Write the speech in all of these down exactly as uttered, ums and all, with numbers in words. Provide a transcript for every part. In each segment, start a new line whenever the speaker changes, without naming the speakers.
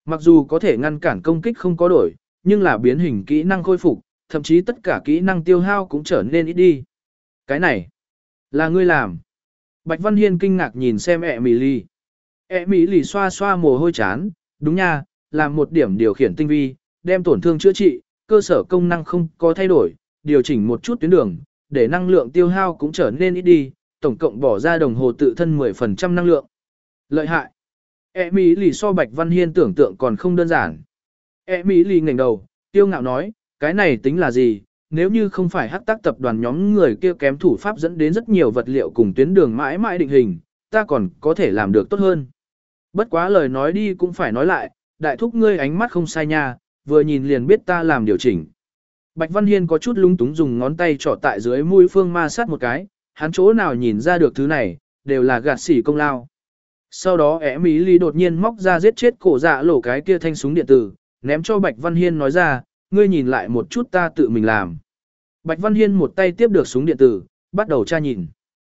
Mặc dù có thể ngăn cản công kích không có đổi, nhưng là biến hình kỹ năng khôi phục, thậm chí tất cả kỹ năng tiêu hao cũng trở nên ít đi. Cái này, là ngươi làm. Bạch Văn Hiên kinh ngạc nhìn xem Emily. Emily xoa xoa mồ hôi chán, đúng nha, làm một điểm điều khiển tinh vi, đem tổn thương chữa trị, cơ sở công năng không có thay đổi, điều chỉnh một chút tuyến đường, để năng lượng tiêu hao cũng trở nên ít đi, tổng cộng bỏ ra đồng hồ tự thân mười phần trăm năng lượng. Lợi hại. Emily so Bạch Văn Hiên tưởng tượng còn không đơn giản. Emily ngẩng đầu, tiêu ngạo nói, cái này tính là gì, nếu như không phải hắc tác tập đoàn nhóm người kia kém thủ pháp dẫn đến rất nhiều vật liệu cùng tuyến đường mãi mãi định hình, ta còn có thể làm được tốt hơn. Bất quá lời nói đi cũng phải nói lại, đại thúc ngươi ánh mắt không sai nha, vừa nhìn liền biết ta làm điều chỉnh. Bạch Văn Hiên có chút lúng túng dùng ngón tay trỏ tại dưới mũi Phương ma sát một cái, hắn chỗ nào nhìn ra được thứ này, đều là gạt xỉ công lao. Sau đó Emily đột nhiên móc ra giết chết cổ dạ lỗ cái kia thanh súng điện tử, ném cho Bạch Văn Hiên nói ra, ngươi nhìn lại một chút ta tự mình làm. Bạch Văn Hiên một tay tiếp được súng điện tử, bắt đầu tra nhìn.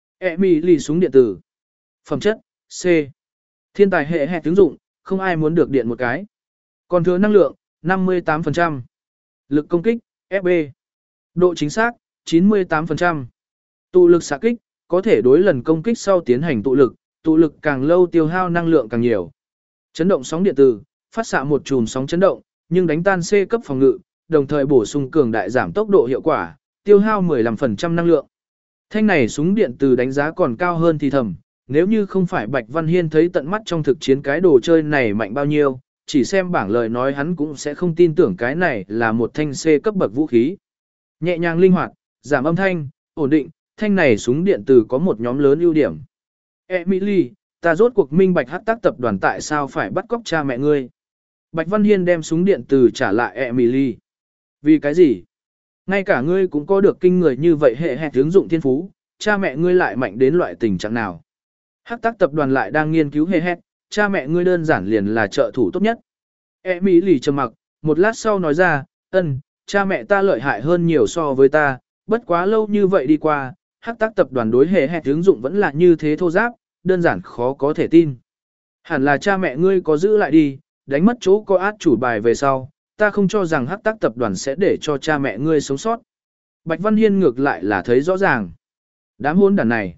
Emily súng điện tử. Phẩm chất, C. Thiên tài hệ hệ ứng dụng, không ai muốn được điện một cái. Còn thừa năng lượng, năm mươi tám phần trăm. Lực công kích, ép bê. Độ chính xác, chín mươi tám phần trăm. Tụ lực xạ kích, có thể đối lần công kích sau tiến hành tụ lực, tụ lực càng lâu tiêu hao năng lượng càng nhiều. Chấn động sóng điện tử, phát xạ một chùm sóng chấn động, nhưng đánh tan C cấp phòng ngự, đồng thời bổ sung cường đại giảm tốc độ hiệu quả, tiêu hao mười lăm phần trăm năng lượng. Thanh này súng điện tử đánh giá còn cao hơn thì thầm, nếu như không phải Bạch Văn Hiên thấy tận mắt trong thực chiến cái đồ chơi này mạnh bao nhiêu, chỉ xem bảng lời nói hắn cũng sẽ không tin tưởng cái này là một thanh C cấp bậc vũ khí. Nhẹ nhàng linh hoạt, giảm âm thanh, ổn định, thanh này súng điện tử có một nhóm lớn ưu điểm. Emily, ta rốt cuộc minh bạch hắc tác tập đoàn tại sao phải bắt cóc cha mẹ ngươi. Bạch Văn Hiên đem súng điện tử trả lại Emily. Vì cái gì? Ngay cả ngươi cũng có được kinh người như vậy hệ hệ ứng dụng thiên phú, cha mẹ ngươi lại mạnh đến loại tình trạng nào? Hắc tác tập đoàn lại đang nghiên cứu hệ hệ, cha mẹ ngươi đơn giản liền là trợ thủ tốt nhất. Emily trầm mặc, một lát sau nói ra, ân, cha mẹ ta lợi hại hơn nhiều so với ta, bất quá lâu như vậy đi qua, hắc tác tập đoàn đối hệ hệ ứng dụng vẫn là như thế thô giáp, đơn giản khó có thể tin. Hẳn là cha mẹ ngươi có giữ lại đi, đánh mất chỗ có át chủ bài về sau, ta không cho rằng hắc tác tập đoàn sẽ để cho cha mẹ ngươi sống sót. Bạch Văn Hiên ngược lại là thấy rõ ràng. Đám hôn đàn này.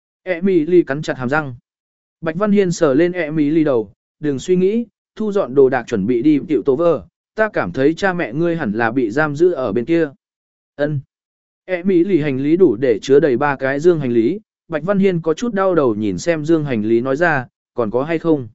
Emily cắn chặt hàm răng. Bạch Văn Hiên sờ lên Emily đầu, đừng suy nghĩ, thu dọn đồ đạc chuẩn bị đi tiểu tố vơ, ta cảm thấy cha mẹ ngươi hẳn là bị giam giữ ở bên kia. Ân. Emily hành lý đủ để chứa đầy ba cái dương hành lý, Bạch Văn Hiên có chút đau đầu nhìn xem dương hành lý nói ra, còn có hay không?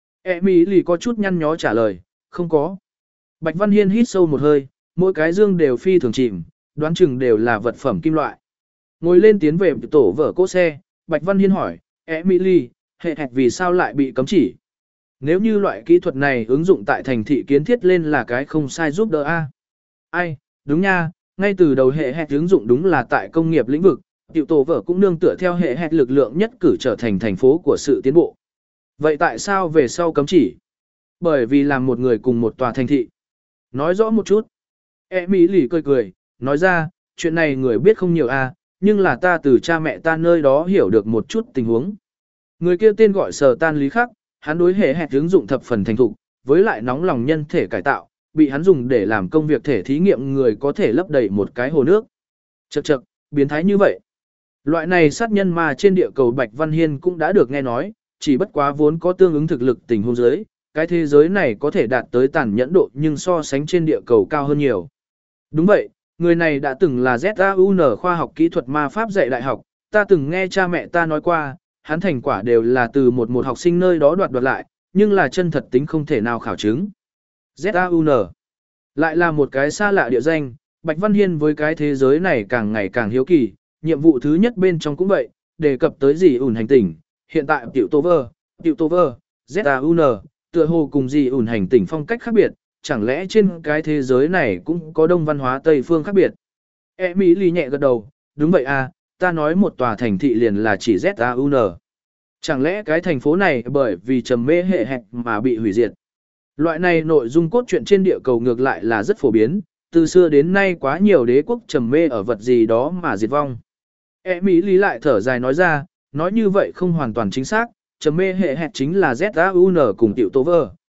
Emily có chút nhăn nhó trả lời, không có. Bạch Văn Hiên hít sâu một hơi, mỗi cái dương đều phi thường chìm, đoán chừng đều là vật phẩm kim loại. Ngồi lên tiến về tổ vở cỗ xe, Bạch Văn Hiên hỏi, Emily, hệ hẹt vì sao lại bị cấm chỉ? Nếu như loại kỹ thuật này ứng dụng tại thành thị kiến thiết lên là cái không sai giúp đỡ a. Ai, đúng nha, ngay từ đầu hệ hẹt ứng dụng đúng là tại công nghiệp lĩnh vực, tiểu tổ vở cũng nương tựa theo hệ hẹt lực lượng nhất cử trở thành thành phố của sự tiến bộ. Vậy tại sao về sau cấm chỉ? Bởi vì làm một người cùng một tòa thành thị. Nói rõ một chút. Emily cười cười, nói ra, chuyện này người biết không nhiều a, nhưng là ta từ cha mẹ ta nơi đó hiểu được một chút tình huống. Người kia tên gọi Sở Tan Lý Khắc, hắn đối hệ hẹt ứng dụng thập phần thành thục, với lại nóng lòng nhân thể cải tạo, bị hắn dùng để làm công việc thể thí nghiệm người có thể lấp đầy một cái hồ nước. Chậc chậc, biến thái như vậy. Loại này sát nhân mà trên địa cầu Bạch Văn Hiên cũng đã được nghe nói, chỉ bất quá vốn có tương ứng thực lực tình huống giới, cái thế giới này có thể đạt tới tàn nhẫn độ nhưng so sánh trên địa cầu cao hơn nhiều. Đúng vậy, người này đã từng là Z A U N khoa học kỹ thuật ma pháp dạy đại học, ta từng nghe cha mẹ ta nói qua, hắn thành quả đều là từ một một học sinh nơi đó đoạt đoạt lại, nhưng là chân thật tính không thể nào khảo chứng. Z A U N lại là một cái xa lạ địa danh, Bạch Văn Hiên với cái thế giới này càng ngày càng hiếu kỳ, nhiệm vụ thứ nhất bên trong cũng vậy, đề cập tới gì ủn hành tỉnh, hiện tại tiểu tô vơ, tiểu tô vơ, Z A U N, tựa hồ cùng gì ủn hành tỉnh phong cách khác biệt, chẳng lẽ trên cái thế giới này cũng có đông văn hóa Tây phương khác biệt. Emily nhẹ gật đầu, đúng vậy à, ta nói một tòa thành thị liền là chỉ Z A U N. Chẳng lẽ cái thành phố này bởi vì trầm mê hệ hẹt mà bị hủy diệt. Loại này nội dung cốt truyện trên địa cầu ngược lại là rất phổ biến, từ xưa đến nay quá nhiều đế quốc trầm mê ở vật gì đó mà diệt vong. Emily lại thở dài nói ra, nói như vậy không hoàn toàn chính xác, trầm mê hệ hẹt chính là Z A U N cùng tiểu tố vơ,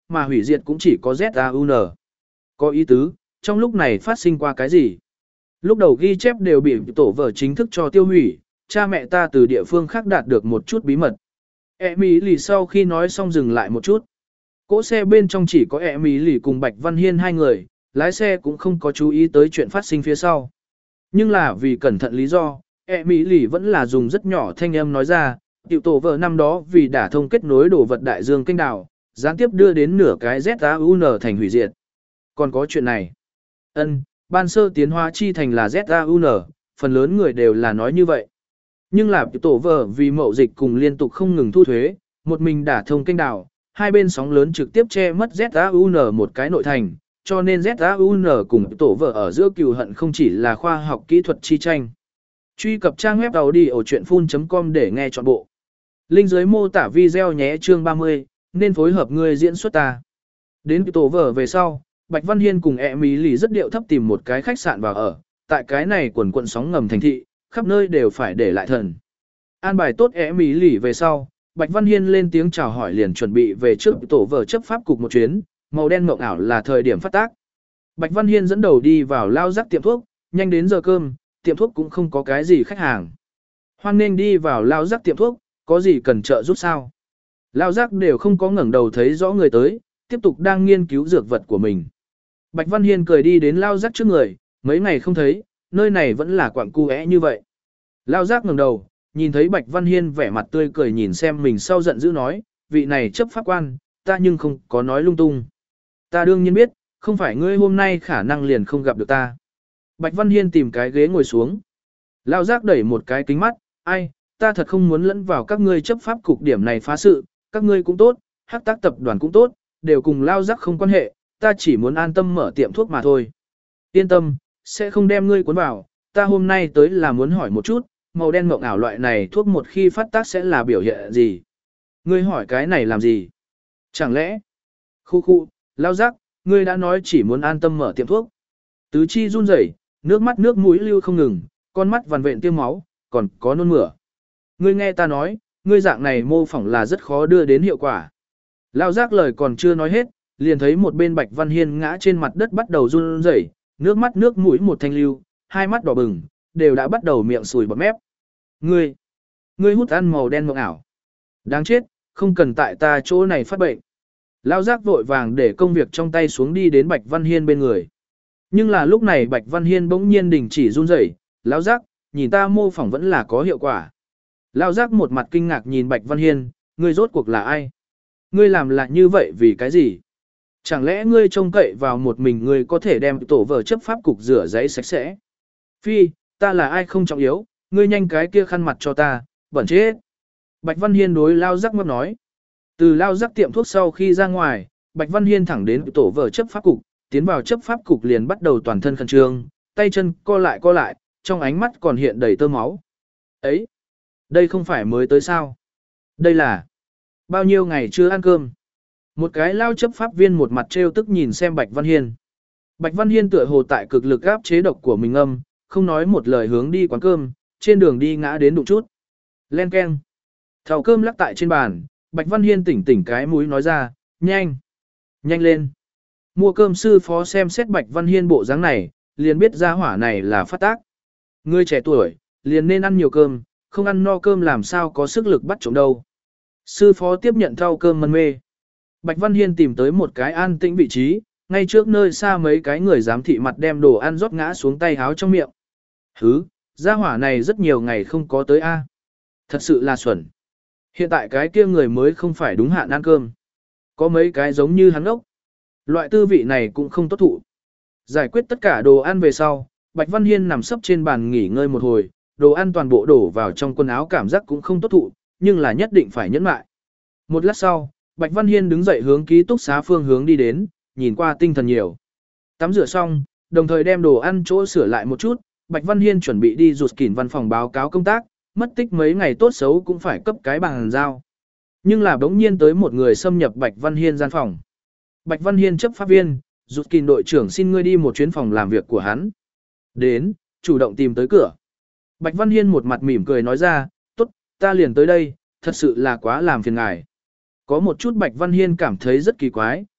mà hủy diệt cũng chỉ có Z A U N. Có ý tứ, trong lúc này phát sinh qua cái gì? Lúc đầu ghi chép đều bị tổ vở chính thức cho tiêu hủy, cha mẹ ta từ địa phương khác đạt được một chút bí mật. Emily sau khi nói xong dừng lại một chút. Cỗ xe bên trong chỉ có Emily cùng Bạch Văn Hiên hai người, lái xe cũng không có chú ý tới chuyện phát sinh phía sau. Nhưng là vì cẩn thận lý do, Emily vẫn là dùng rất nhỏ thanh âm nói ra, tiểu tổ vợ năm đó vì đả thông kết nối đồ vật đại dương kênh đảo, gián tiếp đưa đến nửa cái Z A U N thành hủy diệt. Còn có chuyện này. Ân, ban sơ tiến hóa chi thành là Z A U N, phần lớn người đều là nói như vậy. Nhưng là tiểu tổ vợ vì mậu dịch cùng liên tục không ngừng thu thuế, một mình đả thông kênh đảo, hai bên sóng lớn trực tiếp che mất Z A U N một cái nội thành, cho nên Z A U N cùng tiểu tổ vợ ở giữa cừu hận không chỉ là khoa học kỹ thuật chi tranh. Truy cập trang web audiochuyenphun.com để nghe trọn bộ. Link dưới mô tả video nhé. Chương ba mươi, nên phối hợp người diễn xuất ta. Đến tiểu tổ vợ về sau, Bạch Văn Hiên cùng Emily rất điệu thấp tìm một cái khách sạn vào ở, tại cái này quần quận sóng ngầm thành thị, khắp nơi đều phải để lại thần. An bài tốt Emily về sau, Bạch Văn Hiên lên tiếng chào hỏi liền chuẩn bị về trước tổ vở chấp pháp cục một chuyến, màu đen mộng ảo là thời điểm phát tác. Bạch Văn Hiên dẫn đầu đi vào lao rắc tiệm thuốc, nhanh đến giờ cơm, tiệm thuốc cũng không có cái gì khách hàng. Hoan nên đi vào lao rắc tiệm thuốc, có gì cần trợ giúp sao? Lao rắc đều không có ngẩng đầu thấy rõ người tới, tiếp tục đang nghiên cứu dược vật của mình. Bạch Văn Hiên cười đi đến lao rắc trước người, mấy ngày không thấy, nơi này vẫn là quặng cu é như vậy. Lao rắc ngẩng đầu, nhìn thấy Bạch Văn Hiên vẻ mặt tươi cười nhìn xem mình sau giận dữ nói, vị này chấp pháp quan, ta nhưng không có nói lung tung. Ta đương nhiên biết, không phải ngươi hôm nay khả năng liền không gặp được ta. Bạch Văn Hiên tìm cái ghế ngồi xuống. Lao giác đẩy một cái kính mắt, ai, ta thật không muốn lẫn vào các ngươi chấp pháp cục điểm này phá sự, các ngươi cũng tốt, hắc tác tập đoàn cũng tốt, đều cùng Lao giác không quan hệ, ta chỉ muốn an tâm mở tiệm thuốc mà thôi. Yên tâm, sẽ không đem ngươi cuốn vào, ta hôm nay tới là muốn hỏi một chút, màu đen mộng ảo loại này thuốc một khi phát tác sẽ là biểu hiện gì? Ngươi hỏi cái này làm gì? Chẳng lẽ? Khu khu, Lao giác, ngươi đã nói chỉ muốn an tâm mở tiệm thuốc. Tứ chi run rẩy, nước mắt nước mũi lưu không ngừng, con mắt vằn vện tiêm máu, còn có nôn mửa. Ngươi nghe ta nói, ngươi dạng này mô phỏng là rất khó đưa đến hiệu quả. Lao giác lời còn chưa nói hết, liền thấy một bên Bạch Văn Hiên ngã trên mặt đất bắt đầu run rẩy, nước mắt nước mũi một thanh lưu, hai mắt đỏ bừng, đều đã bắt đầu miệng sùi bọt mép. Ngươi, ngươi hút ăn màu đen mộng ảo. Đáng chết, không cần tại ta chỗ này phát bệnh. Lao giác vội vàng để công việc trong tay xuống đi đến Bạch Văn Hiên bên người. Nhưng là lúc này Bạch Văn Hiên bỗng nhiên đình chỉ run rẩy, Lao giác, nhìn ta mô phỏng vẫn là có hiệu quả. Lao giác một mặt kinh ngạc nhìn Bạch Văn Hiên, ngươi rốt cuộc là ai? Ngươi làm lại như vậy vì cái gì? Chẳng lẽ ngươi trông cậy vào một mình ngươi có thể đem tổ vở chấp pháp cục rửa giấy sạch sẽ? Phi, ta là ai không trọng yếu, ngươi nhanh cái kia khăn mặt cho ta, bẩn chết. Bạch Văn Hiên đối Lao giác ngấp nói. Từ Lao giác tiệm thuốc sau khi ra ngoài, Bạch Văn Hiên thẳng đến tổ vở chấp pháp cục, tiến vào chấp pháp cục liền bắt đầu toàn thân khẩn trương, tay chân co lại co lại, trong ánh mắt còn hiện đầy tơ máu. Ấy, đây không phải mới tới sao? Đây là bao nhiêu ngày chưa ăn cơm? Một cái lao chấp pháp viên một mặt trêu tức nhìn xem Bạch Văn Hiên. Bạch Văn Hiên tựa hồ tại cực lực áp chế độc của mình âm, không nói một lời hướng đi quán cơm, trên đường đi ngã đến đụng chút. Len keng. Thầu cơm lắc tại trên bàn, Bạch Văn Hiên tỉnh tỉnh cái mũi nói ra, nhanh, nhanh lên. Mua cơm sư phó xem xét Bạch Văn Hiên bộ dáng này, liền biết ra hỏa này là phát tác. Người trẻ tuổi, liền nên ăn nhiều cơm, không ăn no cơm làm sao có sức lực bắt trộm đâu. Sư phó tiếp nhận thau cơm mân mê. Bạch Văn Hiên tìm tới một cái an tĩnh vị trí, ngay trước nơi xa mấy cái người giám thị mặt đem đồ ăn rót ngã xuống tay háo trong miệng. Hứ, gia hỏa này rất nhiều ngày không có tới a. Thật sự là xuẩn. Hiện tại cái kia người mới không phải đúng hạn ăn cơm. Có mấy cái giống như hắn ốc. Loại tư vị này cũng không tốt thụ. Giải quyết tất cả đồ ăn về sau, Bạch Văn Hiên nằm sấp trên bàn nghỉ ngơi một hồi, đồ ăn toàn bộ đổ vào trong quần áo cảm giác cũng không tốt thụ, nhưng là nhất định phải nhẫn lại. Một lát sau, Bạch Văn Hiên đứng dậy hướng ký túc xá phương hướng đi đến, nhìn qua tinh thần nhiều. Tắm rửa xong, đồng thời đem đồ ăn chỗ sửa lại một chút, Bạch Văn Hiên chuẩn bị đi rụt kỉn văn phòng báo cáo công tác, mất tích mấy ngày tốt xấu cũng phải cấp cái bàn giao. Nhưng là bỗng nhiên tới một người xâm nhập Bạch Văn Hiên gian phòng. Bạch Văn Hiên chấp pháp viên, rụt kỉn đội trưởng xin ngươi đi một chuyến phòng làm việc của hắn. Đến, chủ động tìm tới cửa. Bạch Văn Hiên một mặt mỉm cười nói ra, tốt, ta liền tới đây, thật sự là quá làm phiền ngài. Có một chút Bạch Văn Hiên cảm thấy rất kỳ quái,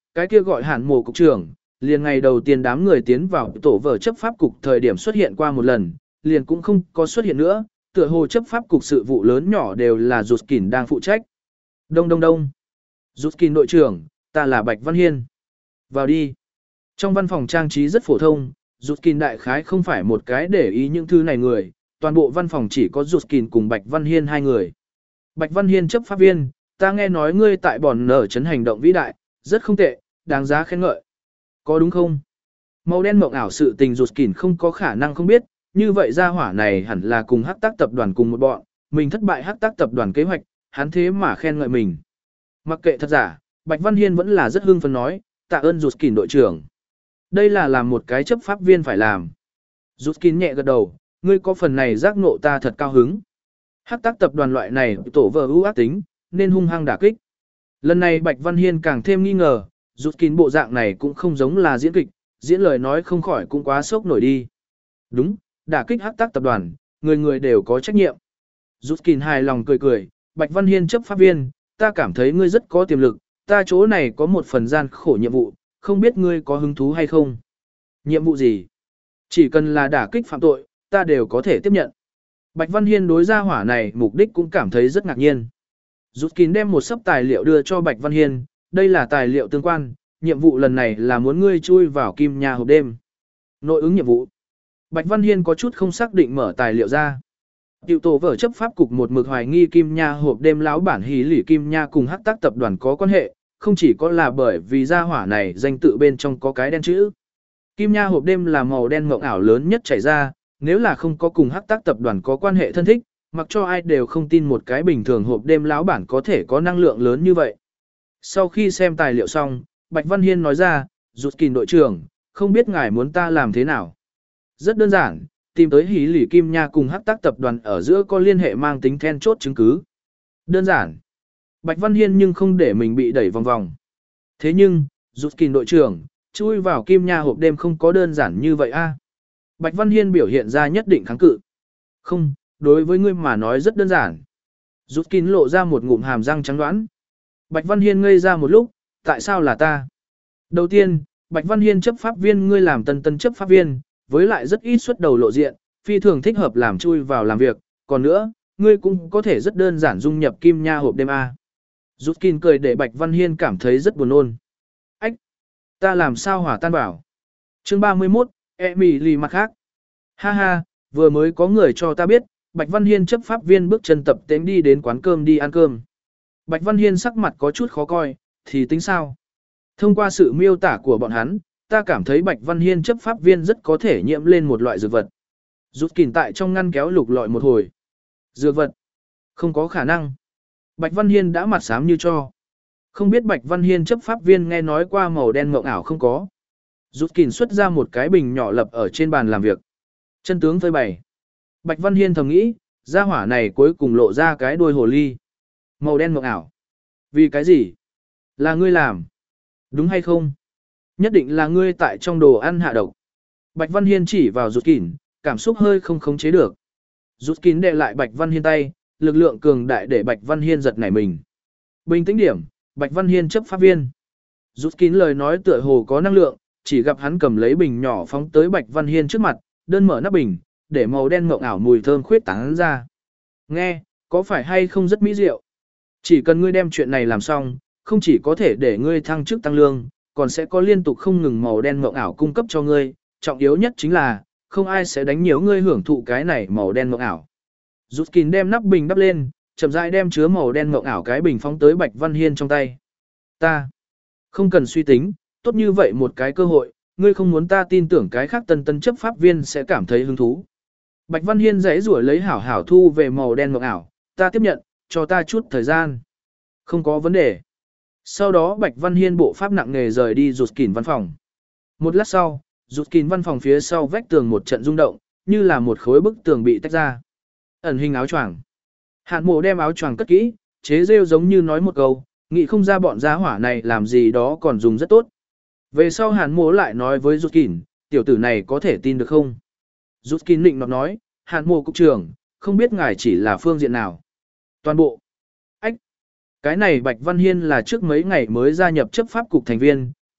cái kia gọi hẳn mồ cục trưởng, liền ngày đầu tiên đám người tiến vào tổ vở chấp pháp cục thời điểm xuất hiện qua một lần, liền cũng không có xuất hiện nữa, tựa hồ chấp pháp cục sự vụ lớn nhỏ đều là Rụt đang phụ trách. Đông đông đông. Rụt đội trưởng, ta là Bạch Văn Hiên. Vào đi. Trong văn phòng trang trí rất phổ thông, Rụt đại khái không phải một cái để ý những thứ này người, toàn bộ văn phòng chỉ có Rụt cùng Bạch Văn Hiên hai người. Bạch Văn Hiên chấp pháp viên, ta nghe nói ngươi tại Bòn Nở trấn hành động vĩ đại, rất không tệ, đáng giá khen ngợi. Có đúng không? Màu đen mộng ảo sự tình Rụt không có khả năng không biết, như vậy ra hỏa này hẳn là cùng Hắc Tác tập đoàn cùng một bọn, mình thất bại Hắc Tác tập đoàn kế hoạch, hắn thế mà khen ngợi mình. Mặc kệ thật giả, Bạch Văn Hiên vẫn là rất hưng phấn nói, tạ ơn Rụt đội trưởng. Đây là làm một cái chấp pháp viên phải làm. Rụt nhẹ gật đầu, ngươi có phần này giác ngộ ta thật cao hứng. Hắc Tác tập đoàn loại này tổ vờ ưu ác tính, nên hung hăng đả kích. Lần này Bạch Văn Hiên càng thêm nghi ngờ, Rụt bộ dạng này cũng không giống là diễn kịch, diễn lời nói không khỏi cũng quá sốc nổi đi. Đúng, đả kích Hắc Tác tập đoàn, người người đều có trách nhiệm. Rụt hài lòng cười cười, Bạch Văn Hiên chấp pháp viên, ta cảm thấy ngươi rất có tiềm lực, ta chỗ này có một phần gian khổ nhiệm vụ, không biết ngươi có hứng thú hay không. Nhiệm vụ gì? Chỉ cần là đả kích phạm tội, ta đều có thể tiếp nhận. Bạch Văn Hiên đối ra hỏa này mục đích cũng cảm thấy rất ngạc nhiên. Rút kín đem một sấp tài liệu đưa cho Bạch Văn Hiên, đây là tài liệu tương quan, nhiệm vụ lần này là muốn ngươi chui vào kim nha hộp đêm. Nội ứng nhiệm vụ. Bạch Văn Hiên có chút không xác định mở tài liệu ra. Tiểu tổ vở chấp pháp cục một mực hoài nghi kim nha hộp đêm lão bản hí lỉ kim nha cùng Hắc Tác tập đoàn có quan hệ, không chỉ có là bởi vì gia hỏa này danh tự bên trong có cái đen chữ. Kim nha hộp đêm là màu đen mộng ảo lớn nhất chảy ra, nếu là không có cùng Hắc Tác tập đoàn có quan hệ thân thích, mặc cho ai đều không tin một cái bình thường hộp đêm lão bản có thể có năng lượng lớn như vậy. Sau khi xem tài liệu xong, Bạch Văn Hiên nói ra, Rụt đội trưởng, không biết ngài muốn ta làm thế nào. Rất đơn giản, tìm tới hí lỉ kim nha cùng Hắc Tác tập đoàn ở giữa có liên hệ mang tính then chốt chứng cứ. Đơn giản. Bạch Văn Hiên nhưng không để mình bị đẩy vòng vòng. Thế nhưng, Rụt đội trưởng, chui vào kim nha hộp đêm không có đơn giản như vậy a. Bạch Văn Hiên biểu hiện ra nhất định kháng cự. Không, đối với ngươi mà nói rất đơn giản. Rút lộ ra một ngụm hàm răng trắng đoán. Bạch Văn Hiên ngây ra một lúc, tại sao là ta? Đầu tiên, Bạch Văn Hiên chấp pháp viên ngươi làm tân tân chấp pháp viên, với lại rất ít xuất đầu lộ diện, phi thường thích hợp làm chui vào làm việc, còn nữa, ngươi cũng có thể rất đơn giản dung nhập kim nha hộp đêm A. Rút cười để Bạch Văn Hiên cảm thấy rất buồn nôn. Ách! Ta làm sao hỏa tan bảo? Chương ba mươi mốt, Emily mặt khác. Ha ha, vừa mới có người cho ta biết, Bạch Văn Hiên chấp pháp viên bước chân tập tễnh đi đến quán cơm đi ăn cơm. Bạch Văn Hiên sắc mặt có chút khó coi, thì tính sao? Thông qua sự miêu tả của bọn hắn, ta cảm thấy Bạch Văn Hiên chấp pháp viên rất có thể nhiễm lên một loại dược vật. Rút kìm tại trong ngăn kéo lục lọi một hồi. Dược vật? Không có khả năng. Bạch Văn Hiên đã mặt xám như cho. Không biết Bạch Văn Hiên chấp pháp viên nghe nói qua màu đen mộng ảo không có. Rút kìm xuất ra một cái bình nhỏ lập ở trên bàn làm việc. Chân tướng phơi bày. Bạch Văn Hiên thầm nghĩ, gia hỏa này cuối cùng lộ ra cái đuôi hồ ly. Màu đen mộng ảo. Vì cái gì? Là ngươi làm. Đúng hay không? Nhất định là ngươi tại trong đồ ăn hạ độc. Bạch Văn Hiên chỉ vào rút kỉn, cảm xúc hơi không khống chế được. Rút kín đệ lại Bạch Văn Hiên tay, lực lượng cường đại để Bạch Văn Hiên giật nảy mình. Bình tĩnh điểm, Bạch Văn Hiên chấp pháp viên. Rút kín lời nói tựa hồ có năng lượng, chỉ gặp hắn cầm lấy bình nhỏ phóng tới Bạch Văn Hiên trước mặt, đơn mở nắp bình, để màu đen ngộng ảo mùi thơm khuyết tán ra. Nghe, có phải hay không rất mỹ diệu? Chỉ cần ngươi đem chuyện này làm xong, không chỉ có thể để ngươi thăng chức tăng lương, còn sẽ có liên tục không ngừng màu đen ngộng ảo cung cấp cho ngươi, trọng yếu nhất chính là, không ai sẽ đánh nhiều ngươi hưởng thụ cái này màu đen ngộng ảo. Rút kín đem nắp bình đắp lên, chậm rãi đem chứa màu đen ngộng ảo cái bình phóng tới Bạch Văn Hiên trong tay. Ta không cần suy tính, tốt như vậy một cái cơ hội, ngươi không muốn ta tin tưởng cái khác tân tân chấp pháp viên sẽ cảm thấy hứng thú. Bạch Văn Hiên giãy giụa lấy hảo hảo thu về màu đen ngộng ảo, ta tiếp nhận, cho ta chút thời gian. Không có vấn đề. Sau đó Bạch Văn Hiên bộ pháp nặng nề rời đi rụt kín văn phòng. Một lát sau, rụt kín văn phòng phía sau vách tường một trận rung động, như là một khối bức tường bị tách ra. Ẩn hình áo choàng. Hạn Mộ đem áo choàng cất kỹ, chế rêu giống như nói một câu, nghĩ không ra bọn giá hỏa này làm gì đó còn dùng rất tốt. Về sau Hàn Mộ lại nói với Rút Kín, tiểu tử này có thể tin được không? Rút Kín định nọt nói, Hàn Mộ cục trưởng, không biết ngài chỉ là phương diện nào. Toàn bộ. Ách. Cái này Bạch Văn Hiên là trước mấy ngày mới gia nhập chấp pháp cục thành viên,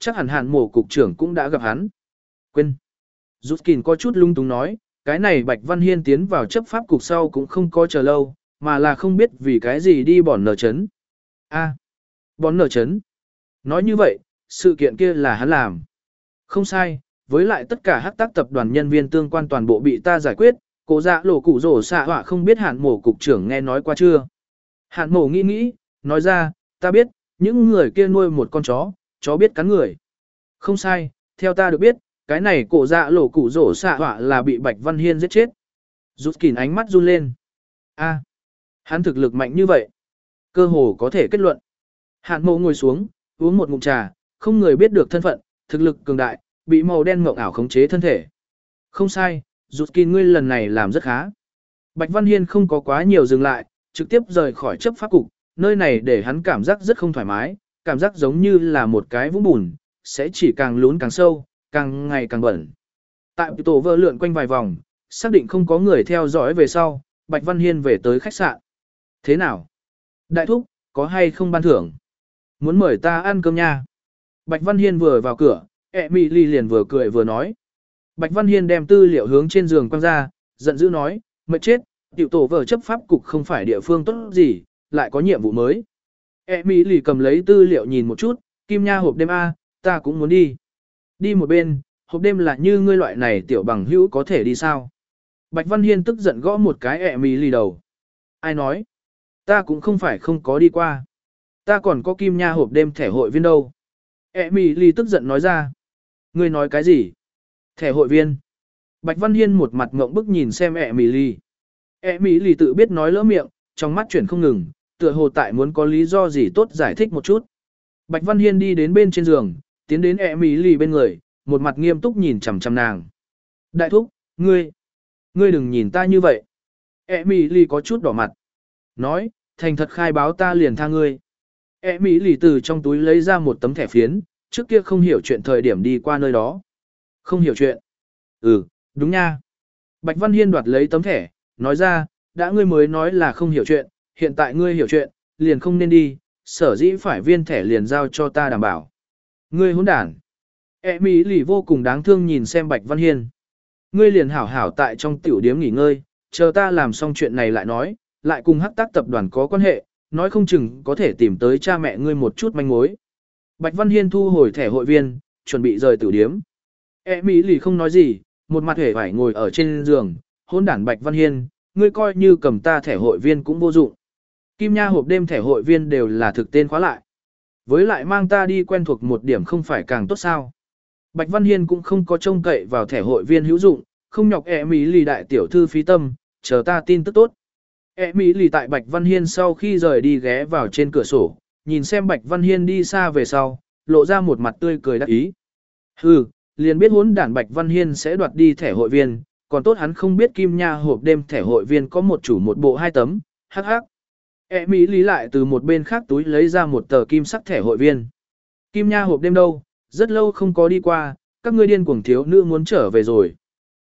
chắc hẳn hạn mổ cục trưởng cũng đã gặp hắn. Quên. Rutkin có chút lung túng nói, cái này Bạch Văn Hiên tiến vào chấp pháp cục sau cũng không có chờ lâu, mà là không biết vì cái gì đi bòn nở chấn. A, à, bòn nở chấn. Nói như vậy, sự kiện kia là hắn làm. Không sai, với lại tất cả hắc tác tập đoàn nhân viên tương quan toàn bộ bị ta giải quyết, cố dạ lộ cụ rổ xạ họa không biết hạn mổ cục trưởng nghe nói qua chưa. Hạn mổ nghĩ nghĩ, nói ra, ta biết, những người kia nuôi một con chó, chó biết cắn người. Không sai, theo ta được biết, cái này cổ dạ lộ cụ rổ xạ họa là bị Bạch Văn Hiên giết chết. Rút kỉn ánh mắt run lên. A, hắn thực lực mạnh như vậy. Cơ hồ có thể kết luận. Hạn mộ ngồi xuống, uống một ngụm trà, không người biết được thân phận, thực lực cường đại, bị màu đen mộng ảo khống chế thân thể. Không sai, rút kỉn ngươi lần này làm rất khá. Bạch Văn Hiên không có quá nhiều dừng lại, trực tiếp rời khỏi chấp pháp cục, nơi này để hắn cảm giác rất không thoải mái, cảm giác giống như là một cái vũng bùn, sẽ chỉ càng lún càng sâu, càng ngày càng bẩn. Tại tổ vợ lượn quanh vài vòng, xác định không có người theo dõi về sau, Bạch Văn Hiên về tới khách sạn. Thế nào? Đại thúc, có hay không ban thưởng? Muốn mời ta ăn cơm nha. Bạch Văn Hiên vừa vào cửa, Emily liền vừa cười vừa nói. Bạch Văn Hiên đem tư liệu hướng trên giường quăng ra, giận dữ nói, mệt chết, tiểu tổ vợ chấp pháp cục không phải địa phương tốt gì, lại có nhiệm vụ mới. Emily cầm lấy tư liệu nhìn một chút, Kim Nha hộp đêm A, ta cũng muốn đi. Đi một bên, hộp đêm là như ngươi loại này tiểu bằng hữu có thể đi sao? Bạch Văn Hiên tức giận gõ một cái Emily đầu. Ai nói? Ta cũng không phải không có đi qua. Ta còn có Kim Nha hộp đêm thẻ hội viên đâu. Emily tức giận nói ra. Ngươi nói cái gì? Thẻ hội viên. Bạch Văn Hiên một mặt ngộng bức nhìn xem Emily. Emily tự biết nói lỡ miệng, trong mắt chuyển không ngừng, tựa hồ tại muốn có lý do gì tốt giải thích một chút. Bạch Văn Hiên đi đến bên trên giường, tiến đến Emily bên người, một mặt nghiêm túc nhìn chằm chằm nàng. Đại thúc, ngươi, ngươi đừng nhìn ta như vậy. Emily có chút đỏ mặt. Nói, thành thật khai báo ta liền tha ngươi. Emily từ trong túi lấy ra một tấm thẻ phiến, trước kia không hiểu chuyện thời điểm đi qua nơi đó. Không hiểu chuyện. Ừ, đúng nha. Bạch Văn Hiên đoạt lấy tấm thẻ, nói ra, đã ngươi mới nói là không hiểu chuyện, hiện tại ngươi hiểu chuyện, liền không nên đi, sở dĩ phải viên thẻ liền giao cho ta đảm bảo. Ngươi hỗn đản. Emily vô cùng đáng thương nhìn xem Bạch Văn Hiên. Ngươi liền hảo hảo tại trong tiểu điếm nghỉ ngơi, chờ ta làm xong chuyện này lại nói, lại cùng hắc tác tập đoàn có quan hệ, nói không chừng có thể tìm tới cha mẹ ngươi một chút manh mối. Bạch Văn Hiên thu hồi thẻ hội viên, chuẩn bị rời tiểu điếm. Emily không nói gì, một mặt hề phải ngồi ở trên giường, hỗn đản Bạch Văn Hiên, ngươi coi như cầm ta thẻ hội viên cũng vô dụng. Kim Nha hộp đêm thẻ hội viên đều là thực tên khóa lại. Với lại mang ta đi quen thuộc một điểm không phải càng tốt sao. Bạch Văn Hiên cũng không có trông cậy vào thẻ hội viên hữu dụng, không nhọc Emily đại tiểu thư phí tâm, chờ ta tin tức tốt. Emily tại Bạch Văn Hiên sau khi rời đi ghé vào trên cửa sổ, nhìn xem Bạch Văn Hiên đi xa về sau, lộ ra một mặt tươi cười đắc ý. Hừ, liền biết hỗn đản Bạch Văn Hiên sẽ đoạt đi thẻ hội viên, còn tốt hắn không biết Kim Nha hộp đêm thẻ hội viên có một chủ một bộ hai tấm, hắc hắc. Emily lại từ một bên khác túi lấy ra một tờ kim sắc thẻ hội viên. Kim Nha hộp đêm đâu, rất lâu không có đi qua, các ngươi điên cuồng thiếu nữ muốn trở về rồi.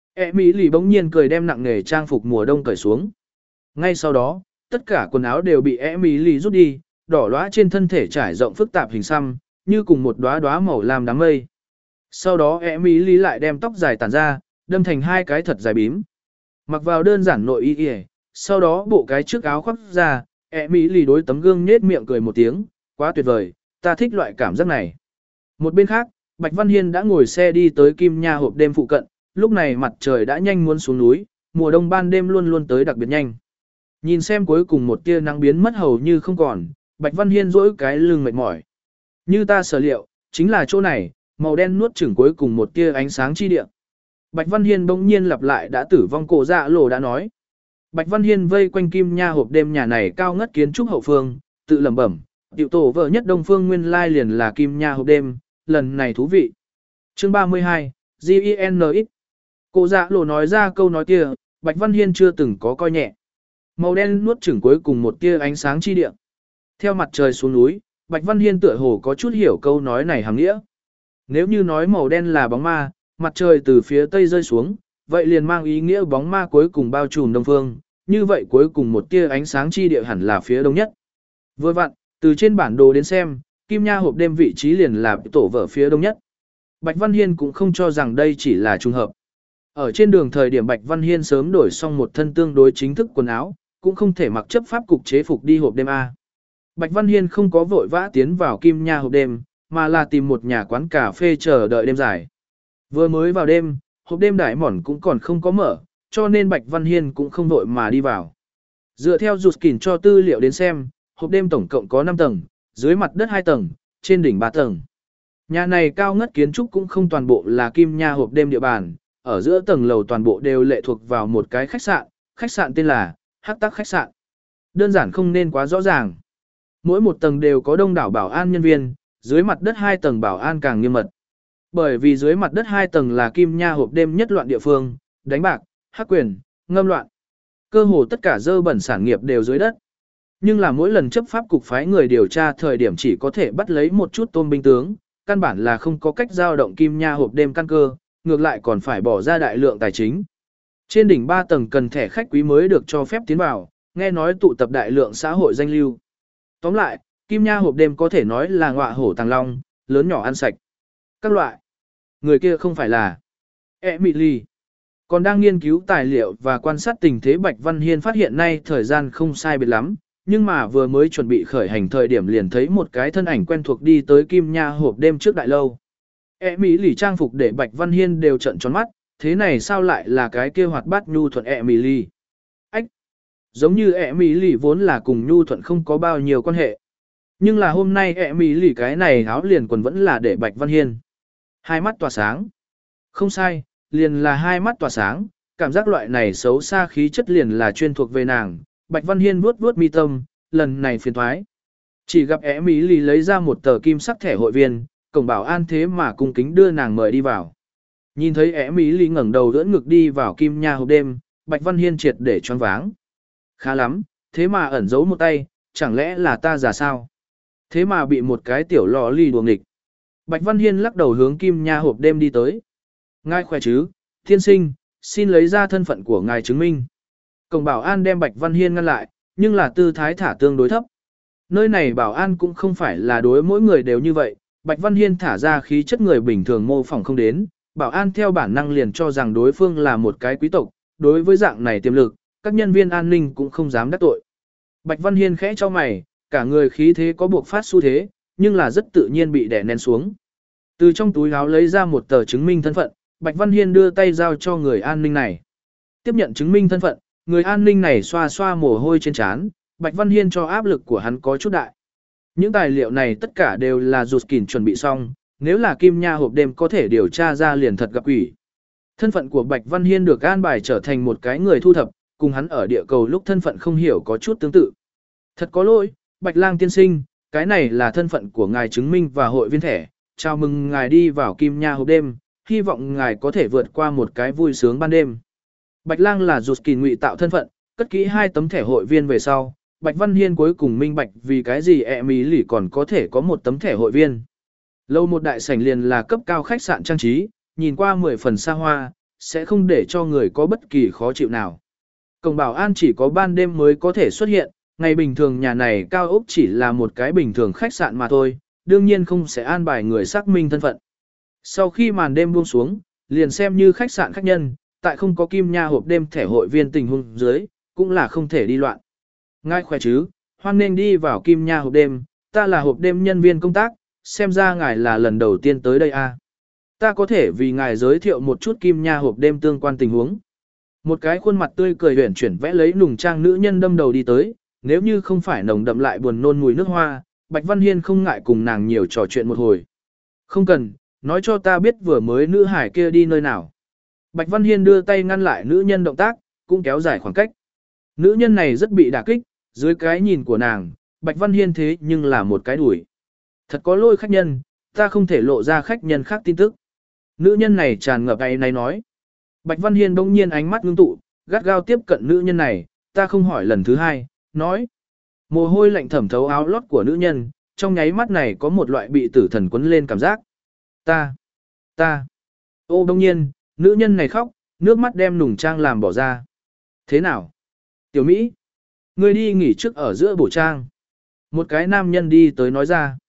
Emily bỗng nhiên cười đem nặng nề trang phục mùa đông cởi xuống. Ngay sau đó, tất cả quần áo đều bị Emily rút đi, đỏ lóa trên thân thể trải rộng phức tạp hình xăm, như cùng một đóa đóa màu lam đám mây. Sau đó Emily lại đem tóc dài tản ra, đâm thành hai cái thật dài bím. Mặc vào đơn giản nội y y, sau đó bộ cái trước áo khoác ra, Emily đối tấm gương nhếch miệng cười một tiếng, quá tuyệt vời, ta thích loại cảm giác này. Một bên khác, Bạch Văn Hiên đã ngồi xe đi tới Kim Nha hộp đêm phụ cận, lúc này mặt trời đã nhanh muốn xuống núi, mùa đông ban đêm luôn luôn tới đặc biệt nhanh. Nhìn xem cuối cùng một tia nắng biến mất hầu như không còn, Bạch Văn Hiên duỗi cái lưng mệt mỏi. Như ta sở liệu, chính là chỗ này, màu đen nuốt chửng cuối cùng một tia ánh sáng chi địa. Bạch Văn Hiên bỗng nhiên lặp lại đã tử vong cổ dạ lộ đã nói. Bạch Văn Hiên vây quanh Kim Nha hộp đêm nhà này cao ngất kiến trúc hậu phương, tự lẩm bẩm, tiểu tổ vợ nhất Đông Phương nguyên lai liền là Kim Nha hộp đêm, lần này thú vị. Chương ba mươi hai, G I N X. Cổ dạ lộ nói ra câu nói kia, Bạch Văn Hiên chưa từng có coi nhẹ. Màu đen nuốt chửng cuối cùng một tia ánh sáng chi địa. Theo mặt trời xuống núi, Bạch Văn Hiên tựa hồ có chút hiểu câu nói này hàm nghĩa. Nếu như nói màu đen là bóng ma, mặt trời từ phía tây rơi xuống, vậy liền mang ý nghĩa bóng ma cuối cùng bao trùm đông phương, như vậy cuối cùng một tia ánh sáng chi địa hẳn là phía đông nhất. Vừa vặn, từ trên bản đồ đến xem, Kim Nha hộp đêm vị trí liền là tổ vở phía đông nhất. Bạch Văn Hiên cũng không cho rằng đây chỉ là trùng hợp. Ở trên đường thời điểm Bạch Văn Hiên sớm đổi xong một thân tương đối chính thức quần áo, cũng không thể mặc chấp pháp cục chế phục đi hộp đêm A. Bạch Văn Hiên không có vội vã tiến vào Kim Nha hộp đêm, mà là tìm một nhà quán cà phê chờ đợi đêm dài. Vừa mới vào đêm, hộp đêm đại mỏn cũng còn không có mở, cho nên Bạch Văn Hiên cũng không vội mà đi vào. Dựa theo rụt kỉn cho tư liệu đến xem, hộp đêm tổng cộng có năm tầng, dưới mặt đất hai tầng, trên đỉnh ba tầng. Nhà này cao ngất kiến trúc cũng không toàn bộ là Kim Nha hộp đêm địa bàn, ở giữa tầng lầu toàn bộ đều lệ thuộc vào một cái khách sạn, khách sạn tên là Hắc Tắc khách sạn. Đơn giản không nên quá rõ ràng. Mỗi một tầng đều có đông đảo bảo an nhân viên, dưới mặt đất hai tầng bảo an càng nghiêm mật. Bởi vì dưới mặt đất hai tầng là Kim Nha hộp đêm nhất loạn địa phương, đánh bạc, hắc quyền, ngâm loạn. Cơ hồ tất cả dơ bẩn sản nghiệp đều dưới đất. Nhưng là mỗi lần chấp pháp cục phái người điều tra thời điểm chỉ có thể bắt lấy một chút tôm binh tướng, căn bản là không có cách giao động Kim Nha hộp đêm căn cơ, ngược lại còn phải bỏ ra đại lượng tài chính. Trên đỉnh ba tầng cần thẻ khách quý mới được cho phép tiến vào, nghe nói tụ tập đại lượng xã hội danh lưu. Tóm lại, Kim Nha hộp đêm có thể nói là ngọa hổ tàng long, lớn nhỏ ăn sạch. Các loại. Người kia không phải là Emily. Còn đang nghiên cứu tài liệu và quan sát tình thế Bạch Văn Hiên phát hiện nay thời gian không sai biệt lắm, nhưng mà vừa mới chuẩn bị khởi hành thời điểm liền thấy một cái thân ảnh quen thuộc đi tới Kim Nha hộp đêm trước đại lâu. Emily trang phục để Bạch Văn Hiên đều trợn tròn mắt, thế này sao lại là cái kia hoạt bát nhu thuận Emily? Ách! Giống như Emily vốn là cùng nhu thuận không có bao nhiêu quan hệ. Nhưng là hôm nay Emily cái này áo liền quần vẫn là để Bạch Văn Hiên. Hai mắt tỏa sáng. Không sai, liền là hai mắt tỏa sáng, cảm giác loại này xấu xa khí chất liền là chuyên thuộc về nàng. Bạch Văn Hiên vuốt vuốt mi tâm, lần này phiền thoái. Chỉ gặp Emily lấy ra một tờ kim sắc thẻ hội viên, cổng bảo an thế mà cung kính đưa nàng mời đi vào. Nhìn thấy Emily ngẩng đầu đỡ ngực đi vào Kim Nha hộp đêm, Bạch Văn Hiên triệt để choáng váng. Khá lắm, thế mà ẩn giấu một tay, chẳng lẽ là ta già sao? Thế mà bị một cái tiểu lò ly đuồng nghịch. Bạch Văn Hiên lắc đầu hướng Kim Nha hộp đêm đi tới. Ngài khỏe chứ, tiên sinh, xin lấy ra thân phận của ngài chứng minh. Cổng bảo an đem Bạch Văn Hiên ngăn lại, nhưng là tư thái thả tương đối thấp. Nơi này bảo an cũng không phải là đối mỗi người đều như vậy, Bạch Văn Hiên thả ra khí chất người bình thường mô phỏng không đến, bảo an theo bản năng liền cho rằng đối phương là một cái quý tộc, đối với dạng này tiềm lực, các nhân viên an ninh cũng không dám đắc tội. Bạch Văn Hiên khẽ cho mày, cả người khí thế có buộc phát xu thế, nhưng là rất tự nhiên bị đè nén xuống. Từ trong túi áo lấy ra một tờ chứng minh thân phận, Bạch Văn Hiên đưa tay giao cho người an ninh này. Tiếp nhận chứng minh thân phận, người an ninh này xoa xoa mồ hôi trên trán, Bạch Văn Hiên cho áp lực của hắn có chút đại. Những tài liệu này tất cả đều là rụt kỉn chuẩn bị xong, nếu là Kim Nha hộp đêm có thể điều tra ra liền thật gặp quỷ. Thân phận của Bạch Văn Hiên được an bài trở thành một cái người thu thập, cùng hắn ở địa cầu lúc thân phận không hiểu có chút tương tự. Thật có lỗi, Bạch Lang tiên sinh, cái này là thân phận của ngài chứng minh và hội viên thẻ, chào mừng ngài đi vào Kim Nha hộp đêm, hy vọng ngài có thể vượt qua một cái vui sướng ban đêm. Bạch Lang là rụt kỉn ngụy tạo thân phận, cất kỹ hai tấm thẻ hội viên về sau, Bạch Văn Hiên cuối cùng minh bạch vì cái gì Emily còn có thể có một tấm thẻ hội viên. Lâu một đại sảnh liền là cấp cao khách sạn trang trí, nhìn qua mười phần xa hoa, sẽ không để cho người có bất kỳ khó chịu nào. Cổng bảo an chỉ có ban đêm mới có thể xuất hiện, ngày bình thường nhà này cao ốc chỉ là một cái bình thường khách sạn mà thôi, đương nhiên không sẽ an bài người xác minh thân phận. Sau khi màn đêm buông xuống, liền xem như khách sạn khách nhân, tại không có Kim Nha hộp đêm thẻ hội viên tình huống dưới, cũng là không thể đi loạn. Ngài khỏe chứ, hoan nên đi vào Kim Nha hộp đêm, ta là hộp đêm nhân viên công tác, xem ra ngài là lần đầu tiên tới đây à. Ta có thể vì ngài giới thiệu một chút Kim Nha hộp đêm tương quan tình huống. Một cái khuôn mặt tươi cười huyền chuyển vẽ lấy nùng trang nữ nhân đâm đầu đi tới, nếu như không phải nồng đậm lại buồn nôn mùi nước hoa, Bạch Văn Hiên không ngại cùng nàng nhiều trò chuyện một hồi. Không cần, nói cho ta biết vừa mới nữ hải kia đi nơi nào. Bạch Văn Hiên đưa tay ngăn lại nữ nhân động tác, cũng kéo dài khoảng cách. Nữ nhân này rất bị đả kích, dưới cái nhìn của nàng, Bạch Văn Hiên thế nhưng là một cái đuổi. Thật có lỗi khách nhân, ta không thể lộ ra khách nhân khác tin tức. Nữ nhân này tràn ngập ấy này nói. Bạch Văn Hiên bỗng nhiên ánh mắt ngưng tụ, gắt gao tiếp cận nữ nhân này, ta không hỏi lần thứ hai, nói. Mồ hôi lạnh thẩm thấu áo lót của nữ nhân, trong nháy mắt này có một loại bị tử thần quấn lên cảm giác. Ta, ta. Ô bỗng nhiên, nữ nhân này khóc, nước mắt đem nùng trang làm bỏ ra. Thế nào? Tiểu Mỹ, ngươi đi nghỉ trước ở giữa bổ trang. Một cái nam nhân đi tới nói ra.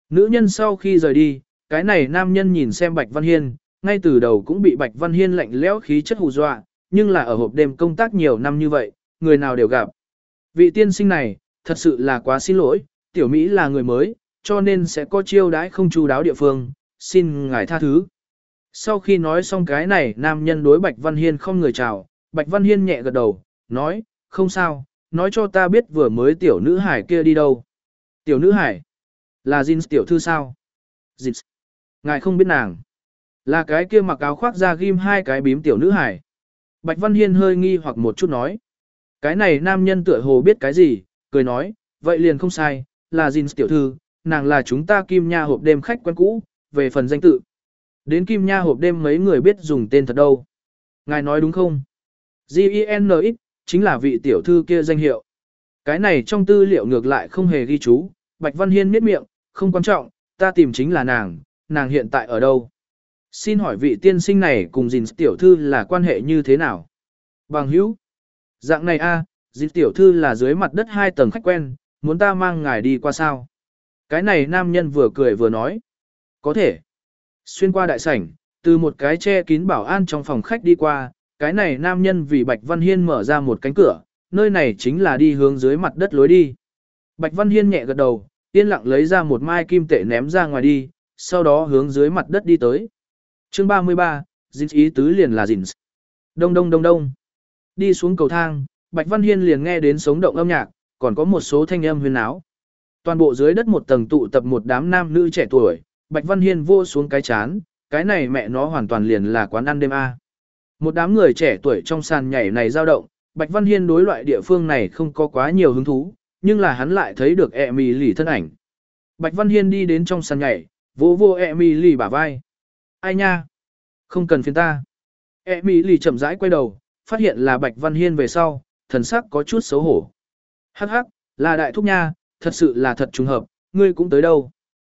Nữ nhân sau khi rời đi, cái này nam nhân nhìn xem Bạch Văn Hiên, ngay từ đầu cũng bị Bạch Văn Hiên lạnh lẽo khí chất hù dọa, nhưng là ở hộp đêm công tác nhiều năm như vậy, người nào đều gặp. Vị tiên sinh này, thật sự là quá xin lỗi, tiểu Mỹ là người mới, cho nên sẽ có chiêu đãi không chu đáo địa phương, xin ngài tha thứ. Sau khi nói xong cái này, nam nhân đối Bạch Văn Hiên không người chào, Bạch Văn Hiên nhẹ gật đầu, nói, không sao, nói cho ta biết vừa mới tiểu nữ hải kia đi đâu. Tiểu nữ hải? Là Jin tiểu thư sao? Jin. Ngài không biết nàng. Là cái kia mặc áo khoác da ghim hai cái bím tiểu nữ hải. Bạch Văn Hiên hơi nghi hoặc một chút nói. Cái này nam nhân tựa hồ biết cái gì, cười nói, vậy liền không sai, là Jin tiểu thư, nàng là chúng ta Kim Nha hộp đêm khách quen cũ, về phần danh tự. Đến Kim Nha hộp đêm mấy người biết dùng tên thật đâu. Ngài nói đúng không? G I N X, chính là vị tiểu thư kia danh hiệu. Cái này trong tư liệu ngược lại không hề ghi chú, Bạch Văn Hiên miết miệng, không quan trọng, ta tìm chính là nàng, nàng hiện tại ở đâu? Xin hỏi vị tiên sinh này cùng Jin tiểu thư là quan hệ như thế nào? Bằng hữu. Dạng này a, à, Jin tiểu thư là dưới mặt đất hai tầng khách quen, muốn ta mang ngài đi qua sao? Cái này nam nhân vừa cười vừa nói. Có thể. Xuyên qua đại sảnh, từ một cái che kín bảo an trong phòng khách đi qua, cái này nam nhân vì Bạch Văn Hiên mở ra một cánh cửa, nơi này chính là đi hướng dưới mặt đất lối đi. Bạch Văn Hiên nhẹ gật đầu, yên lặng lấy ra một mai kim tệ ném ra ngoài đi, sau đó hướng dưới mặt đất đi tới. Chương ba mươi ba, Jin ý tứ liền là Jin. Đông đông đông đông. Đi xuống cầu thang, Bạch Văn Hiên liền nghe đến sống động âm nhạc, còn có một số thanh âm huyên náo. Toàn bộ dưới đất một tầng tụ tập một đám nam nữ trẻ tuổi, Bạch Văn Hiên vô xuống cái chán, cái này mẹ nó hoàn toàn liền là quán ăn đêm A. Một đám người trẻ tuổi trong sàn nhảy này dao động, Bạch Văn Hiên đối loại địa phương này không có quá nhiều hứng thú, nhưng là hắn lại thấy được Emily thân ảnh. Bạch Văn Hiên đi đến trong sàn nhảy, vỗ vô Emily bả vai. Ai nha? Không cần phiền ta. Emily chậm rãi quay đầu, phát hiện là Bạch Văn Hiên về sau, thần sắc có chút xấu hổ. Hắc hắc, là đại thúc nha, thật sự là thật trùng hợp, ngươi cũng tới đâu.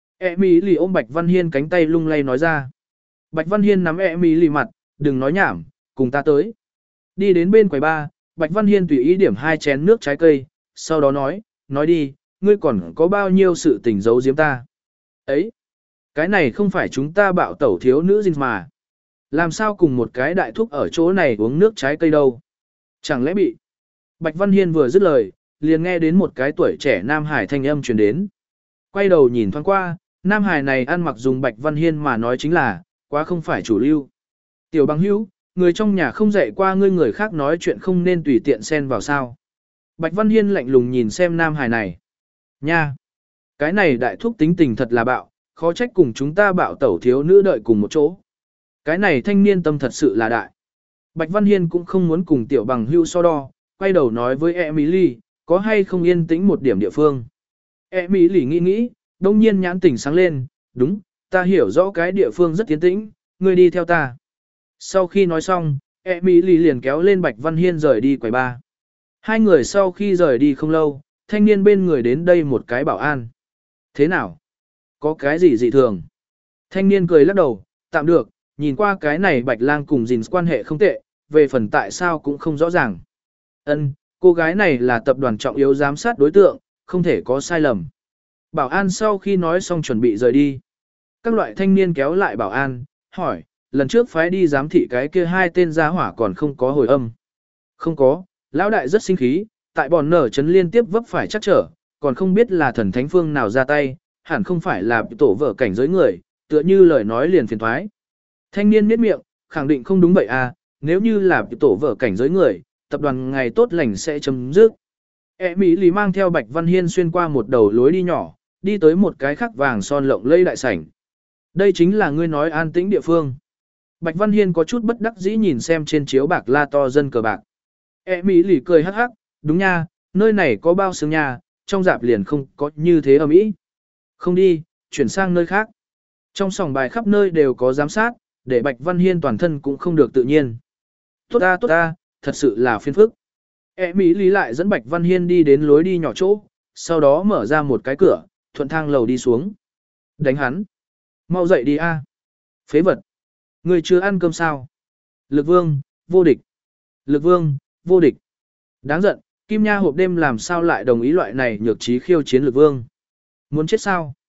Emily ôm Bạch Văn Hiên cánh tay lung lay nói ra. Bạch Văn Hiên nắm Emily mặt, đừng nói nhảm, cùng ta tới. Đi đến bên quầy bar, Bạch Văn Hiên tùy ý điểm hai chén nước trái cây, sau đó nói, nói đi, ngươi còn có bao nhiêu sự tình giấu giếm ta. Ấy, cái này không phải chúng ta bạo tẩu thiếu nữ Jin mà. Làm sao cùng một cái đại thúc ở chỗ này uống nước trái cây đâu? Chẳng lẽ bị... Bạch Văn Hiên vừa dứt lời, liền nghe đến một cái tuổi trẻ Nam Hải thanh âm truyền đến. Quay đầu nhìn thoáng qua, Nam Hải này ăn mặc dùng Bạch Văn Hiên mà nói chính là, quá không phải chủ lưu. Tiểu bằng hữu, người trong nhà không dạy qua ngươi người khác nói chuyện không nên tùy tiện xen vào sao. Bạch Văn Hiên lạnh lùng nhìn xem Nam Hải này. Nha! Cái này đại thúc tính tình thật là bạo, khó trách cùng chúng ta bạo tẩu thiếu nữ đợi cùng một chỗ. Cái này thanh niên tâm thật sự là đại. Bạch Văn Hiên cũng không muốn cùng tiểu bằng hữu so đo, quay đầu nói với Emily, có hay không yên tĩnh một điểm địa phương. Emily nghĩ nghĩ, đông nhiên nhãn tỉnh sáng lên, đúng, ta hiểu rõ cái địa phương rất yên tĩnh, ngươi đi theo ta. Sau khi nói xong, Emily liền kéo lên Bạch Văn Hiên rời đi quầy bar. Hai người sau khi rời đi không lâu, thanh niên bên người đến đây một cái bảo an. Thế nào? Có cái gì dị thường? Thanh niên cười lắc đầu, tạm được, nhìn qua cái này Bạch Lang cùng Jin quan hệ không tệ, về phần tại sao cũng không rõ ràng. Ân, cô gái này là tập đoàn trọng yếu giám sát đối tượng, không thể có sai lầm. Bảo an sau khi nói xong chuẩn bị rời đi. Các loại thanh niên kéo lại bảo an, hỏi, lần trước phái đi giám thị cái kia hai tên gia hỏa còn không có hồi âm. Không có, lão đại rất sinh khí, tại bọn nở chấn liên tiếp vấp phải chắc trở, còn không biết là thần thánh phương nào ra tay, hẳn không phải là tổ vợ cảnh giới người, tựa như lời nói liền phiền thoái. Thanh niên miết miệng, khẳng định không đúng vậy à, nếu như là tổ vợ cảnh giới người, tập đoàn ngày tốt lành sẽ chấm dứt. E Mỹ lì mang theo Bạch Văn Hiên xuyên qua một đầu lối đi nhỏ, đi tới một cái khắc vàng son lộng lây đại sảnh. Đây chính là ngươi nói an tĩnh địa phương. Bạch Văn Hiên có chút bất đắc dĩ nhìn xem trên chiếu bạc la to dân cờ bạc. E Mỹ lì cười hắc hắc, đúng nha, nơi này có bao xương nha, trong dạp liền không có như thế ở Mỹ. Không đi, chuyển sang nơi khác. Trong sòng bài khắp nơi đều có giám sát, để Bạch Văn Hiên toàn thân cũng không được tự nhiên. Tốt ta tốt ta, thật sự là phiền phức. E Mỹ lý lại dẫn Bạch Văn Hiên đi đến lối đi nhỏ chỗ, sau đó mở ra một cái cửa, thuận thang lầu đi xuống. Đánh hắn. Mau dậy đi a. Phế vật. Người chưa ăn cơm sao? Lực Vương, vô địch. Lực Vương, vô địch. Đáng giận, Kim Nha hộp đêm làm sao lại đồng ý loại này nhược trí khiêu chiến Lực Vương. Muốn chết sao?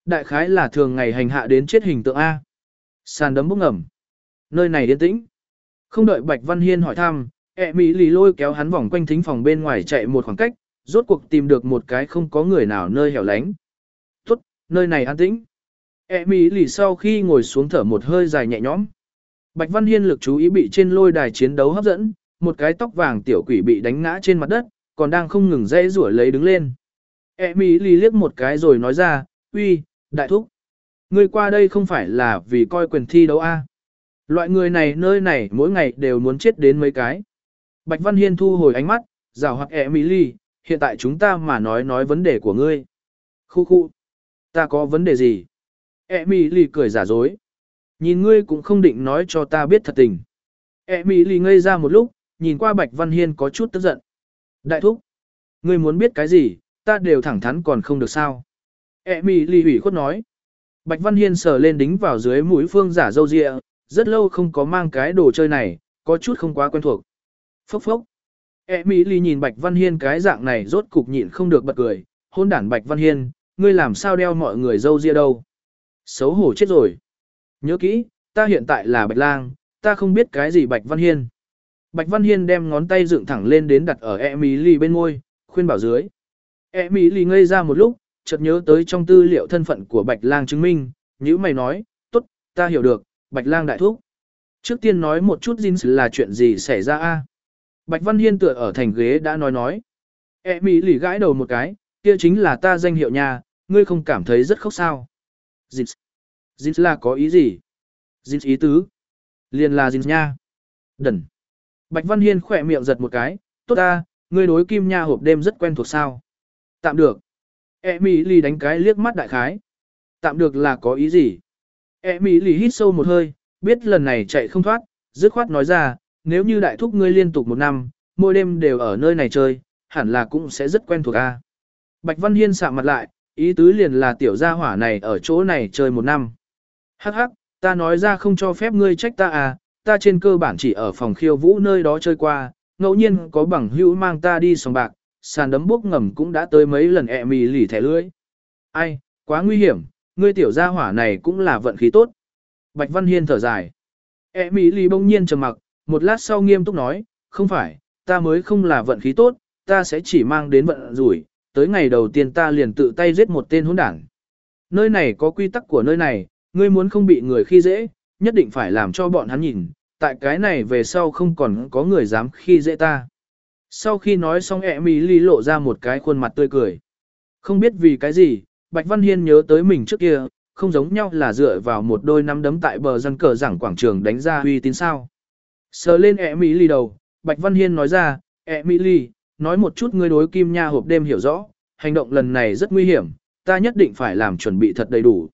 Đại khái là thường ngày hành hạ đến chết hình tượng A. Sàn đấm bốc ngầm. Nơi này yên tĩnh. Không đợi Bạch Văn Hiên hỏi thăm, ẹ mỹ lì lôi kéo hắn vòng quanh thính phòng bên ngoài chạy một khoảng cách, rốt cuộc tìm được một cái không có người nào nơi hẻo lánh. Tốt, nơi này an tĩnh. ẹ mỹ lì sau khi ngồi xuống thở một hơi dài nhẹ nhõm. Bạch Văn Hiên lực chú ý bị trên lôi đài chiến đấu hấp dẫn, một cái tóc vàng tiểu quỷ bị đánh ngã trên mặt đất, còn đang không ngừng dãy rủa lấy đứng lên. ẹ mỹ lì liếc một cái rồi nói ra, uy, đại thúc. Ngươi qua đây không phải là vì coi quyền thi đấu A. Loại người này nơi này mỗi ngày đều muốn chết đến mấy cái. Bạch Văn Hiên thu hồi ánh mắt, rào hoặc ẹ mỹ lì, hiện tại chúng ta mà nói nói vấn đề của ngươi. Khu khu, ta có vấn đề gì? ẹ mỹ lì cười giả dối. Nhìn ngươi cũng không định nói cho ta biết thật tình. ẹ mỹ lì ngây ra một lúc, nhìn qua Bạch Văn Hiên có chút tức giận. Đại thúc, ngươi muốn biết cái gì, ta đều thẳng thắn còn không được sao. ẹ mỹ lì ủy khuất nói. Bạch Văn Hiên sờ lên đính vào dưới mũi phương giả dâu dịa, rất lâu không có mang cái đồ chơi này, có chút không quá quen thuộc. Phốc phốc. ẹ mỹ lì nhìn Bạch Văn Hiên cái dạng này rốt cục nhịn không được bật cười, hôn đản Bạch Văn Hiên, ngươi làm sao đeo mọi người dâu dịa đâu. Xấu hổ chết rồi. Nhớ kỹ, ta hiện tại là Bạch Lang, ta không biết cái gì Bạch Văn Hiên. Bạch Văn Hiên đem ngón tay dựng thẳng lên đến đặt ở Emily bên môi, khuyên bảo dưới. Emily ngây ra một lúc, chợt nhớ tới trong tư liệu thân phận của Bạch Lang chứng minh, nhữ mày nói, tốt, ta hiểu được, Bạch Lang đại thúc. Trước tiên nói một chút jeans là chuyện gì xảy ra a? Bạch Văn Hiên tựa ở thành ghế đã nói nói. Emily gãi đầu một cái, kia chính là ta danh hiệu nhà, ngươi không cảm thấy rất khóc sao. Jeans. Jeans là có ý gì? Jeans ý tứ. Liền là jeans nha. Đần. Bạch Văn Hiên khỏe miệng giật một cái, tốt ta, ngươi đối kim nha hộp đêm rất quen thuộc sao. Tạm được. Emily đánh cái liếc mắt đại khái. Tạm được là có ý gì? Emily hít sâu một hơi, biết lần này chạy không thoát, dứt khoát nói ra, nếu như đại thúc ngươi liên tục một năm, mỗi đêm đều ở nơi này chơi, hẳn là cũng sẽ rất quen thuộc a. Bạch Văn Hiên sạm mặt lại, ý tứ liền là tiểu gia hỏa này ở chỗ này chơi một năm. Hắc hắc, ta nói ra không cho phép ngươi trách ta à, ta trên cơ bản chỉ ở phòng khiêu vũ nơi đó chơi qua, ngẫu nhiên có bằng hữu mang ta đi sòng bạc, sàn đấm bốc ngầm cũng đã tới mấy lần ẹ mì lì thẻ lưỡi. Ai, quá nguy hiểm, ngươi tiểu gia hỏa này cũng là vận khí tốt. Bạch Văn Hiên thở dài. Ẹ mì lì bỗng nhiên trầm mặc, một lát sau nghiêm túc nói, không phải, ta mới không là vận khí tốt, ta sẽ chỉ mang đến vận rủi, tới ngày đầu tiên ta liền tự tay giết một tên hỗn đảng. Nơi này có quy tắc của nơi này, ngươi muốn không bị người khi dễ, nhất định phải làm cho bọn hắn nhìn, tại cái này về sau không còn có người dám khi dễ ta. Sau khi nói xong Emily lộ ra một cái khuôn mặt tươi cười. Không biết vì cái gì, Bạch Văn Hiên nhớ tới mình trước kia, không giống nhau là dựa vào một đôi nắm đấm tại bờ dân cờ giảng quảng trường đánh ra uy tín sao. Sờ lên Emily đầu, Bạch Văn Hiên nói ra, Emily, nói một chút ngươi đối kim nha hộp đêm hiểu rõ, hành động lần này rất nguy hiểm, ta nhất định phải làm chuẩn bị thật đầy đủ.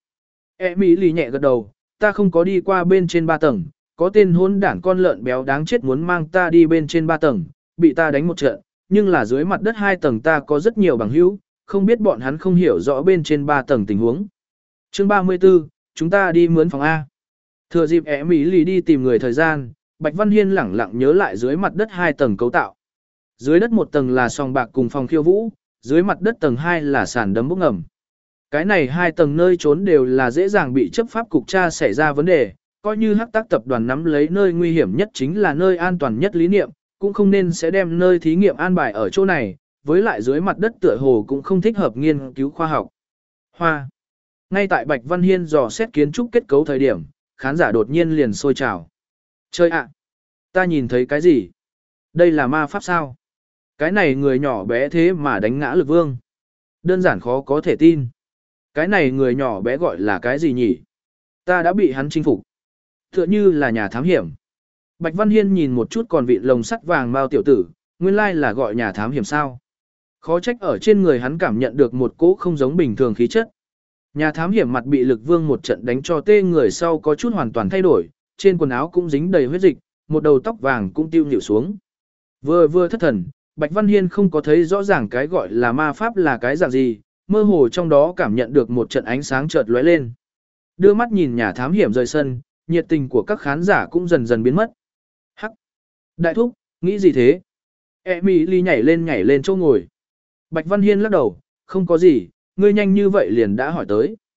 Emily nhẹ gật đầu, ta không có đi qua bên trên ba tầng, có tên hôn đản con lợn béo đáng chết muốn mang ta đi bên trên ba tầng, bị ta đánh một trận, nhưng là dưới mặt đất hai tầng ta có rất nhiều bằng hữu, không biết bọn hắn không hiểu rõ bên trên ba tầng tình huống. Chương ba mươi tư, chúng ta đi mướn phòng A. Thừa dịp Emily đi tìm người thời gian, Bạch Văn Hiên lẳng lặng nhớ lại dưới mặt đất hai tầng cấu tạo. Dưới đất một tầng là sòng bạc cùng phòng khiêu vũ, dưới mặt đất tầng hai là sàn đấm bốc ngầm. Cái này hai tầng nơi trốn đều là dễ dàng bị chấp pháp cục tra xảy ra vấn đề, coi như hắc tác tập đoàn nắm lấy nơi nguy hiểm nhất chính là nơi an toàn nhất lý niệm, cũng không nên sẽ đem nơi thí nghiệm an bài ở chỗ này, với lại dưới mặt đất tựa hồ cũng không thích hợp nghiên cứu khoa học. Hoa. Ngay tại Bạch Văn Hiên dò xét kiến trúc kết cấu thời điểm, khán giả đột nhiên liền sôi trào. Chơi ạ! Ta nhìn thấy cái gì? Đây là ma pháp sao? Cái này người nhỏ bé thế mà đánh ngã lực vương. Đơn giản khó có thể tin. Cái này người nhỏ bé gọi là cái gì nhỉ? Ta đã bị hắn chinh phục. Tựa như là nhà thám hiểm. Bạch Văn Hiên nhìn một chút còn vị lồng sắt vàng mao tiểu tử, nguyên lai là gọi nhà thám hiểm sao. Khó trách ở trên người hắn cảm nhận được một cỗ không giống bình thường khí chất. Nhà thám hiểm mặt bị lực vương một trận đánh cho tê người sau có chút hoàn toàn thay đổi, trên quần áo cũng dính đầy huyết dịch, một đầu tóc vàng cũng tiêu nhịu xuống. Vừa vừa thất thần, Bạch Văn Hiên không có thấy rõ ràng cái gọi là ma pháp là cái dạng gì, mơ hồ trong đó cảm nhận được một trận ánh sáng chợt lóe lên. Đưa mắt nhìn nhà thám hiểm rời sân, nhiệt tình của các khán giả cũng dần dần biến mất. Hắc! Đại thúc, nghĩ gì thế? Emily nhảy lên nhảy lên chỗ ngồi. Bạch Văn Hiên lắc đầu, không có gì, ngươi nhanh như vậy liền đã hỏi tới.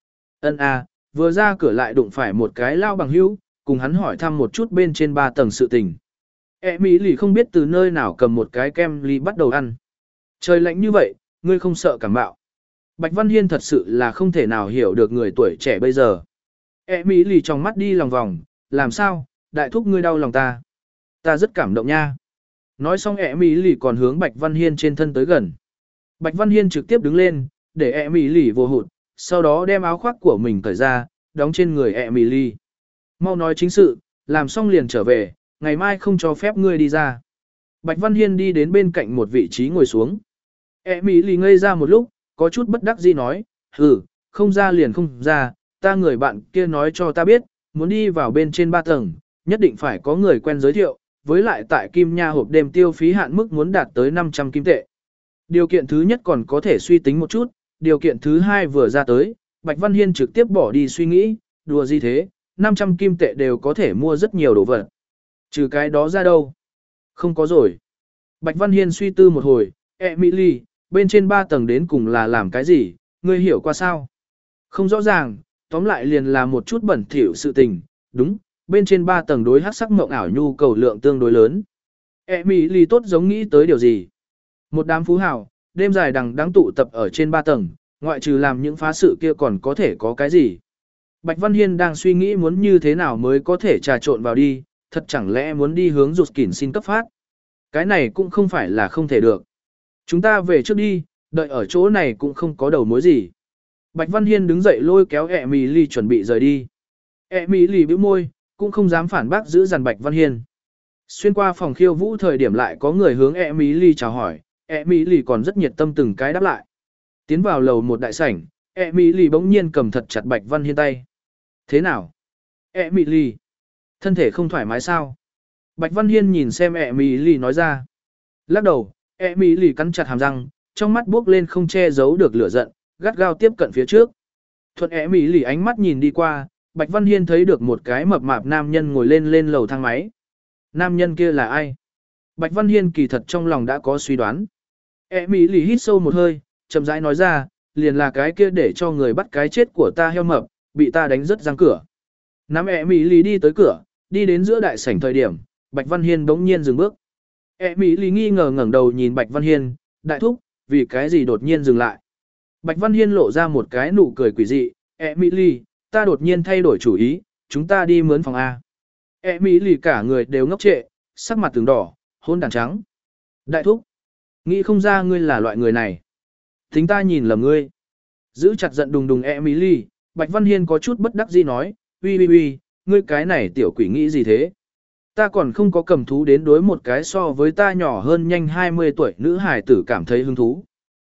Ân a, vừa ra cửa lại đụng phải một cái lao bằng hữu, cùng hắn hỏi thăm một chút bên trên ba tầng sự tình. E mỹ lì không biết từ nơi nào cầm một cái kem ly bắt đầu ăn. Trời lạnh như vậy, ngươi không sợ cảm bạo. Bạch Văn Hiên thật sự là không thể nào hiểu được người tuổi trẻ bây giờ. E mỹ lì trong mắt đi lòng vòng, làm sao, đại thúc ngươi đau lòng ta. Ta rất cảm động nha. Nói xong E mỹ lì còn hướng Bạch Văn Hiên trên thân tới gần. Bạch Văn Hiên trực tiếp đứng lên, để E mỹ lì vô hụt, sau đó đem áo khoác của mình cởi ra, đóng trên người E mỹ lì. Mau nói chính sự, làm xong liền trở về, ngày mai không cho phép ngươi đi ra. Bạch Văn Hiên đi đến bên cạnh một vị trí ngồi xuống. E mỹ lì ngây ra một lúc, có chút bất đắc dĩ nói, hừ, không ra liền không ra, ta người bạn kia nói cho ta biết, muốn đi vào bên trên ba tầng, nhất định phải có người quen giới thiệu, với lại tại Kim Nha hộp đêm tiêu phí hạn mức muốn đạt tới năm trăm kim tệ. Điều kiện thứ nhất còn có thể suy tính một chút, điều kiện thứ hai vừa ra tới, Bạch Văn Hiên trực tiếp bỏ đi suy nghĩ, đùa gì thế, năm trăm kim tệ đều có thể mua rất nhiều đồ vật. Trừ cái đó ra đâu? Không có rồi. Bạch Văn Hiên suy tư một hồi, Emily, bên trên ba tầng đến cùng là làm cái gì, ngươi hiểu qua sao? Không rõ ràng, tóm lại liền là một chút bẩn thỉu sự tình, đúng, bên trên ba tầng đối hắc sắc mộng ảo nhu cầu lượng tương đối lớn. Emily tốt giống nghĩ tới điều gì? Một đám phú hào, đêm dài đằng đẵng tụ tập ở trên ba tầng, ngoại trừ làm những phá sự kia còn có thể có cái gì? Bạch Văn Hiên đang suy nghĩ muốn như thế nào mới có thể trà trộn vào đi, thật chẳng lẽ muốn đi hướng rụt kỉn xin cấp phát. Cái này cũng không phải là không thể được. Chúng ta về trước đi, đợi ở chỗ này cũng không có đầu mối gì. Bạch Văn Hiên đứng dậy lôi kéo Emily chuẩn bị rời đi. Emily bĩu môi, cũng không dám phản bác giữ dằn Bạch Văn Hiên. Xuyên qua phòng khiêu vũ thời điểm lại có người hướng Emily chào hỏi, Emily còn rất nhiệt tâm từng cái đáp lại. Tiến vào lầu một đại sảnh, Emily bỗng nhiên cầm thật chặt Bạch Văn Hiên tay. Thế nào? Emily, thân thể không thoải mái sao? Bạch Văn Hiên nhìn xem Emily nói ra. Lắc đầu, Emily cắn chặt hàm răng, trong mắt buốc lên không che giấu được lửa giận, gắt gao tiếp cận phía trước. Thuận Emily ánh mắt nhìn đi qua, Bạch Văn Hiên thấy được một cái mập mạp nam nhân ngồi lên lên lầu thang máy. Nam nhân kia là ai? Bạch Văn Hiên kỳ thật trong lòng đã có suy đoán. Emily hít sâu một hơi, chậm rãi nói ra, liền là cái kia để cho người bắt cái chết của ta heo mập, bị ta đánh rớt răng cửa. Nắm Emily đi tới cửa, đi đến giữa đại sảnh thời điểm, Bạch Văn Hiên bỗng nhiên dừng bước. Emily nghi ngờ ngẩng đầu nhìn Bạch Văn Hiên, đại thúc, vì cái gì đột nhiên dừng lại. Bạch Văn Hiên lộ ra một cái nụ cười quỷ dị, Emily, ta đột nhiên thay đổi chủ ý, chúng ta đi mướn phòng A. Emily cả người đều ngốc trệ, sắc mặt từng đỏ, hôn đàn trắng. Đại thúc, nghĩ không ra ngươi là loại người này. Tính ta nhìn lầm ngươi. Giữ chặt giận đùng đùng Emily, Bạch Văn Hiên có chút bất đắc dĩ nói, uy uy uy, ngươi cái này tiểu quỷ nghĩ gì thế? Ta còn không có cầm thú đến đối một cái so với ta nhỏ hơn nhanh hai mươi tuổi nữ hài tử cảm thấy hứng thú.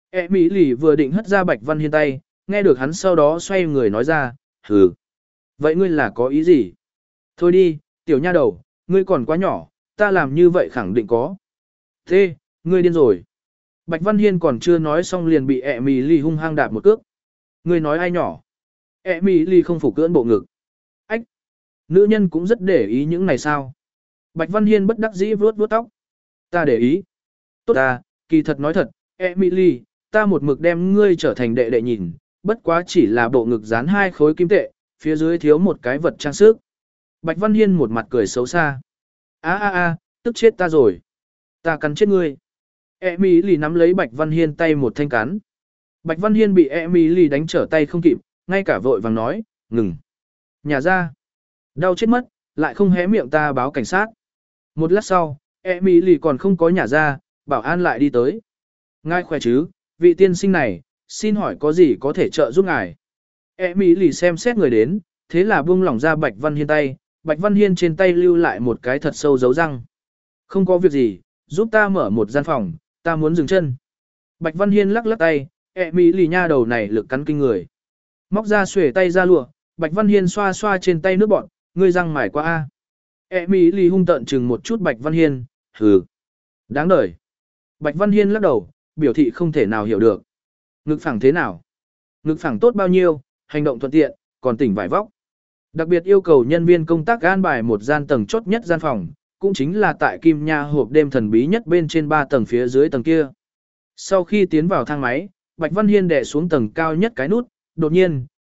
Emily vừa định hất ra Bạch Văn Hiên tay, nghe được hắn sau đó xoay người nói ra, hừ. Vậy ngươi là có ý gì? Thôi đi, tiểu nha đầu, ngươi còn quá nhỏ, ta làm như vậy khẳng định có. Thế, ngươi điên rồi. Bạch Văn Hiên còn chưa nói xong liền bị Emily hung hăng đạp một cước. Ngươi nói ai nhỏ? Emily không phục cưỡng bộ ngực. Ách! Nữ nhân cũng rất để ý những này sao? Bạch Văn Hiên bất đắc dĩ vuốt vuốt tóc. Ta để ý. Tốt ta, kỳ thật nói thật, Emily, ta một mực đem ngươi trở thành đệ đệ nhìn, bất quá chỉ là bộ ngực dán hai khối kim tệ, phía dưới thiếu một cái vật trang sức. Bạch Văn Hiên một mặt cười xấu xa. A a a, tức chết ta rồi. Ta cắn chết ngươi. Emily nắm lấy Bạch Văn Hiên tay một thanh cắn. Bạch Văn Hiên bị Emily đánh trở tay không kịp, ngay cả vội vàng nói, ngừng. Nhà ra. Đau chết mất, lại không hé miệng ta báo cảnh sát. Một lát sau, Emily còn không có nhà ra, bảo an lại đi tới. Ngài khỏe chứ, vị tiên sinh này, xin hỏi có gì có thể trợ giúp ngài. Emily xem xét người đến, thế là buông lỏng ra Bạch Văn Hiên tay, Bạch Văn Hiên trên tay lưu lại một cái thật sâu dấu răng. Không có việc gì, giúp ta mở một gian phòng, ta muốn dừng chân. Bạch Văn Hiên lắc lắc tay, Emily nha đầu này lực cắn kinh người. Móc ra xuề tay ra lụa, Bạch Văn Hiên xoa xoa trên tay nước bọn, ngươi răng mải quá a. Emily hung tợn chừng một chút Bạch Văn Hiên, hừ. Đáng đời. Bạch Văn Hiên lắc đầu, biểu thị không thể nào hiểu được. Ngực phẳng thế nào? Ngực phẳng tốt bao nhiêu, hành động thuận tiện, còn tỉnh vải vóc. Đặc biệt yêu cầu nhân viên công tác an bài một gian tầng chốt nhất gian phòng, cũng chính là tại Kim Nha hộp đêm thần bí nhất bên trên ba tầng phía dưới tầng kia. Sau khi tiến vào thang máy, Bạch Văn Hiên đè xuống tầng cao nhất cái nút, đột nhiên,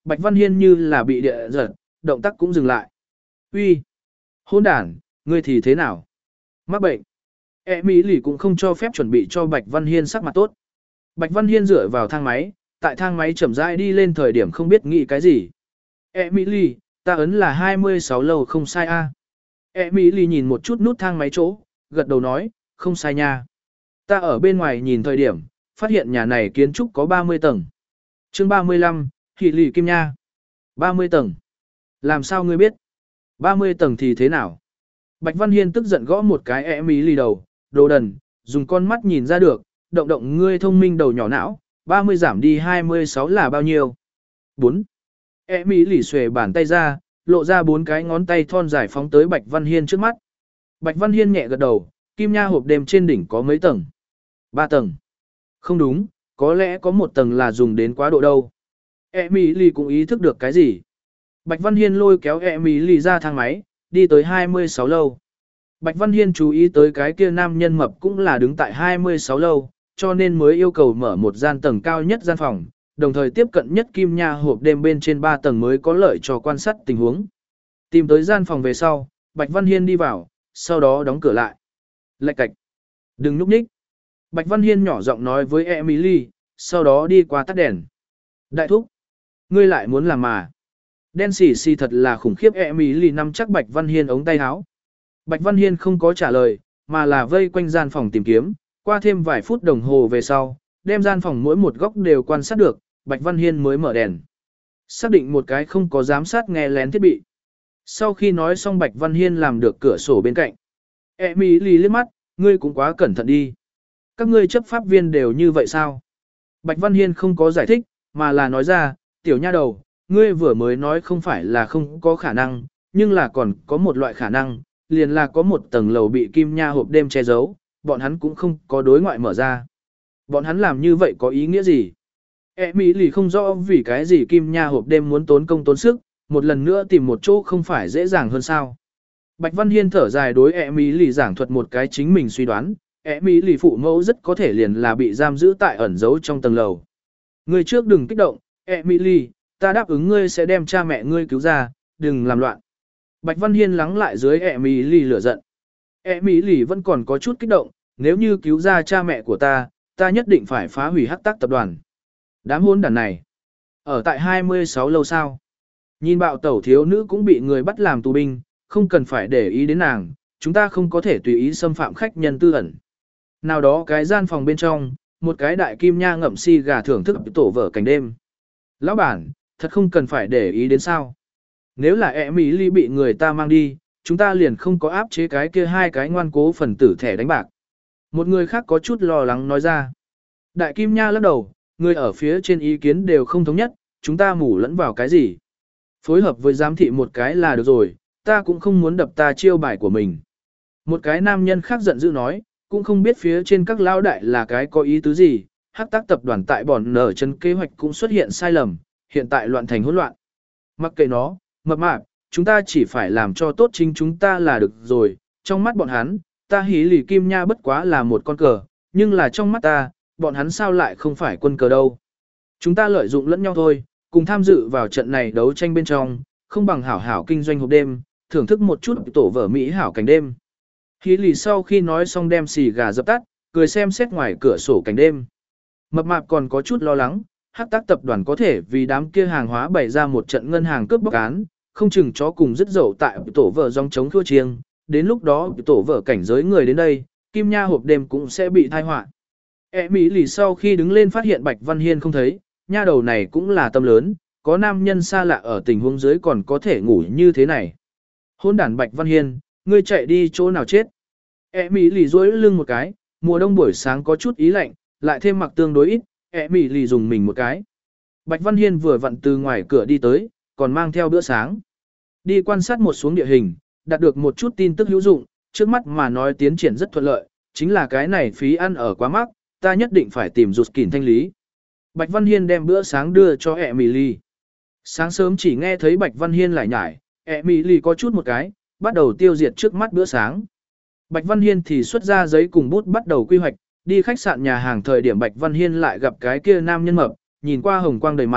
Bạch Văn Hiên như là bị địa giật, động tác cũng dừng lại. Uy, hôn đản, ngươi thì thế nào? Mắc bệnh. E Mỹ lì cũng không cho phép chuẩn bị cho Bạch Văn Hiên sắc mặt tốt. Bạch Văn Hiên dựa vào thang máy, tại thang máy chậm rãi đi lên thời điểm không biết nghĩ cái gì. E Mỹ lì, ta ấn là hai mươi sáu lầu không sai a. À. E Mỹ lì nhìn một chút nút thang máy chỗ, gật đầu nói, không sai nha. Ta ở bên ngoài nhìn thời điểm, phát hiện nhà này kiến trúc có ba mươi tầng. Chương ba mươi lăm, Hỷ lì kim nha. ba mươi tầng. Làm sao ngươi biết? ba mươi tầng thì thế nào? Bạch Văn Hiên tức giận gõ một cái E Mỹ lì đầu, đồ đần, dùng con mắt nhìn ra được, động động ngươi thông minh đầu nhỏ não, ba mươi giảm đi hai mươi sáu là bao nhiêu? bốn. E Mỹ lì xuề bàn tay ra, lộ ra bốn cái ngón tay thon dài phóng tới Bạch Văn Hiên trước mắt. Bạch Văn Hiên nhẹ gật đầu, kim nha hộp đêm trên đỉnh có mấy tầng? ba tầng. Không đúng, có lẽ có một tầng là dùng đến quá độ đâu. E Mỹ lì cũng ý thức được cái gì? Bạch Văn Hiên lôi kéo E Mỹ lì ra thang máy, đi tới hai mươi sáu lâu. Bạch Văn Hiên chú ý tới cái kia nam nhân mập cũng là đứng tại hai mươi sáu lâu, cho nên mới yêu cầu mở một gian tầng cao nhất gian phòng, đồng thời tiếp cận nhất kim nha hộp đêm bên trên ba tầng mới có lợi cho quan sát tình huống. Tìm tới gian phòng về sau, Bạch Văn Hiên đi vào, sau đó đóng cửa lại. Lạch cạch. Đừng núp nhích. Bạch Văn Hiên nhỏ giọng nói với Emily, sau đó đi qua tắt đèn. Đại thúc, ngươi lại muốn làm mà. Đen xì xì thật là khủng khiếp. Emily nắm chắc Bạch Văn Hiên ống tay áo. Bạch Văn Hiên không có trả lời, mà là vây quanh gian phòng tìm kiếm, qua thêm vài phút đồng hồ về sau, đem gian phòng mỗi một góc đều quan sát được, Bạch Văn Hiên mới mở đèn. Xác định một cái không có giám sát nghe lén thiết bị. Sau khi nói xong Bạch Văn Hiên làm được cửa sổ bên cạnh. Emily liếc mắt, ngươi cũng quá cẩn thận đi. Các ngươi chấp pháp viên đều như vậy sao? Bạch Văn Hiên không có giải thích, mà là nói ra, tiểu nha đầu, ngươi vừa mới nói không phải là không có khả năng, nhưng là còn có một loại khả năng, liền là có một tầng lầu bị kim nha hộp đêm che giấu, bọn hắn cũng không có đối ngoại mở ra. Bọn hắn làm như vậy có ý nghĩa gì? E Mỹ lì không rõ vì cái gì kim nha hộp đêm muốn tốn công tốn sức, một lần nữa tìm một chỗ không phải dễ dàng hơn sao. Bạch Văn Hiên thở dài đối E Mỹ lì giảng thuật một cái chính mình suy đoán, E Mỹ lì phụ mẫu rất có thể liền là bị giam giữ tại ẩn giấu trong tầng lầu. Ngươi trước đừng kích động, E Mỹ lì, ta đáp ứng ngươi sẽ đem cha mẹ ngươi cứu ra, đừng làm loạn. Bạch Văn Hiên lắng lại dưới E Mỹ lì lửa giận. E Mỹ lì vẫn còn có chút kích động, nếu như cứu ra cha mẹ của ta, ta nhất định phải phá hủy hắc tác tập đoàn. Đám hôn đàn này. Ở tại hai mươi sáu lâu sao. Nhìn bạo tẩu thiếu nữ cũng bị người bắt làm tù binh, không cần phải để ý đến nàng, chúng ta không có thể tùy ý xâm phạm khách nhân tư ẩn. Nào đó cái gian phòng bên trong, một cái đại kim nha ngậm si gà thưởng thức tổ vở cảnh đêm. Lão bản, thật không cần phải để ý đến sao. Nếu là ẹ Mỹ ly bị người ta mang đi, chúng ta liền không có áp chế cái kia hai cái ngoan cố phần tử thẻ đánh bạc. Một người khác có chút lo lắng nói ra. Đại kim nha lắc đầu, người ở phía trên ý kiến đều không thống nhất, chúng ta mù lẫn vào cái gì. Phối hợp với giám thị một cái là được rồi, ta cũng không muốn đập ta chiêu bài của mình. Một cái nam nhân khác giận dữ nói, cũng không biết phía trên các lao đại là cái có ý tứ gì, hắc tác tập đoàn tại bòn nở chân kế hoạch cũng xuất hiện sai lầm, hiện tại loạn thành hỗn loạn. Mặc kệ nó, mập mạp, chúng ta chỉ phải làm cho tốt chính chúng ta là được rồi, trong mắt bọn hắn, ta hí lì kim nha bất quá là một con cờ, nhưng là trong mắt ta, bọn hắn sao lại không phải quân cờ đâu. Chúng ta lợi dụng lẫn nhau thôi, cùng tham dự vào trận này đấu tranh bên trong, không bằng hảo hảo kinh doanh hộp đêm, thưởng thức một chút tổ vở Mỹ hảo cảnh đêm. Hí lì sau khi nói xong đem xì gà dập tắt, cười xem xét ngoài cửa sổ cảnh đêm. Mập mạp còn có chút lo lắng, hắc tác tập đoàn có thể vì đám kia hàng hóa bày ra một trận ngân hàng cướp bóc án, không chừng chó cùng rất dậu tại tổ vở dòng chống thua chiêng, đến lúc đó tổ vở cảnh giới người đến đây, kim nha hộp đêm cũng sẽ bị tai họa. E Mỹ lì sau khi đứng lên phát hiện Bạch Văn Hiên không thấy, nha đầu này cũng là tâm lớn, có nam nhân xa lạ ở tình huống dưới còn có thể ngủ như thế này. Hôn đản Bạch Văn Hiên, ngươi chạy đi chỗ nào chết. E Mỹ lì duỗi lưng một cái, mùa đông buổi sáng có chút ý lạnh, lại thêm mặc tương đối ít, E Mỹ lì dùng mình một cái. Bạch Văn Hiên vừa vặn từ ngoài cửa đi tới, còn mang theo bữa sáng. Đi quan sát một xuống địa hình, đạt được một chút tin tức hữu dụng, trước mắt mà nói tiến triển rất thuận lợi, chính là cái này phí ăn ở quá mắc, ta nhất định phải tìm rụt kỉn thanh lý. Bạch Văn Hiên đem bữa sáng đưa cho Emily. Sáng sớm chỉ nghe thấy Bạch Văn Hiên lại nhải, Emily có chút một cái, bắt đầu tiêu diệt trước mắt bữa sáng. Bạch Văn Hiên thì xuất ra giấy cùng bút bắt đầu quy hoạch, đi khách sạn nhà hàng thời điểm Bạch Văn Hiên lại gặp cái kia nam nhân mập, nhìn qua hồng quang đầy mặt,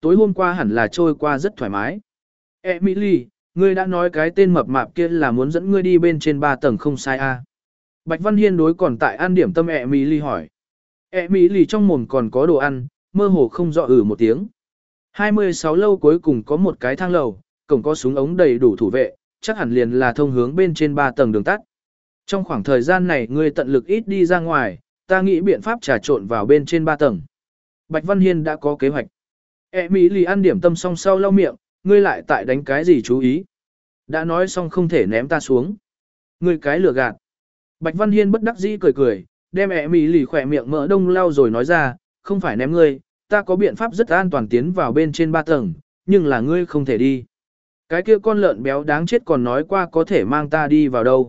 tối hôm qua hẳn là trôi qua rất thoải mái. Emily, ngươi đã nói cái tên mập mạp kia là muốn dẫn ngươi đi bên trên ba tầng không sai à. Bạch Văn Hiên đối còn tại ăn điểm tâm Emily hỏi. Emily trong mồm còn có đồ ăn, mơ hồ không rõ ử một tiếng. hai mươi sáu lâu cuối cùng có một cái thang lầu, cổng có súng ống đầy đủ thủ vệ, chắc hẳn liền là thông hướng bên trên ba tầng đường tắt. Trong khoảng thời gian này ngươi tận lực ít đi ra ngoài, ta nghĩ biện pháp trà trộn vào bên trên ba tầng. Bạch Văn Hiên đã có kế hoạch. Emily ăn điểm tâm xong sau lau miệng, ngươi lại tại đánh cái gì chú ý. Đã nói xong không thể ném ta xuống. Ngươi cái lừa gạt. Bạch Văn Hiên bất đắc dĩ cười cười, đem Emily khỏe miệng mỡ đông lau rồi nói ra, không phải ném ngươi, ta có biện pháp rất an toàn tiến vào bên trên ba tầng, nhưng là ngươi không thể đi. Cái kia con lợn béo đáng chết còn nói qua có thể mang ta đi vào đâu.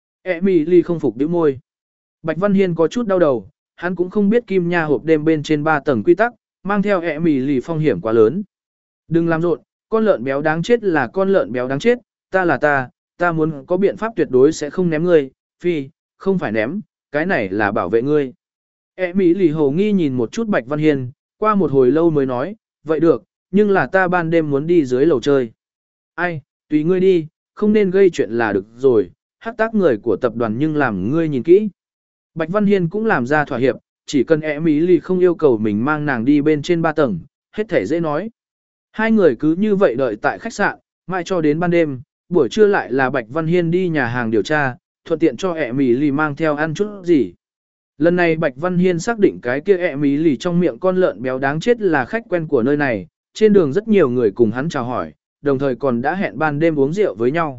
Emily không phục bĩu môi. Bạch Văn Hiên có chút đau đầu, hắn cũng không biết kim nha hộp đêm bên trên ba tầng quy tắc, mang theo Emily phong hiểm quá lớn. Đừng làm rộn, con lợn béo đáng chết là con lợn béo đáng chết, ta là ta, ta muốn có biện pháp tuyệt đối sẽ không ném ngươi, phi, không phải ném, cái này là bảo vệ ngươi. Emily hồ nghi nhìn một chút Bạch Văn Hiên, qua một hồi lâu mới nói, vậy được, nhưng là ta ban đêm muốn đi dưới lầu chơi. Ai, tùy ngươi đi, không nên gây chuyện là được rồi, hắc tác người của tập đoàn nhưng làm ngươi nhìn kỹ. Bạch Văn Hiên cũng làm ra thỏa hiệp, chỉ cần Emily không yêu cầu mình mang nàng đi bên trên ba tầng, hết thể dễ nói. Hai người cứ như vậy đợi tại khách sạn, mãi cho đến ban đêm, buổi trưa lại là Bạch Văn Hiên đi nhà hàng điều tra, thuận tiện cho Emily mang theo ăn chút gì. Lần này Bạch Văn Hiên xác định cái kia Emily trong miệng con lợn béo đáng chết là khách quen của nơi này, trên đường rất nhiều người cùng hắn chào hỏi, đồng thời còn đã hẹn ban đêm uống rượu với nhau.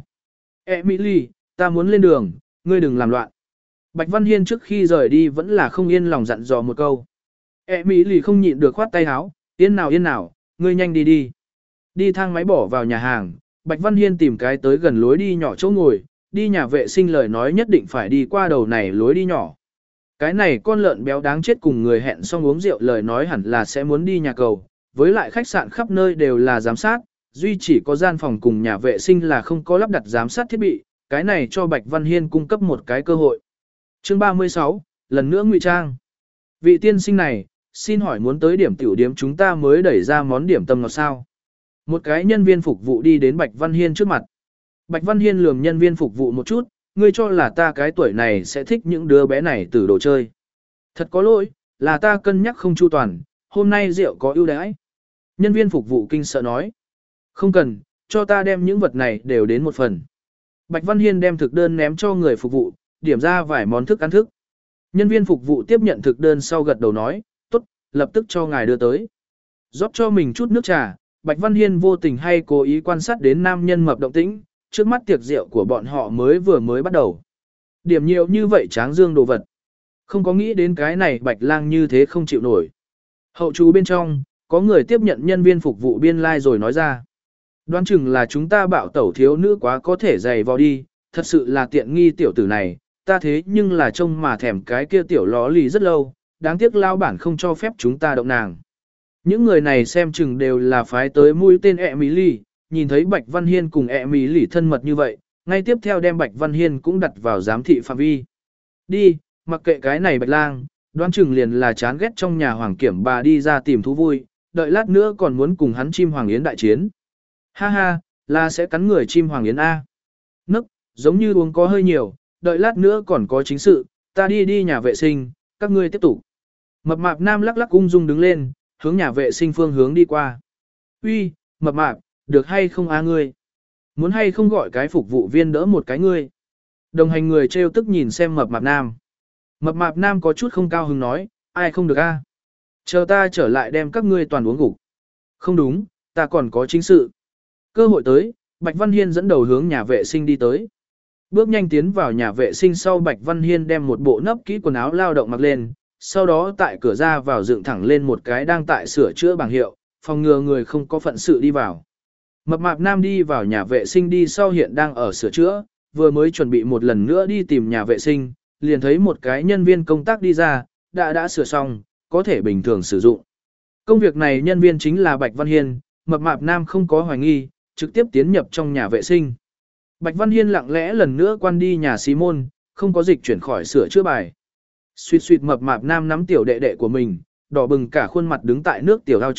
Emily, ta muốn lên đường, ngươi đừng làm loạn. Bạch Văn Hiên trước khi rời đi vẫn là không yên lòng dặn dò một câu. Emily không nhịn được khoát tay áo, yên nào yên nào, ngươi nhanh đi đi. Đi thang máy bỏ vào nhà hàng, Bạch Văn Hiên tìm cái tới gần lối đi nhỏ chỗ ngồi, đi nhà vệ sinh lời nói nhất định phải đi qua đầu này lối đi nhỏ. Cái này con lợn béo đáng chết cùng người hẹn xong uống rượu lời nói hẳn là sẽ muốn đi nhà cầu, với lại khách sạn khắp nơi đều là giám sát, duy chỉ có gian phòng cùng nhà vệ sinh là không có lắp đặt giám sát thiết bị, cái này cho Bạch Văn Hiên cung cấp một cái cơ hội. Chương ba mươi sáu, lần nữa ngụy trang. Vị tiên sinh này, xin hỏi muốn tới điểm tiểu điểm chúng ta mới đẩy ra món điểm tâm ngọt sao? Một cái nhân viên phục vụ đi đến Bạch Văn Hiên trước mặt. Bạch Văn Hiên lườm nhân viên phục vụ một chút, ngươi cho là ta cái tuổi này sẽ thích những đứa bé này từ đồ chơi. Thật có lỗi, là ta cân nhắc không chu toàn, hôm nay rượu có ưu đãi. Nhân viên phục vụ kinh sợ nói. Không cần, cho ta đem những vật này đều đến một phần. Bạch Văn Hiên đem thực đơn ném cho người phục vụ, điểm ra vài món thức ăn thức. Nhân viên phục vụ tiếp nhận thực đơn sau gật đầu nói, tốt, lập tức cho ngài đưa tới. Rót cho mình chút nước trà, Bạch Văn Hiên vô tình hay cố ý quan sát đến nam nhân mập động tĩnh, trước mắt tiệc rượu của bọn họ mới vừa mới bắt đầu. Điểm nhiều như vậy tráng dương đồ vật. Không có nghĩ đến cái này Bạch Lang như thế không chịu nổi. Hậu trú bên trong, có người tiếp nhận nhân viên phục vụ biên lai like rồi nói ra. Đoán chừng là chúng ta bạo tẩu thiếu nữ quá có thể dày vò đi, thật sự là tiện nghi tiểu tử này, ta thế nhưng là trông mà thèm cái kia tiểu ló lì rất lâu, đáng tiếc lao bản không cho phép chúng ta động nàng. Những người này xem chừng đều là phái tới mũi tên Emily, nhìn thấy Bạch Văn Hiên cùng Emily thân mật như vậy, ngay tiếp theo đem Bạch Văn Hiên cũng đặt vào giám thị phạm vi. Đi, mặc kệ cái này Bạch Lang, đoán chừng liền là chán ghét trong nhà hoàng kiểm bà đi ra tìm thú vui, đợi lát nữa còn muốn cùng hắn chim hoàng yến đại chiến. Ha ha, là sẽ cắn người chim hoàng yến A. Nức, giống như uống có hơi nhiều, đợi lát nữa còn có chính sự, ta đi đi nhà vệ sinh, các ngươi tiếp tục. Mập mạp nam lắc lắc ung dung đứng lên, hướng nhà vệ sinh phương hướng đi qua. Uy, mập mạp, được hay không a ngươi? Muốn hay không gọi cái phục vụ viên đỡ một cái ngươi? Đồng hành người trêu tức nhìn xem mập mạp nam. Mập mạp nam có chút không cao hứng nói, ai không được a? Chờ ta trở lại đem các ngươi toàn uống gục. Không đúng, ta còn có chính sự. Cơ hội tới, Bạch Văn Hiên dẫn đầu hướng nhà vệ sinh đi tới. Bước nhanh tiến vào nhà vệ sinh sau Bạch Văn Hiên đem một bộ nấp kỹ quần áo lao động mặc lên, sau đó tại cửa ra vào dựng thẳng lên một cái đang tại sửa chữa bảng hiệu, phòng ngừa người không có phận sự đi vào. Mập mạp nam đi vào nhà vệ sinh đi sau hiện đang ở sửa chữa, vừa mới chuẩn bị một lần nữa đi tìm nhà vệ sinh, liền thấy một cái nhân viên công tác đi ra, đã đã sửa xong, có thể bình thường sử dụng. Công việc này nhân viên chính là Bạch Văn Hiên, mập mạp nam không có hoài nghi, trực tiếp tiến nhập trong nhà vệ sinh. Bạch Văn Hiên lặng lẽ lần nữa quan đi nhà xí môn, không có dịch chuyển khỏi sửa chữa bài. Suýt suýt mập mạp nam nắm tiểu đệ đệ của mình, đỏ bừng cả khuôn mặt đứng tại nước tiểu ao trước,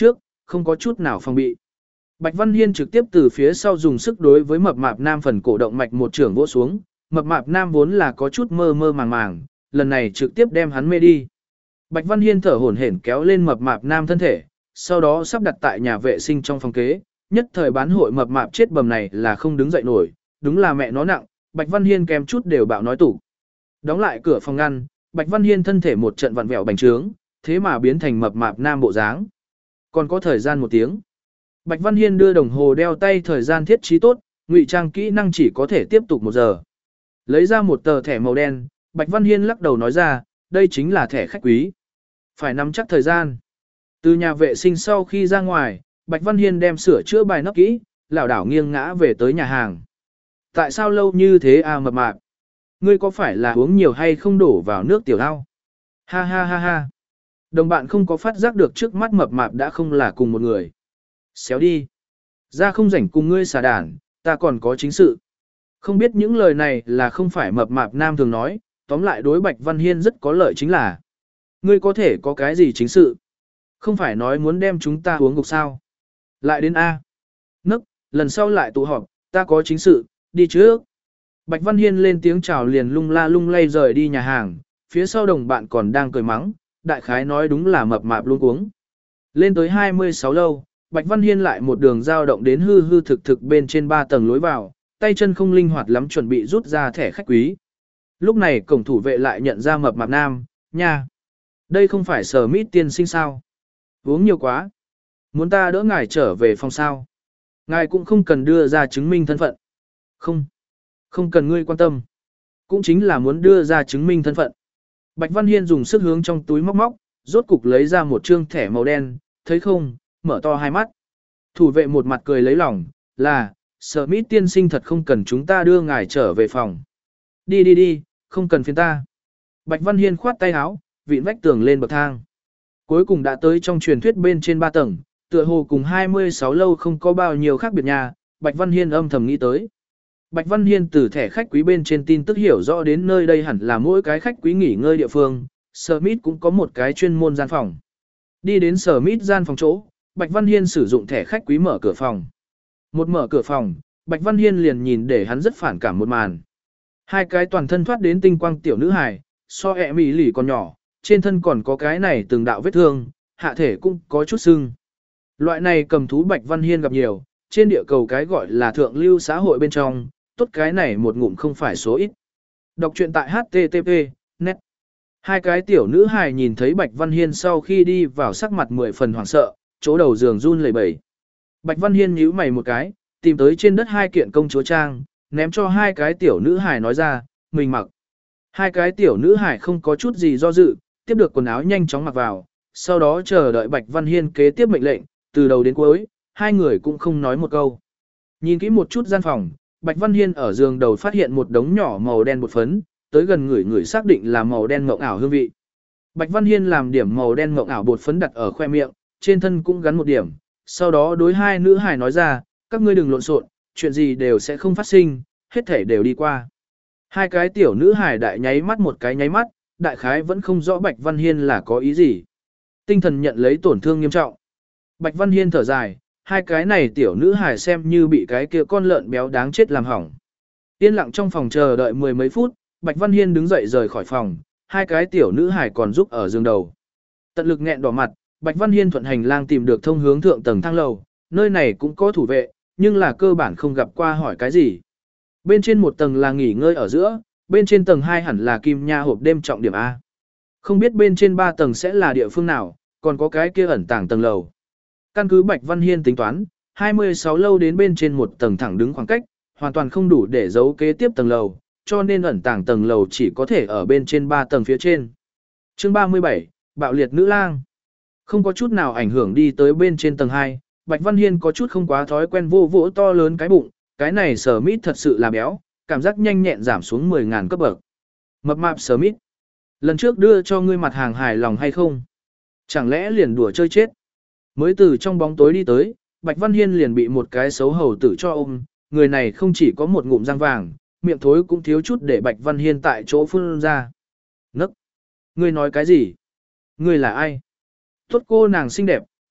không có chút nào phòng bị. Bạch Văn Hiên trực tiếp từ phía sau dùng sức đối với mập mạp nam phần cổ động mạch một trưởng vỗ xuống, mập mạp nam vốn là có chút mơ mơ màng màng, lần này trực tiếp đem hắn mê đi. Bạch Văn Hiên thở hổn hển kéo lên mập mạp nam thân thể, sau đó sắp đặt tại nhà vệ sinh trong phòng kế, nhất thời bán hội mập mạp chết bầm này là không đứng dậy nổi, đúng là mẹ nó nặng, Bạch Văn Hiên kèm chút đều bạo nói tủ. Đóng lại cửa phòng ngăn, Bạch Văn Hiên thân thể một trận vặn vẹo bành trướng, thế mà biến thành mập mạp nam bộ dáng. Còn có thời gian một tiếng. Bạch Văn Hiên đưa đồng hồ đeo tay thời gian thiết trí tốt, ngụy trang kỹ năng chỉ có thể tiếp tục một giờ. Lấy ra một tờ thẻ màu đen, Bạch Văn Hiên lắc đầu nói ra, đây chính là thẻ khách quý. Phải nắm chắc thời gian. Từ nhà vệ sinh sau khi ra ngoài, Bạch Văn Hiên đem sửa chữa bài nắp kỹ, lảo đảo nghiêng ngã về tới nhà hàng. Tại sao lâu như thế à mập mạp? Ngươi có phải là uống nhiều hay không đổ vào nước tiểu ao? Ha ha ha ha. Đồng bạn không có phát giác được trước mắt mập mạp đã không là cùng một người. Xéo đi. Ra không rảnh cùng ngươi xà đản, ta còn có chính sự. Không biết những lời này là không phải mập mạp nam thường nói, tóm lại đối Bạch Văn Hiên rất có lợi chính là. Ngươi có thể có cái gì chính sự? Không phải nói muốn đem chúng ta uống gục sao? Lại đến A. Nấc, lần sau lại tụ họp, ta có chính sự, đi trước. Bạch Văn Hiên lên tiếng chào liền lung la lung lay rời đi nhà hàng, phía sau đồng bạn còn đang cười mắng, đại khái nói đúng là mập mạp luôn uống. Lên tới hai mươi sáu lâu, Bạch Văn Hiên lại một đường dao động đến hư hư thực thực bên trên ba tầng lối vào, tay chân không linh hoạt lắm chuẩn bị rút ra thẻ khách quý. Lúc này cổng thủ vệ lại nhận ra mập mạp nam, nha. Đây không phải Sở Mít tiên sinh sao? Uống nhiều quá. Muốn ta đỡ ngài trở về phòng sao? Ngài cũng không cần đưa ra chứng minh thân phận. Không. Không cần ngươi quan tâm. Cũng chính là muốn đưa ra chứng minh thân phận. Bạch Văn Hiên dùng sức hướng trong túi móc móc, rốt cục lấy ra một trương thẻ màu đen, thấy không, mở to hai mắt. Thủ vệ một mặt cười lấy lòng, là, Sở Mít tiên sinh thật không cần chúng ta đưa ngài trở về phòng. Đi đi đi, không cần phiền ta. Bạch Văn Hiên khoát tay áo, vịn vách tường lên bậc thang. Cuối cùng đã tới trong truyền thuyết bên trên ba tầng, tựa hồ cùng hai mươi sáu lâu không có bao nhiêu khác biệt nhà, Bạch Văn Hiên âm thầm nghĩ tới. Bạch Văn Hiên từ thẻ khách quý bên trên tin tức hiểu rõ đến nơi đây hẳn là mỗi cái khách quý nghỉ ngơi địa phương, Smith cũng có một cái chuyên môn gian phòng. Đi đến Smith gian phòng chỗ, Bạch Văn Hiên sử dụng thẻ khách quý mở cửa phòng. Một mở cửa phòng, Bạch Văn Hiên liền nhìn để hắn rất phản cảm một màn. Hai cái toàn thân thoát đến tinh quang tiểu nữ hài, so ẹ mỉ lì còn nhỏ, trên thân còn có cái này từng đạo vết thương, hạ thể cũng có chút sưng. Loại này cầm thú Bạch Văn Hiên gặp nhiều, trên địa cầu cái gọi là thượng lưu xã hội bên trong, tốt cái này một ngụm không phải số ít. Đọc truyện tại H T T P net. Hai cái tiểu nữ hài nhìn thấy Bạch Văn Hiên sau khi đi vào sắc mặt mười phần hoảng sợ, chỗ đầu giường run lẩy bẩy. Bạch Văn Hiên nhíu mày một cái, tìm tới trên đất hai kiện công chúa trang, ném cho hai cái tiểu nữ hài nói ra, mình mặc. Hai cái tiểu nữ hài không có chút gì do dự, tiếp được quần áo nhanh chóng mặc vào, sau đó chờ đợi Bạch Văn Hiên kế tiếp mệnh lệnh, từ đầu đến cuối, hai người cũng không nói một câu. Nhìn kỹ một chút gian phòng, Bạch Văn Hiên ở giường đầu phát hiện một đống nhỏ màu đen bột phấn, tới gần người người xác định là màu đen mộng ảo hương vị. Bạch Văn Hiên làm điểm màu đen mộng ảo bột phấn đặt ở khoe miệng, trên thân cũng gắn một điểm, sau đó đối hai nữ hài nói ra, các ngươi đừng lộn xộn, chuyện gì đều sẽ không phát sinh, hết thể đều đi qua. Hai cái tiểu nữ hài đại nháy mắt một cái nháy mắt, đại khái vẫn không rõ Bạch Văn Hiên là có ý gì. Tinh thần nhận lấy tổn thương nghiêm trọng. Bạch Văn Hiên thở dài, hai cái này tiểu nữ hài xem như bị cái kia con lợn béo đáng chết làm hỏng. Yên lặng trong phòng chờ đợi mười mấy phút, Bạch Văn Hiên đứng dậy rời khỏi phòng, hai cái tiểu nữ hài còn giúp ở giường đầu. Tận lực nghẹn đỏ mặt, Bạch Văn Hiên thuận hành lang tìm được thông hướng thượng tầng thang lầu, nơi này cũng có thủ vệ, nhưng là cơ bản không gặp qua hỏi cái gì. Bên trên một tầng là nghỉ ngơi ở giữa, bên trên tầng hai hẳn là kim nha hộp đêm trọng điểm A. Không biết bên trên ba tầng sẽ là địa phương nào, còn có cái kia ẩn tàng tầng lầu. Căn cứ Bạch Văn Hiên tính toán, hai mươi sáu lâu đến bên trên một tầng thẳng đứng khoảng cách, hoàn toàn không đủ để giấu kế tiếp tầng lầu, cho nên ẩn tàng tầng lầu chỉ có thể ở bên trên ba tầng phía trên. Chương ba mươi bảy, Bạo liệt nữ lang. Không có chút nào ảnh hưởng đi tới bên trên tầng hai, Bạch Văn Hiên có chút không quá thói quen vô vỗ to lớn cái bụng, cái này sở mít thật sự là béo, cảm giác nhanh nhẹn giảm xuống mười ngàn cấp bậc. Mập mạp sở mít. Lần trước đưa cho ngươi mặt hàng hài lòng hay không? Chẳng lẽ liền đùa chơi chết? Mới từ trong bóng tối đi tới, Bạch Văn Hiên liền bị một cái xấu hầu tử cho ôm, người này không chỉ có một ngụm răng vàng, miệng thối cũng thiếu chút để Bạch Văn Hiên tại chỗ phun ra. Nấc! Ngươi nói cái gì? Ngươi là ai? Tốt cô nàng xinh đẹp,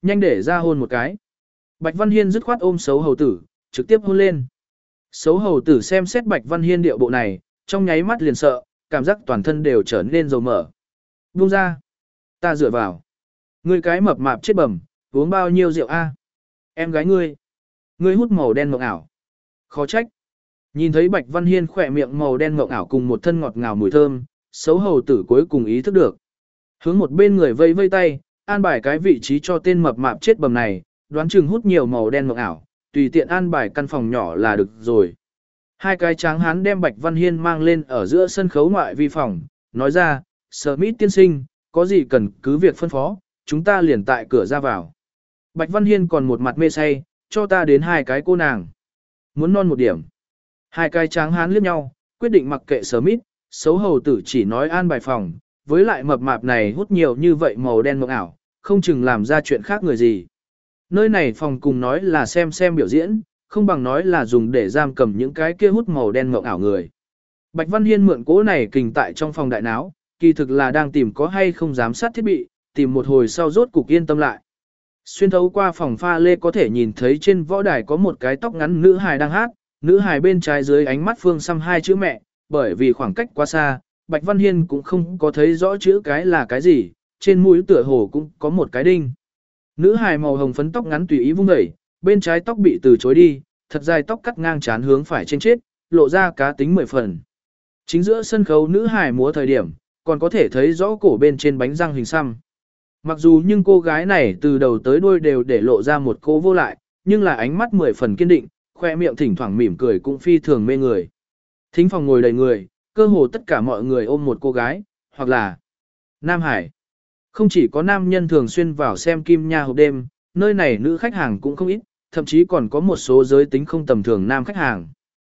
nhanh để ra hôn một cái. Bạch Văn Hiên dứt khoát ôm xấu hầu tử, trực tiếp hôn lên. Xấu hầu tử xem xét Bạch Văn Hiên điệu bộ này, trong nháy mắt liền sợ, cảm giác toàn thân đều trở nên dầu mỡ. Buông ra. Ta dựa vào. Ngươi cái mập mạp chết bầm, uống bao nhiêu rượu a? Em gái ngươi. Ngươi hút màu đen mộng ảo. Khó trách. Nhìn thấy Bạch Văn Hiên khỏe miệng màu đen mộng ảo cùng một thân ngọt ngào mùi thơm, xấu hầu tử cuối cùng ý thức được. Hướng một bên người vây vây tay, an bài cái vị trí cho tên mập mạp chết bầm này, đoán chừng hút nhiều màu đen mộng ảo, tùy tiện an bài căn phòng nhỏ là được rồi. Hai cái tráng hán đem Bạch Văn Hiên mang lên ở giữa sân khấu ngoại vi phòng, nói ra, Smith tiên sinh, có gì cần cứ việc phân phó, chúng ta liền tại cửa ra vào. Bạch Văn Hiên còn một mặt mê say, cho ta đến hai cái cô nàng. Muốn non một điểm. Hai cái tráng hán liếc nhau, quyết định mặc kệ Smith, xấu hầu tử chỉ nói an bài phòng, với lại mập mạp này hút nhiều như vậy màu đen mộng ảo, không chừng làm ra chuyện khác người gì. Nơi này phòng cùng nói là xem xem biểu diễn, không bằng nói là dùng để giam cầm những cái kia hút màu đen mộng ảo người. Bạch Văn Hiên mượn cỗ này kình tại trong phòng đại náo, kỳ thực là đang tìm có hay không giám sát thiết bị, tìm một hồi sau rốt cục yên tâm lại. Xuyên thấu qua phòng pha lê có thể nhìn thấy trên võ đài có một cái tóc ngắn nữ hài đang hát, nữ hài bên trái dưới ánh mắt phương xăm hai chữ mẹ, bởi vì khoảng cách quá xa, Bạch Văn Hiên cũng không có thấy rõ chữ cái là cái gì, trên mũi tựa hồ cũng có một cái đinh. Nữ hài màu hồng phấn tóc ngắn tùy ý vung đẩy, bên trái tóc bị từ chối đi, thật dài tóc cắt ngang chán hướng phải trên chết, lộ ra cá tính mười phần. Chính giữa sân khấu nữ hài múa thời điểm, còn có thể thấy rõ cổ bên trên bánh răng hình xăm. Mặc dù nhưng cô gái này từ đầu tới đuôi đều để lộ ra một cô vô lại, nhưng là ánh mắt mười phần kiên định, khoe miệng thỉnh thoảng mỉm cười cũng phi thường mê người. Thính phòng ngồi đầy người, cơ hồ tất cả mọi người ôm một cô gái, hoặc là Nam Hải. Không chỉ có nam nhân thường xuyên vào xem Kim Nha hộp đêm, nơi này nữ khách hàng cũng không ít, thậm chí còn có một số giới tính không tầm thường nam khách hàng.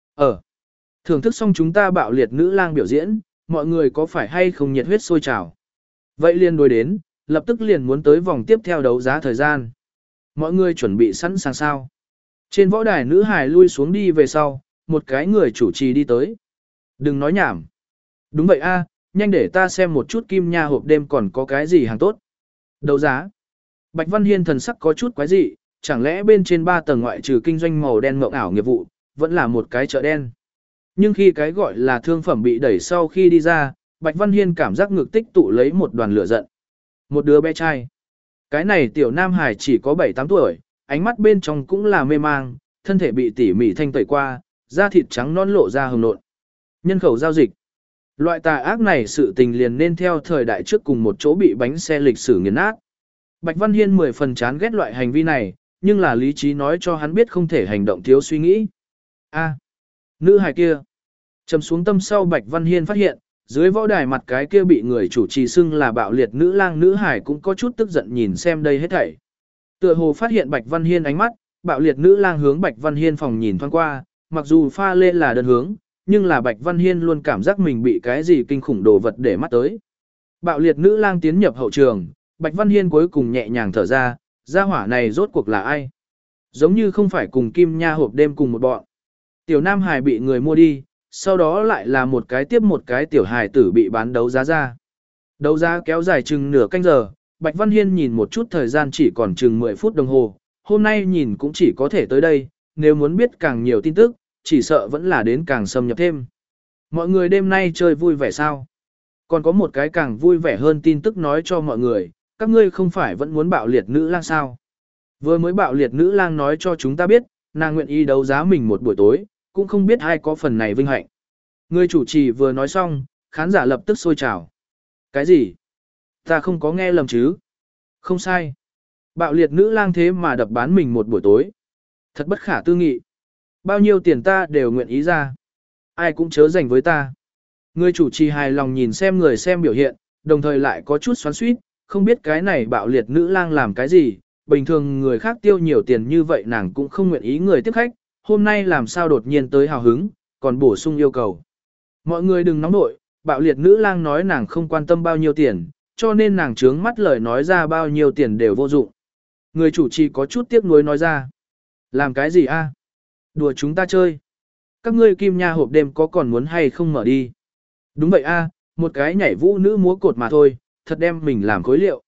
Ở thưởng thức xong chúng ta bạo liệt nữ lang biểu diễn, mọi người có phải hay không nhiệt huyết sôi trào? Vậy liền đối đến, lập tức liền muốn tới vòng tiếp theo đấu giá thời gian. Mọi người chuẩn bị sẵn sàng sao? Trên võ đài nữ hài lui xuống đi về sau, một cái người chủ trì đi tới. Đừng nói nhảm. Đúng vậy a, nhanh để ta xem một chút Kim Nha hộp đêm còn có cái gì hàng tốt. Đấu giá. Bạch Văn Hiên thần sắc có chút quái dị, chẳng lẽ bên trên ba tầng ngoại trừ kinh doanh màu đen mộng ảo nghiệp vụ, vẫn là một cái chợ đen. Nhưng khi cái gọi là thương phẩm bị đẩy sau khi đi ra, Bạch Văn Hiên cảm giác ngực tích tụ lấy một đoàn lửa giận. Một đứa bé trai. Cái này tiểu nam hải chỉ có bảy tám tuổi, ánh mắt bên trong cũng là mê mang, thân thể bị tỉ mỉ thanh tẩy qua, da thịt trắng non lộ ra hồng nộn. Nhân khẩu giao dịch. Loại tà ác này sự tình liền nên theo thời đại trước cùng một chỗ bị bánh xe lịch sử nghiền nát. Bạch Văn Hiên mười phần chán ghét loại hành vi này, nhưng là lý trí nói cho hắn biết không thể hành động thiếu suy nghĩ. A, nữ hài kia. Trầm xuống tâm sau Bạch Văn Hiên phát hiện, dưới võ đài mặt cái kia bị người chủ trì xưng là bạo liệt nữ lang nữ hài cũng có chút tức giận nhìn xem đây hết thảy. Tựa hồ phát hiện Bạch Văn Hiên ánh mắt, bạo liệt nữ lang hướng Bạch Văn Hiên phòng nhìn thoáng qua, mặc dù pha lên là đơn hướng, nhưng là Bạch Văn Hiên luôn cảm giác mình bị cái gì kinh khủng đồ vật để mắt tới. Bạo liệt nữ lang tiến nhập hậu trường, Bạch Văn Hiên cuối cùng nhẹ nhàng thở ra, gia hỏa này rốt cuộc là ai? Giống như không phải cùng Kim Nha hộp đêm cùng một bọn. Tiểu Nam Hải bị người mua đi, sau đó lại là một cái tiếp một cái tiểu hài tử bị bán đấu giá ra. Đấu giá kéo dài chừng nửa canh giờ, Bạch Văn Hiên nhìn một chút thời gian chỉ còn chừng mười phút đồng hồ, hôm nay nhìn cũng chỉ có thể tới đây, nếu muốn biết càng nhiều tin tức, chỉ sợ vẫn là đến càng xâm nhập thêm. Mọi người đêm nay chơi vui vẻ sao? Còn có một cái càng vui vẻ hơn tin tức nói cho mọi người, các ngươi không phải vẫn muốn bạo liệt nữ lang sao? Vừa mới bạo liệt nữ lang nói cho chúng ta biết, nàng nguyện ý đấu giá mình một buổi tối, cũng không biết ai có phần này vinh hạnh. Người chủ trì vừa nói xong, khán giả lập tức sôi trào. Cái gì? Ta không có nghe lầm chứ? Không sai. Bạo liệt nữ lang thế mà đập bán mình một buổi tối. Thật bất khả tư nghị. Bao nhiêu tiền ta đều nguyện ý ra. Ai cũng chớ dành với ta. Người chủ trì hài lòng nhìn xem người xem biểu hiện, đồng thời lại có chút xoắn xuýt, không biết cái này bạo liệt nữ lang làm cái gì. Bình thường người khác tiêu nhiều tiền như vậy nàng cũng không nguyện ý người tiếp khách, hôm nay làm sao đột nhiên tới hào hứng, còn bổ sung yêu cầu. Mọi người đừng nóng nội, bạo liệt nữ lang nói nàng không quan tâm bao nhiêu tiền, cho nên nàng trướng mắt lời nói ra bao nhiêu tiền đều vô dụng. Người chủ trì có chút tiếc nuối nói ra. Làm cái gì a? Đùa chúng ta chơi. Các ngươi Kim Nha hộp đêm có còn muốn hay không mở đi? Đúng vậy a, một cái nhảy vũ nữ múa cột mà thôi, thật đem mình làm khối liệu.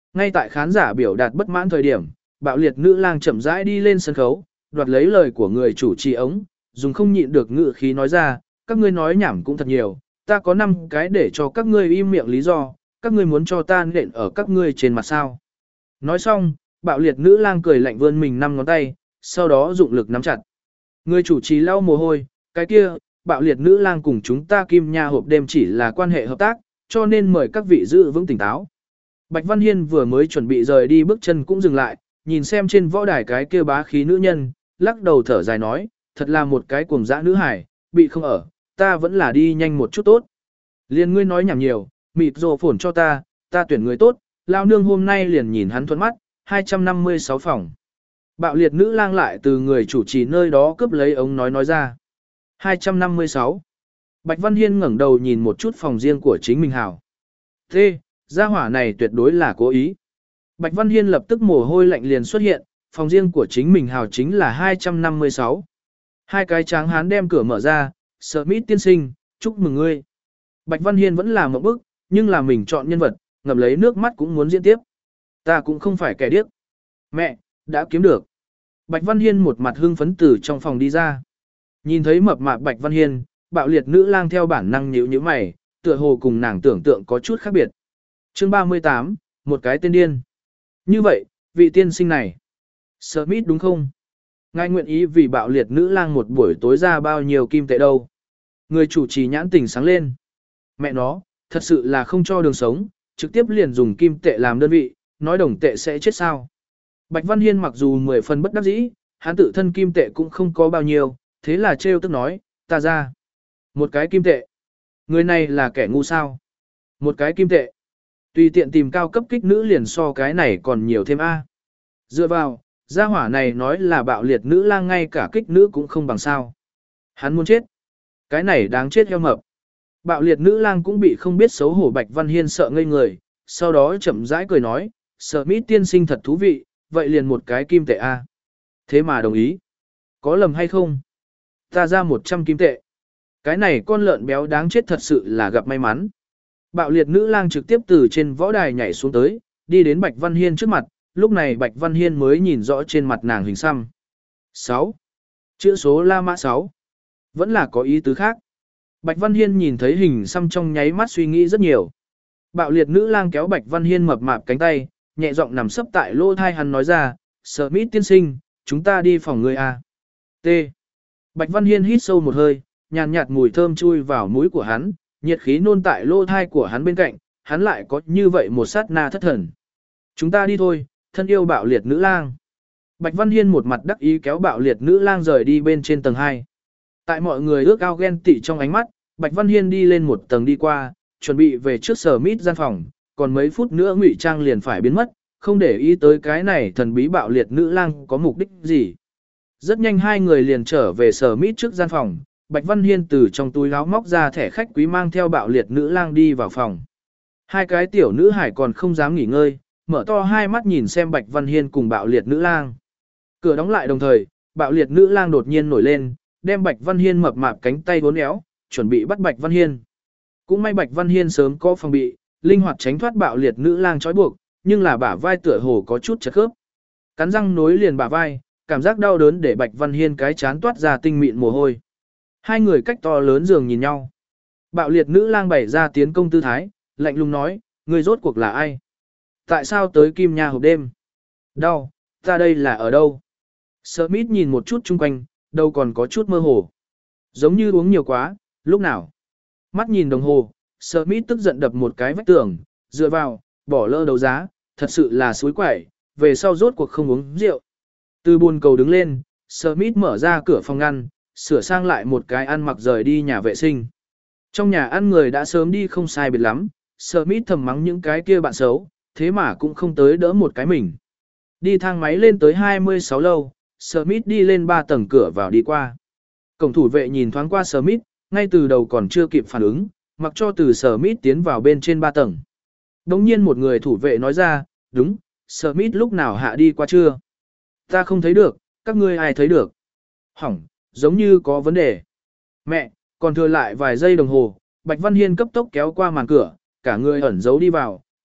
Ngay tại khán giả biểu đạt bất mãn thời điểm, bạo liệt nữ lang chậm rãi đi lên sân khấu, đoạt lấy lời của người chủ trì ống, dùng không nhịn được ngự khí nói ra, các ngươi nói nhảm cũng thật nhiều, ta có năm cái để cho các ngươi im miệng lý do, các ngươi muốn cho ta nện ở các ngươi trên mặt sao. Nói xong, bạo liệt nữ lang cười lạnh vươn mình năm ngón tay, sau đó dụng lực nắm chặt. Người chủ trì lau mồ hôi, cái kia, bạo liệt nữ lang cùng chúng ta Kim Nha hộp đêm chỉ là quan hệ hợp tác, cho nên mời các vị giữ vững tỉnh táo. Bạch Văn Hiên vừa mới chuẩn bị rời đi bước chân cũng dừng lại, nhìn xem trên võ đài cái kia bá khí nữ nhân, lắc đầu thở dài nói, thật là một cái cuồng dã nữ hải, bị không ở, ta vẫn là đi nhanh một chút tốt. Liền ngươi nói nhảm nhiều, mịt rồ phổn cho ta, ta tuyển người tốt, lao nương hôm nay liền nhìn hắn thuận mắt, hai trăm năm mươi sáu phòng. Bạo liệt nữ lang lại từ người chủ trì nơi đó cướp lấy ống nói nói ra. hai trăm năm mươi sáu. Bạch Văn Hiên ngẩng đầu nhìn một chút phòng riêng của chính mình hảo. Thế, gia hỏa này tuyệt đối là cố ý. Bạch Văn Hiên lập tức mồ hôi lạnh liền xuất hiện, phòng riêng của chính mình hào chính là hai trăm năm mươi sáu. Hai cái tráng hán đem cửa mở ra, Smith tiên sinh, chúc mừng ngươi. Bạch Văn Hiên vẫn là một bức, nhưng là mình chọn nhân vật, ngậm lấy nước mắt cũng muốn diễn tiếp. Ta cũng không phải kẻ điếc. Mẹ, đã kiếm được. Bạch Văn Hiên một mặt hưng phấn từ trong phòng đi ra. Nhìn thấy mập mạp Bạch Văn Hiên, bạo liệt nữ lang theo bản năng nhíu nhíu mày, tựa hồ cùng nàng tưởng tượng có chút khác biệt. Chương ba mươi tám, một cái tên điên. Như vậy, vị tiên sinh này, Smith đúng không? Ngài nguyện ý vì bạo liệt nữ lang một buổi tối ra bao nhiêu kim tệ đâu? Người chủ trì nhãn tình sáng lên. Mẹ nó, thật sự là không cho đường sống, trực tiếp liền dùng kim tệ làm đơn vị, nói đồng tệ sẽ chết sao? Bạch Văn Hiên mặc dù mười phần bất đắc dĩ, hắn tự thân kim tệ cũng không có bao nhiêu, thế là trêu tức nói, ta ra. Một cái kim tệ. Người này là kẻ ngu sao? Một cái kim tệ. Tùy tiện tìm cao cấp kích nữ liền so cái này còn nhiều thêm A. Dựa vào, gia hỏa này nói là bạo liệt nữ lang ngay cả kích nữ cũng không bằng sao. Hắn muốn chết. Cái này đáng chết heo mập. Bạo liệt nữ lang cũng bị không biết xấu hổ Bạch Văn Hiên sợ ngây người, sau đó chậm rãi cười nói, Smith tiên sinh thật thú vị, vậy liền một cái kim tệ A. Thế mà đồng ý. Có lầm hay không? Ta ra một trăm kim tệ. Cái này con lợn béo đáng chết thật sự là gặp may mắn. Bạo liệt nữ lang trực tiếp từ trên võ đài nhảy xuống tới, đi đến Bạch Văn Hiên trước mặt, lúc này Bạch Văn Hiên mới nhìn rõ trên mặt nàng hình xăm. sáu. Chữ số La Mã sáu. Vẫn là có ý tứ khác. Bạch Văn Hiên nhìn thấy hình xăm trong nháy mắt suy nghĩ rất nhiều. Bạo liệt nữ lang kéo Bạch Văn Hiên mập mạp cánh tay, nhẹ giọng nằm sấp tại lỗ thai hắn nói ra, Smith tiên sinh, chúng ta đi phòng người A. T. Bạch Văn Hiên hít sâu một hơi, nhàn nhạt mùi thơm chui vào mũi của hắn, nhiệt khí nôn tại lỗ thai của hắn bên cạnh, hắn lại có như vậy một sát na thất thần. Chúng ta đi thôi, thân yêu bạo liệt nữ lang. Bạch Văn Hiên một mặt đắc ý kéo bạo liệt nữ lang rời đi bên trên tầng hai. Tại mọi người ước ao ghen tị trong ánh mắt, Bạch Văn Hiên đi lên một tầng đi qua, chuẩn bị về trước sở mít gian phòng, còn mấy phút nữa ngụy trang liền phải biến mất, không để ý tới cái này thần bí bạo liệt nữ lang có mục đích gì. Rất nhanh hai người liền trở về sở mít trước gian phòng, Bạch Văn Hiên từ trong túi áo móc ra thẻ khách quý mang theo bạo liệt nữ lang đi vào phòng. Hai cái tiểu nữ hải còn không dám nghỉ ngơi, mở to hai mắt nhìn xem Bạch Văn Hiên cùng bạo liệt nữ lang. Cửa đóng lại đồng thời, bạo liệt nữ lang đột nhiên nổi lên, đem Bạch Văn Hiên mập mạp cánh tay vốn éo, chuẩn bị bắt Bạch Văn Hiên. Cũng may Bạch Văn Hiên sớm có phòng bị, linh hoạt tránh thoát bạo liệt nữ lang trói buộc, nhưng là bả vai tựa hồ có chút chật khớp. Cắn răng nối liền bả vai, cảm giác đau đớn để Bạch Văn Hiên cái chán toát ra tinh mịn mồ hôi. Hai người cách to lớn giường nhìn nhau. Bạo liệt nữ lang bày ra tiến công tư thái, lạnh lùng nói, người rốt cuộc là ai? Tại sao tới Kim Nha hộp đêm? Đau, ta đây là ở đâu? Smith nhìn một chút chung quanh, đâu còn có chút mơ hồ. Giống như uống nhiều quá, lúc nào? Mắt nhìn đồng hồ, Smith tức giận đập một cái vách tường, dựa vào, bỏ lỡ đấu giá, thật sự là suối quẩy, về sau rốt cuộc không uống rượu. Từ buồn cầu đứng lên, Smith mở ra cửa phòng ngăn, sửa sang lại một cái ăn mặc rời đi nhà vệ sinh. Trong nhà ăn người đã sớm đi không sai biệt lắm, Smith thầm mắng những cái kia bạn xấu, thế mà cũng không tới đỡ một cái mình. Đi thang máy lên tới hai mươi sáu lâu, Smith đi lên ba tầng cửa vào đi qua. Cổng thủ vệ nhìn thoáng qua Smith, ngay từ đầu còn chưa kịp phản ứng, mặc cho từ Smith tiến vào bên trên ba tầng. Đồng nhiên một người thủ vệ nói ra, đúng, Smith lúc nào hạ đi qua chưa? Ta không thấy được, các ngươi ai thấy được? Hỏng, giống như có vấn đề. Mẹ, còn thừa lại vài giây đồng hồ, Bạch Văn Hiên cấp tốc kéo qua màn cửa, cả người ẩn giấu đi vào,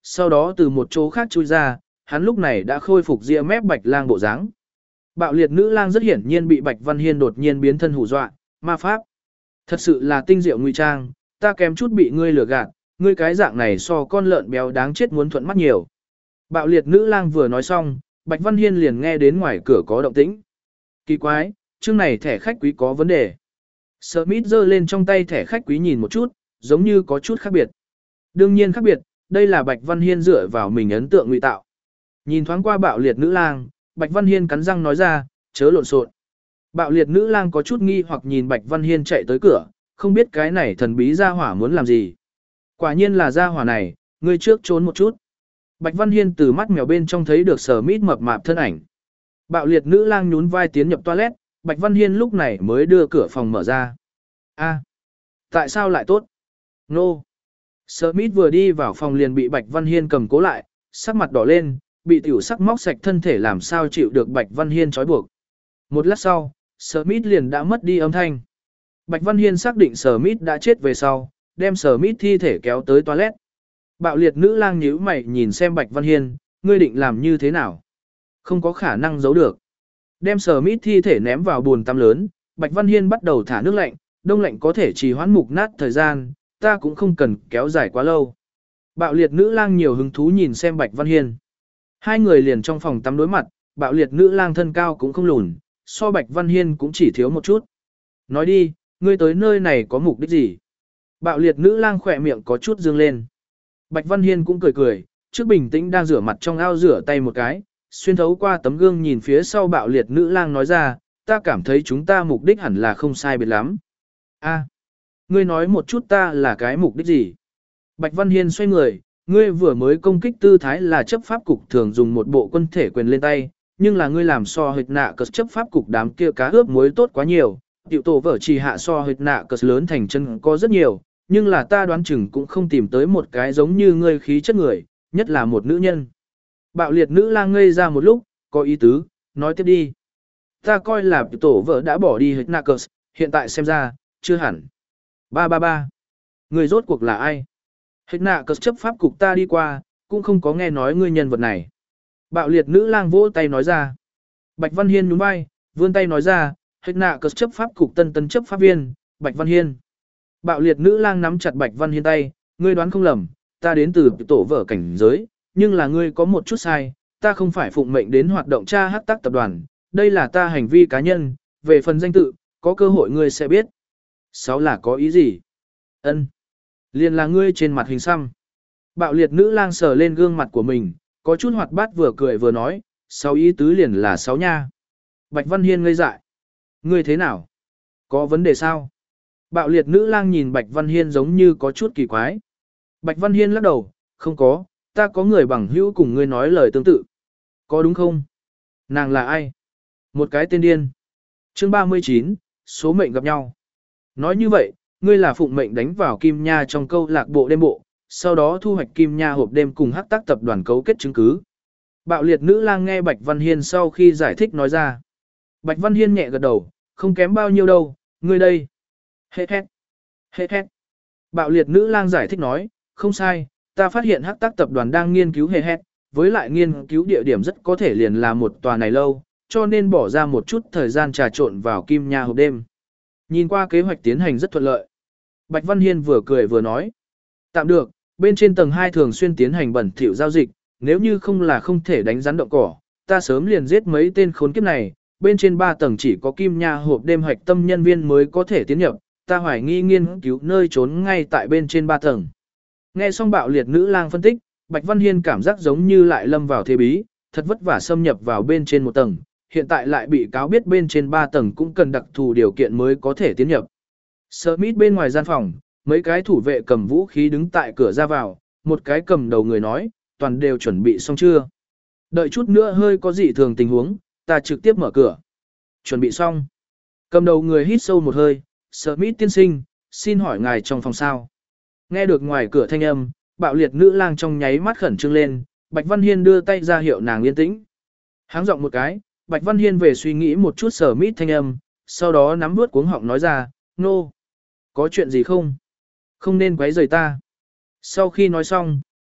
sau đó từ một chỗ khác chui ra, hắn lúc này đã khôi phục ria mép Bạch Lang bộ dáng. Bạo liệt nữ lang rất hiển nhiên bị Bạch Văn Hiên đột nhiên biến thân hù dọa, ma pháp. Thật sự là tinh diệu ngụy trang, ta kém chút bị ngươi lừa gạt, ngươi cái dạng này so con lợn béo đáng chết muốn thuận mắt nhiều. Bạo liệt nữ lang vừa nói xong, Bạch Văn Hiên liền nghe đến ngoài cửa có động tĩnh. Kỳ quái, chương này thẻ khách quý có vấn đề. Smith giơ lên trong tay thẻ khách quý nhìn một chút, giống như có chút khác biệt. Đương nhiên khác biệt, đây là Bạch Văn Hiên dựa vào mình ấn tượng ngụy tạo. Nhìn thoáng qua bạo liệt nữ lang, Bạch Văn Hiên cắn răng nói ra, chớ lộn xộn. Bạo liệt nữ lang có chút nghi hoặc nhìn Bạch Văn Hiên chạy tới cửa, không biết cái này thần bí gia hỏa muốn làm gì. Quả nhiên là gia hỏa này, ngươi trước trốn một chút. Bạch Văn Hiên từ mắt mèo bên trong thấy được Smith mập mạp thân ảnh. Bạo liệt nữ lang nhún vai tiến nhập toilet, Bạch Văn Hiên lúc này mới đưa cửa phòng mở ra. A, tại sao lại tốt? Nô. No. Smith vừa đi vào phòng liền bị Bạch Văn Hiên cầm cố lại, sắc mặt đỏ lên, bị tiểu sắc móc sạch thân thể làm sao chịu được Bạch Văn Hiên trói buộc. Một lát sau, Smith liền đã mất đi âm thanh. Bạch Văn Hiên xác định Smith đã chết về sau, đem Smith thi thể kéo tới toilet. Bạo liệt nữ lang nhíu mày nhìn xem Bạch Văn Hiên, ngươi định làm như thế nào? Không có khả năng giấu được. Đem Smith thi thể ném vào bồn tắm lớn, Bạch Văn Hiên bắt đầu thả nước lạnh, đông lạnh có thể trì hoãn mục nát thời gian, ta cũng không cần kéo dài quá lâu. Bạo liệt nữ lang nhiều hứng thú nhìn xem Bạch Văn Hiên. Hai người liền trong phòng tắm đối mặt, bạo liệt nữ lang thân cao cũng không lùn, so Bạch Văn Hiên cũng chỉ thiếu một chút. Nói đi, ngươi tới nơi này có mục đích gì? Bạo liệt nữ lang khỏe miệng có chút dương lên. Bạch Văn Hiên cũng cười cười, trước bình tĩnh đang rửa mặt trong ao rửa tay một cái, xuyên thấu qua tấm gương nhìn phía sau bạo liệt nữ lang nói ra, ta cảm thấy chúng ta mục đích hẳn là không sai biệt lắm. A, ngươi nói một chút ta là cái mục đích gì? Bạch Văn Hiên xoay người, ngươi vừa mới công kích tư thái là chấp pháp cục thường dùng một bộ quân thể quyền lên tay, nhưng là ngươi làm so hệt nạ cờ chấp pháp cục đám kia cá ướp muối tốt quá nhiều, tiểu tổ vở chỉ hạ so hệt nạ cờ lớn thành chân có rất nhiều, nhưng là ta đoán chừng cũng không tìm tới một cái giống như ngươi khí chất người, nhất là một nữ nhân. Bạo liệt nữ lang ngây ra một lúc, có ý tứ, nói tiếp đi. Ta coi là tiểu tổ vợ đã bỏ đi hệt nạ cờ, hiện tại xem ra, chưa hẳn. Ba ba ba. Người rốt cuộc là ai? Hết nạ cờ chấp pháp cục ta đi qua, cũng không có nghe nói ngươi nhân vật này. Bạo liệt nữ lang vỗ tay nói ra. Bạch Văn Hiên nhún vai, vươn tay nói ra, hết nạ cờ chấp pháp cục tân tân chấp pháp viên, Bạch Văn Hiên. Bạo liệt nữ lang nắm chặt Bạch Văn Hiên tay, ngươi đoán không lầm, ta đến từ tổ vở cảnh giới, nhưng là ngươi có một chút sai, ta không phải phụng mệnh đến hoạt động tra hắc tác tập đoàn, đây là ta hành vi cá nhân, về phần danh tự, có cơ hội ngươi sẽ biết. Sáu là có ý gì? Ân, liền là ngươi trên mặt hình xăm. Bạo liệt nữ lang sờ lên gương mặt của mình, có chút hoạt bát vừa cười vừa nói, sáu ý tứ liền là sáu nha. Bạch Văn Hiên ngây dại. Ngươi thế nào? Có vấn đề sao? Bạo liệt nữ lang nhìn Bạch Văn Hiên giống như có chút kỳ quái. Bạch Văn Hiên lắc đầu, không có, ta có người bằng hữu cùng ngươi nói lời tương tự. Có đúng không? Nàng là ai? Một cái tên điên. Chương ba mươi chín, số mệnh gặp nhau. Nói như vậy, ngươi là phụng mệnh đánh vào Kim Nha trong câu lạc bộ đêm bộ, sau đó thu hoạch Kim Nha hộp đêm cùng hắc tác tập đoàn cấu kết chứng cứ. Bạo liệt nữ lang nghe Bạch Văn Hiên sau khi giải thích nói ra. Bạch Văn Hiên nhẹ gật đầu, không kém bao nhiêu đâu, ngươi đây. Hết hết. Hết hết. Bạo liệt nữ lang giải thích nói, không sai, ta phát hiện hắc tác tập đoàn đang nghiên cứu hề hết, với lại nghiên cứu địa điểm rất có thể liền là một tòa này lâu, cho nên bỏ ra một chút thời gian trà trộn vào Kim Nha hộp đêm. Nhìn qua kế hoạch tiến hành rất thuận lợi. Bạch Văn Hiên vừa cười vừa nói. Tạm được, bên trên tầng hai thường xuyên tiến hành bẩn thỉu giao dịch, nếu như không là không thể đánh rắn động cỏ, ta sớm liền giết mấy tên khốn kiếp này, bên trên ba tầng chỉ có Kim Nha hộp đêm hoạch tâm nhân viên mới có thể tiến nhập, ta hoài nghi nghiên cứu nơi trốn ngay tại bên trên ba tầng. Nghe xong bạo liệt nữ lang phân tích, Bạch Văn Hiên cảm giác giống như lại lâm vào thế bí, thật vất vả xâm nhập vào bên trên một tầng, hiện tại lại bị cáo biết bên trên ba tầng cũng cần đặc thù điều kiện mới có thể tiến nhập. Smith bên ngoài gian phòng, mấy cái thủ vệ cầm vũ khí đứng tại cửa ra vào, một cái cầm đầu người nói, toàn đều chuẩn bị xong chưa? Đợi chút nữa hơi có dị thường tình huống, ta trực tiếp mở cửa. Chuẩn bị xong. Cầm đầu người hít sâu một hơi, Smith tiên sinh, xin hỏi ngài trong phòng sao? Nghe được ngoài cửa thanh âm, bạo liệt nữ lang trong nháy mắt khẩn trương lên, Bạch Văn Hiên đưa tay ra hiệu nàng yên tĩnh. Háng giọng một cái, Bạch Văn Hiên về suy nghĩ một chút Smith thanh âm, sau đó nắm vuốt cuống họng nói ra, nô. No. Có chuyện gì không? Không nên quấy rầy ta. Sau khi nói xong,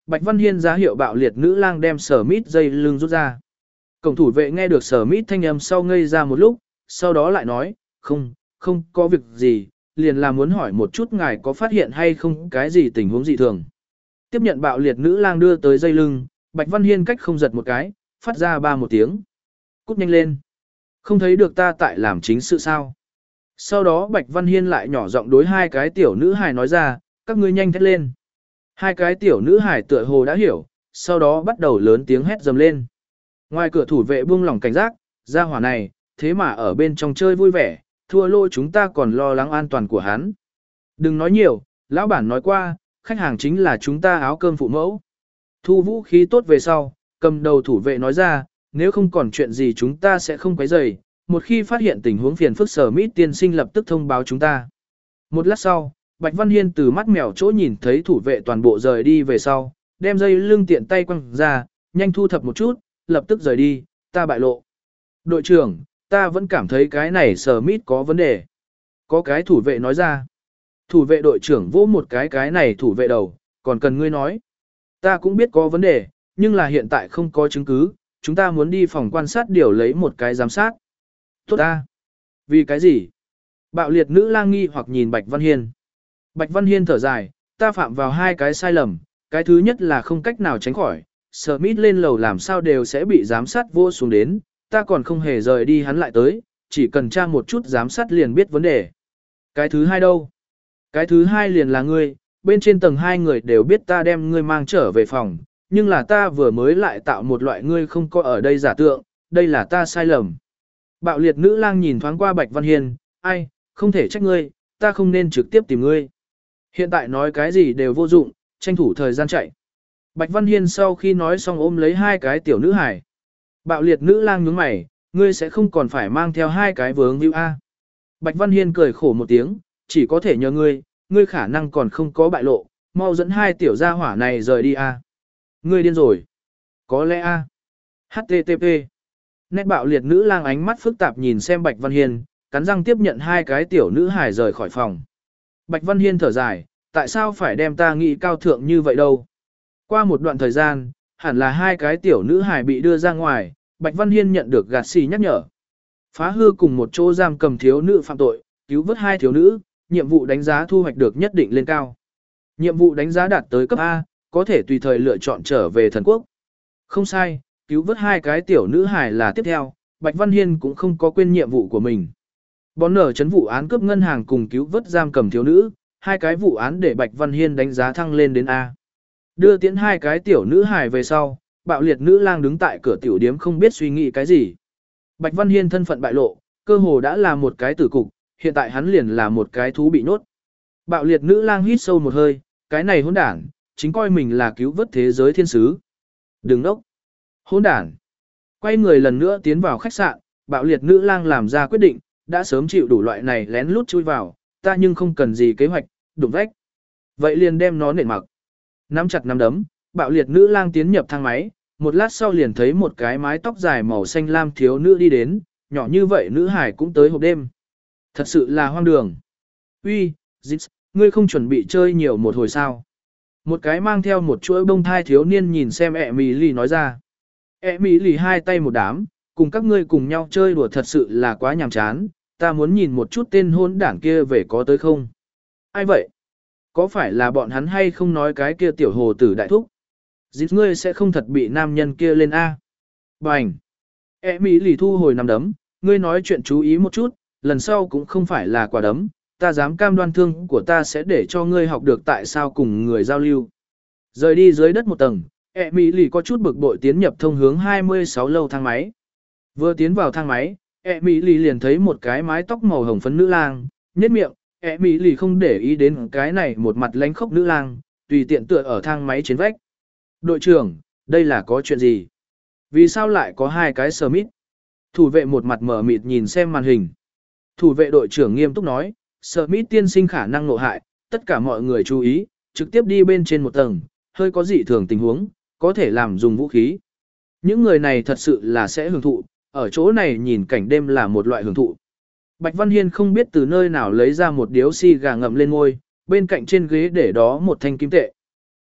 Bạch Văn Hiên ra hiệu bạo liệt nữ lang đem sở mít dây lưng rút ra. Cổng thủ vệ nghe được sở mít thanh âm sau ngây ra một lúc, sau đó lại nói, không, không có việc gì, liền là muốn hỏi một chút ngài có phát hiện hay không cái gì tình huống dị thường. Tiếp nhận bạo liệt nữ lang đưa tới dây lưng, Bạch Văn Hiên cách không giật một cái, phát ra ba một tiếng. Cút nhanh lên. Không thấy được ta tại làm chính sự sao. Sau đó Bạch Văn Hiên lại nhỏ giọng đối hai cái tiểu nữ hài nói ra, các ngươi nhanh thét lên. Hai cái tiểu nữ hài tựa hồ đã hiểu, sau đó bắt đầu lớn tiếng hét dầm lên. Ngoài cửa thủ vệ buông lỏng cảnh giác, ra hỏa này, thế mà ở bên trong chơi vui vẻ, thua lô chúng ta còn lo lắng an toàn của hắn. Đừng nói nhiều, lão bản nói qua, khách hàng chính là chúng ta áo cơm phụ mẫu. Thu vũ khí tốt về sau, cầm đầu thủ vệ nói ra, nếu không còn chuyện gì chúng ta sẽ không quấy rầy. Một khi phát hiện tình huống phiền phức sở mít tiên sinh lập tức thông báo chúng ta. Một lát sau, Bạch Văn Hiên từ mắt mèo chỗ nhìn thấy thủ vệ toàn bộ rời đi về sau, đem dây lưng tiện tay quăng ra, nhanh thu thập một chút, lập tức rời đi, ta bại lộ. Đội trưởng, ta vẫn cảm thấy cái này sở mít có vấn đề. Có cái thủ vệ nói ra. Thủ vệ đội trưởng vỗ một cái cái này thủ vệ đầu, còn cần ngươi nói. Ta cũng biết có vấn đề, nhưng là hiện tại không có chứng cứ, chúng ta muốn đi phòng quan sát điều lấy một cái giám sát. Tốt ta. Vì cái gì? Bạo liệt nữ lang nghi hoặc nhìn Bạch Văn Hiên. Bạch Văn Hiên thở dài, ta phạm vào hai cái sai lầm, cái thứ nhất là không cách nào tránh khỏi, Smith lên lầu làm sao đều sẽ bị giám sát vô xuống đến, ta còn không hề rời đi hắn lại tới, chỉ cần tra một chút giám sát liền biết vấn đề. Cái thứ hai đâu? Cái thứ hai liền là ngươi, bên trên tầng hai người đều biết ta đem ngươi mang trở về phòng, nhưng là ta vừa mới lại tạo một loại ngươi không có ở đây giả tượng, đây là ta sai lầm. Bạo liệt nữ lang nhìn thoáng qua Bạch Văn Hiên, ai, không thể trách ngươi, ta không nên trực tiếp tìm ngươi. Hiện tại nói cái gì đều vô dụng, tranh thủ thời gian chạy. Bạch Văn Hiên sau khi nói xong ôm lấy hai cái tiểu nữ hải. Bạo liệt nữ lang nhướng mày, ngươi sẽ không còn phải mang theo hai cái vướng hữu A. Bạch Văn Hiên cười khổ một tiếng, chỉ có thể nhờ ngươi, ngươi khả năng còn không có bại lộ, mau dẫn hai tiểu gia hỏa này rời đi A. Ngươi điên rồi. Có lẽ A. hát tê tê pê. Nét bạo liệt nữ lang ánh mắt phức tạp nhìn xem Bạch Văn Hiên, cắn răng tiếp nhận hai cái tiểu nữ hài rời khỏi phòng. Bạch Văn Hiên thở dài, tại sao phải đem ta nghĩ cao thượng như vậy đâu? Qua một đoạn thời gian, hẳn là hai cái tiểu nữ hài bị đưa ra ngoài, Bạch Văn Hiên nhận được gạt xì nhắc nhở. Phá hư cùng một chỗ giam cầm thiếu nữ phạm tội, cứu vớt hai thiếu nữ, nhiệm vụ đánh giá thu hoạch được nhất định lên cao. Nhiệm vụ đánh giá đạt tới cấp A, có thể tùy thời lựa chọn trở về thần quốc. Không sai, cứu vớt hai cái tiểu nữ hài là tiếp theo, Bạch Văn Hiên cũng không có quên nhiệm vụ của mình. Bón nở chấn vụ án cướp ngân hàng cùng cứu vớt giam cầm thiếu nữ, hai cái vụ án để Bạch Văn Hiên đánh giá thăng lên đến A. Đưa tiễn hai cái tiểu nữ hài về sau, bạo liệt nữ lang đứng tại cửa tiểu điếm không biết suy nghĩ cái gì. Bạch Văn Hiên thân phận bại lộ, cơ hồ đã là một cái tử cục, hiện tại hắn liền là một cái thú bị nhốt. Bạo liệt nữ lang hít sâu một hơi, cái này hỗn đản, chính coi mình là cứu vớt thế giới thiên sứ. Đừng nốc. Hỗn đản. Quay người lần nữa tiến vào khách sạn, bạo liệt nữ lang làm ra quyết định, đã sớm chịu đủ loại này lén lút chui vào, ta nhưng không cần gì kế hoạch, đụng vách. Vậy liền đem nó nện mặc. Nắm chặt nắm đấm, bạo liệt nữ lang tiến nhập thang máy, một lát sau liền thấy một cái mái tóc dài màu xanh lam thiếu nữ đi đến, nhỏ như vậy nữ hải cũng tới hộp đêm. Thật sự là hoang đường. Uy, Zitz, ngươi không chuẩn bị chơi nhiều một hồi sao? Một cái mang theo một chuỗi bông thai thiếu niên nhìn xem Emily nói ra. Emily hai tay một đám, cùng các ngươi cùng nhau chơi đùa thật sự là quá nhàm chán, ta muốn nhìn một chút tên hôn đảng kia về có tới không? Ai vậy? Có phải là bọn hắn hay không nói cái kia tiểu hồ tử đại thúc? Dịp ngươi sẽ không thật bị nam nhân kia lên A. Bành! Emily thu hồi nắm đấm, ngươi nói chuyện chú ý một chút, lần sau cũng không phải là quả đấm, ta dám cam đoan thương của ta sẽ để cho ngươi học được tại sao cùng người giao lưu. Rời đi dưới đất một tầng, Emily có chút bực bội tiến nhập thông hướng hai mươi sáu lâu thang máy. Vừa tiến vào thang máy, Emily liền thấy một cái mái tóc màu hồng phấn nữ lang, nhếch miệng, Emily không để ý đến cái này một mặt lánh khốc nữ lang, tùy tiện tựa ở thang máy trên vách. Đội trưởng, đây là có chuyện gì? Vì sao lại có hai cái Smith? Thủ vệ một mặt mở mịt nhìn xem màn hình. Thủ vệ đội trưởng nghiêm túc nói, Smith tiên sinh khả năng nộ hại, tất cả mọi người chú ý, trực tiếp đi bên trên một tầng, hơi có dị thường tình huống, có thể làm dùng vũ khí. Những người này thật sự là sẽ hưởng thụ, ở chỗ này nhìn cảnh đêm là một loại hưởng thụ. Bạch Văn Hiên không biết từ nơi nào lấy ra một điếu xi gà ngậm lên ngôi, bên cạnh trên ghế để đó một thanh kim tệ.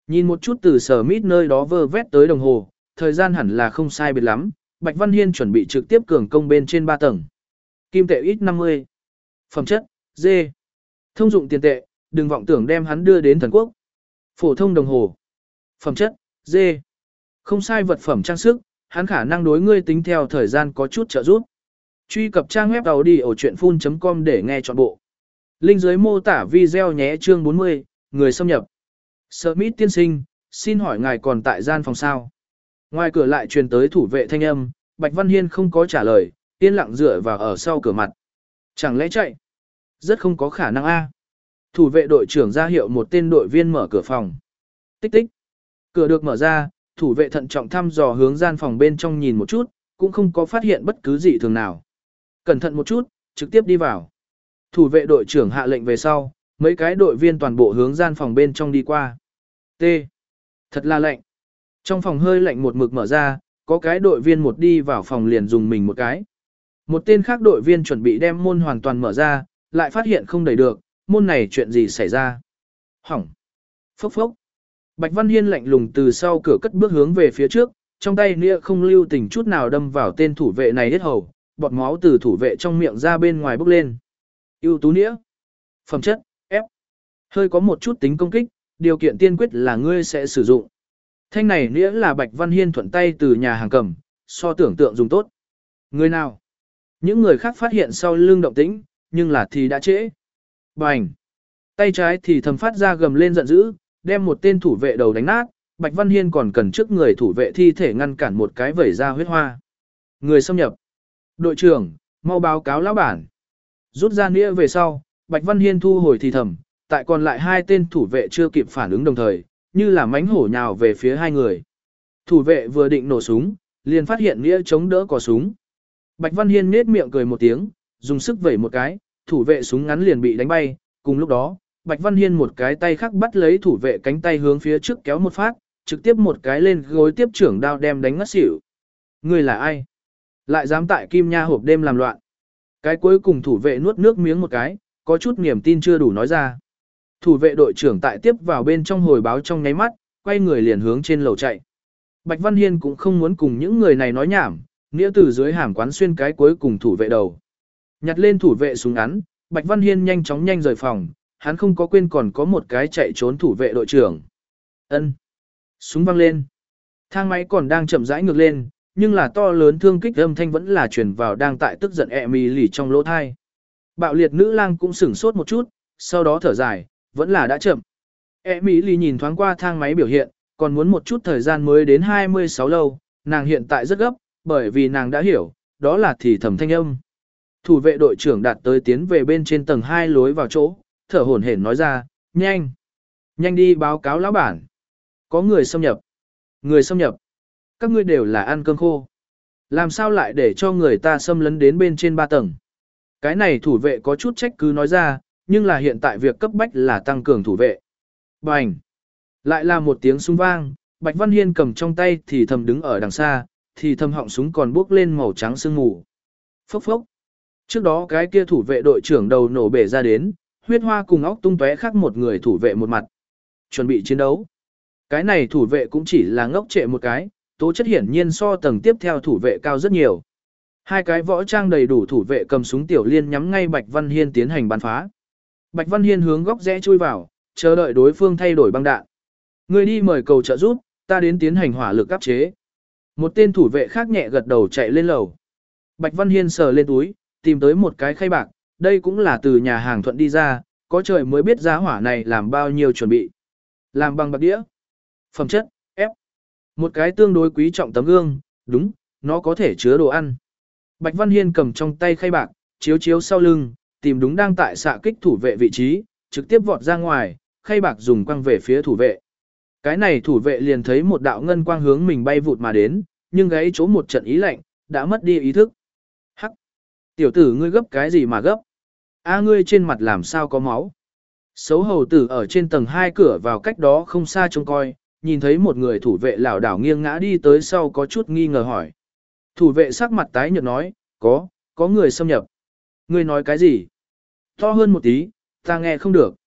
Nhìn một chút từ sở mít nơi đó vơ vét tới đồng hồ, thời gian hẳn là không sai biệt lắm, Bạch Văn Hiên chuẩn bị trực tiếp cường công bên trên ba tầng. Kim tệ ít năm mươi. Phẩm chất, D. Thông dụng tiền tệ, đừng vọng tưởng đem hắn đưa đến thần quốc. Phổ thông đồng hồ. Phẩm chất, D. Không sai vật phẩm trang sức, hắn khả năng đối ngươi tính theo thời gian có chút trợ giúp. Truy cập trang web audiochuyenphun chấm com để nghe trọn bộ. Link dưới mô tả video nhé chương bốn mươi, người xâm nhập. Smith tiên sinh, xin hỏi ngài còn tại gian phòng sao? Ngoài cửa lại truyền tới thủ vệ thanh âm, Bạch Văn Hiên không có trả lời, yên lặng dựa vào ở sau cửa mặt. Chẳng lẽ chạy? Rất không có khả năng a. Thủ vệ đội trưởng ra hiệu một tên đội viên mở cửa phòng. Tích tích. Cửa được mở ra, thủ vệ thận trọng thăm dò hướng gian phòng bên trong nhìn một chút, cũng không có phát hiện bất cứ gì thường nào. Cẩn thận một chút, trực tiếp đi vào. Thủ vệ đội trưởng hạ lệnh về sau, mấy cái đội viên toàn bộ hướng gian phòng bên trong đi qua. T. Thật là lạnh. Trong phòng hơi lạnh một mực mở ra, có cái đội viên một đi vào phòng liền dùng mình một cái. Một tên khác đội viên chuẩn bị đem môn hoàn toàn mở ra, lại phát hiện không đẩy được, môn này chuyện gì xảy ra. Hỏng. Phốc phốc. Bạch Văn Hiên lạnh lùng từ sau cửa cất bước hướng về phía trước, trong tay nĩa không lưu tình chút nào đâm vào tên thủ vệ này hết hầu, bọt máu từ thủ vệ trong miệng ra bên ngoài bốc lên. Ưu tú nĩa. Phẩm chất, F. Hơi có một chút tính công kích, điều kiện tiên quyết là ngươi sẽ sử dụng. Thanh này nĩa là Bạch Văn Hiên thuận tay từ nhà hàng cầm, so tưởng tượng dùng tốt. Người nào? Những người khác phát hiện sau lưng động tĩnh, nhưng là thì đã trễ. Bành! Tay trái thì thầm phát ra gầm lên giận dữ, đem một tên thủ vệ đầu đánh nát, Bạch Văn Hiên còn cần trước người thủ vệ thi thể ngăn cản một cái vẩy ra huyết hoa. Người xâm nhập. Đội trưởng, mau báo cáo lão bản. Rút ra nĩa về sau, Bạch Văn Hiên thu hồi thì thầm, tại còn lại hai tên thủ vệ chưa kịp phản ứng đồng thời, như là mánh hổ nhào về phía hai người. Thủ vệ vừa định nổ súng, liền phát hiện nĩa chống đỡ cò súng. Bạch Văn Hiên nhếch miệng cười một tiếng, dùng sức vẩy một cái, thủ vệ súng ngắn liền bị đánh bay, cùng lúc đó, Bạch Văn Hiên một cái tay khác bắt lấy thủ vệ cánh tay hướng phía trước kéo một phát, trực tiếp một cái lên gối tiếp trưởng đao đem đánh ngất xỉu. Người là ai? Lại dám tại Kim Nha hộp đêm làm loạn. Cái cuối cùng thủ vệ nuốt nước miếng một cái, có chút niềm tin chưa đủ nói ra. Thủ vệ đội trưởng tại tiếp vào bên trong hồi báo trong nháy mắt, quay người liền hướng trên lầu chạy. Bạch Văn Hiên cũng không muốn cùng những người này nói nhảm, nghĩa từ dưới hàm quán xuyên cái cuối cùng thủ vệ đầu. Nhặt lên thủ vệ súng ngắn, Bạch Văn Hiên nhanh chóng nhanh rời phòng, hắn không có quên còn có một cái chạy trốn thủ vệ đội trưởng. Ân. Súng văng lên. Thang máy còn đang chậm rãi ngược lên, nhưng là to lớn thương kích âm thanh vẫn là truyền vào đang tại tức giận Emily trong lỗ thai. Bạo liệt nữ lang cũng sửng sốt một chút, sau đó thở dài, vẫn là đã chậm. Emily nhìn thoáng qua thang máy biểu hiện, còn muốn một chút thời gian mới đến hai mươi sáu lâu, nàng hiện tại rất gấp, bởi vì nàng đã hiểu, đó là thì thầm thanh âm. Thủ vệ đội trưởng đạt tới tiến về bên trên tầng hai lối vào chỗ, thở hổn hển nói ra, nhanh, nhanh đi báo cáo lão bản. Có người xâm nhập. Người xâm nhập. Các ngươi đều là ăn cơm khô. Làm sao lại để cho người ta xâm lấn đến bên trên ba tầng. Cái này thủ vệ có chút trách cứ nói ra, nhưng là hiện tại việc cấp bách là tăng cường thủ vệ. Bành! Lại là một tiếng súng vang, Bạch Văn Hiên cầm trong tay thì thầm đứng ở đằng xa, thì thầm họng súng còn bốc lên màu trắng sương mù. Phốc phốc! Trước đó cái kia thủ vệ đội trưởng đầu nổ bể ra đến, huyết hoa cùng óc tung tóe khác một người thủ vệ một mặt. Chuẩn bị chiến đấu. Cái này thủ vệ cũng chỉ là ngốc trệ một cái, tố chất hiển nhiên so tầng tiếp theo thủ vệ cao rất nhiều. Hai cái võ trang đầy đủ thủ vệ cầm súng tiểu liên nhắm ngay Bạch Văn Hiên tiến hành bắn phá. Bạch Văn Hiên hướng góc rẽ chui vào, chờ đợi đối phương thay đổi băng đạn. Người đi mời cầu trợ giúp, ta đến tiến hành hỏa lực áp chế. Một tên thủ vệ khác nhẹ gật đầu chạy lên lầu. Bạch Văn Hiên sờ lên túi, tìm tới một cái khay bạc, đây cũng là từ nhà hàng thuận đi ra, có trời mới biết giá hỏa này làm bao nhiêu chuẩn bị. Làm bằng bạc đĩa. Phẩm chất, F. Một cái tương đối quý trọng tấm gương, đúng, nó có thể chứa đồ ăn. Bạch Văn Hiên cầm trong tay khay bạc, chiếu chiếu sau lưng, tìm đúng đang tại xạ kích thủ vệ vị trí, trực tiếp vọt ra ngoài, khay bạc dùng quăng về phía thủ vệ. Cái này thủ vệ liền thấy một đạo ngân quang hướng mình bay vụt mà đến, nhưng gáy chỗ một trận ý lạnh, đã mất đi ý thức. Hắc! Tiểu tử ngươi gấp cái gì mà gấp? A ngươi trên mặt làm sao có máu? Xấu hầu tử ở trên tầng hai cửa vào cách đó không xa trông coi, nhìn thấy một người thủ vệ lảo đảo nghiêng ngã đi tới sau có chút nghi ngờ hỏi. Thủ vệ sắc mặt tái nhợt nói, có, có người xâm nhập. Ngươi nói cái gì? To hơn một tí, ta nghe không được.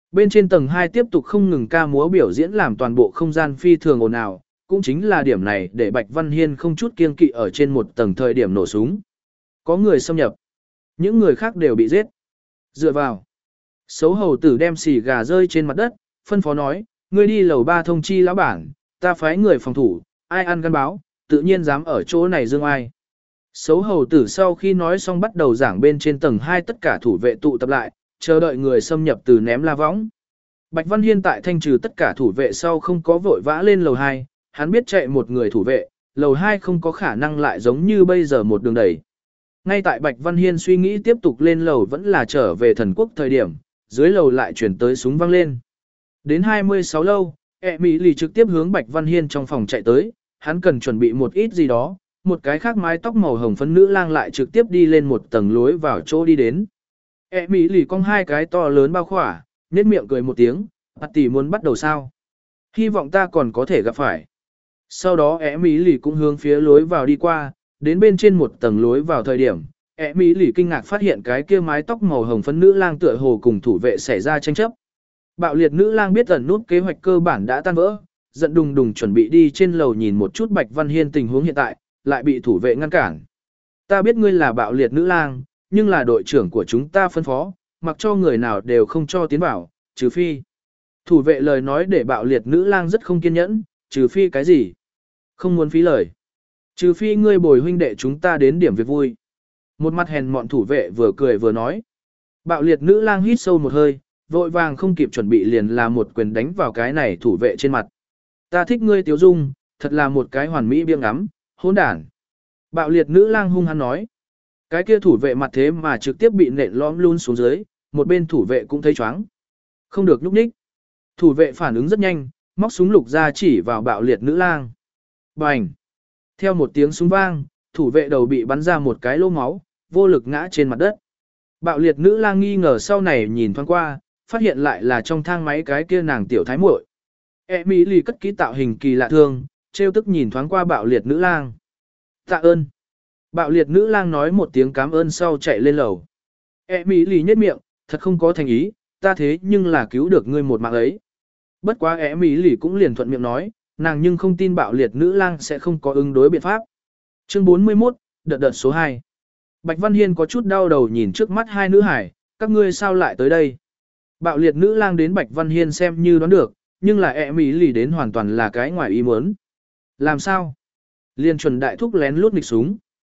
Bên trên tầng hai tiếp tục không ngừng ca múa biểu diễn làm toàn bộ không gian phi thường ồn ào, cũng chính là điểm này để Bạch Văn Hiên không chút kiêng kỵ ở trên một tầng thời điểm nổ súng. Có người xâm nhập, những người khác đều bị giết. Dựa vào, xấu hầu tử đem xì gà rơi trên mặt đất, phân phó nói, ngươi đi lầu ba thông chi lão bản, ta phái người phòng thủ, ai ăn gan báo, tự nhiên dám ở chỗ này dương ai. Xấu hầu tử sau khi nói xong bắt đầu giảng bên trên tầng hai tất cả thủ vệ tụ tập lại, chờ đợi người xâm nhập từ ném la võng. Bạch Văn Hiên tại thanh trừ tất cả thủ vệ sau không có vội vã lên lầu hai, hắn biết chạy một người thủ vệ, lầu hai không có khả năng lại giống như bây giờ một đường đẩy. Ngay tại Bạch Văn Hiên suy nghĩ tiếp tục lên lầu vẫn là trở về thần quốc thời điểm, dưới lầu lại chuyển tới súng vang lên. Đến hai mươi sáu lâu, ẹ Mỹ lì trực tiếp hướng Bạch Văn Hiên trong phòng chạy tới, hắn cần chuẩn bị một ít gì đó, một cái khác mái tóc màu hồng phấn nữ lang lại trực tiếp đi lên một tầng lối vào chỗ đi đến. ẹ Mỹ lì cong hai cái to lớn bao khỏa, nhếch miệng cười một tiếng, "Bạt tỷ muốn bắt đầu sao? Hy vọng ta còn có thể gặp phải." Sau đó ẹ Mỹ lì cũng hướng phía lối vào đi qua, đến bên trên một tầng lối vào thời điểm, ẹ Mỹ lì kinh ngạc phát hiện cái kia mái tóc màu hồng phấn nữ lang tựa hồ cùng thủ vệ xảy ra tranh chấp. Bạo liệt nữ lang biết ẩn nút kế hoạch cơ bản đã tan vỡ, giận đùng đùng chuẩn bị đi trên lầu nhìn một chút Bạch Văn Hiên tình huống hiện tại, lại bị thủ vệ ngăn cản. "Ta biết ngươi là bạo liệt nữ lang, nhưng là đội trưởng của chúng ta phân phó, mặc cho người nào đều không cho tiến vào, trừ phi." Thủ vệ lời nói để bạo liệt nữ lang rất không kiên nhẫn, "Trừ phi cái gì? Không muốn phí lời. Trừ phi ngươi bồi huynh đệ chúng ta đến điểm việc vui." Một mặt hèn mọn thủ vệ vừa cười vừa nói. Bạo liệt nữ lang hít sâu một hơi, vội vàng không kịp chuẩn bị liền là một quyền đánh vào cái này thủ vệ trên mặt. "Ta thích ngươi Tiếu Dung, thật là một cái hoàn mỹ biếng ngắm, hỗn đản." Bạo liệt nữ lang hung hăng nói. Cái kia thủ vệ mặt thế mà trực tiếp bị nện lõm luôn xuống dưới, một bên thủ vệ cũng thấy chóng. Không được nhúc nhích. Thủ vệ phản ứng rất nhanh, móc súng lục ra chỉ vào bạo liệt nữ lang. Bành! Theo một tiếng súng vang, thủ vệ đầu bị bắn ra một cái lỗ máu, vô lực ngã trên mặt đất. Bạo liệt nữ lang nghi ngờ sau này nhìn thoáng qua, phát hiện lại là trong thang máy cái kia nàng tiểu thái muội. Emily cất kỹ tạo hình kỳ lạ thương, trêu tức nhìn thoáng qua bạo liệt nữ lang. "Tạ ơn." Bạo liệt nữ lang nói một tiếng cảm ơn sau chạy lên lầu. Emily nhếch miệng, "Thật không có thành ý, ta thế nhưng là cứu được ngươi một mạng ấy." Bất quá Emily cũng liền thuận miệng nói, nàng nhưng không tin bạo liệt nữ lang sẽ không có ứng đối biện pháp. Chương bốn mươi mốt, đợt đợt số hai. Bạch Văn Hiên có chút đau đầu nhìn trước mắt hai nữ hải, "Các ngươi sao lại tới đây?" Bạo liệt nữ lang đến Bạch Văn Hiên xem như đoán được, nhưng là ẹ mỹ lì đến hoàn toàn là cái ngoài ý muốn. "Làm sao?" Liên chuẩn đại thúc lén lút nghịch súng.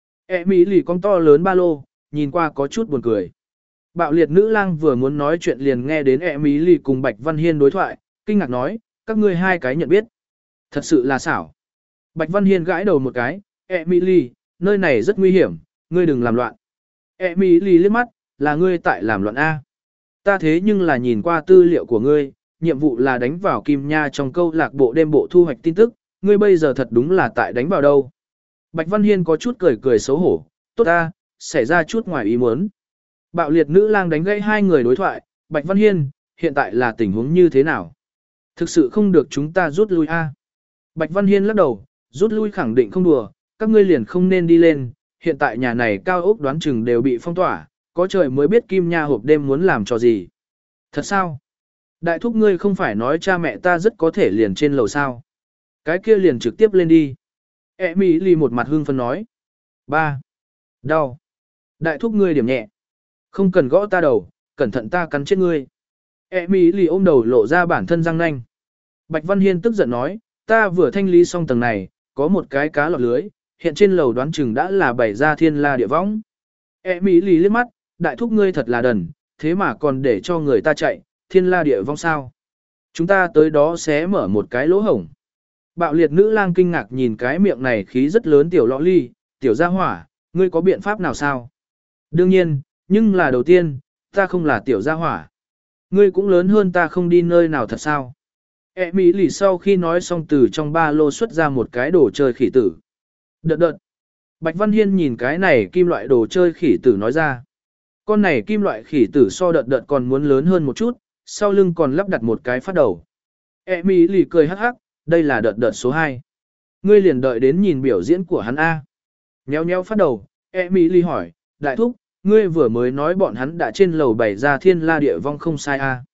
ẹ mỹ lì con to lớn ba lô, nhìn qua có chút buồn cười. Bạo liệt nữ lang vừa muốn nói chuyện liền nghe đến ẹ mỹ lì cùng Bạch Văn Hiên đối thoại, kinh ngạc nói, "Các ngươi hai cái nhận biết. Thật sự là xảo." Bạch Văn Hiên gãi đầu một cái, "Emily, nơi này rất nguy hiểm, ngươi đừng làm loạn." Emily liếc mắt, "Là ngươi tại làm loạn A. Ta thế nhưng là nhìn qua tư liệu của ngươi, nhiệm vụ là đánh vào Kim Nha trong câu lạc bộ đêm bộ thu hoạch tin tức, ngươi bây giờ thật đúng là tại đánh vào đâu." Bạch Văn Hiên có chút cười cười xấu hổ, "Tốt ta, xảy ra chút ngoài ý muốn." Bạo liệt nữ lang đánh gãy hai người đối thoại, "Bạch Văn Hiên, hiện tại là tình huống như thế nào? Thực sự không được chúng ta rút lui A." Bạch Văn Hiên lắc đầu, "Rút lui khẳng định không đùa, các ngươi liền không nên đi lên, hiện tại nhà này cao ốc đoán chừng đều bị phong tỏa, có trời mới biết Kim Nha hộp đêm muốn làm trò gì." "Thật sao? Đại thúc ngươi không phải nói cha mẹ ta rất có thể liền trên lầu sao? Cái kia liền trực tiếp lên đi." Emily một mặt hưng phấn nói. Ba, đau. "Đại thúc ngươi điểm nhẹ. Không cần gõ ta đầu, cẩn thận ta cắn chết ngươi." Emily ôm đầu lộ ra bản thân răng nanh. Bạch Văn Hiên tức giận nói, "Ta vừa thanh lý xong tầng này, có một cái cá lọt lưới, hiện trên lầu đoán chừng đã là bày ra thiên la địa võng." Emily liếc mắt, "Đại thúc ngươi thật là đần, thế mà còn để cho người ta chạy, thiên la địa võng sao? Chúng ta tới đó sẽ mở một cái lỗ hổng." Bạo liệt nữ lang kinh ngạc nhìn cái miệng này khí rất lớn tiểu lọ ly, "Tiểu gia hỏa, ngươi có biện pháp nào sao?" "Đương nhiên, nhưng là đầu tiên, ta không là tiểu gia hỏa. Ngươi cũng lớn hơn ta không đi nơi nào thật sao?" E Mỹ lì sau khi nói xong từ trong ba lô xuất ra một cái đồ chơi khỉ tử. "Đợt đợt." Bạch Văn Hiên nhìn cái này kim loại đồ chơi khỉ tử nói ra. Con này kim loại khỉ tử so đợt đợt còn muốn lớn hơn một chút, sau lưng còn lắp đặt một cái phát đầu. E Mỹ lì cười hắc hắc, "Đây là đợt đợt số hai. Ngươi liền đợi đến nhìn biểu diễn của hắn A." Nhéo nhéo phát đầu, E Mỹ lì hỏi, "Đại thúc, ngươi vừa mới nói bọn hắn đã trên lầu bày ra thiên la địa vong không sai A.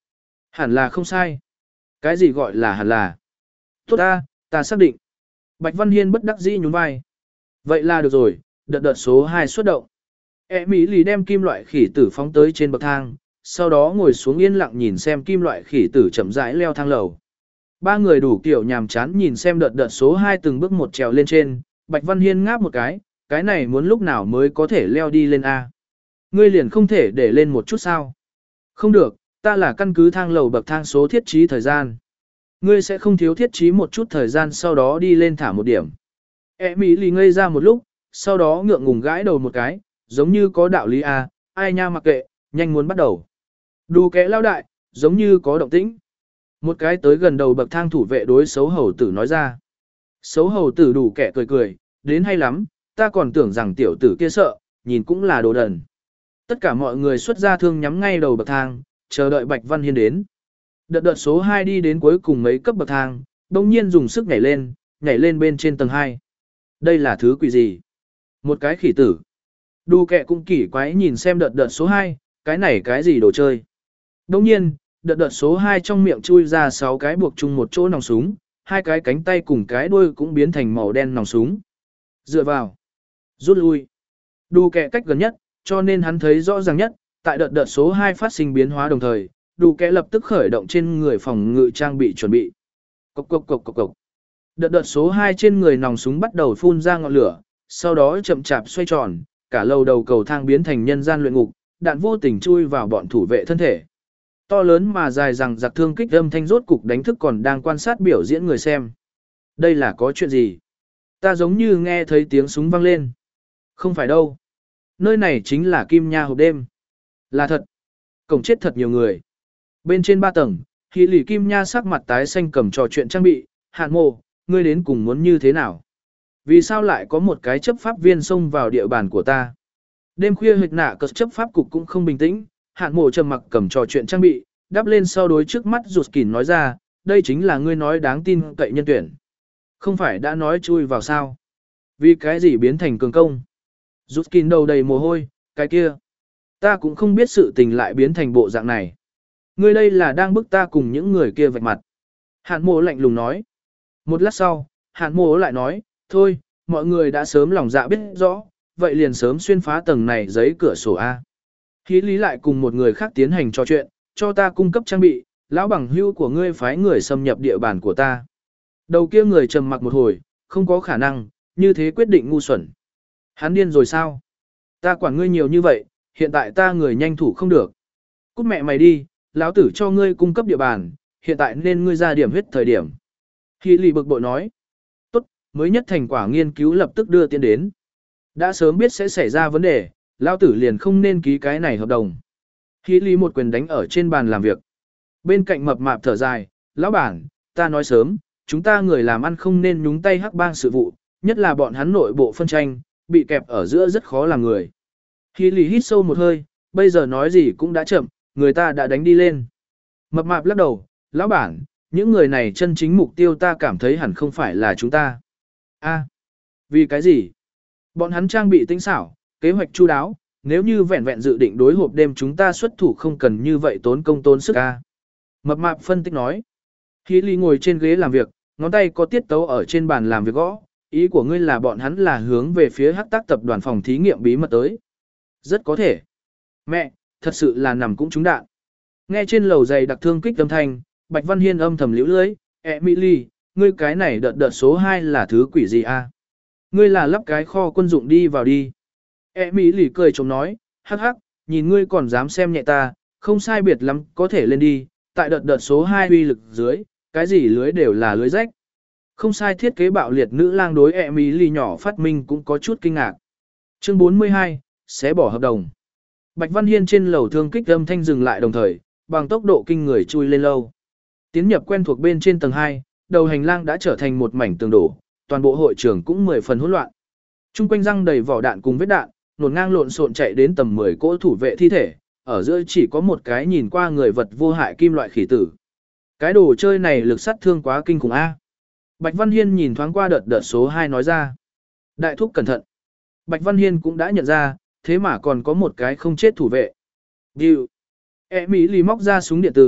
Hẳn là không sai. Cái gì gọi là hẳn là? Tốt ta, ta xác định. Bạch Văn Hiên bất đắc dĩ nhún vai. Vậy là được rồi, đợt đợt số hai xuất động. E Mỹ lì đem kim loại khỉ tử phóng tới trên bậc thang, sau đó ngồi xuống yên lặng nhìn xem kim loại khỉ tử chậm rãi leo thang lầu. Ba người đủ kiểu nhàm chán nhìn xem đợt đợt số hai từng bước một trèo lên trên, Bạch Văn Hiên ngáp một cái, cái này muốn lúc nào mới có thể leo đi lên A. Ngươi liền không thể để lên một chút sao? Không được, ta là căn cứ thang lầu bậc thang số thiết trí thời gian. Ngươi sẽ không thiếu thiết trí một chút thời gian sau đó đi lên thả một điểm. E Mỹ lì ngây ra một lúc, sau đó ngượng ngùng gãi đầu một cái, giống như có đạo lý A, ai nha mặc kệ, nhanh muốn bắt đầu. Đu kẽ lao đại, giống như có động tĩnh. Một cái tới gần đầu bậc thang thủ vệ đối xấu hầu tử nói ra. Xấu hầu tử đủ kẻ cười cười, đến hay lắm, ta còn tưởng rằng tiểu tử kia sợ, nhìn cũng là đồ đần. Tất cả mọi người xuất ra thương nhắm ngay đầu bậc thang, chờ đợi Bạch Văn Hiên đến. Đợt đợt số hai đi đến cuối cùng mấy cấp bậc thang, đồng nhiên dùng sức nhảy lên, nhảy lên bên trên tầng hai. Đây là thứ quỷ gì? Một cái khỉ tử. Đu kẹ cũng kỳ quái nhìn xem đợt đợt số hai, cái này cái gì đồ chơi? Đồng nhiên, đợt đợt số hai trong miệng chui ra sáu cái buộc chung một chỗ nòng súng, hai cái cánh tay cùng cái đuôi cũng biến thành màu đen nòng súng. Dựa vào. Rút lui. Đu kẹ cách gần nhất, cho nên hắn thấy rõ ràng nhất, tại đợt đợt số hai phát sinh biến hóa đồng thời, đủ kẽ lập tức khởi động trên người phòng ngự trang bị chuẩn bị. Cộc cộc cộc cộc cộc. Đợt đợt số hai trên người nòng súng bắt đầu phun ra ngọn lửa, sau đó chậm chạp xoay tròn, cả lầu đầu cầu thang biến thành nhân gian luyện ngục, đạn vô tình chui vào bọn thủ vệ thân thể. To lớn mà dài rằng giặc thương kích âm thanh rốt cục đánh thức còn đang quan sát biểu diễn người xem. Đây là có chuyện gì? Ta giống như nghe thấy tiếng súng vang lên. Không phải đâu. Nơi này chính là Kim Nha hộp đêm. Là thật. Cổng chết thật nhiều người. Bên trên ba tầng, Hỷ Lỷ Kim Nha sắc mặt tái xanh cầm trò chuyện trang bị. Hạn Mộ, ngươi đến cùng muốn như thế nào? Vì sao lại có một cái chấp pháp viên xông vào địa bàn của ta? Đêm khuya hịch nạ cờ chấp pháp cục cũng không bình tĩnh. Hạn Mộ trầm mặc cầm trò chuyện trang bị, đắp lên sau đối trước mắt rụt kỉn nói ra, đây chính là ngươi nói đáng tin cậy nhân tuyển. Không phải đã nói chui vào sao? Vì cái gì biến thành cường công? Rút kín đầu đầy mồ hôi, cái kia. Ta cũng không biết sự tình lại biến thành bộ dạng này. Ngươi đây là đang bức ta cùng những người kia vạch mặt. Hạn mộ lạnh lùng nói. Một lát sau, hạn mộ lại nói, thôi, mọi người đã sớm lòng dạ biết rõ, vậy liền sớm xuyên phá tầng này giấy cửa sổ A. Hí lý lại cùng một người khác tiến hành trò chuyện, cho ta cung cấp trang bị, lão bằng hưu của ngươi phái người xâm nhập địa bàn của ta. Đầu kia người trầm mặc một hồi, không có khả năng, như thế quyết định ngu xuẩn. Hắn điên rồi sao? Ta quản ngươi nhiều như vậy, hiện tại ta người nhanh thủ không được. Cút mẹ mày đi, lão tử cho ngươi cung cấp địa bàn, hiện tại nên ngươi ra điểm huyết thời điểm. Hỷ Lì bực bội nói. Tốt, mới nhất thành quả nghiên cứu lập tức đưa tiến đến. Đã sớm biết sẽ xảy ra vấn đề, lão tử liền không nên ký cái này hợp đồng. Hỷ Lì một quyền đánh ở trên bàn làm việc. Bên cạnh mập mạp thở dài, lão bản, ta nói sớm, chúng ta người làm ăn không nên nhúng tay hắc bang sự vụ, nhất là bọn hắn nội bộ phân tranh, bị kẹp ở giữa rất khó làm người. Hỷ Lì hít sâu một hơi, bây giờ nói gì cũng đã chậm, người ta đã đánh đi lên. Mập mạp lắc đầu, lão bản, những người này chân chính mục tiêu ta cảm thấy hẳn không phải là chúng ta. A, vì cái gì? Bọn hắn trang bị tinh xảo, kế hoạch chu đáo, nếu như vẹn vẹn dự định đối hộp đêm chúng ta xuất thủ không cần như vậy tốn công tốn sức a. Mập mạp phân tích nói. Hỷ Lì ngồi trên ghế làm việc, ngón tay có tiết tấu ở trên bàn làm việc gõ, ý của ngươi là bọn hắn là hướng về phía hắc tác tập đoàn phòng thí nghiệm bí mật tới. Rất có thể. Mẹ, thật sự là nằm cũng trúng đạn. Nghe trên lầu dày đặc thương kích âm thanh, Bạch Văn Hiên âm thầm liễu lưới, Emily, ngươi cái này đợt đợt số hai là thứ quỷ gì a? Ngươi là lắp cái kho quân dụng đi vào đi. Emily cười chống nói, hắc hắc, nhìn ngươi còn dám xem nhẹ ta, không sai biệt lắm, có thể lên đi, tại đợt đợt số hai uy lực dưới, cái gì lưới đều là lưới rách. Không sai thiết kế bạo liệt nữ lang đối Emily nhỏ phát minh cũng có chút kinh ngạc. Chương bốn mươi hai, xé bỏ hợp đồng. Bạch Văn Hiên trên lầu thương kích âm thanh dừng lại đồng thời, bằng tốc độ kinh người chui lên lâu. Tiến nhập quen thuộc bên trên tầng hai, đầu hành lang đã trở thành một mảnh tường đổ, toàn bộ hội trường cũng mười phần hỗn loạn. Trung quanh răng đầy vỏ đạn cùng vết đạn, nổn ngang lộn xộn chạy đến tầm mười cỗ thủ vệ thi thể, ở giữa chỉ có một cái nhìn qua người vật vô hại kim loại khỉ tử. Cái đồ chơi này lực sát thương quá kinh khủng a. Bạch Văn Hiên nhìn thoáng qua đợt đợt số hai nói ra. Đại thúc cẩn thận. Bạch Văn Hiên cũng đã nhận ra, thế mà còn có một cái không chết thủ vệ. Điều. E Mỹ lì móc ra súng điện tử,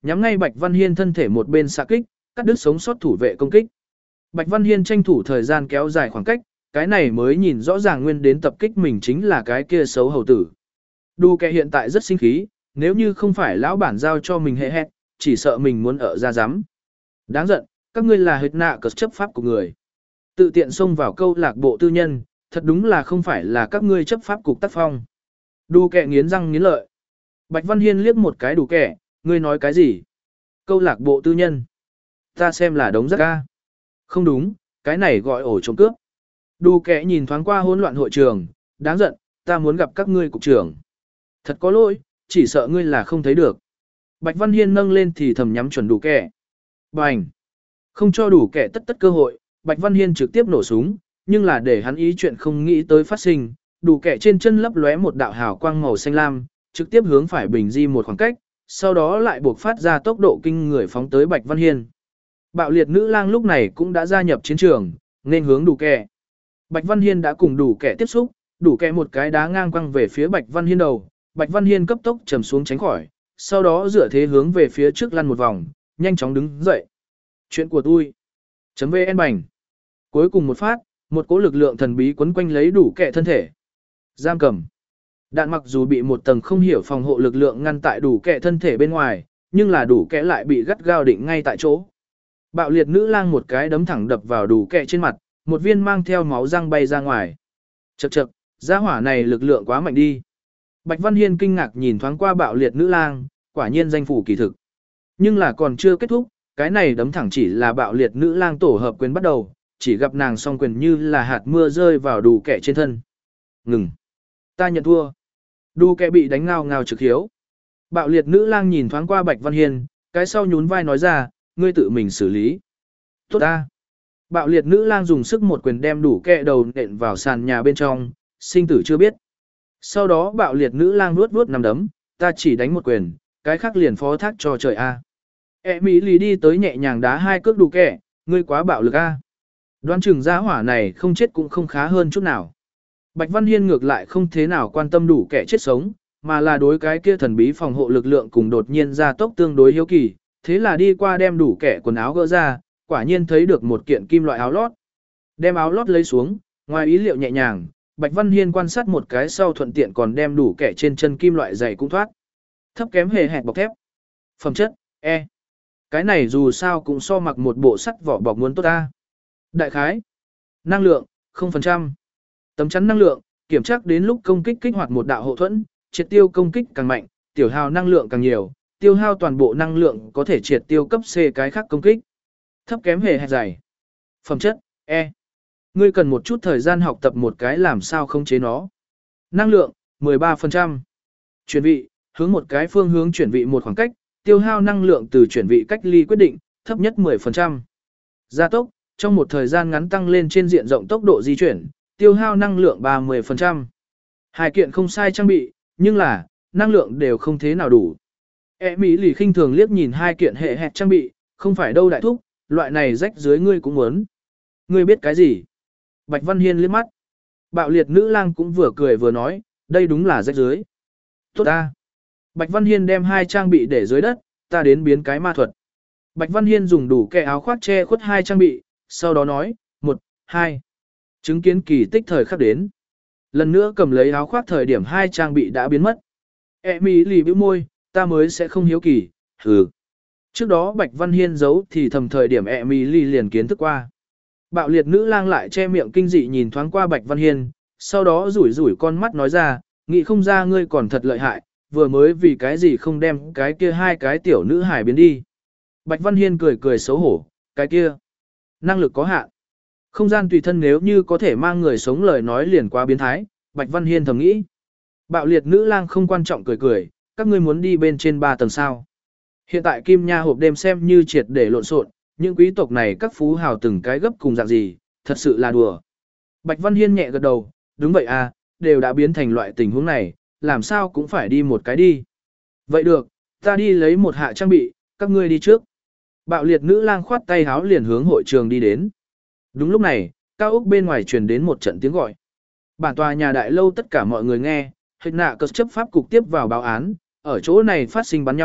nhắm ngay Bạch Văn Hiên thân thể một bên xạ kích, cắt đứt sống sót thủ vệ công kích. Bạch Văn Hiên tranh thủ thời gian kéo dài khoảng cách, cái này mới nhìn rõ ràng nguyên đến tập kích mình chính là cái kia xấu hầu tử. Đu kẻ hiện tại rất sinh khí, nếu như không phải lão bản giao cho mình hệ hẹt, chỉ sợ mình muốn ở ra giám. Đáng giận, các ngươi là hệt nạ cờ chấp pháp của người. Tự tiện xông vào câu lạc bộ tư nhân, thật đúng là không phải là các ngươi chấp pháp cục tác phong. Đu kẻ nghiến răng nghiến lợi. Bạch Văn Hiên liếc một cái đủ kẻ, ngươi nói cái gì? Câu lạc bộ tư nhân. Ta xem là đống rác ca. Không đúng, cái này gọi ổ trộm cướp. Đủ kẻ nhìn thoáng qua hỗn loạn hội trường, đáng giận, ta muốn gặp các ngươi cục trưởng. Thật có lỗi, chỉ sợ ngươi là không thấy được. Bạch Văn Hiên nâng lên thì thầm nhắm chuẩn đủ kẻ. Bành! Không cho đủ kẻ tất tất cơ hội, Bạch Văn Hiên trực tiếp nổ súng, nhưng là để hắn ý chuyện không nghĩ tới phát sinh, đủ kẻ trên chân lấp lóe một đạo hào quang màu xanh lam, trực tiếp hướng phải bình di một khoảng cách, sau đó lại buộc phát ra tốc độ kinh người phóng tới Bạch Văn Hiên. Bạo liệt nữ lang lúc này cũng đã gia nhập chiến trường, nên hướng đủ kẻ. Bạch Văn Hiên đã cùng đủ kẻ tiếp xúc, đủ kẻ một cái đá ngang quăng về phía Bạch Văn Hiên đầu, Bạch Văn Hiên cấp tốc trầm xuống tránh khỏi, sau đó dựa thế hướng về phía trước lăn một vòng, nhanh chóng đứng dậy. Chuyện của tôi. Chấm vn bành. Cuối cùng một phát, một cỗ lực lượng thần bí quấn quanh lấy đủ kẻ thân thể. Giam cầm. Đạn mặc dù bị một tầng không hiểu phòng hộ lực lượng ngăn tại đủ kẻ thân thể bên ngoài, nhưng là đủ kẻ lại bị gắt gao định ngay tại chỗ. Bạo liệt nữ lang một cái đấm thẳng đập vào đủ kẻ trên mặt, một viên mang theo máu răng bay ra ngoài. Chậc chậc, gia hỏa này lực lượng quá mạnh đi. Bạch Văn Hiên kinh ngạc nhìn thoáng qua bạo liệt nữ lang, quả nhiên danh phủ kỳ thực. Nhưng là còn chưa kết thúc, cái này đấm thẳng chỉ là bạo liệt nữ lang tổ hợp quyền bắt đầu, chỉ gặp nàng song quyền như là hạt mưa rơi vào đủ kẻ trên thân. Ngừng. Ta nhận thua. Đủ kẻ bị đánh ngao ngao trực hiếu. Bạo liệt nữ lang nhìn thoáng qua Bạch Văn Hiên, cái sau nhún vai nói ra, ngươi tự mình xử lý. Tốt ta. Bạo liệt nữ lang dùng sức một quyền đem đủ kẻ đầu nện vào sàn nhà bên trong, sinh tử chưa biết. Sau đó bạo liệt nữ lang vuốt vuốt nằm đấm, ta chỉ đánh một quyền, cái khác liền phó thác cho trời a. E Mỹ lì đi tới nhẹ nhàng đá hai cước đủ kẻ, ngươi quá bạo lực a. Đoán chừng gia hỏa này không chết cũng không khá hơn chút nào. Bạch Văn Hiên ngược lại không thế nào quan tâm đủ kẻ chết sống, mà là đối cái kia thần bí phòng hộ lực lượng cùng đột nhiên ra tốc tương đối hiếu kỳ, thế là đi qua đem đủ kẻ quần áo gỡ ra, quả nhiên thấy được một kiện kim loại áo lót. Đem áo lót lấy xuống, ngoài ý liệu nhẹ nhàng, Bạch Văn Hiên quan sát một cái sau thuận tiện còn đem đủ kẻ trên chân kim loại dày cũng thoát. Thấp kém hề hẹt bọc thép. Phẩm chất, E. Cái này dù sao cũng so mặc một bộ sắt vỏ bọc muốn tốt ta. Đại khái. Năng lượng, không phần trăm. Tấm chắn năng lượng, kiểm tra đến lúc công kích kích hoạt một đạo hộ thuẫn, triệt tiêu công kích càng mạnh, tiểu hao năng lượng càng nhiều, tiêu hao toàn bộ năng lượng có thể triệt tiêu cấp C cái khác công kích. Thấp kém hề hẹt dày. Phẩm chất, E. Ngươi cần một chút thời gian học tập một cái làm sao không chế nó. Năng lượng, mười ba phần trăm. Chuyển vị, hướng một cái phương hướng chuyển vị một khoảng cách, tiêu hao năng lượng từ chuyển vị cách ly quyết định, thấp nhất mười phần trăm. Gia tốc, trong một thời gian ngắn tăng lên trên diện rộng tốc độ di chuyển, tiêu hao năng lượng ba mươi phần trăm. Hai kiện không sai trang bị, nhưng là, năng lượng đều không thế nào đủ. E Mỹ lì khinh thường liếc nhìn hai kiện hệ hẹt trang bị, không phải đâu đại thúc, loại này rách dưới ngươi cũng muốn. Ngươi biết cái gì? Bạch Văn Hiên liếc mắt. Bạo liệt nữ lang cũng vừa cười vừa nói, đây đúng là rách dưới. Tốt ta. Bạch Văn Hiên đem hai trang bị để dưới đất, ta đến biến cái ma thuật. Bạch Văn Hiên dùng đủ kẻ áo khoác che khuất hai trang bị, sau đó nói, một, hai. Chứng kiến kỳ tích thời khắc đến. Lần nữa cầm lấy áo khoác thời điểm hai trang bị đã biến mất. E mỹ lì bĩu môi, ta mới sẽ không hiếu kỳ, hừ. Trước đó Bạch Văn Hiên giấu thì thầm thời điểm E mỹ lì liền kiến thức qua. Bạo liệt nữ lang lại che miệng kinh dị nhìn thoáng qua Bạch Văn Hiên, sau đó rủi rủi con mắt nói ra, nghĩ không ra ngươi còn thật lợi hại, vừa mới vì cái gì không đem cái kia hai cái tiểu nữ hải biến đi. Bạch Văn Hiên cười cười xấu hổ, cái kia, năng lực có hạn. Không gian tùy thân nếu như có thể mang người sống lời nói liền quá biến thái, Bạch Văn Hiên thầm nghĩ. Bạo liệt nữ lang không quan trọng cười cười, các ngươi muốn đi bên trên ba tầng sao. Hiện tại Kim Nha hộp đêm xem như triệt để lộn xộn, những quý tộc này các phú hào từng cái gấp cùng dạng gì, thật sự là đùa. Bạch Văn Hiên nhẹ gật đầu, đúng vậy à, đều đã biến thành loại tình huống này, làm sao cũng phải đi một cái đi. Vậy được, ta đi lấy một hạ trang bị, các ngươi đi trước. Bạo liệt nữ lang khoát tay háo liền hướng hội trường đi đến. Đúng lúc này, cao ốc bên ngoài truyền đến một trận tiếng gọi. Bản tòa nhà đại lâu tất cả mọi người nghe, hết nạ cờ chấp pháp cục tiếp vào báo án, ở chỗ này phát sinh bắn nhau,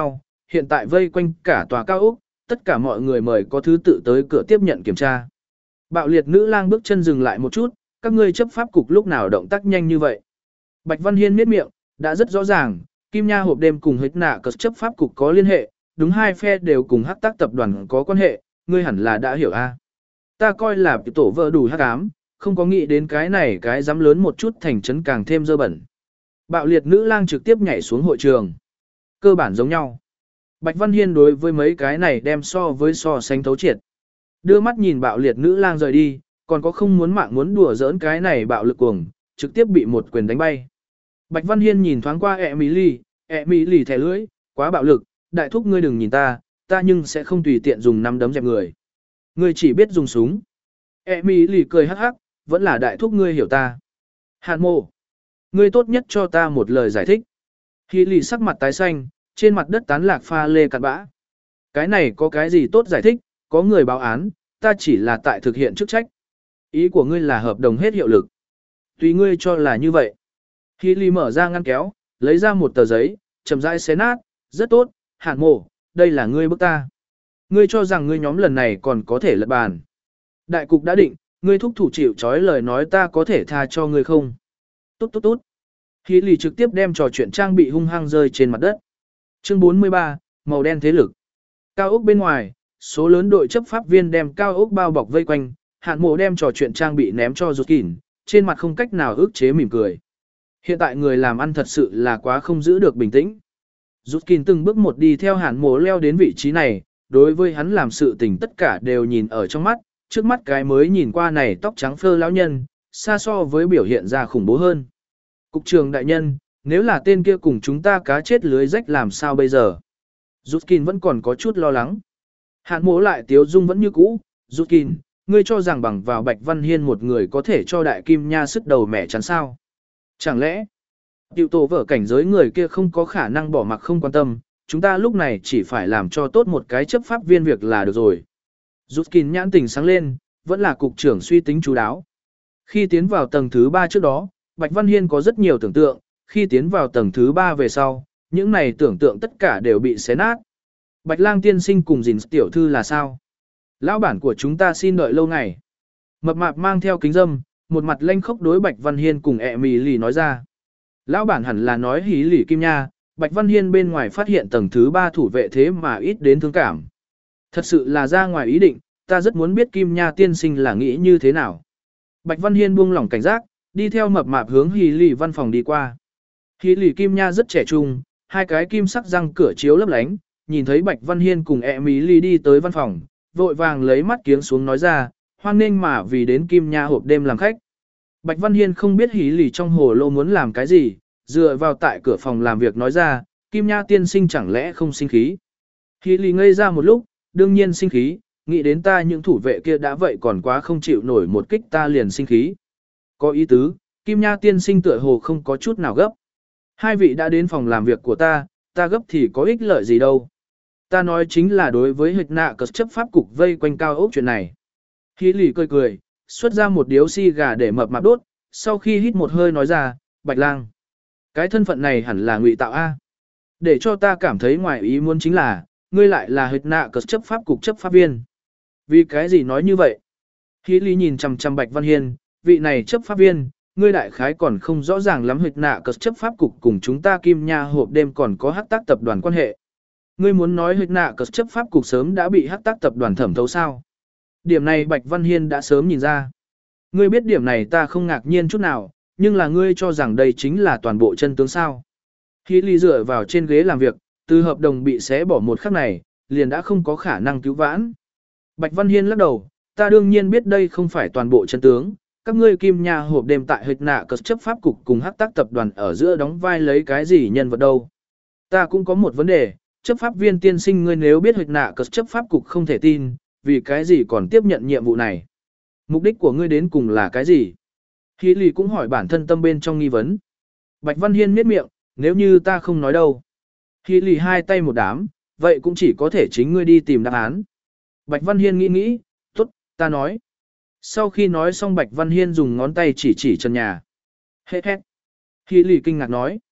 hiện tại vây quanh cả tòa cao ốc, tất cả mọi người mời có thứ tự tới cửa tiếp nhận kiểm tra. Bạo liệt nữ lang bước chân dừng lại một chút, các ngươi chấp pháp cục lúc nào động tác nhanh như vậy. Bạch Văn Hiên miết miệng, đã rất rõ ràng, Kim Nha hộp đêm cùng Hích Nạ Cờ chấp pháp cục có liên hệ, đúng hai phe đều cùng Hắc Tác tập đoàn có quan hệ, ngươi hẳn là đã hiểu a. Ta coi là tổ vợ đủ hắc ám, không có nghĩ đến cái này cái dám lớn một chút thành trấn càng thêm dơ bẩn. Bạo liệt nữ lang trực tiếp nhảy xuống hội trường. Cơ bản giống nhau. Bạch Văn Hiên đối với mấy cái này đem so với so sánh thấu triệt. Đưa mắt nhìn bạo liệt nữ lang rời đi, còn có không muốn mạng muốn đùa giỡn cái này bạo lực cuồng, trực tiếp bị một quyền đánh bay. Bạch Văn Hiên nhìn thoáng qua Emily, Emily thẻ lưỡi, quá bạo lực, đại thúc ngươi đừng nhìn ta, ta nhưng sẽ không tùy tiện dùng nắm đấm dẹp người. Ngươi chỉ biết dùng súng. Emily cười hắc hắc, vẫn là đại thúc ngươi hiểu ta. Hàn mộ, ngươi tốt nhất cho ta một lời giải thích. Hy lì sắc mặt tái xanh, trên mặt đất tán lạc pha lê cặn bã. Cái này có cái gì tốt giải thích, có người báo án, ta chỉ là tại thực hiện chức trách. Ý của ngươi là hợp đồng hết hiệu lực. Tùy ngươi cho là như vậy. Hy lì mở ra ngăn kéo, lấy ra một tờ giấy, chậm rãi xé nát, rất tốt, Hàn mộ, đây là ngươi bức ta. Ngươi cho rằng ngươi nhóm lần này còn có thể lật bàn. Đại cục đã định, ngươi thúc thủ chịu trói lời nói ta có thể tha cho ngươi không. Tốt tốt tốt. Hy lì trực tiếp đem trò chuyện trang bị hung hăng rơi trên mặt đất. Chương bốn mươi ba, màu đen thế lực. Cao ốc bên ngoài, số lớn đội chấp pháp viên đem cao ốc bao bọc vây quanh, Hạn Mộ đem trò chuyện trang bị ném cho Rút Kỉn, trên mặt không cách nào ức chế mỉm cười. Hiện tại người làm ăn thật sự là quá không giữ được bình tĩnh. Rút Kỉn từng bước một đi theo Hạn Mộ leo đến vị trí này, đối với hắn làm sự tình tất cả đều nhìn ở trong mắt, trước mắt cái mới nhìn qua này tóc trắng phơ lão nhân, xa so với biểu hiện ra khủng bố hơn. Cục trưởng đại nhân, nếu là tên kia cùng chúng ta cá chết lưới rách làm sao bây giờ? Rút Kỉn vẫn còn có chút lo lắng. Hạn Mộ lại tiếu dung vẫn như cũ, Rút Kỉn, ngươi cho rằng bằng vào Bạch Văn Hiên một người có thể cho đại kim nha sức đầu mẹ chắn sao? Chẳng lẽ, tiểu tổ vở cảnh giới người kia không có khả năng bỏ mặc không quan tâm, chúng ta lúc này chỉ phải làm cho tốt một cái chấp pháp viên việc là được rồi. Rút Kỉn nhãn tình sáng lên, vẫn là cục trưởng suy tính chú đáo. Khi tiến vào tầng thứ ba trước đó, Bạch Văn Hiên có rất nhiều tưởng tượng, khi tiến vào tầng thứ ba về sau, những này tưởng tượng tất cả đều bị xé nát. Bạch Lang tiên sinh cùng Dìn tiểu thư là sao? Lão bản của chúng ta xin đợi lâu ngày. Mập mạp mang theo kính dâm, một mặt lanh khốc đối Bạch Văn Hiên cùng Emily nói ra. Lão bản hẳn là nói hí lỉ kim nha, Bạch Văn Hiên bên ngoài phát hiện tầng thứ ba thủ vệ thế mà ít đến thương cảm. Thật sự là ra ngoài ý định, ta rất muốn biết kim nha tiên sinh là nghĩ như thế nào. Bạch Văn Hiên buông lỏng cảnh giác, đi theo mập mạp hướng hí lỉ văn phòng đi qua. Hí lỉ kim nha rất trẻ trung, hai cái kim sắc răng cửa chiếu lấp lánh, nhìn thấy Bạch Văn Hiên cùng Emily đi tới văn phòng, vội vàng lấy mắt kiếng xuống nói ra, hoan nghênh mà vì đến kim nha hộp đêm làm khách. Bạch Văn Hiên không biết hí lì trong hồ lô muốn làm cái gì, dựa vào tại cửa phòng làm việc nói ra, kim nha tiên sinh chẳng lẽ không sinh khí. Hí lì ngây ra một lúc, đương nhiên sinh khí, nghĩ đến ta những thủ vệ kia đã vậy còn quá không chịu nổi một kích ta liền sinh khí. Có ý tứ, kim nha tiên sinh tựa hồ không có chút nào gấp. Hai vị đã đến phòng làm việc của ta, ta gấp thì có ích lợi gì đâu. Ta nói chính là đối với Hịch Nạ Cờ chấp pháp cục vây quanh cao ốc chuyện này. Hí lì cười cười, xuất ra một điếu xi gà để mập mạp đốt, sau khi hít một hơi nói ra, Bạch Lang. Cái thân phận này hẳn là ngụy tạo A. Để cho ta cảm thấy ngoài ý muốn chính là, ngươi lại là Hịch Nạ Cờ chấp pháp cục chấp pháp viên. Vì cái gì nói như vậy? Hí lì nhìn chằm chằm Bạch Văn Hiên, vị này chấp pháp viên, ngươi đại khái còn không rõ ràng lắm Hịch Nạ Cờ chấp pháp cục cùng chúng ta kim nha hộp đêm còn có hắc tác tập đoàn quan hệ. Ngươi muốn nói Hịch Nạ Cờ chấp pháp cục sớm đã bị hắc tác tập đoàn thẩm thấu sao? Điểm này Bạch Văn Hiên đã sớm nhìn ra. Ngươi biết điểm này ta không ngạc nhiên chút nào, nhưng là ngươi cho rằng đây chính là toàn bộ chân tướng sao. Khi Ly dựa vào trên ghế làm việc, từ hợp đồng bị xé bỏ một khắc này, liền đã không có khả năng cứu vãn. Bạch Văn Hiên lắc đầu, ta đương nhiên biết đây không phải toàn bộ chân tướng, các ngươi kim nha hộp đêm tại Hịch Nạ Cờ chấp pháp cục cùng hắc tác tập đoàn ở giữa đóng vai lấy cái gì nhân vật đâu. Ta cũng có một vấn đề, chấp pháp viên tiên sinh ngươi nếu biết Hịch Nạ Cờ chấp pháp cục không thể tin, vì cái gì còn tiếp nhận nhiệm vụ này? Mục đích của ngươi đến cùng là cái gì? Hí lì cũng hỏi bản thân tâm bên trong nghi vấn. Bạch Văn Hiên miết miệng, nếu như ta không nói đâu. Hí lì hai tay một đám, vậy cũng chỉ có thể chính ngươi đi tìm đáp án. Bạch Văn Hiên nghĩ nghĩ, tốt, ta nói. Sau khi nói xong Bạch Văn Hiên dùng ngón tay chỉ chỉ trần nhà. Hết hết. Hí lì kinh ngạc nói.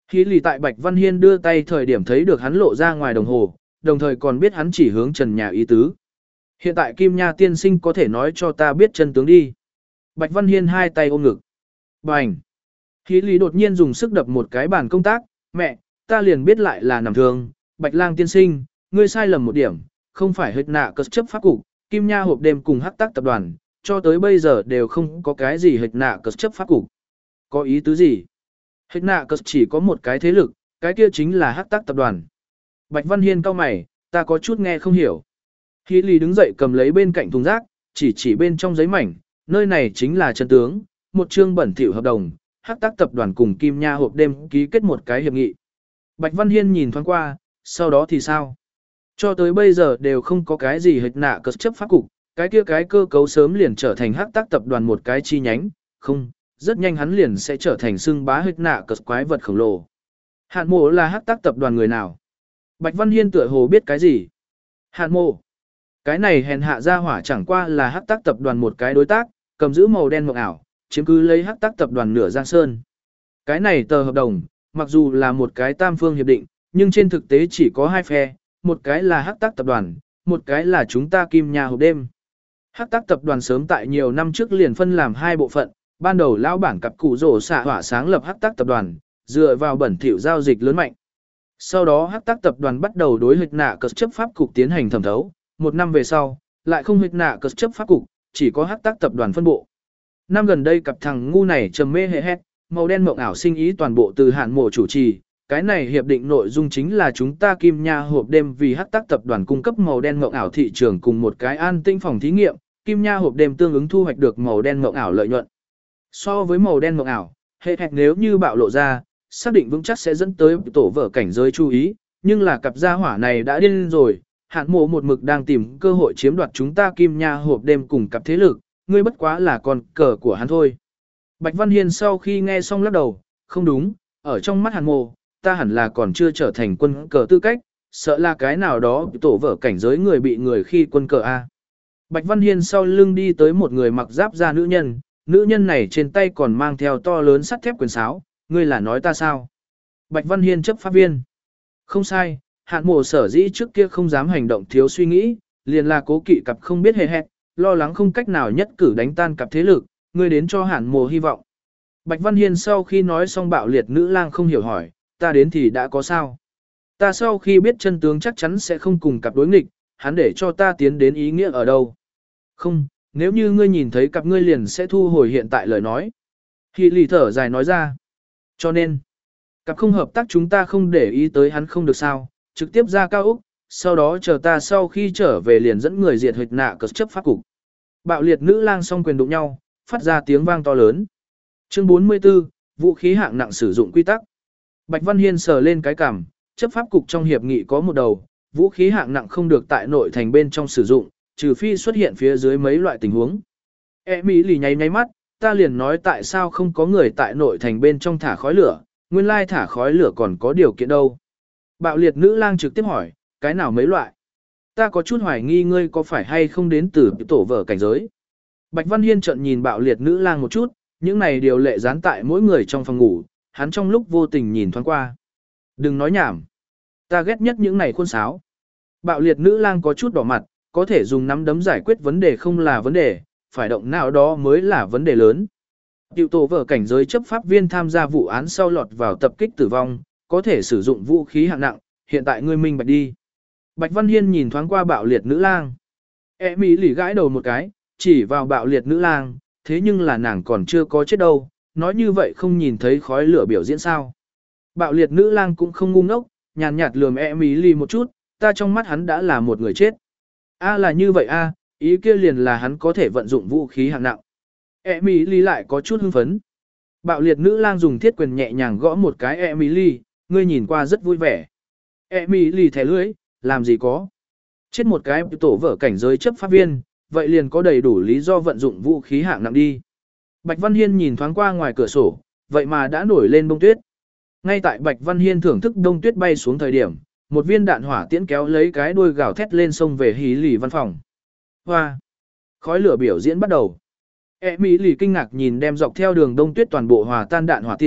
Hí lì tại Bạch Văn Hiên đưa tay thời điểm thấy được hắn lộ ra ngoài đồng hồ, đồng thời còn biết hắn chỉ hướng trần nhà ý tứ. Hiện tại Kim Nha tiên sinh có thể nói cho ta biết chân tướng đi. Bạch Văn Hiên hai tay ôm ngực. Bành! Hí lì đột nhiên dùng sức đập một cái bàn công tác. Mẹ, ta liền biết lại là nằm thương. Bạch Lang tiên sinh, ngươi sai lầm một điểm, không phải hết nạ cất chấp pháp cục, Kim Nha hộp đêm cùng hắc tác tập đoàn, cho tới bây giờ đều không có cái gì hết nạ cất chấp pháp cục. Có ý tứ gì? Hết nạ cất chỉ có một cái thế lực, cái kia chính là hắc tác tập đoàn. Bạch Văn Hiên cau mày, ta có chút nghe không hiểu. Hí lì đứng dậy cầm lấy bên cạnh thùng rác, chỉ chỉ bên trong giấy mảnh, nơi này chính là chân tướng, một chương bẩn thỉu hợp đồng, hắc tác tập đoàn cùng Kim Nha hộp đêm ký kết một cái hiệp nghị. Bạch Văn Hiên nhìn thoáng qua, sau đó thì sao? Cho tới bây giờ đều không có cái gì hệt nạ cất chấp pháp cục, cái kia cái cơ cấu sớm liền trở thành hắc tác tập đoàn một cái chi nhánh, không, rất nhanh hắn liền sẽ trở thành xưng bá hệt nạ cất quái vật khổng lồ. Hạn mộ là hắc tác tập đoàn người nào? Bạch Văn Hiên tựa hồ biết cái gì? Hạn mộ. Cái này hèn hạ ra hỏa chẳng qua là hắc tác tập đoàn một cái đối tác, cầm giữ màu đen mộng ảo, chiếm cứ lấy hắc tác tập đoàn nửa giang sơn. Cái này tờ hợp đồng, mặc dù là một cái tam phương hiệp định, nhưng trên thực tế chỉ có hai phe, một cái là hắc tác tập đoàn, một cái là chúng ta Kim Nha hộp đêm. Hắc tác tập đoàn sớm tại nhiều năm trước liền phân làm hai bộ phận, ban đầu lão bản cặp cụ rổ xạ hỏa sáng lập hắc tác tập đoàn, dựa vào bẩn thỉu giao dịch lớn mạnh. Sau đó hắc tác tập đoàn bắt đầu đối hịch nạ cất chấp pháp cục tiến hành thẩm thấu, một năm về sau, lại không hịch nạ cất chấp pháp cục, chỉ có hắc tác tập đoàn phân bộ. Năm gần đây cặp thằng ngu này trầm mê hệ hét, màu đen mộng ảo sinh ý toàn bộ từ Hạn Mộ chủ trì. Cái này hiệp định nội dung chính là chúng ta Kim Nha hộp đêm vì hắc tác tập đoàn cung cấp màu đen mộng ảo thị trường cùng một cái an tinh phòng thí nghiệm, Kim Nha hộp đêm tương ứng thu hoạch được màu đen mộng ảo lợi nhuận. So với màu đen mộng ảo, hệ hẹt nếu như bạo lộ ra, xác định vững chắc sẽ dẫn tới tổ vở cảnh giới chú ý, nhưng là cặp gia hỏa này đã điên rồi, Hạn Mộ một mực đang tìm cơ hội chiếm đoạt chúng ta Kim Nha hộp đêm cùng cặp thế lực, ngươi bất quá là con cờ của hắn thôi. Bạch Văn Hiên sau khi nghe xong lắc đầu, không đúng, ở trong mắt Hạn Mộ, ta hẳn là còn chưa trở thành quân cờ tư cách, sợ là cái nào đó tổ vở cảnh giới người bị người khi quân cờ A. Bạch Văn Hiên sau lưng đi tới một người mặc giáp da nữ nhân, nữ nhân này trên tay còn mang theo to lớn sắt thép quyền sáo, ngươi là nói ta sao? Bạch Văn Hiên chấp pháp viên. Không sai, Hạn Mộ sở dĩ trước kia không dám hành động thiếu suy nghĩ, liền là cố kỵ cặp không biết hề hẹt, lo lắng không cách nào nhất cử đánh tan cặp thế lực, ngươi đến cho Hạn Mộ hy vọng. Bạch Văn Hiên sau khi nói xong bạo liệt nữ lang không hiểu hỏi, ta đến thì đã có sao? Ta sau khi biết chân tướng chắc chắn sẽ không cùng cặp đối nghịch, hắn để cho ta tiến đến ý nghĩa ở đâu? Không, nếu như ngươi nhìn thấy cặp ngươi liền sẽ thu hồi hiện tại lời nói. Hỷ lì thở dài nói ra. Cho nên, cặp không hợp tác chúng ta không để ý tới hắn không được sao, trực tiếp ra cao Úc, sau đó chờ ta sau khi trở về liền dẫn người diệt hịch nạ cất chấp pháp cục. Bạo liệt nữ lang song quyền đụng nhau, phát ra tiếng vang to lớn. Chương bốn mươi tư, vũ khí hạng nặng sử dụng quy tắc. Bạch Văn Hiên sờ lên cái cằm, chấp pháp cục trong hiệp nghị có một đầu, vũ khí hạng nặng không được tại nội thành bên trong sử dụng, trừ phi xuất hiện phía dưới mấy loại tình huống. E Mỹ lì nháy nháy mắt, ta liền nói tại sao không có người tại nội thành bên trong thả khói lửa, nguyên lai thả khói lửa còn có điều kiện đâu. Bạo liệt nữ lang trực tiếp hỏi, cái nào mấy loại? Ta có chút hoài nghi ngươi có phải hay không đến từ tổ vở cảnh giới. Bạch Văn Hiên trợn nhìn bạo liệt nữ lang một chút, những này điều lệ dán tại mỗi người trong phòng ngủ, hắn trong lúc vô tình nhìn thoáng qua. Đừng nói nhảm. Ta ghét nhất những này khuôn sáo. Bạo liệt nữ lang có chút đỏ mặt, có thể dùng nắm đấm giải quyết vấn đề không là vấn đề, phải động não đó mới là vấn đề lớn. Tiểu tổ vở cảnh giới chấp pháp viên tham gia vụ án sau lọt vào tập kích tử vong, có thể sử dụng vũ khí hạng nặng, hiện tại ngươi minh bạch đi. Bạch Văn Hiên nhìn thoáng qua bạo liệt nữ lang. E Mỹ lì gãi đầu một cái, chỉ vào bạo liệt nữ lang, thế nhưng là nàng còn chưa có chết đâu, nói như vậy không nhìn thấy khói lửa biểu diễn sao. Bạo liệt nữ lang cũng không ngu ngốc, nhàn nhạt lườm E Mỹ lì một chút, ta trong mắt hắn đã là một người chết. A là như vậy a, ý kia liền là hắn có thể vận dụng vũ khí hạng nặng. E Mỹ lì lại có chút hưng phấn. Bạo liệt nữ lang dùng thiết quyền nhẹ nhàng gõ một cái E Mỹ lì, ngươi nhìn qua rất vui vẻ. E Mỹ lì thẻ lưỡi, làm gì có. Chết một cái tổ vở cảnh giới chấp pháp viên, vậy liền có đầy đủ lý do vận dụng vũ khí hạng nặng đi. Bạch Văn Hiên nhìn thoáng qua ngoài cửa sổ, vậy mà đã nổi lên bông tuyết. Ngay tại Bạch Văn Hiên thưởng thức đông tuyết bay xuống thời điểm, một viên đạn hỏa tiễn kéo lấy cái đuôi gào thét lên sông về hí lì văn phòng. Hoa! Khói lửa biểu diễn bắt đầu. E Mỹ lì kinh ngạc nhìn đem dọc theo đường đông tuyết toàn bộ hòa tan đạn hỏa tiễn,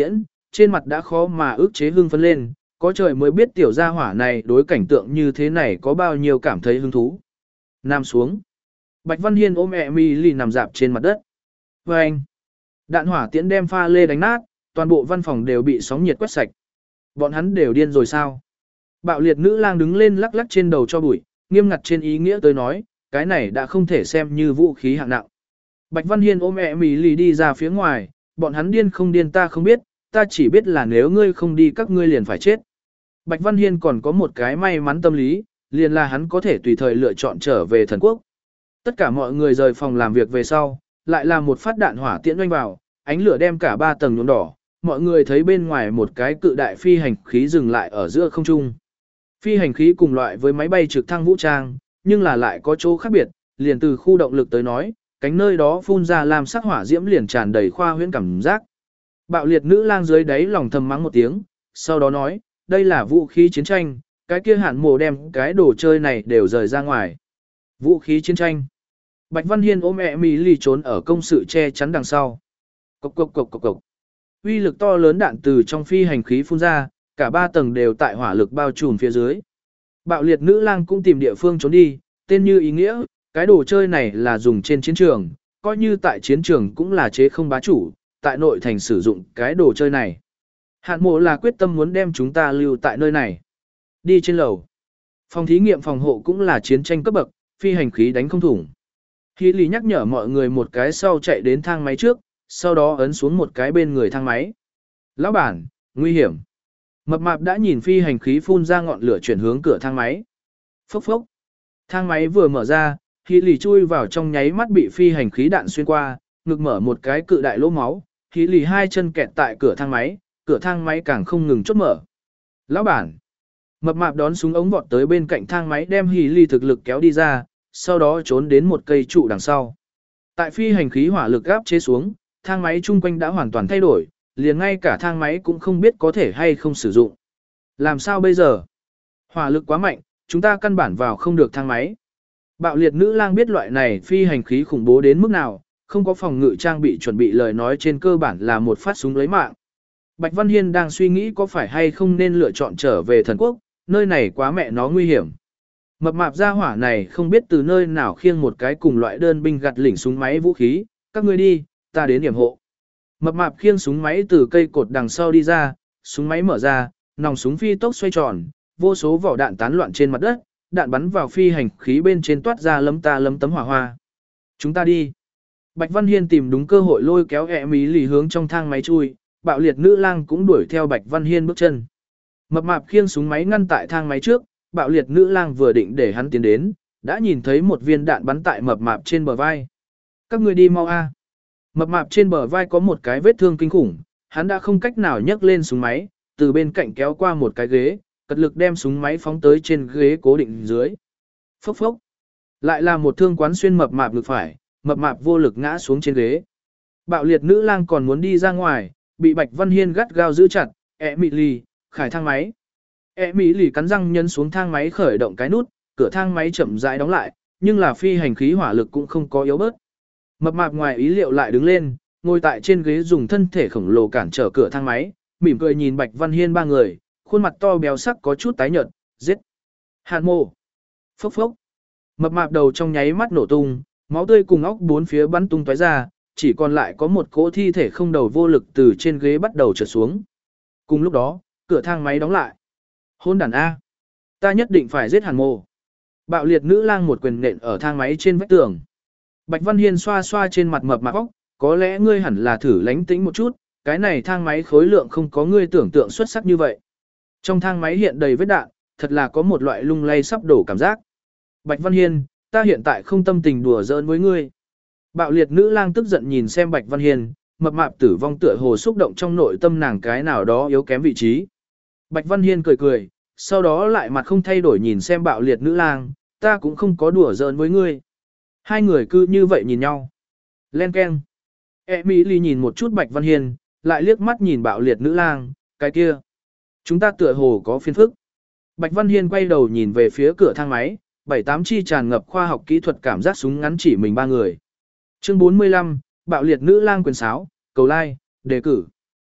trên mặt đã khó mà ức chế hưng phấn lên, có trời mới biết tiểu gia hỏa này đối cảnh tượng như thế này có bao nhiêu cảm thấy hứng thú. Nam xuống. Bạch Văn Hiên ôm Emily nằm dạp trên mặt đất. Và anh, đạn hỏa tiễn đem pha lê đánh nát, toàn bộ văn phòng đều bị sóng nhiệt quét sạch. Bọn hắn đều điên rồi sao? Bạo liệt nữ lang đứng lên lắc lắc trên đầu cho bụi, nghiêm ngặt trên ý nghĩa tới nói, cái này đã không thể xem như vũ khí hạng nặng. Bạch Văn Hiên ôm Emily đi ra phía ngoài, bọn hắn điên không điên ta không biết, ta chỉ biết là nếu ngươi không đi các ngươi liền phải chết. Bạch Văn Hiên còn có một cái may mắn tâm lý, liền là hắn có thể tùy thời lựa chọn trở về thần quốc. Tất cả mọi người rời phòng làm việc về sau, lại là một phát đạn hỏa tiễn oanh vào, ánh lửa đem cả ba tầng nhuộm đỏ, mọi người thấy bên ngoài một cái cự đại phi hành khí dừng lại ở giữa không trung. Phi hành khí cùng loại với máy bay trực thăng vũ trang, nhưng là lại có chỗ khác biệt, liền từ khu động lực tới nói, cánh nơi đó phun ra làm sắc hỏa diễm liền tràn đầy khoa huyễn cảm giác. Bạo liệt nữ lang dưới đáy lòng thầm mắng một tiếng, sau đó nói, đây là vũ khí chiến tranh, cái kia hạn mồ đem cái đồ chơi này đều rời ra ngoài. Vũ khí chiến tranh. Bạch Văn Hiên ôm mẹ mì lì trốn ở công sự che chắn đằng sau. Cộc cộc cộc cộc cộc. Uy lực to lớn đạn từ trong phi hành khí phun ra, cả ba tầng đều tại hỏa lực bao trùm phía dưới. Bạo liệt nữ lang cũng tìm địa phương trốn đi, tên như ý nghĩa, cái đồ chơi này là dùng trên chiến trường, coi như tại chiến trường cũng là chế không bá chủ, tại nội thành sử dụng cái đồ chơi này. Hạn mộ là quyết tâm muốn đem chúng ta lưu tại nơi này. Đi trên lầu. Phòng thí nghiệm phòng hộ cũng là chiến tranh cấp bậc, phi hành khí đánh không thủng. Hy Lý nhắc nhở mọi người một cái sau chạy đến thang máy trước, sau đó ấn xuống một cái bên người thang máy. Lão bản, nguy hiểm. Mập mạp đã nhìn phi hành khí phun ra ngọn lửa chuyển hướng cửa thang máy. Phốc phốc. Thang máy vừa mở ra, Hy Lý chui vào trong nháy mắt bị phi hành khí đạn xuyên qua, ngực mở một cái cự đại lỗ máu. Hy Lý hai chân kẹt tại cửa thang máy, cửa thang máy càng không ngừng chốt mở. Lão bản. Mập mạp đón súng ống vọt tới bên cạnh thang máy đem Hy Lý thực lực kéo đi ra, sau đó trốn đến một cây trụ đằng sau. Tại phi hành khí hỏa lực áp chế xuống, thang máy chung quanh đã hoàn toàn thay đổi, liền ngay cả thang máy cũng không biết có thể hay không sử dụng. Làm sao bây giờ? Hỏa lực quá mạnh, chúng ta căn bản vào không được thang máy. Bạo liệt nữ lang biết loại này phi hành khí khủng bố đến mức nào, không có phòng ngự trang bị chuẩn bị lời nói trên cơ bản là một phát súng lấy mạng. Bạch Văn Hiên đang suy nghĩ có phải hay không nên lựa chọn trở về thần quốc, nơi này quá mẹ nó nguy hiểm. Mập mạp gia hỏa này không biết từ nơi nào khiêng một cái cùng loại đơn binh gặt lỉnh súng máy vũ khí, các ngươi đi, ta đến điểm hộ. Mập mạp khiêng súng máy từ cây cột đằng sau đi ra, súng máy mở ra, nòng súng phi tốc xoay tròn, vô số vỏ đạn tán loạn trên mặt đất, đạn bắn vào phi hành khí bên trên toát ra lấm ta lấm tấm hỏa hoa. Chúng ta đi. Bạch Văn Hiên tìm đúng cơ hội lôi kéo ẹ mí lì hướng trong thang máy chui, bạo liệt nữ lang cũng đuổi theo Bạch Văn Hiên bước chân. Mập mạp khiêng súng máy ngăn tại thang máy trước, bạo liệt nữ lang vừa định để hắn tiến đến, đã nhìn thấy một viên đạn bắn tại mập mạp trên bờ vai. Các người đi mau a. Mập mạp trên bờ vai có một cái vết thương kinh khủng, hắn đã không cách nào nhấc lên súng máy, từ bên cạnh kéo qua một cái ghế, cật lực đem súng máy phóng tới trên ghế cố định dưới. Phốc phốc. Lại là một thương quán xuyên mập mạp ngực phải, mập mạp vô lực ngã xuống trên ghế. Bạo liệt nữ lang còn muốn đi ra ngoài, bị Bạch Văn Hiên gắt gao giữ chặt, "Ẹ Mị Lì, khải thang máy." Ẹ Mị Lì cắn răng nhấn xuống thang máy khởi động cái nút, cửa thang máy chậm rãi đóng lại, nhưng là phi hành khí hỏa lực cũng không có yếu bớt. Mập mạp ngoài ý liệu lại đứng lên, ngồi tại trên ghế dùng thân thể khổng lồ cản trở cửa thang máy, mỉm cười nhìn Bạch Văn Hiên ba người, khuôn mặt to béo sắc có chút tái nhợt, "Giết." Hạn mộ. Phốc phốc. Mập mạp đầu trong nháy mắt nổ tung, máu tươi cùng óc bốn phía bắn tung tóe ra, chỉ còn lại có một cỗ thi thể không đầu vô lực từ trên ghế bắt đầu trượt xuống. Cùng lúc đó, cửa thang máy đóng lại. Hôn đàn A. Ta nhất định phải giết Hàn mộ. Bạo liệt nữ lang một quyền nện ở thang máy trên vách tường. Bạch Văn Hiên xoa xoa trên mặt mập mạp óc, có lẽ ngươi hẳn là thử lánh tĩnh một chút, cái này thang máy khối lượng không có ngươi tưởng tượng xuất sắc như vậy. Trong thang máy hiện đầy vết đạn, thật là có một loại lung lay sắp đổ cảm giác. Bạch Văn Hiên, ta hiện tại không tâm tình đùa giỡn với ngươi. Bạo liệt nữ lang tức giận nhìn xem Bạch Văn Hiên, mập mạp tử vong tựa hồ xúc động trong nội tâm nàng cái nào đó yếu kém vị trí. Bạch Văn Hiên cười cười, sau đó lại mặt không thay đổi nhìn xem bạo liệt nữ lang, ta cũng không có đùa giỡn với ngươi. Hai người cứ như vậy nhìn nhau. Len keng. Emily nhìn một chút Bạch Văn Hiên, lại liếc mắt nhìn bạo liệt nữ lang, cái kia. Chúng ta tựa hồ có phiền phức. Bạch Văn Hiên quay đầu nhìn về phía cửa thang máy, bảy tám chi tràn ngập khoa học kỹ thuật cảm giác súng ngắn chỉ mình ba người. Chương bốn mươi lăm, bạo liệt nữ lang quyền sáo, cầu lai, đề cử.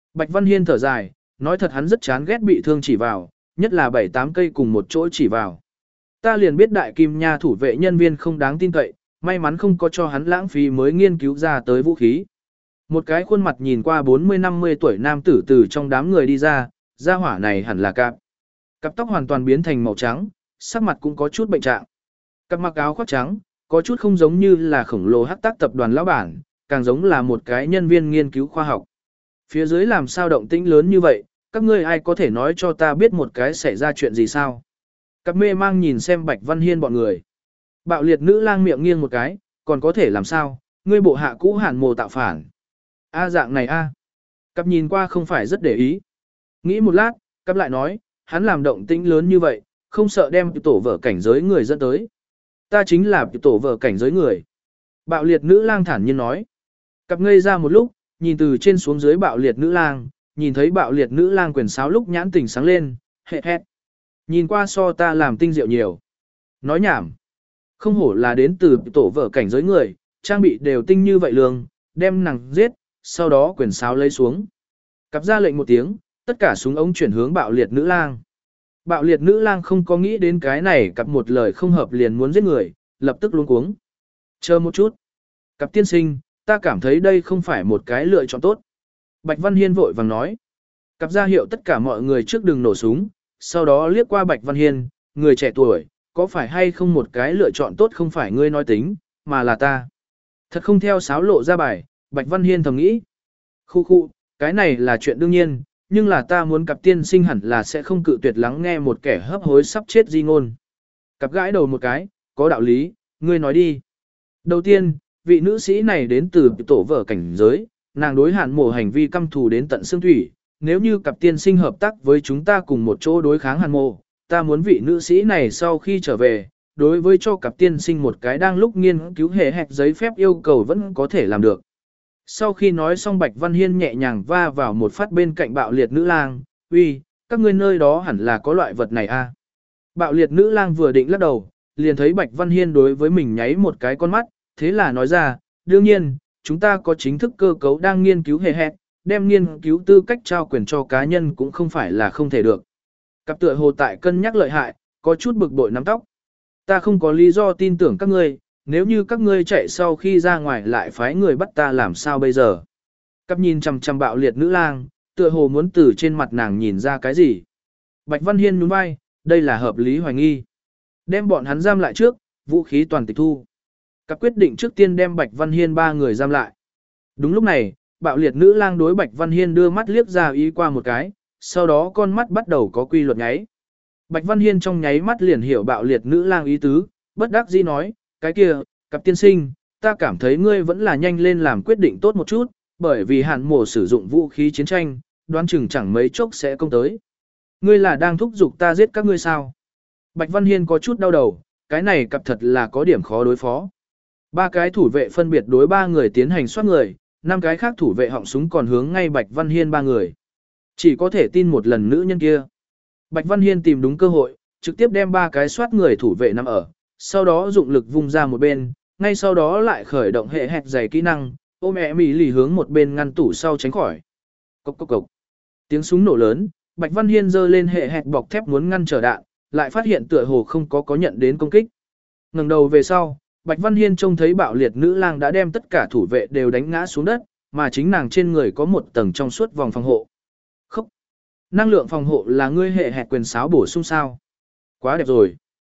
Bạch Văn Hiên thở dài, nói thật hắn rất chán ghét bị thương chỉ vào, nhất là bảy tám cây cùng một chỗ chỉ vào. Ta liền biết đại kim nha thủ vệ nhân viên không đáng tin cậy, may mắn không có cho hắn lãng phí mới nghiên cứu ra tới vũ khí. Một cái khuôn mặt nhìn qua bốn mươi năm mươi tuổi nam tử từ trong đám người đi ra, gia hỏa này hẳn là cạp. Cặp tóc hoàn toàn biến thành màu trắng, sắc mặt cũng có chút bệnh trạng. Cặp mặc áo khoác trắng, có chút không giống như là khổng lồ hắc tác tập đoàn lão bản, càng giống là một cái nhân viên nghiên cứu khoa học. Phía dưới làm sao động tĩnh lớn như vậy, các ngươi ai có thể nói cho ta biết một cái xảy ra chuyện gì sao? Cặp mê mang nhìn xem Bạch Văn Hiên bọn người. Bạo liệt nữ lang miệng nghiêng một cái, còn có thể làm sao, ngươi bộ hạ cũ hàn mồ tạo phản. A dạng này a. Cặp nhìn qua không phải rất để ý. Nghĩ một lát, cặp lại nói, hắn làm động tĩnh lớn như vậy, không sợ đem tổ vở cảnh giới người dẫn tới. Ta chính là tổ vở cảnh giới người. Bạo liệt nữ lang thản nhiên nói. Cặp ngây ra một lúc, nhìn từ trên xuống dưới bạo liệt nữ lang, nhìn thấy bạo liệt nữ lang quyền sáo lúc nhãn tình sáng lên, hẹ hẹt. Nhìn qua so ta làm tinh diệu nhiều. Nói nhảm. Không hổ là đến từ tổ vở cảnh giới người, trang bị đều tinh như vậy lương, đem nàng giết, sau đó quyền sáo lấy xuống. Cặp ra lệnh một tiếng, tất cả súng ống chuyển hướng bạo liệt nữ lang. Bạo liệt nữ lang không có nghĩ đến cái này, cặp một lời không hợp liền muốn giết người, lập tức luống cuống. Chờ một chút. Cặp tiên sinh, ta cảm thấy đây không phải một cái lựa chọn tốt. Bạch Văn Hiên vội vàng nói. Cặp ra hiệu tất cả mọi người trước đừng nổ súng, sau đó liếc qua Bạch Văn Hiên, người trẻ tuổi, có phải hay không một cái lựa chọn tốt không phải ngươi nói tính, mà là ta. Thật không theo sáo lộ ra bài, Bạch Văn Hiên thầm nghĩ. Khu khu, cái này là chuyện đương nhiên, nhưng là ta muốn cặp tiên sinh hẳn là sẽ không cự tuyệt lắng nghe một kẻ hấp hối sắp chết di ngôn. Cặp gãi đầu một cái, có đạo lý, ngươi nói đi. Đầu tiên, vị nữ sĩ này đến từ tổ vở cảnh giới, nàng đối hạn mổ hành vi căm thù đến tận xương thủy. Nếu như cặp tiên sinh hợp tác với chúng ta cùng một chỗ đối kháng hàn mộ, ta muốn vị nữ sĩ này sau khi trở về, đối với cho cặp tiên sinh một cái đang lúc nghiên cứu hệ hẹt giấy phép yêu cầu vẫn có thể làm được. Sau khi nói xong Bạch Văn Hiên nhẹ nhàng va vào một phát bên cạnh bạo liệt nữ lang, uy, các ngươi nơi đó hẳn là có loại vật này a. À? Bạo liệt nữ lang vừa định lắc đầu, liền thấy Bạch Văn Hiên đối với mình nháy một cái con mắt, thế là nói ra, đương nhiên, chúng ta có chính thức cơ cấu đang nghiên cứu hệ hẹt, đem nghiên cứu tư cách trao quyền cho cá nhân cũng không phải là không thể được. Cặp tựa hồ tại cân nhắc lợi hại, có chút bực bội nắm tóc. Ta không có lý do tin tưởng các ngươi, nếu như các ngươi chạy sau khi ra ngoài lại phái người bắt ta làm sao bây giờ. Cặp nhìn chằm chằm bạo liệt nữ lang, tựa hồ muốn từ trên mặt nàng nhìn ra cái gì. Bạch Văn Hiên nhún vai, đây là hợp lý hoài nghi. Đem bọn hắn giam lại trước, vũ khí toàn tịch thu. Cặp quyết định trước tiên đem Bạch Văn Hiên ba người giam lại. Đúng lúc này, bạo liệt nữ lang đối Bạch Văn Hiên đưa mắt liếc ra ý qua một cái, sau đó con mắt bắt đầu có quy luật nháy. Bạch Văn Hiên trong nháy mắt liền hiểu bạo liệt nữ lang ý tứ, bất đắc dĩ nói, cái kia, cặp tiên sinh, ta cảm thấy ngươi vẫn là nhanh lên làm quyết định tốt một chút, bởi vì hạn mổ sử dụng vũ khí chiến tranh, đoán chừng chẳng mấy chốc sẽ công tới. Ngươi là đang thúc giục ta giết các ngươi sao? Bạch Văn Hiên có chút đau đầu, cái này cặp thật là có điểm khó đối phó. Ba cái thủ vệ phân biệt đối ba người tiến hành soát người, năm cái khác thủ vệ họng súng còn hướng ngay Bạch Văn Hiên ba người. Chỉ có thể tin một lần nữ nhân kia. Bạch Văn Hiên tìm đúng cơ hội, trực tiếp đem ba cái soát người thủ vệ nằm ở, sau đó dụng lực vung ra một bên, ngay sau đó lại khởi động hệ hẹt giày kỹ năng, ôm ẹ mì lì hướng một bên ngăn tủ sau tránh khỏi. Cốc cốc cốc. Tiếng súng nổ lớn, Bạch Văn Hiên giơ lên hệ hẹt bọc thép muốn ngăn trở đạn, lại phát hiện tựa hồ không có có nhận đến công kích. Ngẩng đầu về sau, Bạch Văn Hiên trông thấy bạo liệt nữ lang đã đem tất cả thủ vệ đều đánh ngã xuống đất, mà chính nàng trên người có một tầng trong suốt vòng phòng hộ. Khốc. Năng lượng phòng hộ là ngươi hệ hẹt quyền sáo bổ sung sao? Quá đẹp rồi.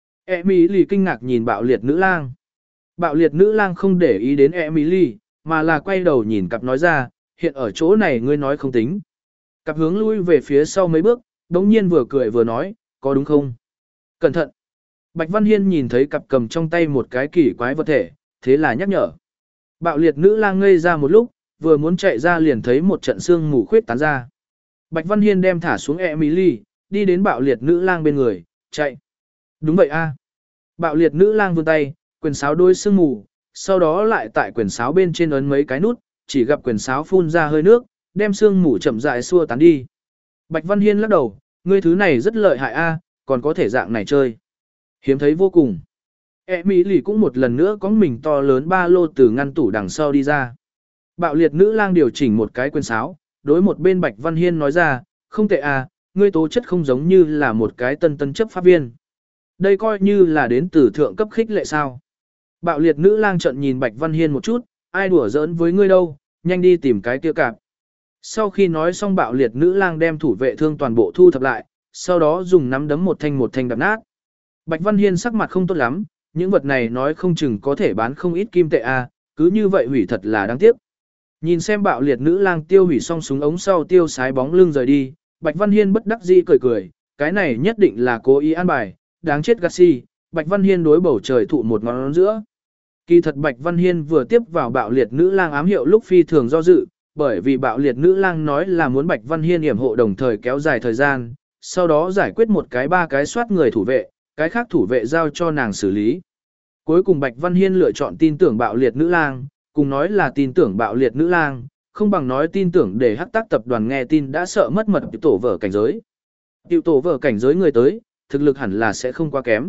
Emily kinh ngạc nhìn bạo liệt nữ lang. Bạo liệt nữ lang không để ý đến Emily, mà là quay đầu nhìn cặp nói ra, hiện ở chỗ này ngươi nói không tính. Cặp hướng lui về phía sau mấy bước, đống nhiên vừa cười vừa nói, có đúng không? Cẩn thận. Bạch Văn Hiên nhìn thấy cặp cầm trong tay một cái kỳ quái vật thể, thế là nhắc nhở. Bạo liệt nữ lang ngây ra một lúc, vừa muốn chạy ra liền thấy một trận xương mù khuyết tán ra. Bạch Văn Hiên đem thả xuống Emily, đi đến bạo liệt nữ lang bên người, chạy. Đúng vậy a. Bạo liệt nữ lang vươn tay, quyền sáo đôi sương mù, sau đó lại tại quyền sáo bên trên ấn mấy cái nút, chỉ gặp quyền sáo phun ra hơi nước, đem sương mù chậm rãi xua tán đi. Bạch Văn Hiên lắc đầu, ngươi thứ này rất lợi hại a, còn có thể dạng này chơi. Hiếm thấy vô cùng. Emily cũng một lần nữa có mình to lớn ba lô từ ngăn tủ đằng sau đi ra. Bạo liệt nữ lang điều chỉnh một cái quyền sáo, đối một bên Bạch Văn Hiên nói ra, không tệ à, ngươi tố chất không giống như là một cái tân tân chấp pháp viên. Đây coi như là đến từ thượng cấp khích lệ sao. Bạo liệt nữ lang trận nhìn Bạch Văn Hiên một chút, ai đùa giỡn với ngươi đâu, nhanh đi tìm cái kia cạp. Sau khi nói xong bạo liệt nữ lang đem thủ vệ thương toàn bộ thu thập lại, sau đó dùng nắm đấm một thanh một thanh đập nát. Bạch Văn Hiên sắc mặt không tốt lắm, những vật này nói không chừng có thể bán không ít kim tệ à, cứ như vậy hủy thật là đáng tiếc. Nhìn xem bạo liệt nữ lang tiêu hủy xong súng ống sau tiêu sái bóng lưng rời đi, Bạch Văn Hiên bất đắc dĩ cười cười, cái này nhất định là cố ý an bài, đáng chết Gassi, Bạch Văn Hiên đối bầu trời thụ một ngón giữa. Kỳ thật Bạch Văn Hiên vừa tiếp vào bạo liệt nữ lang ám hiệu lúc phi thường do dự, bởi vì bạo liệt nữ lang nói là muốn Bạch Văn Hiên yểm hộ đồng thời kéo dài thời gian, sau đó giải quyết một cái ba cái soát người thủ vệ, cái khác thủ vệ giao cho nàng xử lý. Cuối cùng Bạch Văn Hiên lựa chọn tin tưởng bạo liệt nữ lang, cùng nói là tin tưởng bạo liệt nữ lang, không bằng nói tin tưởng để hắc tác tập đoàn nghe tin đã sợ mất mật tiểu tổ vở cảnh giới. Tiểu tổ vở cảnh giới người tới, thực lực hẳn là sẽ không quá kém.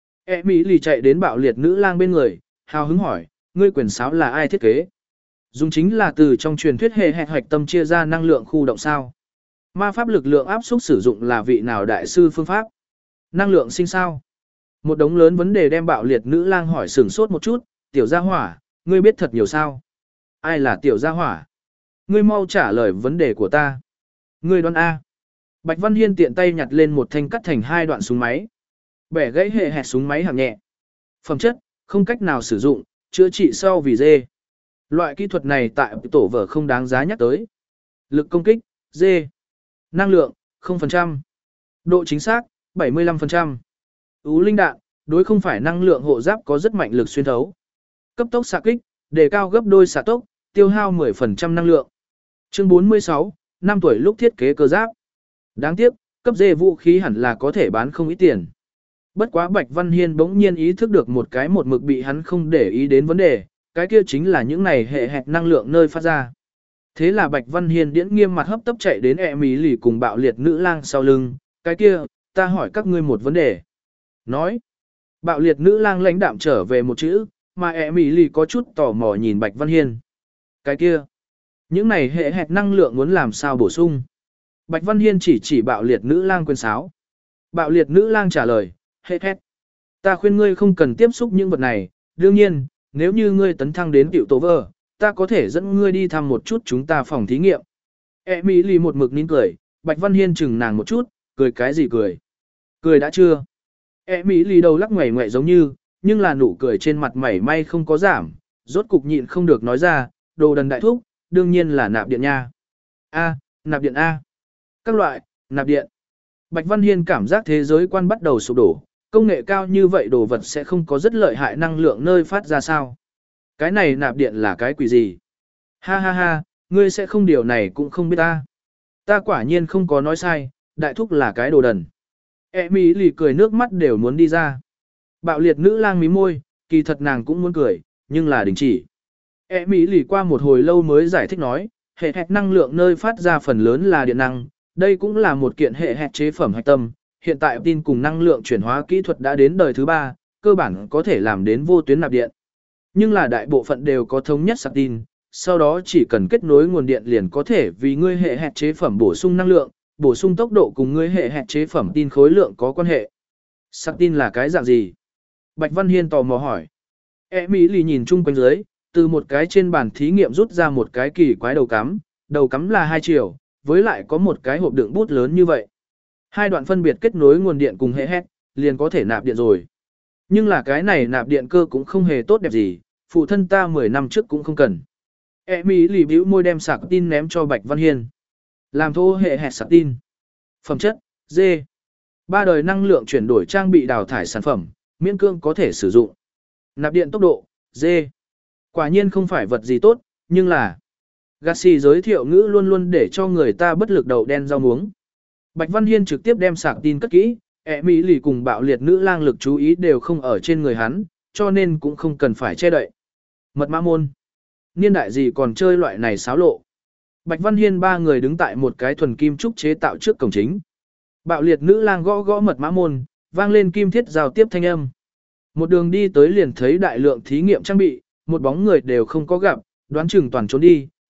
E Mỹ lì chạy đến bạo liệt nữ lang bên người, hào hứng hỏi, ngươi quyền sáo là ai thiết kế? Dùng chính là từ trong truyền thuyết hệ hẹt hoạch tâm chia ra năng lượng khu động sao. Ma pháp lực lượng áp xúc sử dụng là vị nào đại sư phương pháp? Năng lượng sinh sao? Một đống lớn vấn đề đem bạo liệt nữ lang hỏi sửng sốt một chút, tiểu gia hỏa, ngươi biết thật nhiều sao? Ai là tiểu gia hỏa? Ngươi mau trả lời vấn đề của ta. Ngươi đoán A. Bạch Văn Hiên tiện tay nhặt lên một thanh cắt thành hai đoạn súng máy. Bẻ gãy hệ hẹt súng máy hạng nhẹ. Phẩm chất, không cách nào sử dụng, chữa trị sau vì dê. Loại kỹ thuật này tại tổ vở không đáng giá nhắc tới. Lực công kích, dê. Năng lượng, không phần trăm. Độ chính xác, bảy mươi lăm phần trăm. Ú linh đạn, đối không phải năng lượng hộ giáp có rất mạnh lực xuyên thấu. Cấp tốc xạ kích, đề cao gấp đôi xạ tốc, tiêu hao mười phần trăm năng lượng. Chương bốn mươi sáu, năm tuổi lúc thiết kế cơ giáp. Đáng tiếc, cấp dê vũ khí hẳn là có thể bán không ít tiền. Bất quá Bạch Văn Hiên bỗng nhiên ý thức được một cái một mực bị hắn không để ý đến vấn đề, cái kia chính là những này hệ hẹt năng lượng nơi phát ra. Thế là Bạch Văn Hiên điễn nghiêm mặt hấp tấp chạy đến e mỹ lì cùng bạo liệt nữ lang sau lưng, cái kia, ta hỏi các ngươi một vấn đề. Nói, bạo liệt nữ lang lãnh đạm trở về một chữ, mà e mỹ lì có chút tò mò nhìn Bạch Văn Hiên. Cái kia, những này hệ hẹt năng lượng muốn làm sao bổ sung? Bạch Văn Hiên chỉ chỉ bạo liệt nữ lang quyền sáo. Bạo liệt nữ lang trả lời, hệ hẹt. Ta khuyên ngươi không cần tiếp xúc những vật này, đương nhiên, nếu như ngươi tấn thăng đến tiểu tổ vơ, ta có thể dẫn ngươi đi thăm một chút chúng ta phòng thí nghiệm. E mỹ lì một mực nín cười, Bạch Văn Hiên chừng nàng một chút, cười cái gì cười? Cười đã chưa? E mỹ lì đầu lắc ngoảy ngoại giống như, nhưng là nụ cười trên mặt mảy may không có giảm, rốt cục nhịn không được nói ra, đồ đần đại thúc, đương nhiên là nạp điện nha. A, nạp điện A. Các loại, nạp điện. Bạch Văn Hiên cảm giác thế giới quan bắt đầu sụp đổ, công nghệ cao như vậy đồ vật sẽ không có rất lợi hại năng lượng nơi phát ra sao. Cái này nạp điện là cái quỷ gì? Ha ha ha, ngươi sẽ không điều này cũng không biết ta. Ta quả nhiên không có nói sai, đại thúc là cái đồ đần. E mỹ lì cười nước mắt đều muốn đi ra. Bạo liệt nữ lang mí môi, kỳ thật nàng cũng muốn cười, nhưng là đình chỉ. E mỹ lì qua một hồi lâu mới giải thích nói, hệ hẹt năng lượng nơi phát ra phần lớn là điện năng, đây cũng là một kiện hệ hẹt chế phẩm hạch tâm. Hiện tại tin cùng năng lượng chuyển hóa kỹ thuật đã đến đời thứ ba, cơ bản có thể làm đến vô tuyến nạp điện. Nhưng là đại bộ phận đều có thống nhất sạc tin, sau đó chỉ cần kết nối nguồn điện liền có thể vì ngươi hệ hẹt chế phẩm bổ sung năng lượng, bổ sung tốc độ cùng ngươi hệ hẹt chế phẩm tin khối lượng có quan hệ. Sạc tin là cái dạng gì? Bạch Văn Hiên tò mò hỏi. E mỹ lì nhìn chung quanh dưới, từ một cái trên bàn thí nghiệm rút ra một cái kỳ quái đầu cắm, đầu cắm là hai chiều, với lại có một cái hộp đựng bút lớn như vậy. Hai đoạn phân biệt kết nối nguồn điện cùng hệ hẹt, liền có thể nạp điện rồi. Nhưng là cái này nạp điện cơ cũng không hề tốt đẹp gì, phụ thân ta mười năm trước cũng không cần. E mỹ lì bĩu môi đem sạc tin ném cho Bạch Văn Hiên. Làm thô hệ hẹt sạc tin. Phẩm chất, D. Ba đời năng lượng chuyển đổi trang bị đào thải sản phẩm, miễn cương có thể sử dụng. Nạp điện tốc độ, D. Quả nhiên không phải vật gì tốt, nhưng là... Gassi giới thiệu ngữ luôn luôn để cho người ta bất lực đầu đen rau muống. Bạch Văn Hiên trực tiếp đem sạc tin cất kỹ, ẻ mỹ lì cùng bạo liệt nữ lang lực chú ý đều không ở trên người hắn, cho nên cũng không cần phải che đậy. Mật mã môn. Niên đại gì còn chơi loại này xáo lộ. Bạch Văn Hiên ba người đứng tại một cái thuần kim trúc chế tạo trước cổng chính. Bạo liệt nữ lang gõ gõ mật mã môn, vang lên kim thiết giao tiếp thanh âm. Một đường đi tới liền thấy đại lượng thí nghiệm trang bị, một bóng người đều không có gặp, đoán chừng toàn trốn đi,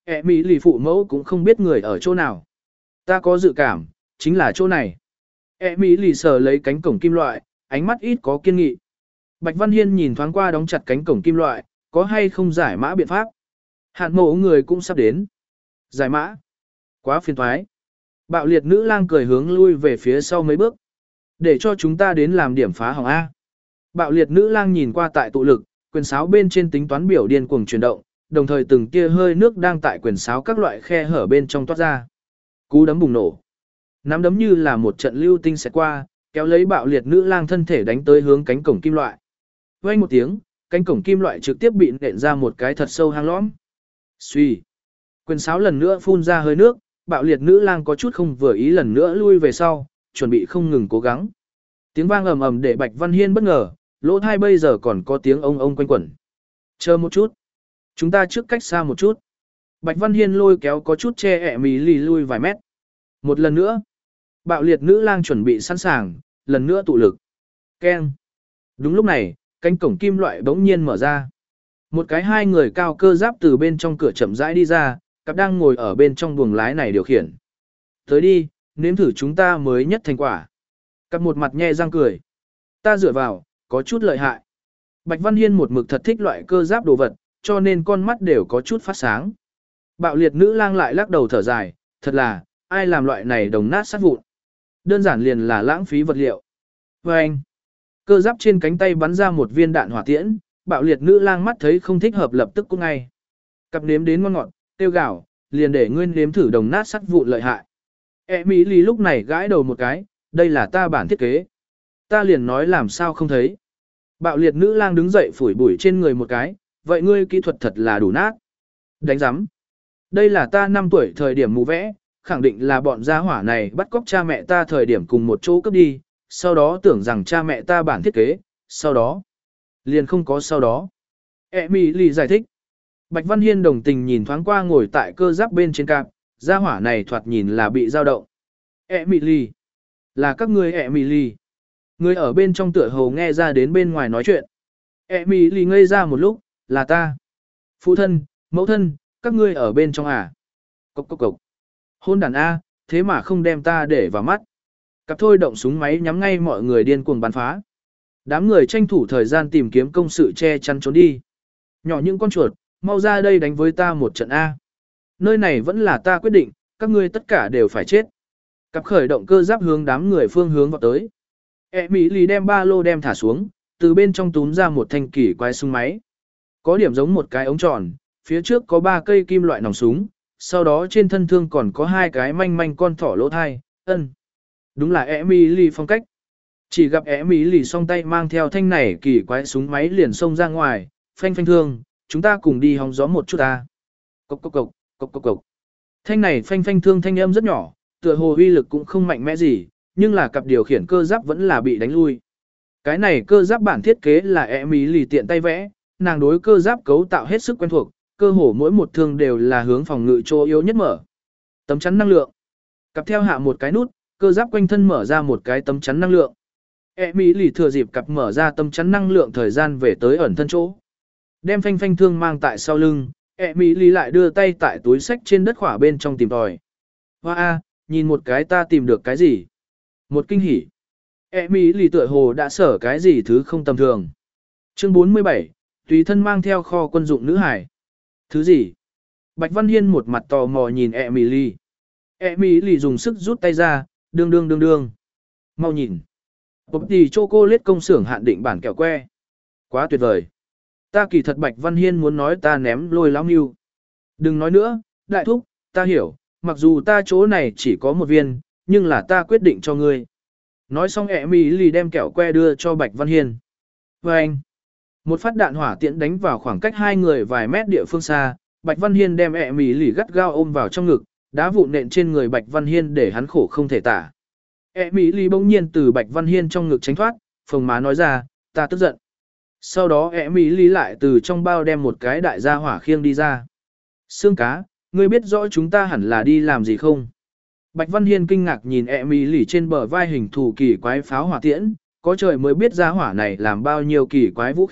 ẹ mỹ lì phụ mẫu cũng không biết người ở chỗ nào. Ta có dự cảm, chính là chỗ này. ẹ mỹ lì sờ lấy cánh cổng kim loại, ánh mắt ít có kiên nghị. Bạch Văn Hiên nhìn thoáng qua đóng chặt cánh cổng kim loại, có hay không giải mã biện pháp. Hạn mộ người cũng sắp đến. Giải mã. Quá phiền thoái. Bạo liệt nữ lang cười hướng lui về phía sau mấy bước. Để cho chúng ta đến làm điểm phá hỏng A. Bạo liệt nữ lang nhìn qua tại tụ lực, quyền sáo bên trên tính toán biểu điên cuồng chuyển động, đồng thời từng tia hơi nước đang tại quyền sáo các loại khe hở bên trong toát ra. Cú đấm bùng nổ. Nắm đấm như là một trận lưu tinh xẹt qua, kéo lấy bạo liệt nữ lang thân thể đánh tới hướng cánh cổng kim loại. Vang một tiếng, cánh cổng kim loại trực tiếp bị nện ra một cái thật sâu hang lõm. Xuy. Quyền sáo lần nữa phun ra hơi nước, bạo liệt nữ lang có chút không vừa ý lần nữa lui về sau, chuẩn bị không ngừng cố gắng. Tiếng vang ầm ầm để Bạch Văn Hiên bất ngờ, lỗ tai bây giờ còn có tiếng ông ông quanh quẩn. Chờ một chút. Chúng ta trước cách xa một chút. Bạch Văn Hiên lôi kéo có chút che ẹ mì lì lui vài mét. Một lần nữa. Bạo liệt nữ lang chuẩn bị sẵn sàng, lần nữa tụ lực. Keng. Đúng lúc này, cánh cổng kim loại bỗng nhiên mở ra. Một cái hai người cao cơ giáp từ bên trong cửa chậm rãi đi ra, cặp đang ngồi ở bên trong buồng lái này điều khiển. Tới đi, nếm thử chúng ta mới nhất thành quả. Cặp một mặt nhe răng cười. Ta dựa vào, có chút lợi hại. Bạch Văn Hiên một mực thật thích loại cơ giáp đồ vật, cho nên con mắt đều có chút phát sáng. Bạo liệt nữ lang lại lắc đầu thở dài, thật là, ai làm loại này đồng nát sát vụn. Đơn giản liền là lãng phí vật liệu. Và anh, cơ giáp trên cánh tay bắn ra một viên đạn hỏa tiễn, bạo liệt nữ lang mắt thấy không thích hợp lập tức cũng ngay. Cặp nếm đến ngon ngọt, tiêu gạo, liền để ngươi nếm thử đồng nát sắt vụn lợi hại. E Mỹ Lì lúc này gãi đầu một cái, đây là ta bản thiết kế. Ta liền nói làm sao không thấy. Bạo liệt nữ lang đứng dậy phủi bụi trên người một cái, vậy ngươi kỹ thuật thật là đủ nát. Đánh giám. Đây là ta năm tuổi thời điểm mù vẽ, khẳng định là bọn gia hỏa này bắt cóc cha mẹ ta thời điểm cùng một chỗ cướp đi, sau đó tưởng rằng cha mẹ ta bản thiết kế, sau đó. Liền không có sau đó. E Mỹ Lì giải thích. Bạch Văn Hiên đồng tình nhìn thoáng qua ngồi tại cơ giáp bên trên cạp, gia hỏa này thoạt nhìn là bị dao động. E Mỹ Lì. Là các ngươi E Mỹ Lì. Người ở bên trong tựa hồ nghe ra đến bên ngoài nói chuyện. E Mỹ Lì ngây ra một lúc, là ta. Phụ thân, mẫu thân, các ngươi ở bên trong à? Cốc cốc cốc. Hôn đàn A, thế mà không đem ta để vào mắt. Cặp thôi động súng máy nhắm ngay mọi người điên cuồng bắn phá. Đám người tranh thủ thời gian tìm kiếm công sự che chắn trốn đi. Nhỏ những con chuột, mau ra đây đánh với ta một trận A. Nơi này vẫn là ta quyết định, các ngươi tất cả đều phải chết. Cặp khởi động cơ giáp hướng đám người phương hướng vào tới. E Mỹ Lì đem ba lô đem thả xuống, từ bên trong túm ra một thanh kỳ quái súng máy. Có điểm giống một cái ống tròn, phía trước có ba cây kim loại nòng súng, sau đó trên thân thương còn có hai cái manh manh con thỏ lỗ thai, ân. Đúng là E Mỹ Lì phong cách. Chỉ gặp E Mỹ Lì song tay mang theo thanh này kỳ quái súng máy liền xông ra ngoài, phanh phanh thương, chúng ta cùng đi hóng gió một chút ta. Cốc cốc cốc, cốc cốc cốc. Thanh này phanh phanh thương thanh âm rất nhỏ, tựa hồ uy lực cũng không mạnh mẽ gì, nhưng là cặp điều khiển cơ giáp vẫn là bị đánh lui. Cái này cơ giáp bản thiết kế là E Mỹ Lì tiện tay vẽ, nàng đối cơ giáp cấu tạo hết sức quen thuộc, cơ hồ mỗi một thương đều là hướng phòng ngự chỗ yếu nhất mở. Tấm chắn năng lượng. Cặp theo hạ một cái nút, cơ giáp quanh thân mở ra một cái tấm chắn năng lượng. E Mỹ Lì thừa dịp cặp mở ra tấm chắn năng lượng thời gian về tới ẩn thân chỗ. Đem phanh phanh thương mang tại sau lưng, E Mỹ Lì lại đưa tay tại túi sách trên đất khỏa bên trong tìm tòi. Hoa a, nhìn một cái ta tìm được cái gì? Một kinh hỉ. E Mỹ Lì tựa hồ đã sở cái gì thứ không tầm thường. Chương bốn mươi bảy, tùy thân mang theo kho quân dụng nữ hải. Thứ gì? Bạch Văn Hiên một mặt tò mò nhìn E Mỹ Lì. E Mỹ Lì dùng sức rút tay ra, đương đương đương đương. Mau nhìn. Bột tì chocolate công xưởng hạn định bản kẹo que. Quá tuyệt vời. Ta kỳ thật Bạch Văn Hiên muốn nói ta ném lôi lão mưu. Đừng nói nữa, đại thúc, ta hiểu, mặc dù ta chỗ này chỉ có một viên, nhưng là ta quyết định cho ngươi. Nói xong ẹ mì lì đem kẹo que đưa cho Bạch Văn Hiên. Và anh, một phát đạn hỏa tiễn đánh vào khoảng cách hai người vài mét địa phương xa, Bạch Văn Hiên đem ẹ mì lì gắt gao ôm vào trong ngực, đá vụn nện trên người Bạch Văn Hiên để hắn khổ không thể tả. ẹ mì lì bỗng nhiên từ Bạch Văn Hiên trong ngực tránh thoát, phồng má nói ra, ta tức giận. Sau đó ẹ mì lì lại từ trong bao đem một cái đại gia hỏa khiêng đi ra. Xương cá, ngươi biết rõ chúng ta hẳn là đi làm gì không? Bạch Văn Hiên kinh ngạc nhìn ẹ mì lì trên bờ vai hình thù kỳ quái pháo hỏa tiễn, có trời mới biết gia hỏa này làm bao nhiêu kỳ quái vũ khí,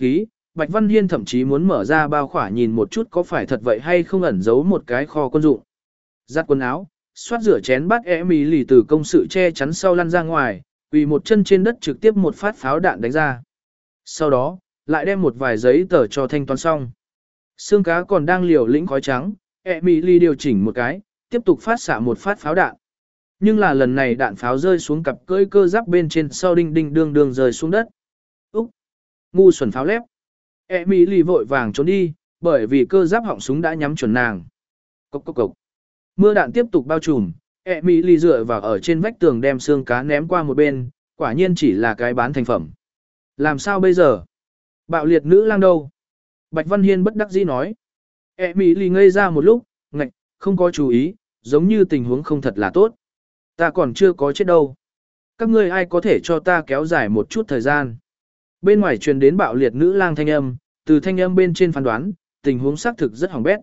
Bạch Văn Hiên thậm chí muốn mở ra bao khỏa nhìn một chút có phải thật vậy hay không ẩn giấu một cái kho quân dụng. Giặt quần áo, xoát rửa chén bát Emily từ công sự che chắn sau lăn ra ngoài, quỳ một chân trên đất trực tiếp một phát pháo đạn đánh ra. Sau đó, lại đem một vài giấy tờ cho thanh toán xong. Xương cá còn đang liều lĩnh khói trắng, Emily điều chỉnh một cái, tiếp tục phát xạ một phát pháo đạn. Nhưng là lần này đạn pháo rơi xuống cặp cưỡi cơ giáp bên trên sau đinh đinh đương đương rơi xuống đất. Úc! Ngu xuẩn pháo lép. Emily vội vàng trốn đi, bởi vì cơ giáp họng súng đã nhắm chuẩn nàng. Cốc cốc cốc. Mưa đạn tiếp tục bao trùm, Emily dựa vào ở trên vách tường đem xương cá ném qua một bên, quả nhiên chỉ là cái bán thành phẩm. Làm sao bây giờ? Bạo liệt nữ lang đâu? Bạch Văn Hiên bất đắc dĩ nói. Emily ngây ra một lúc, ngạch, không có chú ý, giống như tình huống không thật là tốt. Ta còn chưa có chết đâu. Các ngươi ai có thể cho ta kéo dài một chút thời gian? Bên ngoài truyền đến bạo liệt nữ lang thanh âm, từ thanh âm bên trên phán đoán, tình huống xác thực rất hỏng bét.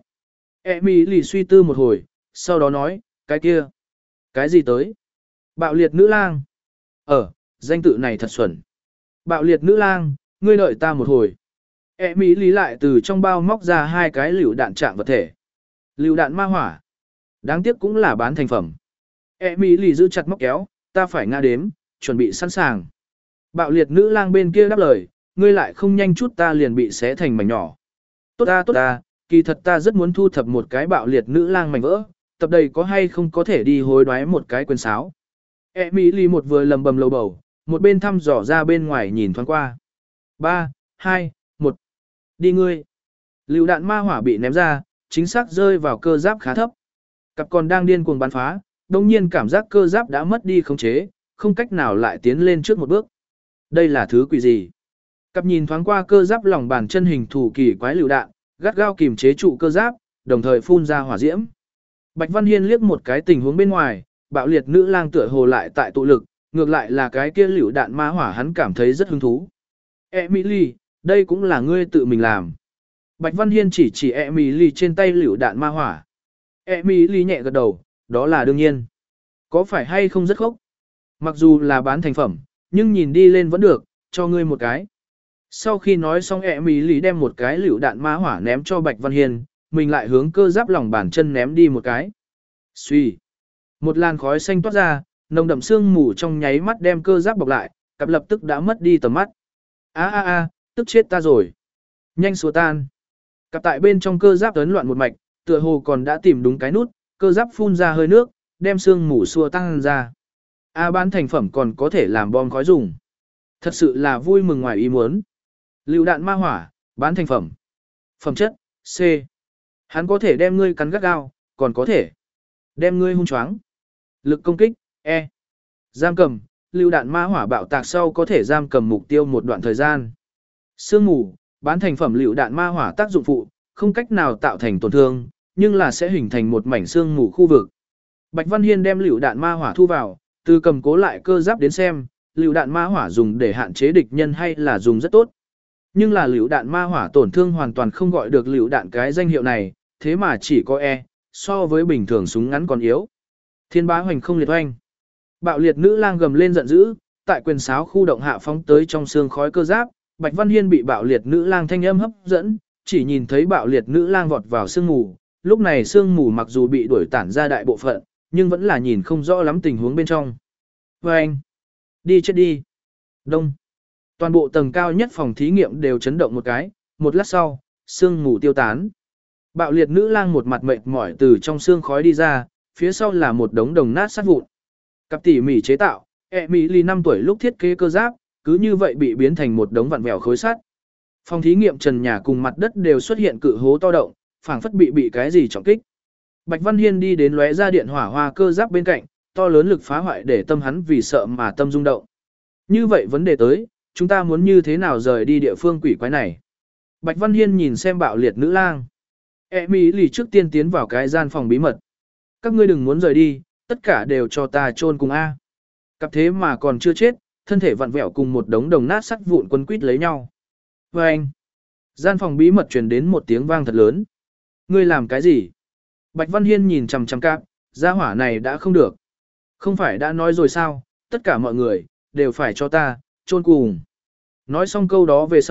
Emily suy tư một hồi, sau đó nói, cái kia. Cái gì tới? Bạo liệt nữ lang. Ờ, danh tự này thật xuẩn. Bạo liệt nữ lang, ngươi đợi ta một hồi. Emily lại từ trong bao móc ra hai cái lựu đạn trạng vật thể. Lựu đạn ma hỏa. Đáng tiếc cũng là bán thành phẩm. Emily giữ chặt móc kéo, ta phải ngã đếm, chuẩn bị sẵn sàng. Bạo liệt nữ lang bên kia đáp lời, ngươi lại không nhanh chút ta liền bị xé thành mảnh nhỏ. Tốt ta tốt ta, kỳ thật ta rất muốn thu thập một cái bạo liệt nữ lang mảnh vỡ, tập đầy có hay không có thể đi hối đoái một cái quyền sáo. Emily một vừa lầm bầm lầu bầu, một bên thăm dò ra bên ngoài nhìn thoáng qua. ba, hai, một. Đi ngươi. Lựu đạn ma hỏa bị ném ra, chính xác rơi vào cơ giáp khá thấp. Cặp còn đang điên cuồng bắn phá, đồng nhiên cảm giác cơ giáp đã mất đi khống chế, không cách nào lại tiến lên trước một bước. Đây là thứ quỷ gì? Cặp nhìn thoáng qua cơ giáp lòng bàn chân hình thủ kỳ quái lựu đạn, gắt gao kìm chế trụ cơ giáp, đồng thời phun ra hỏa diễm. Bạch Văn Hiên liếc một cái tình huống bên ngoài, bạo liệt nữ lang tựa hồ lại tại tụ lực, ngược lại là cái kia lựu đạn ma hỏa hắn cảm thấy rất hứng thú. Emily, đây cũng là ngươi tự mình làm. Bạch Văn Hiên chỉ chỉ Emily trên tay lựu đạn ma hỏa. Emily nhẹ gật đầu, đó là đương nhiên. Có phải hay không rất khốc? Mặc dù là bán thành phẩm, nhưng nhìn đi lên vẫn được, cho ngươi một cái. Sau khi nói xong Emily đem một cái lựu đạn ma hỏa ném cho Bạch Văn Hiên, mình lại hướng cơ giáp lòng bàn chân ném đi một cái. Xuy. Một làn khói xanh toát ra, nồng đậm sương mù trong nháy mắt đem cơ giáp bọc lại, cặp lập tức đã mất đi tầm mắt. A a a, tức chết ta rồi. Nhanh xua tan. Cặp tại bên trong cơ giáp ấn loạn một mạch, tựa hồ còn đã tìm đúng cái nút, cơ giáp phun ra hơi nước, đem sương mù xua tan ra. A bán thành phẩm còn có thể làm bom khói dùng. Thật sự là vui mừng ngoài ý muốn. Lựu đạn ma hỏa, bán thành phẩm. Phẩm chất, C. Hắn có thể đem ngươi cắn gắt gao, còn có thể đem ngươi hung choáng. Lực công kích, E. Giam cầm, lựu đạn ma hỏa bạo tạc sau có thể giam cầm mục tiêu một đoạn thời gian. Sương mù, bán thành phẩm lựu đạn ma hỏa tác dụng phụ, không cách nào tạo thành tổn thương, nhưng là sẽ hình thành một mảnh sương mù khu vực. Bạch Văn Hiên đem lựu đạn ma hỏa thu vào, từ cầm cố lại cơ giáp đến xem, lựu đạn ma hỏa dùng để hạn chế địch nhân hay là dùng rất tốt. Nhưng là lựu đạn ma hỏa tổn thương hoàn toàn không gọi được lựu đạn cái danh hiệu này, thế mà chỉ có E, so với bình thường súng ngắn còn yếu. Thiên bá hoành không liệt oanh. Bạo liệt nữ lang gầm lên giận dữ, tại quyền sáo khu động hạ phóng tới trong xương khói cơ giáp, Bạch Văn Hiên bị bạo liệt nữ lang thanh âm hấp dẫn, chỉ nhìn thấy bạo liệt nữ lang vọt vào sương mù, lúc này sương mù mặc dù bị đuổi tản ra đại bộ phận, nhưng vẫn là nhìn không rõ lắm tình huống bên trong. Oanh! Đi chết đi! Đông! Toàn bộ tầng cao nhất phòng thí nghiệm đều chấn động một cái, một lát sau, sương mù tiêu tán. Bạo liệt nữ lang một mặt mệt mỏi từ trong xương khói đi ra, phía sau là một đống đồng nát sát vụn. Cặp tỉ mỉ chế tạo, Emily năm tuổi lúc thiết kế cơ giáp, cứ như vậy bị biến thành một đống vặn vẹo khối sắt. Phòng thí nghiệm trần nhà cùng mặt đất đều xuất hiện cự hố to động, phảng phất bị bị cái gì trọng kích. Bạch Văn Hiên đi đến lóe ra điện hỏa hoa cơ giáp bên cạnh, to lớn lực phá hoại để tâm hắn vì sợ mà tâm rung động. Như vậy vấn đề tới, chúng ta muốn như thế nào rời đi địa phương quỷ quái này? Bạch Văn Hiên nhìn xem bạo liệt nữ lang. Emily trước tiên tiến vào cái gian phòng bí mật. Các ngươi đừng muốn rời đi, tất cả đều cho ta chôn cùng A. Cặp thế mà còn chưa chết, thân thể vặn vẹo cùng một đống đồng nát sắt vụn quấn quýt lấy nhau. Và anh, gian phòng bí mật truyền đến một tiếng vang thật lớn. Ngươi làm cái gì? Bạch Văn Hiên nhìn chằm chằm cặp, gia hỏa này đã không được. Không phải đã nói rồi sao, tất cả mọi người, đều phải cho ta, chôn cùng. Nói xong câu đó về sau,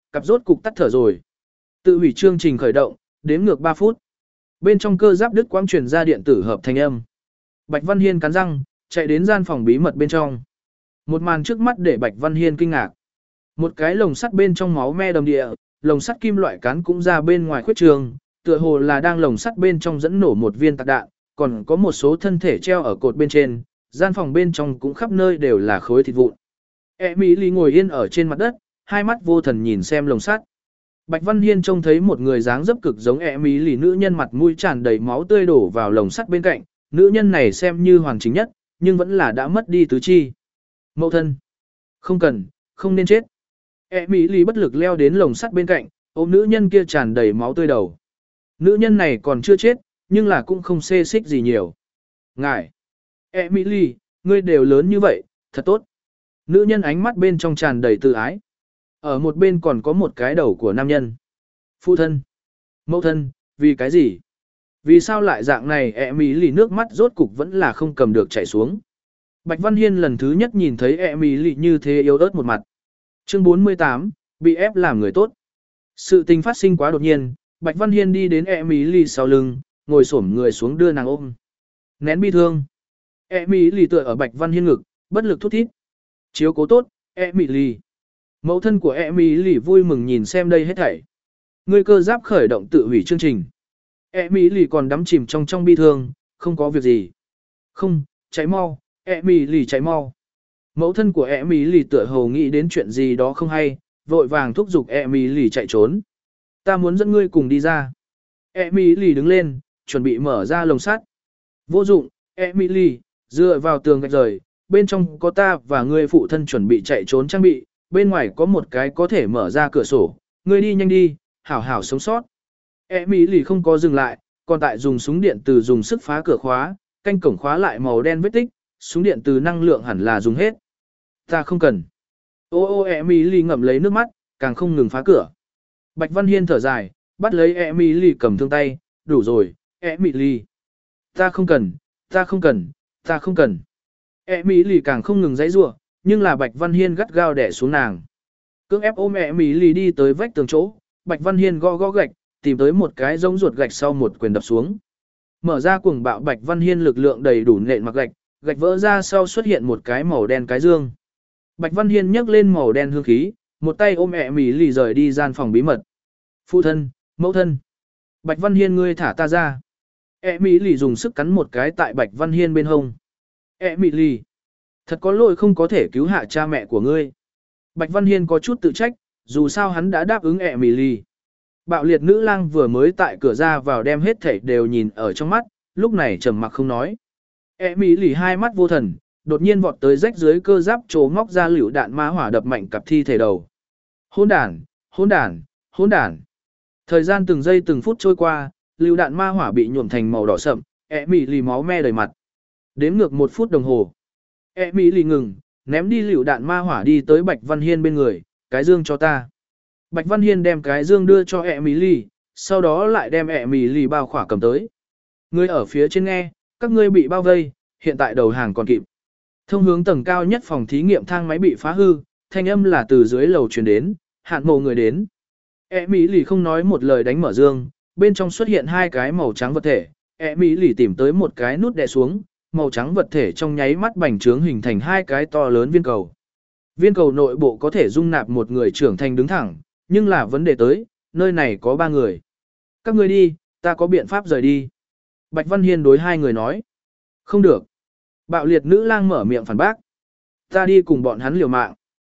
cặp rốt cục tắt thở rồi. Tự hủy chương trình khởi động, đếm ngược ba phút. Bên trong cơ giáp đứt quãng truyền ra điện tử hợp thành âm. Bạch Văn Hiên cắn răng, chạy đến gian phòng bí mật bên trong. Một màn trước mắt để Bạch Văn Hiên kinh ngạc. Một cái lồng sắt bên trong máu me đầm địa, lồng sắt kim loại cán cũng ra bên ngoài khuyết trường, tựa hồ là đang lồng sắt bên trong dẫn nổ một viên tạc đạn, còn có một số thân thể treo ở cột bên trên, gian phòng bên trong cũng khắp nơi đều là khối thịt vụn. Emily ngồi yên ở trên mặt đất, hai mắt vô thần nhìn xem lồng sắt. Bạch Văn Hiên trông thấy một người dáng dấp cực giống Emily nữ nhân mặt mũi tràn đầy máu tươi đổ vào lồng sắt bên cạnh, nữ nhân này xem như hoàn chính nhất, nhưng vẫn là đã mất đi tứ chi. Mẫu thân, không cần, không nên chết. Emily bất lực leo đến lồng sắt bên cạnh, ôm nữ nhân kia tràn đầy máu tươi đầu. Nữ nhân này còn chưa chết, nhưng là cũng không xê xích gì nhiều. Ngài, Emily, ngươi đều lớn như vậy, thật tốt. Nữ nhân ánh mắt bên trong tràn đầy tự ái. Ở một bên còn có một cái đầu của nam nhân. Phụ thân, mẫu thân, vì cái gì? Vì sao lại dạng này? Emily nước mắt rốt cục vẫn là không cầm được chảy xuống. Bạch Văn Hiên lần thứ nhất nhìn thấy Emily như thế yếu ớt một mặt. Chương bốn mươi tám, bị ép làm người tốt. Sự tình phát sinh quá đột nhiên, Bạch Văn Hiên đi đến Emily sau lưng, ngồi xổm người xuống đưa nàng ôm. Nén bi thương. Emily tựa ở Bạch Văn Hiên ngực, bất lực thút thít. Chiếu cố tốt, Emily. Mẫu thân của Emily vui mừng nhìn xem đây hết thảy. Ngươi cơ giáp khởi động tự hủy chương trình. Emily còn đắm chìm trong trong bi thương, không có việc gì. Không, cháy mau, Emily cháy mau. Mẫu thân của Emily tựa hồ nghĩ đến chuyện gì đó không hay, vội vàng thúc giục Emily chạy trốn. Ta muốn dẫn ngươi cùng đi ra. Emily đứng lên, chuẩn bị mở ra lồng sắt. Vô dụng, Emily, dựa vào tường gạch rời, bên trong có ta và ngươi phụ thân chuẩn bị chạy trốn trang bị, bên ngoài có một cái có thể mở ra cửa sổ, ngươi đi nhanh đi, hảo hảo sống sót. Emily không có dừng lại, còn tại dùng súng điện từ dùng sức phá cửa khóa, canh cổng khóa lại màu đen vết tích, súng điện từ năng lượng hẳn là dùng hết. Ta không cần. Ô ô Emily ngậm lấy nước mắt, càng không ngừng phá cửa. Bạch Văn Hiên thở dài, bắt lấy Emily cầm thương tay, đủ rồi, Emily. Ta không cần, ta không cần, ta không cần. Emily càng không ngừng giãy giụa, nhưng là Bạch Văn Hiên gắt gao đè xuống nàng. Cưỡng ép ôm Emily đi tới vách tường chỗ, Bạch Văn Hiên gõ gõ gạch, tìm tới một cái giống ruột gạch sau một quyền đập xuống. Mở ra cuồng bạo Bạch Văn Hiên lực lượng đầy đủ nện mặc gạch, gạch vỡ ra sau xuất hiện một cái màu đen cái dương. Bạch Văn Hiên nhấc lên màu đen hương khí, một tay ôm Emily rời đi gian phòng bí mật. Phụ thân, mẫu thân. Bạch Văn Hiên ngươi thả ta ra. Emily dùng sức cắn một cái tại Bạch Văn Hiên bên hông. Emily, thật có lỗi không có thể cứu hạ cha mẹ của ngươi. Bạch Văn Hiên có chút tự trách, dù sao hắn đã đáp ứng Emily. Bạo liệt nữ lang vừa mới tại cửa ra vào đem hết thảy đều nhìn ở trong mắt, lúc này trầm mặc không nói. Emily hai mắt vô thần, đột nhiên vọt tới rách dưới cơ giáp trố ngóc ra lựu đạn ma hỏa đập mạnh cặp thi thể đầu. Hỗn đản, hỗn đản, hỗn đản. Thời gian từng giây từng phút trôi qua, lựu đạn ma hỏa bị nhuộm thành màu đỏ sậm, Emily máu me đầy mặt. Đếm ngược một phút đồng hồ. Emily ngừng, ném đi lựu đạn ma hỏa đi tới Bạch Văn Hiên bên người, cái dương cho ta. Bạch Văn Hiên đem cái dương đưa cho Emily, sau đó lại đem Emily bao khỏa cầm tới. Ngươi ở phía trên nghe, các ngươi bị bao vây, hiện tại đầu hàng còn kịp. Thông hướng tầng cao nhất phòng thí nghiệm thang máy bị phá hư, thanh âm là từ dưới lầu truyền đến, hạn mộ người đến. Emily không nói một lời đánh mở dương, bên trong xuất hiện hai cái màu trắng vật thể. Emily tìm tới một cái nút đè xuống, màu trắng vật thể trong nháy mắt bành trướng hình thành hai cái to lớn viên cầu. Viên cầu nội bộ có thể dung nạp một người trưởng thành đứng thẳng, nhưng là vấn đề tới, nơi này có ba người. Các ngươi đi, ta có biện pháp rời đi. Bạch Văn Hiên đối hai người nói. Không được. Bạo liệt nữ lang mở miệng phản bác. Ta đi cùng bọn hắn liều mạng.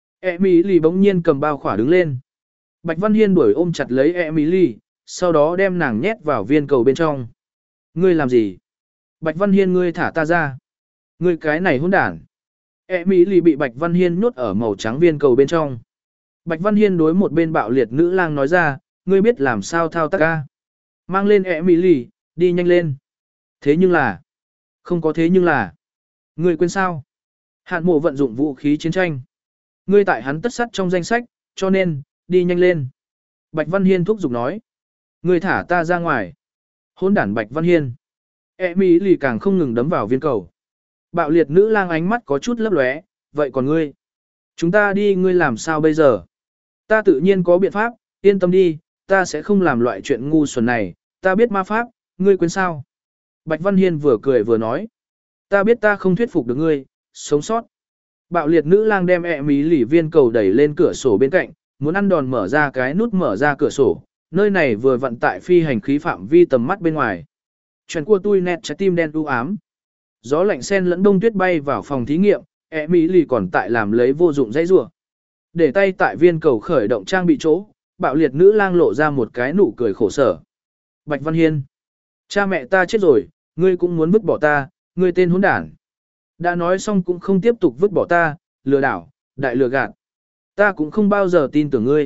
Emily bỗng nhiên cầm bao khỏa đứng lên. Bạch Văn Hiên đuổi ôm chặt lấy Emily, sau đó đem nàng nhét vào viên cầu bên trong. Ngươi làm gì? Bạch Văn Hiên ngươi thả ta ra. Ngươi cái này hỗn đản. Emily bị Bạch Văn Hiên nhốt ở màu trắng viên cầu bên trong. Bạch Văn Hiên đối một bên bạo liệt nữ lang nói ra, ngươi biết làm sao thao tác ca. Mang lên Emily, đi nhanh lên. Thế nhưng là, không có thế nhưng là, ngươi quên sao? Hạn mộ vận dụng vũ khí chiến tranh. Ngươi tại hắn tất sắt trong danh sách, cho nên, đi nhanh lên. Bạch Văn Hiên thúc giục nói. Ngươi thả ta ra ngoài. Hỗn đản Bạch Văn Hiên. Emily càng không ngừng đấm vào viên cầu. Bạo liệt nữ lang ánh mắt có chút lấp lóe, vậy còn ngươi? Chúng ta đi ngươi làm sao bây giờ? Ta tự nhiên có biện pháp, yên tâm đi, ta sẽ không làm loại chuyện ngu xuẩn này, ta biết ma pháp, ngươi quên sao. Bạch Văn Hiên vừa cười vừa nói. Ta biết ta không thuyết phục được ngươi, sống sót. Bạo liệt nữ lang đem ẹ mí lỉ viên cầu đẩy lên cửa sổ bên cạnh, muốn ăn đòn mở ra cái nút mở ra cửa sổ, nơi này vừa vận tại phi hành khí phạm vi tầm mắt bên ngoài. Chuyện của tôi nét trái tim đen u ám. Gió lạnh sen lẫn đông tuyết bay vào phòng thí nghiệm, ẹ mí lỉ còn tại làm lấy vô dụng dãy rủa. Để tay tại viên cầu khởi động trang bị chỗ, bạo liệt nữ lang lộ ra một cái nụ cười khổ sở. Bạch Văn Hiên, cha mẹ ta chết rồi, ngươi cũng muốn vứt bỏ ta, ngươi tên hỗn đản. Đã nói xong cũng không tiếp tục vứt bỏ ta, lừa đảo, đại lừa gạt. Ta cũng không bao giờ tin tưởng ngươi.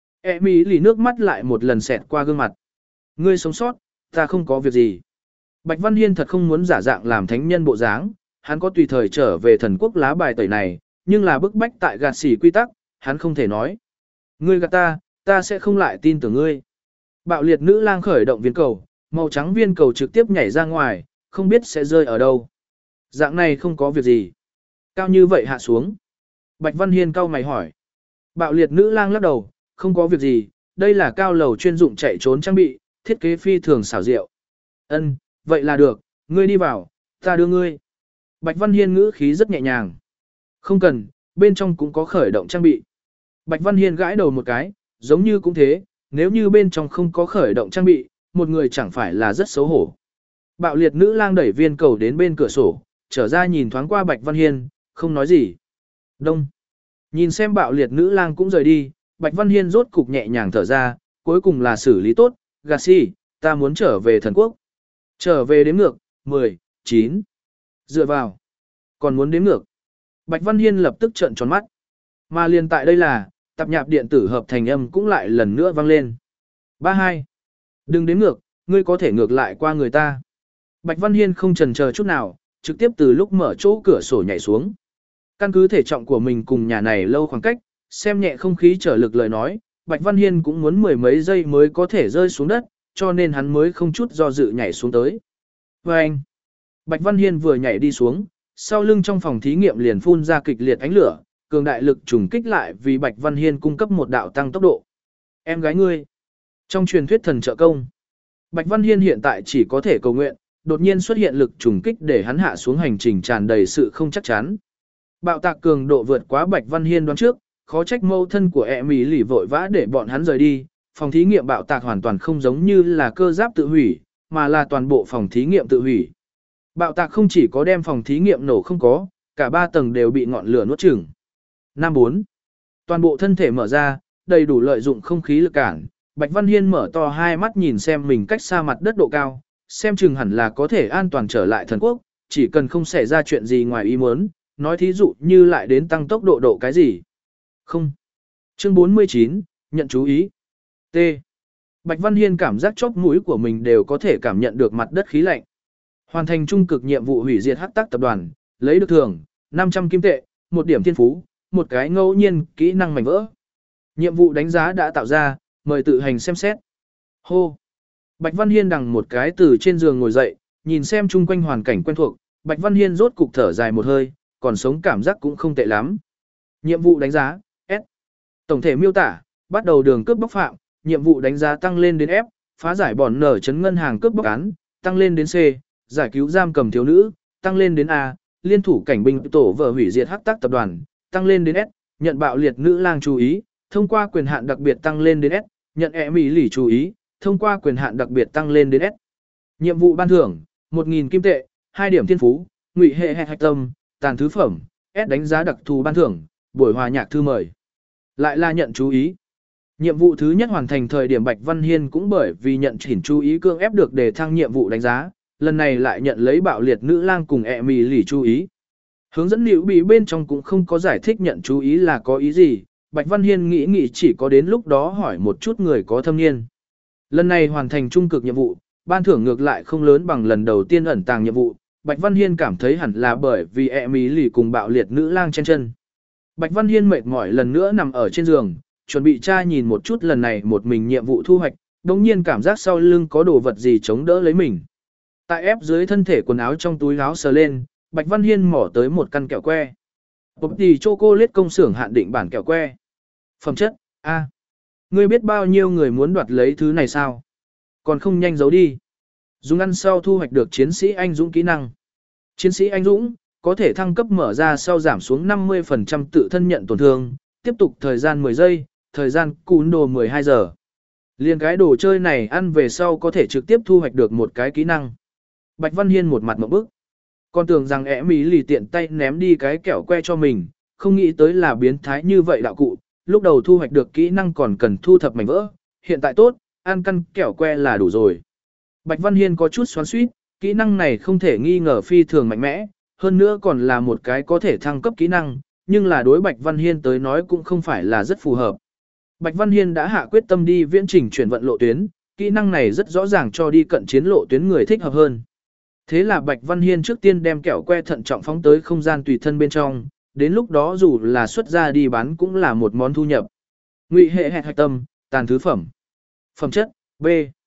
E mỹ lì nước mắt lại một lần xẹt qua gương mặt. Ngươi sống sót, ta không có việc gì. Bạch Văn Hiên thật không muốn giả dạng làm thánh nhân bộ dáng, hắn có tùy thời trở về thần quốc lá bài tẩy này, nhưng là bức bách tại gạt xỉ quy tắc, hắn không thể nói. Ngươi gạt ta, ta sẽ không lại tin tưởng ngươi. Bạo liệt nữ lang khởi động viên cầu, màu trắng viên cầu trực tiếp nhảy ra ngoài, không biết sẽ rơi ở đâu. Dạng này không có việc gì. Cao như vậy hạ xuống. Bạch Văn Hiên cau mày hỏi. Bạo liệt nữ lang lắc đầu, không có việc gì, đây là cao lầu chuyên dụng chạy trốn trang bị, thiết kế phi thường xảo diệu. Ân, vậy là được, ngươi đi vào, ta đưa ngươi. Bạch Văn Hiên ngữ khí rất nhẹ nhàng. Không cần, bên trong cũng có khởi động trang bị. Bạch Văn Hiên gãi đầu một cái, giống như cũng thế, nếu như bên trong không có khởi động trang bị, một người chẳng phải là rất xấu hổ. Bạo liệt nữ lang đẩy viên cầu đến bên cửa sổ, trở ra nhìn thoáng qua Bạch Văn Hiên, không nói gì. Đông. Nhìn xem bạo liệt nữ lang cũng rời đi, Bạch Văn Hiên rốt cục nhẹ nhàng thở ra, cuối cùng là xử lý tốt, Garci, ta muốn trở về thần quốc. Trở về đếm ngược, mười, chín. Dựa vào. Còn muốn đếm ngược. Bạch Văn Hiên lập tức trợn tròn mắt. Mà liền tại đây là, tạp nhạp điện tử hợp thành âm cũng lại lần nữa vang lên. ba hai. Đừng đếm ngược, ngươi có thể ngược lại qua người ta. Bạch Văn Hiên không chần chờ chút nào, trực tiếp từ lúc mở chỗ cửa sổ nhảy xuống. Căn cứ thể trọng của mình cùng nhà này lâu khoảng cách, xem nhẹ không khí trở lực lời nói, Bạch Văn Hiên cũng muốn mười mấy giây mới có thể rơi xuống đất, cho nên hắn mới không chút do dự nhảy xuống tới. Và anh, Bạch Văn Hiên vừa nhảy đi xuống, sau lưng trong phòng thí nghiệm liền phun ra kịch liệt ánh lửa, cường đại lực trùng kích lại vì Bạch Văn Hiên cung cấp một đạo tăng tốc độ. Em gái ngươi, trong truyền thuyết thần trợ công, Bạch Văn Hiên hiện tại chỉ có thể cầu nguyện, đột nhiên xuất hiện lực trùng kích để hắn hạ xuống hành trình tràn đầy sự không chắc chắn. Bạo tạc cường độ vượt quá Bạch Văn Hiên đoán trước, khó trách mâu thân của e mỹ lì vội vã để bọn hắn rời đi. Phòng thí nghiệm bạo tạc hoàn toàn không giống như là cơ giáp tự hủy, mà là toàn bộ phòng thí nghiệm tự hủy. Bạo tạc không chỉ có đem phòng thí nghiệm nổ không có, cả ba tầng đều bị ngọn lửa nuốt chửng. Năm bốn. Toàn bộ thân thể mở ra, đầy đủ lợi dụng không khí lực cản. Bạch Văn Hiên mở to hai mắt nhìn xem mình cách xa mặt đất độ cao, xem chừng hẳn là có thể an toàn trở lại thần quốc, chỉ cần không xảy ra chuyện gì ngoài ý muốn, nói thí dụ như lại đến tăng tốc độ độ cái gì. Không. Chương bốn mươi chín, nhận chú ý. T. Bạch Văn Hiên cảm giác chóp mũi của mình đều có thể cảm nhận được mặt đất khí lạnh. Hoàn thành trung cực nhiệm vụ hủy diệt hắc tác tập đoàn, lấy được thưởng, năm trăm kim tệ, một điểm thiên phú, một cái ngẫu nhiên kỹ năng mảnh vỡ. Nhiệm vụ đánh giá đã tạo ra, mời tự hành xem xét. Hô. Bạch Văn Hiên đằng một cái từ trên giường ngồi dậy, nhìn xem chung quanh hoàn cảnh quen thuộc, Bạch Văn Hiên rốt cục thở dài một hơi, còn sống cảm giác cũng không tệ lắm. Nhiệm vụ đánh giá, S. Tổng thể miêu tả, bắt đầu đường cướp bóc phạm, nhiệm vụ đánh giá tăng lên đến F, phá giải bòn nở chấn ngân hàng cướp bóc án, tăng lên đến C, giải cứu giam cầm thiếu nữ, tăng lên đến A, liên thủ cảnh binh tổ vợ hủy diệt hắc tác tập đoàn, tăng lên đến S, nhận bạo liệt nữ lang chú ý, thông qua quyền hạn đặc biệt tăng lên đến S, nhận ẻ mỹ lì chú ý, thông qua quyền hạn đặc biệt tăng lên đến S. Nhiệm vụ ban thưởng, một nghìn kim tệ, hai điểm thiên phú, ngụy hệ hạch tâm, tàn thứ phẩm, S đánh giá đặc thù ban thưởng, buổi hòa nhạc thư mời. Lại là nhận chú ý. Nhiệm vụ thứ nhất hoàn thành thời điểm Bạch Văn Hiên cũng bởi vì nhận chỉnh chú ý cương ép được để thăng nhiệm vụ đánh giá, lần này lại nhận lấy bạo liệt nữ lang cùng ẹ mì lì chú ý. Hướng dẫn liệu bị bên trong cũng không có giải thích nhận chú ý là có ý gì, Bạch Văn Hiên nghĩ nghĩ chỉ có đến lúc đó hỏi một chút người có thâm niên. Lần này hoàn thành trung cực nhiệm vụ, ban thưởng ngược lại không lớn bằng lần đầu tiên ẩn tàng nhiệm vụ, Bạch Văn Hiên cảm thấy hẳn là bởi vì ẹ mì lì cùng bạo liệt nữ lang chen chân. Bạch Văn Hiên mệt mỏi lần nữa nằm ở trên giường, chuẩn bị tra nhìn một chút lần này một mình nhiệm vụ thu hoạch, đồng nhiên cảm giác sau lưng có đồ vật gì chống đỡ lấy mình. Tại ép dưới thân thể quần áo trong túi áo sờ lên, Bạch Văn Hiên mỏ tới một căn kẹo que. Bột tì chocolate công xưởng hạn định bản kẹo que. Phẩm chất, A, ngươi biết bao nhiêu người muốn đoạt lấy thứ này sao? Còn không nhanh giấu đi. Dùng ăn sau thu hoạch được chiến sĩ anh dũng kỹ năng. Chiến sĩ anh dũng có thể thăng cấp mở ra sau giảm xuống năm mươi phần trăm tự thân nhận tổn thương, tiếp tục thời gian mười giây, thời gian cún đồ mười hai giờ. Liên cái đồ chơi này ăn về sau có thể trực tiếp thu hoạch được một cái kỹ năng. Bạch Văn Hiên một mặt ngộp bức. Còn tưởng rằng ẻ mỹ lì tiện tay ném đi cái kẹo que cho mình, không nghĩ tới là biến thái như vậy đạo cụ. Lúc đầu thu hoạch được kỹ năng còn cần thu thập mảnh vỡ, hiện tại tốt, ăn căn kẹo que là đủ rồi. Bạch Văn Hiên có chút xoắn xuýt, kỹ năng này không thể nghi ngờ phi thường mạnh mẽ, hơn nữa còn là một cái có thể thăng cấp kỹ năng, nhưng là đối Bạch Văn Hiên tới nói cũng không phải là rất phù hợp. Bạch Văn Hiên đã hạ quyết tâm đi viễn trình chuyển vận lộ tuyến, kỹ năng này rất rõ ràng cho đi cận chiến lộ tuyến người thích hợp hơn. Thế là Bạch Văn Hiên trước tiên đem kẹo que thận trọng phóng tới không gian tùy thân bên trong, đến lúc đó dù là xuất ra đi bán cũng là một món thu nhập. Ngụy hệ hạch tâm, tàn thứ phẩm. Phẩm chất, B.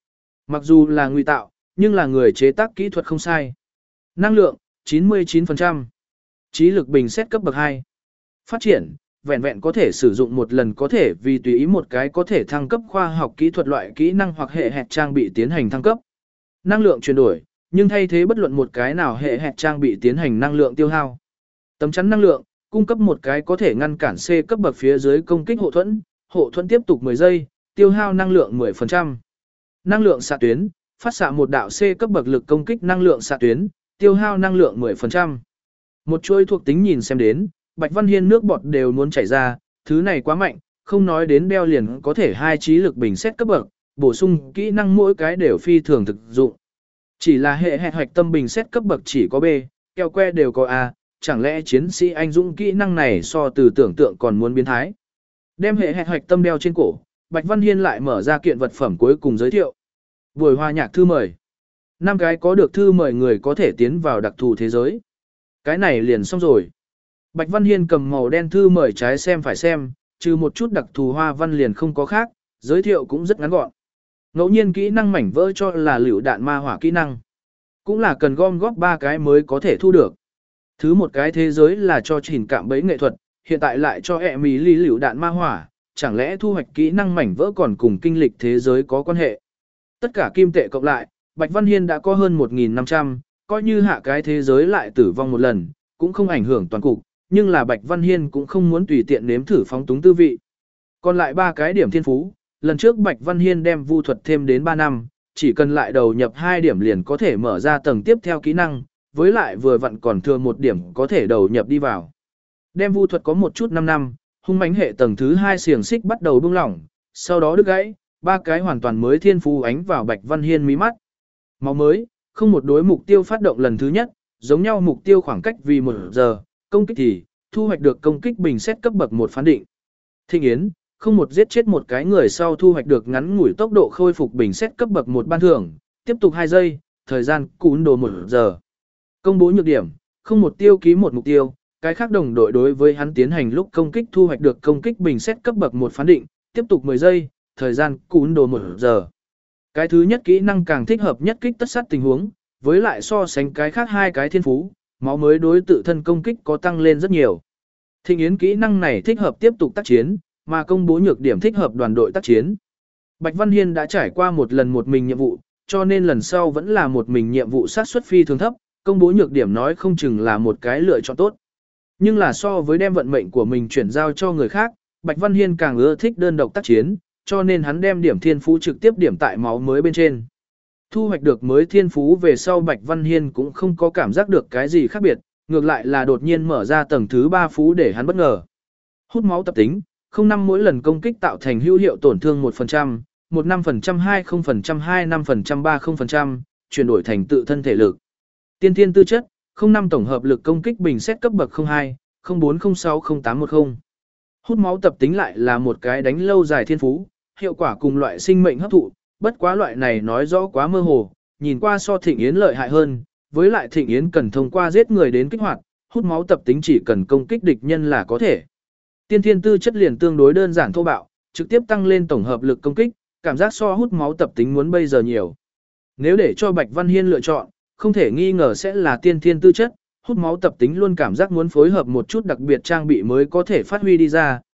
Mặc dù là ngụy tạo, nhưng là người chế tác kỹ thuật không sai. Năng lượng, chín mươi chín phần trăm. Trí lực bình xét cấp bậc hai. Phát triển, vẹn vẹn có thể sử dụng một lần có thể vì tùy ý một cái có thể thăng cấp khoa học kỹ thuật loại kỹ năng hoặc hệ hẹt trang bị tiến hành thăng cấp. Năng lượng chuyển đổi, nhưng thay thế bất luận một cái nào hệ hẹt trang bị tiến hành năng lượng tiêu hao. Tấm chắn năng lượng, cung cấp một cái có thể ngăn cản C cấp bậc phía dưới công kích hộ thuẫn, hộ thuẫn tiếp tục mười giây, tiêu hao năng lượng mười phần trăm. Năng lượng xạ tuyến, phát xạ một đạo C cấp bậc lực công kích năng lượng xạ tuyến, tiêu hao năng lượng mười phần trăm. Một chuỗi thuộc tính nhìn xem đến, Bạch Văn Hiên nước bọt đều muốn chảy ra, thứ này quá mạnh, không nói đến đeo liền có thể hai trí lực bình xét cấp bậc, bổ sung kỹ năng mỗi cái đều phi thường thực dụng. Chỉ là hệ hẹt hoạch tâm bình xét cấp bậc chỉ có B, keo que đều có A, chẳng lẽ chiến sĩ anh dũng kỹ năng này so từ tưởng tượng còn muốn biến thái. Đem hệ hẹt hoạch tâm đeo trên cổ, Bạch Văn Hiên lại mở ra kiện vật phẩm cuối cùng giới thiệu. Buổi hòa nhạc thư mời. Năm cái có được thư mời người có thể tiến vào đặc thù thế giới. Cái này liền xong rồi. Bạch Văn Hiên cầm màu đen thư mời trái xem phải xem, trừ một chút đặc thù hoa văn liền không có khác, giới thiệu cũng rất ngắn gọn. Ngẫu nhiên kỹ năng mảnh vỡ cho là lựu đạn ma hỏa kỹ năng. Cũng là cần gom góp ba cái mới có thể thu được. Thứ một cái thế giới là cho chỉnh cạm bẫy nghệ thuật, hiện tại lại cho ẹ mì ly lựu đạn ma hỏa, chẳng lẽ thu hoạch kỹ năng mảnh vỡ còn cùng kinh lịch thế giới có quan hệ. Tất cả kim tệ cộng lại, Bạch Văn Hiên đã có hơn một nghìn năm trăm, coi như hạ cái thế giới lại tử vong một lần, cũng không ảnh hưởng toàn cục, nhưng là Bạch Văn Hiên cũng không muốn tùy tiện nếm thử phóng túng tư vị. Còn lại ba cái điểm thiên phú, lần trước Bạch Văn Hiên đem vu thuật thêm đến ba năm, chỉ cần lại đầu nhập hai điểm liền có thể mở ra tầng tiếp theo kỹ năng, với lại vừa vặn còn thừa một điểm có thể đầu nhập đi vào. Đem vu thuật có một chút năm năm, hung mãnh hệ tầng thứ hai xiềng xích bắt đầu buông lỏng, sau đó đứt gãy, ba cái hoàn toàn mới thiên phú ánh vào Bạch Văn Hiên mí mắt. Máu mới, không một đối mục tiêu phát động lần thứ nhất, giống nhau mục tiêu khoảng cách vì một giờ, công kích thì thu hoạch được công kích bình xét cấp bậc một phán định. Thịnh Yến, không một giết chết một cái người sau thu hoạch được ngắn ngủi tốc độ khôi phục bình xét cấp bậc một ban thưởng, tiếp tục hai giây, thời gian cún đồ một giờ. Công bố nhược điểm, không một tiêu ký một mục tiêu, cái khác đồng đội đối với hắn tiến hành lúc công kích thu hoạch được công kích bình xét cấp bậc một phán định, tiếp tục mười giây, thời gian cún đồ một giờ. Cái thứ nhất kỹ năng càng thích hợp nhất kích tất sát tình huống, với lại so sánh cái khác hai cái thiên phú, máu mới đối tự thân công kích có tăng lên rất nhiều. Thịnh Yến kỹ năng này thích hợp tiếp tục tác chiến, mà công bố nhược điểm thích hợp đoàn đội tác chiến. Bạch Văn Hiên đã trải qua một lần một mình nhiệm vụ, cho nên lần sau vẫn là một mình nhiệm vụ sát suất phi thường thấp, công bố nhược điểm nói không chừng là một cái lựa chọn tốt. Nhưng là so với đem vận mệnh của mình chuyển giao cho người khác, Bạch Văn Hiên càng ưa thích đơn độc tác chiến, cho nên hắn đem điểm thiên phú trực tiếp điểm tại máu mới bên trên. Thu hoạch được mới thiên phú về sau Bạch Văn Hiên cũng không có cảm giác được cái gì khác biệt, ngược lại là đột nhiên mở ra tầng thứ ba phú để hắn bất ngờ. Hút máu tập tính, không năm mỗi lần công kích tạo thành hữu hiệu tổn thương một phần trăm, một năm phần trăm, hai mươi phần trăm, hai mươi lăm phần trăm, ba mươi phần trăm, chuyển đổi thành tự thân thể lực. Tiên thiên tư chất, không năm tổng hợp lực công kích bình xét cấp bậc không hai, không bốn, không sáu, không tám, một không. Hút máu tập tính lại là một cái đánh lâu dài thiên phú, hiệu quả cùng loại sinh mệnh hấp thụ, bất quá loại này nói rõ quá mơ hồ, nhìn qua so Thịnh Yến lợi hại hơn, với lại Thịnh Yến cần thông qua giết người đến kích hoạt, hút máu tập tính chỉ cần công kích địch nhân là có thể. Tiên thiên tư chất liền tương đối đơn giản thô bạo, trực tiếp tăng lên tổng hợp lực công kích, cảm giác so hút máu tập tính muốn bây giờ nhiều. Nếu để cho Bạch Văn Hiên lựa chọn, không thể nghi ngờ sẽ là tiên thiên tư chất, hút máu tập tính luôn cảm giác muốn phối hợp một chút đặc biệt trang bị mới có thể phát huy đi ra,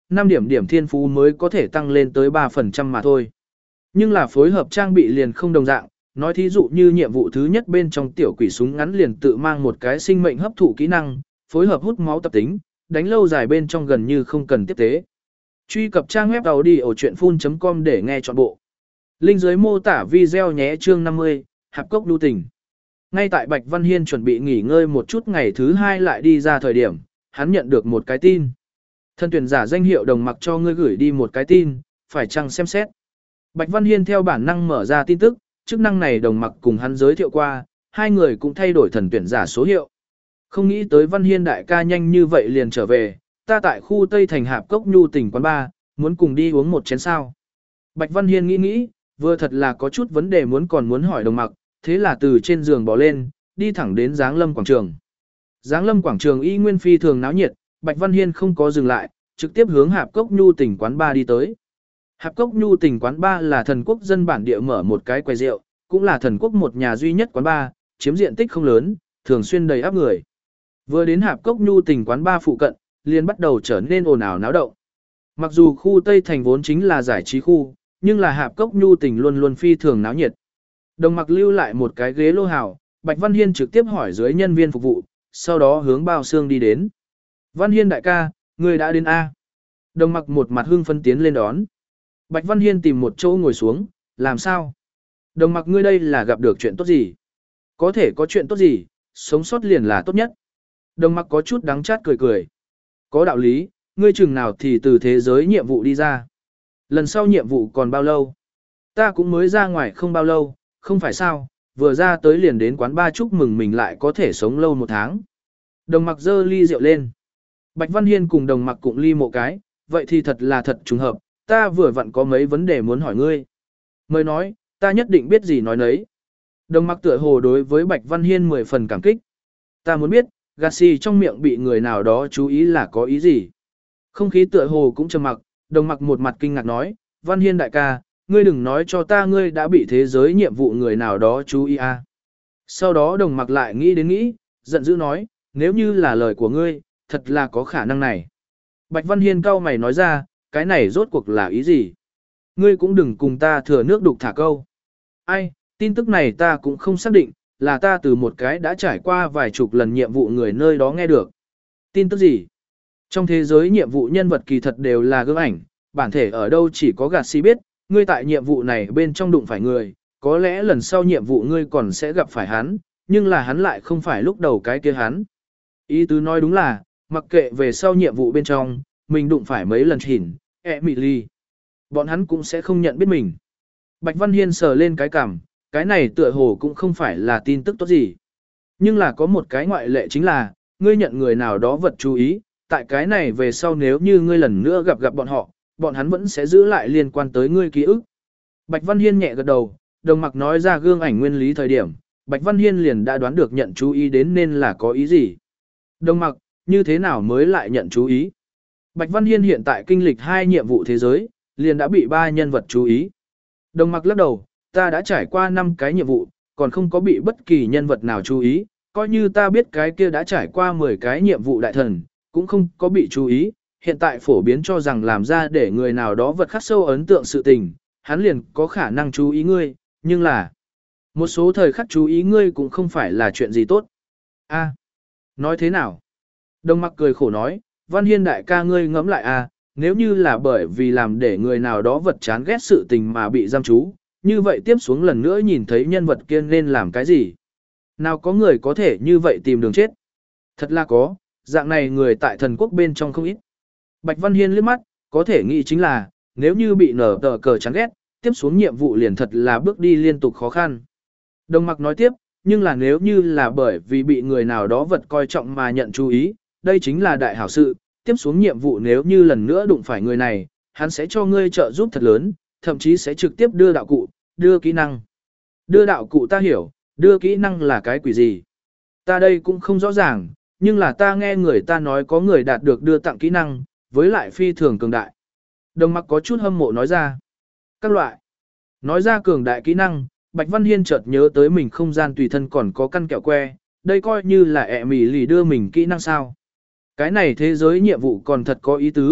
năm điểm điểm thiên phú mới có thể tăng lên tới ba phần trăm mà thôi. Nhưng là phối hợp trang bị liền không đồng dạng, nói thí dụ như nhiệm vụ thứ nhất bên trong tiểu quỷ súng ngắn liền tự mang một cái sinh mệnh hấp thụ kỹ năng, phối hợp hút máu tập tính, đánh lâu dài bên trong gần như không cần tiếp tế. Truy cập trang web audiochuyenphun chấm com để nghe trọn bộ. Link dưới mô tả video nhé. Chương năm mươi, Hạp cốc đu tình. Ngay tại Bạch Văn Hiên chuẩn bị nghỉ ngơi một chút ngày thứ hai lại đi ra thời điểm, hắn nhận được một cái tin. Thân tuyển giả danh hiệu Đồng Mặc cho ngươi gửi đi một cái tin, phải chăng xem xét. Bạch Văn Hiên theo bản năng mở ra tin tức, chức năng này Đồng Mặc cùng hắn giới thiệu qua, hai người cũng thay đổi thần tuyển giả số hiệu. Không nghĩ tới Văn Hiên đại ca nhanh như vậy liền trở về, ta tại khu Tây Thành Hạp cốc nhu tỉnh quán bar, muốn cùng đi uống một chén sao. Bạch Văn Hiên nghĩ nghĩ, vừa thật là có chút vấn đề muốn còn muốn hỏi Đồng Mặc, thế là từ trên giường bỏ lên, đi thẳng đến Giáng Lâm quảng trường. Giáng Lâm quảng trường y nguyên phi thường náo nhiệt, Bạch Văn Hiên không có dừng lại, trực tiếp hướng Hạp cốc nhu tỉnh quán bar đi tới. Hạp cốc nhu tỉnh quán bar là thần quốc dân bản địa mở một cái quầy rượu, cũng là thần quốc một nhà duy nhất quán bar, chiếm diện tích không lớn, thường xuyên đầy áp người. Vừa đến Hạp cốc nhu tỉnh quán bar phụ cận, liền bắt đầu trở nên ồn ào náo động. Mặc dù khu Tây Thành vốn chính là giải trí khu, nhưng là Hạp cốc nhu tỉnh luôn luôn phi thường náo nhiệt. Đồng Mặc lưu lại một cái ghế lô hào, Bạch Văn Hiên trực tiếp hỏi dưới nhân viên phục vụ, sau đó hướng bao xương đi đến. Văn Hiên đại ca, người đã đến A. Đồng Mặc một mặt hưng phấn tiến lên đón. Bạch Văn Hiên tìm một chỗ ngồi xuống, làm sao? Đồng Mặc ngươi đây là gặp được chuyện tốt gì? Có thể có chuyện tốt gì, sống sót liền là tốt nhất. Đồng Mặc có chút đắng chát cười cười. Có đạo lý, ngươi chừng nào thì từ thế giới nhiệm vụ đi ra. Lần sau nhiệm vụ còn bao lâu? Ta cũng mới ra ngoài không bao lâu, không phải sao, vừa ra tới liền đến quán ba chúc mừng mình lại có thể sống lâu một tháng. Đồng Mặc giơ ly rượu lên. Bạch Văn Hiên cùng Đồng Mặc cũng ly một cái, vậy thì thật là thật trùng hợp, ta vừa vặn có mấy vấn đề muốn hỏi ngươi. Mới nói, ta nhất định biết gì nói nấy. Đồng Mặc tựa hồ đối với Bạch Văn Hiên mười phần cảm kích. Ta muốn biết, gạt xì trong miệng bị người nào đó chú ý là có ý gì. Không khí tựa hồ cũng trầm mặc, Đồng Mặc một mặt kinh ngạc nói, Văn Hiên đại ca, ngươi đừng nói cho ta ngươi đã bị thế giới nhiệm vụ người nào đó chú ý à. Sau đó Đồng Mặc lại nghĩ đến nghĩ, giận dữ nói, nếu như là lời của ngươi, thật là có khả năng này. Bạch Văn Hiên cau mày nói ra, cái này rốt cuộc là ý gì? Ngươi cũng đừng cùng ta thừa nước đục thả câu. Ai, tin tức này ta cũng không xác định, là ta từ một cái đã trải qua vài chục lần nhiệm vụ người nơi đó nghe được. Tin tức gì? Trong thế giới nhiệm vụ nhân vật kỳ thật đều là gương ảnh, bản thể ở đâu chỉ có gạt xì biết, ngươi tại nhiệm vụ này bên trong đụng phải người, có lẽ lần sau nhiệm vụ ngươi còn sẽ gặp phải hắn, nhưng là hắn lại không phải lúc đầu cái kia hắn. Ý tứ nói đúng là, mặc kệ về sau nhiệm vụ bên trong, mình đụng phải mấy lần chỉnh, Emily. Bọn hắn cũng sẽ không nhận biết mình. Bạch Văn Hiên sờ lên cái cằm, cái này tựa hồ cũng không phải là tin tức tốt gì. Nhưng là có một cái ngoại lệ chính là, ngươi nhận người nào đó vật chú ý, tại cái này về sau nếu như ngươi lần nữa gặp gặp bọn họ, bọn hắn vẫn sẽ giữ lại liên quan tới ngươi ký ức. Bạch Văn Hiên nhẹ gật đầu, Đồng Mặc nói ra gương ảnh nguyên lý thời điểm, Bạch Văn Hiên liền đã đoán được nhận chú ý đến nên là có ý gì. Đồng Mặc, như thế nào mới lại nhận chú ý? Bạch Văn Hiên hiện tại kinh lịch hai nhiệm vụ thế giới, liền đã bị ba nhân vật chú ý. Đồng Mặc lắc đầu, ta đã trải qua năm cái nhiệm vụ, còn không có bị bất kỳ nhân vật nào chú ý, coi như ta biết cái kia đã trải qua mười cái nhiệm vụ đại thần, cũng không có bị chú ý, hiện tại phổ biến cho rằng làm ra để người nào đó vật khắc sâu ấn tượng sự tình, hắn liền có khả năng chú ý ngươi, nhưng là một số thời khắc chú ý ngươi cũng không phải là chuyện gì tốt. A, nói thế nào? Đồng Mặc cười khổ nói, Văn Hiên đại ca ngươi ngẫm lại a, nếu như là bởi vì làm để người nào đó vật chán ghét sự tình mà bị giam chú, như vậy tiếp xuống lần nữa nhìn thấy nhân vật kia nên làm cái gì? Nào có người có thể như vậy tìm đường chết? Thật là có, dạng này người tại thần quốc bên trong không ít. Bạch Văn Hiên liếc mắt, có thể nghĩ chính là, nếu như bị nở tờ cờ chán ghét, tiếp xuống nhiệm vụ liền thật là bước đi liên tục khó khăn. Đồng Mặc nói tiếp, nhưng là nếu như là bởi vì bị người nào đó vật coi trọng mà nhận chú ý, đây chính là đại hảo sự, tiếp xuống nhiệm vụ nếu như lần nữa đụng phải người này, hắn sẽ cho ngươi trợ giúp thật lớn, thậm chí sẽ trực tiếp đưa đạo cụ, đưa kỹ năng. Đưa đạo cụ ta hiểu, đưa kỹ năng là cái quỷ gì? Ta đây cũng không rõ ràng, nhưng là ta nghe người ta nói có người đạt được đưa tặng kỹ năng, với lại phi thường cường đại. Đồng Mặc có chút hâm mộ nói ra. Các loại. Nói ra cường đại kỹ năng, Bạch Văn Hiên chợt nhớ tới mình không gian tùy thân còn có căn kẹo que, đây coi như là ẹ mỉ lì đưa mình kỹ năng sao. Cái này thế giới nhiệm vụ còn thật có ý tứ,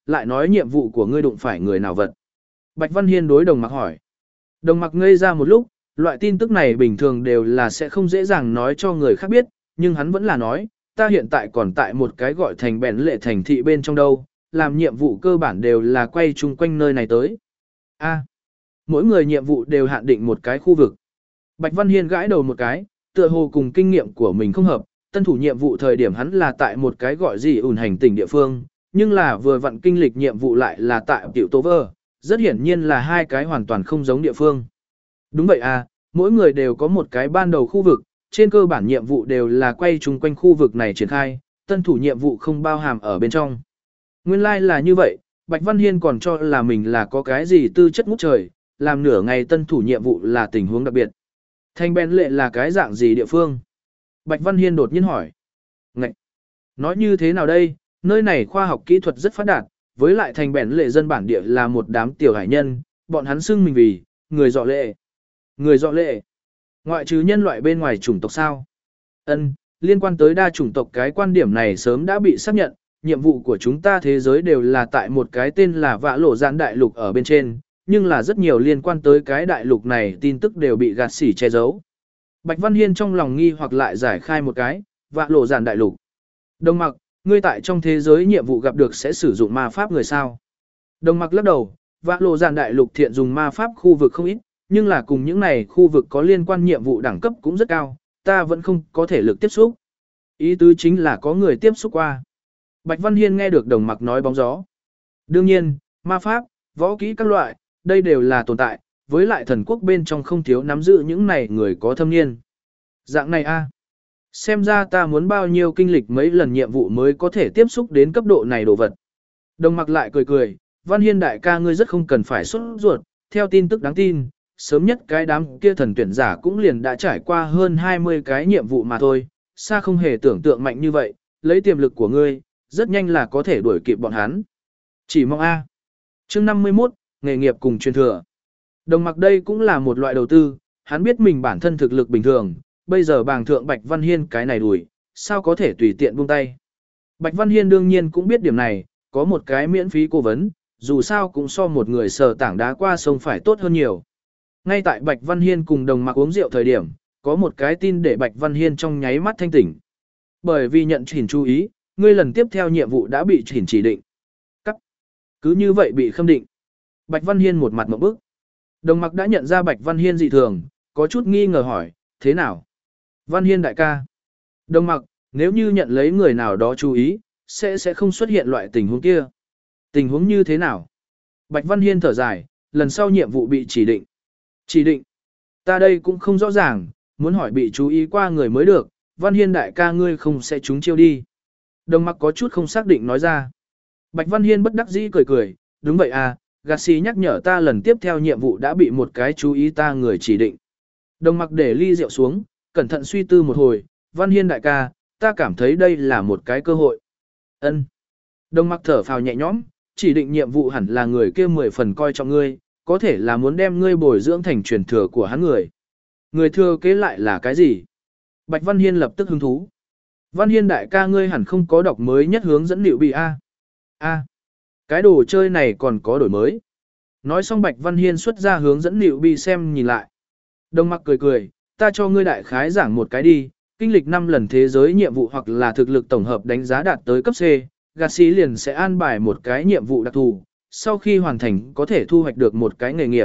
lại nói nhiệm vụ của ngươi đụng phải người nào vật. Bạch Văn Hiên đối Đồng Mặc hỏi. Đồng Mặc ngây ra một lúc, loại tin tức này bình thường đều là sẽ không dễ dàng nói cho người khác biết, nhưng hắn vẫn là nói, ta hiện tại còn tại một cái gọi thành bèn lệ thành thị bên trong đâu, làm nhiệm vụ cơ bản đều là quay chung quanh nơi này tới. A, mỗi người nhiệm vụ đều hạn định một cái khu vực. Bạch Văn Hiên gãi đầu một cái, tựa hồ cùng kinh nghiệm của mình không hợp, tân thủ nhiệm vụ thời điểm hắn là tại một cái gọi gì ủn hành tỉnh địa phương, nhưng là vừa vặn kinh lịch nhiệm vụ lại là tại Tiểu Tô Vơ, rất hiển nhiên là hai cái hoàn toàn không giống địa phương. Đúng vậy à, mỗi người đều có một cái ban đầu khu vực, trên cơ bản nhiệm vụ đều là quay chung quanh khu vực này triển khai, tân thủ nhiệm vụ không bao hàm ở bên trong. Nguyên lai like là như vậy, Bạch Văn Hiên còn cho là mình là có cái gì tư chất ngút trời, làm nửa ngày tân thủ nhiệm vụ là tình huống đặc biệt. Thành bèn lệ là cái dạng gì địa phương? Bạch Văn Hiên đột nhiên hỏi. Ngậy! Nói như thế nào đây, nơi này khoa học kỹ thuật rất phát đạt, với lại thành bèn lệ dân bản địa là một đám tiểu hải nhân, bọn hắn xưng mình vì, người dọ lệ. Người dọ lệ. Ngoại trừ nhân loại bên ngoài chủng tộc sao? Ân, liên quan tới đa chủng tộc cái quan điểm này sớm đã bị xác nhận, nhiệm vụ của chúng ta thế giới đều là tại một cái tên là Vạ Lộ Giản đại lục ở bên trên, nhưng là rất nhiều liên quan tới cái đại lục này tin tức đều bị gạt xỉ che giấu. Bạch Văn Hiên trong lòng nghi hoặc lại giải khai một cái, Vạ Lộ Giản đại lục. Đồng Mặc, ngươi tại trong thế giới nhiệm vụ gặp được sẽ sử dụng ma pháp người sao? Đồng Mặc lắc đầu, Vạ Lộ Giản đại lục thiện dùng ma pháp khu vực không ít, nhưng là cùng những này khu vực có liên quan nhiệm vụ đẳng cấp cũng rất cao, ta vẫn không có thể lực tiếp xúc. Ý tứ chính là có người tiếp xúc qua. Bạch Văn Hiên nghe được Đồng Mặc nói bóng gió. Đương nhiên, ma pháp, võ kỹ các loại, đây đều là tồn tại, với lại thần quốc bên trong không thiếu nắm giữ những này người có thâm niên. Dạng này a, xem ra ta muốn bao nhiêu kinh lịch mấy lần nhiệm vụ mới có thể tiếp xúc đến cấp độ này đồ vật. Đồng Mặc lại cười cười, Văn Hiên đại ca ngươi rất không cần phải sốt ruột, theo tin tức đáng tin, sớm nhất cái đám kia thần tuyển giả cũng liền đã trải qua hơn hai mươi cái nhiệm vụ mà thôi, xa không hề tưởng tượng mạnh như vậy, lấy tiềm lực của ngươi, rất nhanh là có thể đuổi kịp bọn hắn. Chỉ mong a. Chương năm mươi mốt, nghề nghiệp cùng truyền thừa. Đồng Mặc đây cũng là một loại đầu tư, hắn biết mình bản thân thực lực bình thường, bây giờ bàng thượng Bạch Văn Hiên cái này đuổi, sao có thể tùy tiện buông tay. Bạch Văn Hiên đương nhiên cũng biết điểm này, có một cái miễn phí cố vấn, dù sao cũng so một người sờ tảng đá qua sông phải tốt hơn nhiều. Ngay tại Bạch Văn Hiên cùng Đồng Mặc uống rượu thời điểm, có một cái tin để Bạch Văn Hiên trong nháy mắt thanh tỉnh. Bởi vì nhận chỉnh chú ý, ngươi lần tiếp theo nhiệm vụ đã bị chỉnh chỉ định. Cắt. Cứ như vậy bị khâm định. Bạch Văn Hiên một mặt ngộp bức. Đồng Mặc đã nhận ra Bạch Văn Hiên dị thường, có chút nghi ngờ hỏi, thế nào? Văn Hiên đại ca. Đồng Mặc, nếu như nhận lấy người nào đó chú ý, sẽ sẽ không xuất hiện loại tình huống kia. Tình huống như thế nào? Bạch Văn Hiên thở dài, lần sau nhiệm vụ bị chỉ định. Chỉ định. Ta đây cũng không rõ ràng, muốn hỏi bị chú ý qua người mới được, Văn Hiên đại ca ngươi không sẽ trúng chiêu đi. Đồng Mặc có chút không xác định nói ra. Bạch Văn Hiên bất đắc dĩ cười cười, đúng vậy à, Garcia nhắc nhở ta lần tiếp theo nhiệm vụ đã bị một cái chú ý ta người chỉ định. Đồng Mặc để ly rượu xuống, cẩn thận suy tư một hồi, Văn Hiên đại ca, ta cảm thấy đây là một cái cơ hội. Ân. Đồng Mặc thở phào nhẹ nhõm, chỉ định nhiệm vụ hẳn là người kia mười phần coi trọng ngươi, có thể là muốn đem ngươi bồi dưỡng thành truyền thừa của hắn người. Người thừa kế lại là cái gì? Bạch Văn Hiên lập tức hứng thú. Văn Hiên đại ca ngươi hẳn không có đọc mới nhất hướng dẫn liệu bị A. A. Cái đồ chơi này còn có đổi mới. Nói xong Bạch Văn Hiên xuất ra hướng dẫn liệu bị xem nhìn lại. Đồng Mặc cười cười, ta cho ngươi đại khái giảng một cái đi, kinh lịch năm lần thế giới nhiệm vụ hoặc là thực lực tổng hợp đánh giá đạt tới cấp C, Garcia liền sẽ an bài một cái nhiệm vụ đặc thù, sau khi hoàn thành có thể thu hoạch được một cái nghề nghiệp.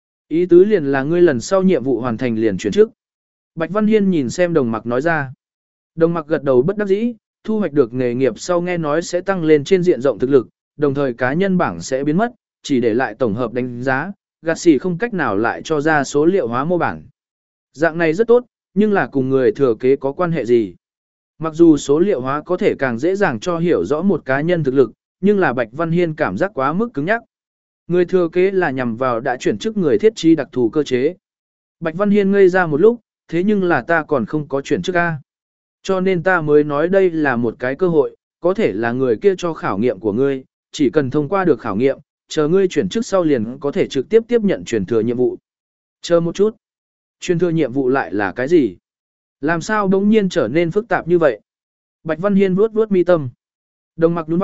Ý tứ liền là ngươi lần sau nhiệm vụ hoàn thành liền chuyển chức. Bạch Văn Hiên nhìn xem Đồng Mặc nói ra. Đồng Mặc gật đầu bất đắc dĩ, thu hoạch được nghề nghiệp sau nghe nói sẽ tăng lên trên diện rộng thực lực, đồng thời cá nhân bảng sẽ biến mất, chỉ để lại tổng hợp đánh giá, Garcia không cách nào lại cho ra số liệu hóa mô bản. Dạng này rất tốt, nhưng là cùng người thừa kế có quan hệ gì? Mặc dù số liệu hóa có thể càng dễ dàng cho hiểu rõ một cá nhân thực lực, nhưng là Bạch Văn Hiên cảm giác quá mức cứng nhắc. Người thừa kế là nhằm vào đã chuyển chức người thiết trí đặc thù cơ chế. Bạch Văn Hiên ngây ra một lúc, thế nhưng là ta còn không có chuyển chức A. Cho nên ta mới nói đây là một cái cơ hội, có thể là người kia cho khảo nghiệm của ngươi, chỉ cần thông qua được khảo nghiệm, chờ ngươi chuyển chức sau liền có thể trực tiếp tiếp nhận truyền thừa nhiệm vụ. Chờ một chút. Truyền thừa nhiệm vụ lại là cái gì? Làm sao đống nhiên trở nên phức tạp như vậy? Bạch Văn Hiên vuốt vuốt mi tâm. Đồng Mặc nhún vai,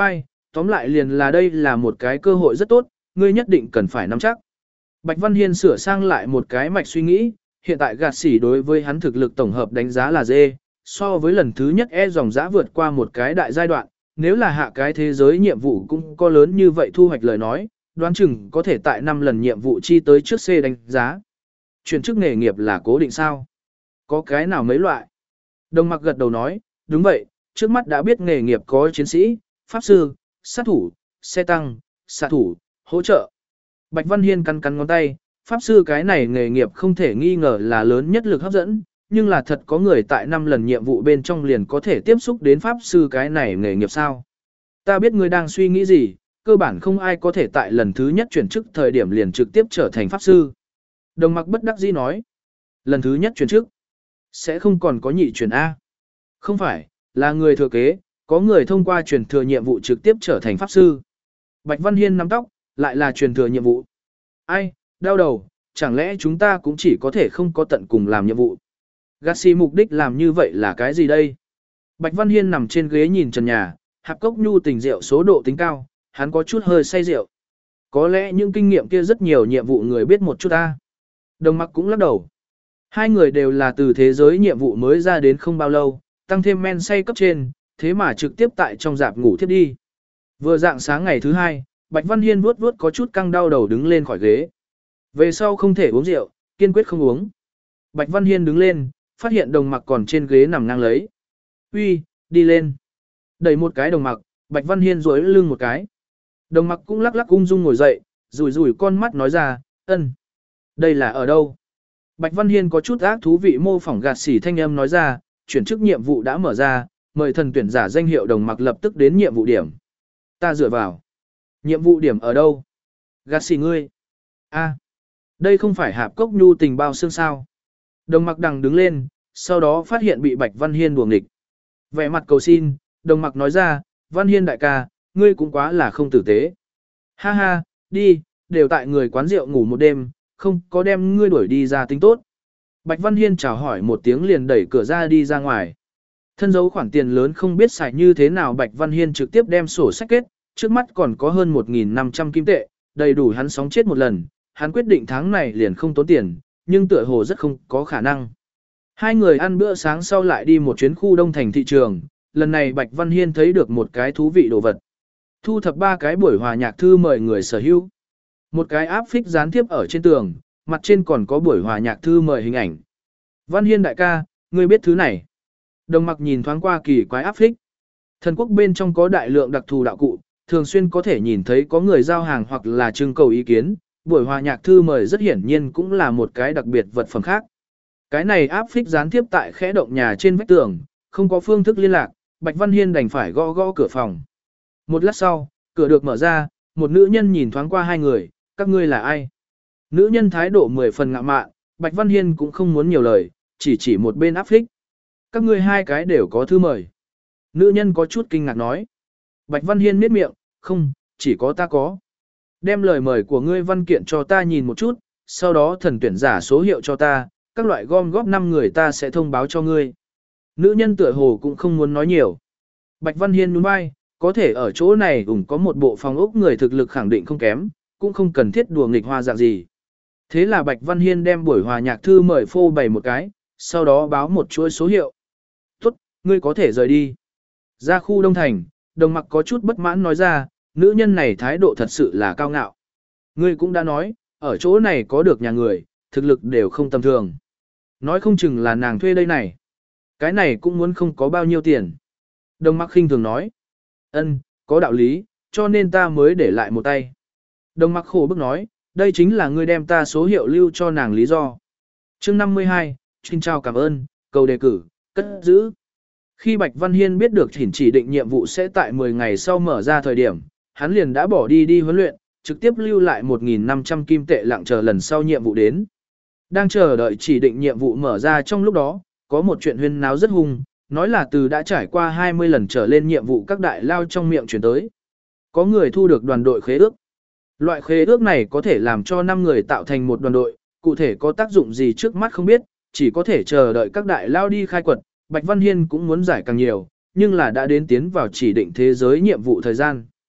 tóm lại liền là đây là một cái cơ hội rất tốt, ngươi nhất định cần phải nắm chắc. Bạch Văn Hiên sửa sang lại một cái mạch suy nghĩ, hiện tại gạt xỉ đối với hắn thực lực tổng hợp đánh giá là D, so với lần thứ nhất e dòng dã vượt qua một cái đại giai đoạn, nếu là hạ cái thế giới nhiệm vụ cũng có lớn như vậy thu hoạch lời nói, đoán chừng có thể tại năm lần nhiệm vụ chi tới trước C đánh giá. Chuyển chức nghề nghiệp là cố định sao? Có cái nào mấy loại? Đồng Mặc gật đầu nói, đúng vậy, trước mắt đã biết nghề nghiệp có chiến sĩ, pháp sư, sát thủ, xe tăng, xạ thủ, hỗ trợ. Bạch Văn Hiên cắn cắn ngón tay, pháp sư cái này nghề nghiệp không thể nghi ngờ là lớn nhất lực hấp dẫn, nhưng là thật có người tại năm lần nhiệm vụ bên trong liền có thể tiếp xúc đến pháp sư cái này nghề nghiệp sao? Ta biết ngươi đang suy nghĩ gì, cơ bản không ai có thể tại lần thứ nhất chuyển chức thời điểm liền trực tiếp trở thành pháp sư. Đồng Mặc bất đắc dĩ nói, lần thứ nhất chuyển chức, sẽ không còn có nhị chuyển A. Không phải, là người thừa kế, có người thông qua truyền thừa nhiệm vụ trực tiếp trở thành pháp sư. Bạch Văn Hiên nắm tóc, lại là truyền thừa nhiệm vụ. Ai, đau đầu, chẳng lẽ chúng ta cũng chỉ có thể không có tận cùng làm nhiệm vụ. Garcia mục đích làm như vậy là cái gì đây? Bạch Văn Hiên nằm trên ghế nhìn trần nhà, hạp cốc nhu tình rượu số độ tính cao, hắn có chút hơi say rượu. Có lẽ những kinh nghiệm kia rất nhiều nhiệm vụ người biết một chút ta. Đồng Mặc cũng lắc đầu. Hai người đều là từ thế giới nhiệm vụ mới ra đến không bao lâu, tăng thêm men say cấp trên, thế mà trực tiếp tại trong rạp ngủ thiếp đi. Vừa dạng sáng ngày thứ hai, Bạch Văn Hiên vuốt vuốt có chút căng đau đầu đứng lên khỏi ghế. Về sau không thể uống rượu, kiên quyết không uống. Bạch Văn Hiên đứng lên, phát hiện Đồng Mặc còn trên ghế nằm ngang lấy. Uy, đi lên. Đẩy một cái Đồng Mặc, Bạch Văn Hiên duỗi lưng một cái. Đồng Mặc cũng lắc lắc ung dung ngồi dậy, rủi rủi con mắt nói ra, ân. Đây là ở đâu? Bạch Văn Hiên có chút ác thú vị mô phỏng gạt xỉ thanh âm nói ra, chuyển chức nhiệm vụ đã mở ra, mời thần tuyển giả danh hiệu Đồng Mặc lập tức đến nhiệm vụ điểm. Ta dựa vào. Nhiệm vụ điểm ở đâu? Gạt xỉ ngươi. A, đây không phải hạp cốc nhu tình bao xương sao? Đồng Mặc đằng đứng lên, sau đó phát hiện bị Bạch Văn Hiên đuổi nghịch. Vẻ mặt cầu xin, Đồng Mặc nói ra, Văn Hiên đại ca, ngươi cũng quá là không tử tế. Ha ha, đi, đều tại người quán rượu ngủ một đêm, không có đem ngươi đuổi đi ra tính tốt. Bạch Văn Hiên chào hỏi một tiếng liền đẩy cửa ra đi ra ngoài. Thân giấu khoản tiền lớn không biết xài như thế nào Bạch Văn Hiên trực tiếp đem sổ sách kết, trước mắt còn có hơn một nghìn năm trăm kim tệ, đầy đủ hắn sóng chết một lần, hắn quyết định tháng này liền không tốn tiền, nhưng tựa hồ rất không có khả năng. Hai người ăn bữa sáng sau lại đi một chuyến khu đông thành thị trường, lần này Bạch Văn Hiên thấy được một cái thú vị đồ vật. Thu thập ba cái buổi hòa nhạc thư mời người sở hữu. Một cái áp phích dán tiếp ở trên tường, mặt trên còn có buổi hòa nhạc thư mời hình ảnh. Văn Hiên đại ca, ngươi biết thứ này. Đồng Mặc nhìn thoáng qua kỳ quái áp phích. Thần quốc bên trong có đại lượng đặc thù đạo cụ, thường xuyên có thể nhìn thấy có người giao hàng hoặc là trưng cầu ý kiến. Buổi hòa nhạc thư mời rất hiển nhiên cũng là một cái đặc biệt vật phẩm khác. Cái này áp phích dán tiếp tại khẽ động nhà trên vách tường, không có phương thức liên lạc, Bạch Văn Hiên đành phải gõ gõ cửa phòng. Một lát sau, cửa được mở ra, một nữ nhân nhìn thoáng qua hai người, các ngươi là ai? Nữ nhân thái độ mười phần ngạo mạn, Bạch Văn Hiên cũng không muốn nhiều lời, chỉ chỉ một bên áp phích. Các ngươi hai cái đều có thư mời. Nữ nhân có chút kinh ngạc nói. Bạch Văn Hiên miết miệng, không, chỉ có ta có. Đem lời mời của ngươi văn kiện cho ta nhìn một chút, sau đó thần tuyển giả số hiệu cho ta, các loại gom góp năm người ta sẽ thông báo cho ngươi. Nữ nhân tựa hồ cũng không muốn nói nhiều. Bạch Văn Hiên nhún vai, có thể ở chỗ này ủng có một bộ phòng ốc người thực lực khẳng định không kém, cũng không cần thiết đùa nghịch hoa dạng gì. Thế là Bạch Văn Hiên đem buổi hòa nhạc thư mời phô bày một cái, sau đó báo một chuỗi số hiệu. Tốt, ngươi có thể rời đi. Ra khu Đông Thành, Đồng Mặc có chút bất mãn nói ra, nữ nhân này thái độ thật sự là cao ngạo. Ngươi cũng đã nói, ở chỗ này có được nhà người, thực lực đều không tầm thường. Nói không chừng là nàng thuê đây này. Cái này cũng muốn không có bao nhiêu tiền. Đồng Mặc khinh thường nói. Ân, có đạo lý, cho nên ta mới để lại một tay. Đồng Mặc khổ bức nói, đây chính là ngươi đem ta số hiệu lưu cho nàng lý do. Chương năm mươi hai, xin chào cảm ơn, cầu đề cử, cất giữ. Khi Bạch Văn Hiên biết được chỉnh chỉ định nhiệm vụ sẽ tại mười ngày sau mở ra thời điểm, hắn liền đã bỏ đi đi huấn luyện, trực tiếp lưu lại một nghìn năm trăm kim tệ lặng chờ lần sau nhiệm vụ đến. Đang chờ đợi chỉ định nhiệm vụ mở ra trong lúc đó, có một chuyện huyên náo rất hung, nói là từ đã trải qua hai mươi lần trở lên nhiệm vụ các đại lao trong miệng chuyển tới. Có người thu được đoàn đội khế ước. Loại khế ước này có thể làm cho năm người tạo thành một đoàn đội, cụ thể có tác dụng gì trước mắt không biết, chỉ có thể chờ đợi các đại lao đi khai quật. Bạch Văn Hiên cũng muốn giải càng nhiều, nhưng là đã đến tiến vào chỉ định thế giới nhiệm vụ thời gian.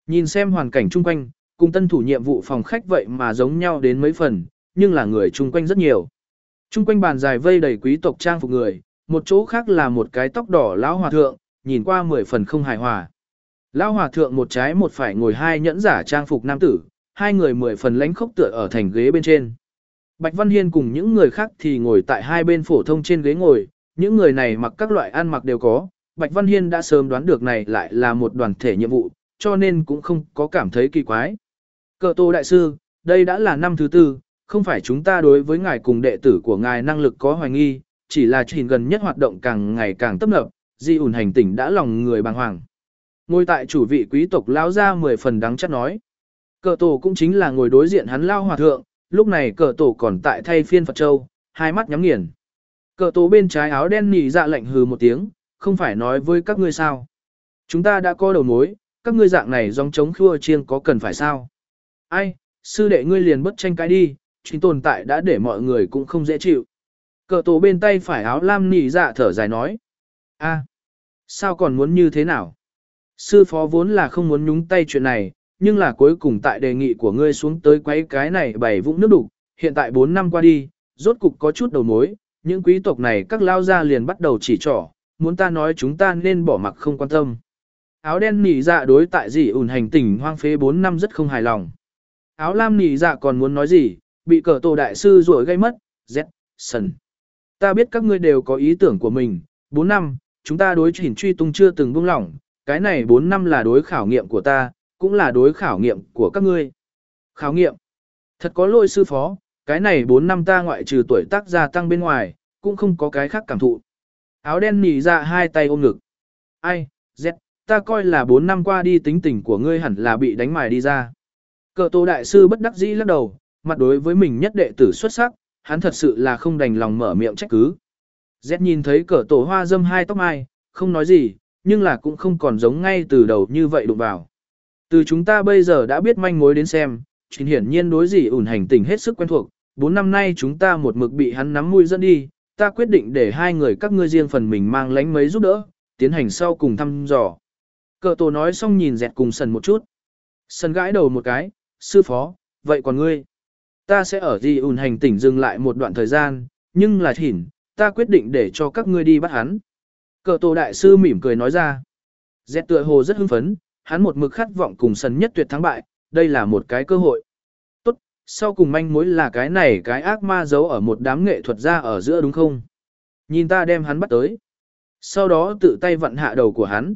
Nhìn xem hoàn cảnh chung quanh, cùng tân thủ nhiệm vụ phòng khách vậy mà giống nhau đến mấy phần, nhưng là người chung quanh rất nhiều. Chung quanh bàn dài vây đầy quý tộc trang phục người, một chỗ khác là một cái tóc đỏ lão hòa thượng, nhìn qua mười phần không hài hòa. Lão hòa thượng một trái một phải ngồi hai nhẫn giả trang phục nam tử, hai người mười phần lánh khốc tựa ở thành ghế bên trên. Bạch Văn Hiên cùng những người khác thì ngồi tại hai bên phổ thông trên ghế ngồi, những người này mặc các loại ăn mặc đều có. Bạch Văn Hiên đã sớm đoán được này lại là một đoàn thể nhiệm vụ, cho nên cũng không có cảm thấy kỳ quái. Cờ Tô đại sư, đây đã là năm thứ tư, không phải chúng ta đối với ngài cùng đệ tử của ngài năng lực có hoài nghi, chỉ là trình gần nhất hoạt động càng ngày càng tấp nập, di ủn hành tỉnh đã lòng người bàng hoàng. Ngồi tại chủ vị quý tộc lão ra mười phần đắng chắc nói. Cờ Tổ cũng chính là ngồi đối diện hắn lao hòa thượng, lúc này cờ Tổ còn tại thay phiên Phật Châu, hai mắt nhắm nghiền. Cờ Tổ bên trái áo đen nỉ dạ lạnh hừ một tiếng, không phải nói với các ngươi sao. Chúng ta đã có đầu mối, các ngươi dạng này dòng chống khua chiêng có cần phải sao? Ai, sư đệ ngươi liền bất tranh cãi đi, chính tồn tại đã để mọi người cũng không dễ chịu. Cờ Tổ bên tay phải áo lam nỉ dạ thở dài nói. A, sao còn muốn như thế nào? Sư phó vốn là không muốn nhúng tay chuyện này, nhưng là cuối cùng tại đề nghị của ngươi xuống tới quấy cái này bảy vũng nước đục, hiện tại bốn năm qua đi, rốt cục có chút đầu mối, những quý tộc này các lao gia liền bắt đầu chỉ trỏ, muốn ta nói chúng ta nên bỏ mặc không quan tâm. Áo đen nỉ dạ đối tại dị ủn hành tỉnh hoang phế bốn năm rất không hài lòng. Áo lam nỉ dạ còn muốn nói gì, bị cờ Tổ đại sư rồi gây mất, Z, sần. Ta biết các ngươi đều có ý tưởng của mình, bốn năm, chúng ta đối chỉnh truy tung chưa từng buông lỏng, cái này bốn năm là đối khảo nghiệm của ta, cũng là đối khảo nghiệm của các ngươi. Khảo nghiệm. Thật có lỗi sư phó, cái này bốn năm ta ngoại trừ tuổi tác gia tăng bên ngoài, cũng không có cái khác cảm thụ. Áo đen nỉ ra hai tay ôm ngực. Ai, Z, ta coi là bốn năm qua đi tính tình của ngươi hẳn là bị đánh mài đi ra. Cờ Tô đại sư bất đắc dĩ lắc đầu, mặt đối với mình nhất đệ tử xuất sắc, hắn thật sự là không đành lòng mở miệng trách cứ. Z nhìn thấy cờ Tổ hoa dâm hai tóc mai, không nói gì, nhưng là cũng không còn giống ngay từ đầu như vậy đụng vào. Từ chúng ta bây giờ đã biết manh mối đến xem, chính hiển nhiên đối gì ủn hành tình hết sức quen thuộc, bốn năm nay chúng ta một mực bị hắn nắm mũi dẫn đi, ta quyết định để hai người các ngươi riêng phần mình mang lánh mấy giúp đỡ, tiến hành sau cùng thăm dò. Cờ Tổ nói xong nhìn dẹt cùng sần một chút. Sần gãi đầu một cái, sư phó, vậy còn ngươi? Ta sẽ ở gì ủn hành tỉnh dừng lại một đoạn thời gian, nhưng là thỉn, ta quyết định để cho các ngươi đi bắt hắn. Cờ Tổ đại sư mỉm cười nói ra. Dẹt tựa hồ rất hưng phấn, hắn một mực khát vọng cùng sần nhất tuyệt thắng bại, đây là một cái cơ hội. Tốt, sau cùng manh mối là cái này cái ác ma giấu ở một đám nghệ thuật gia ở giữa đúng không? Nhìn ta đem hắn bắt tới. Sau đó tự tay vặn hạ đầu của hắn.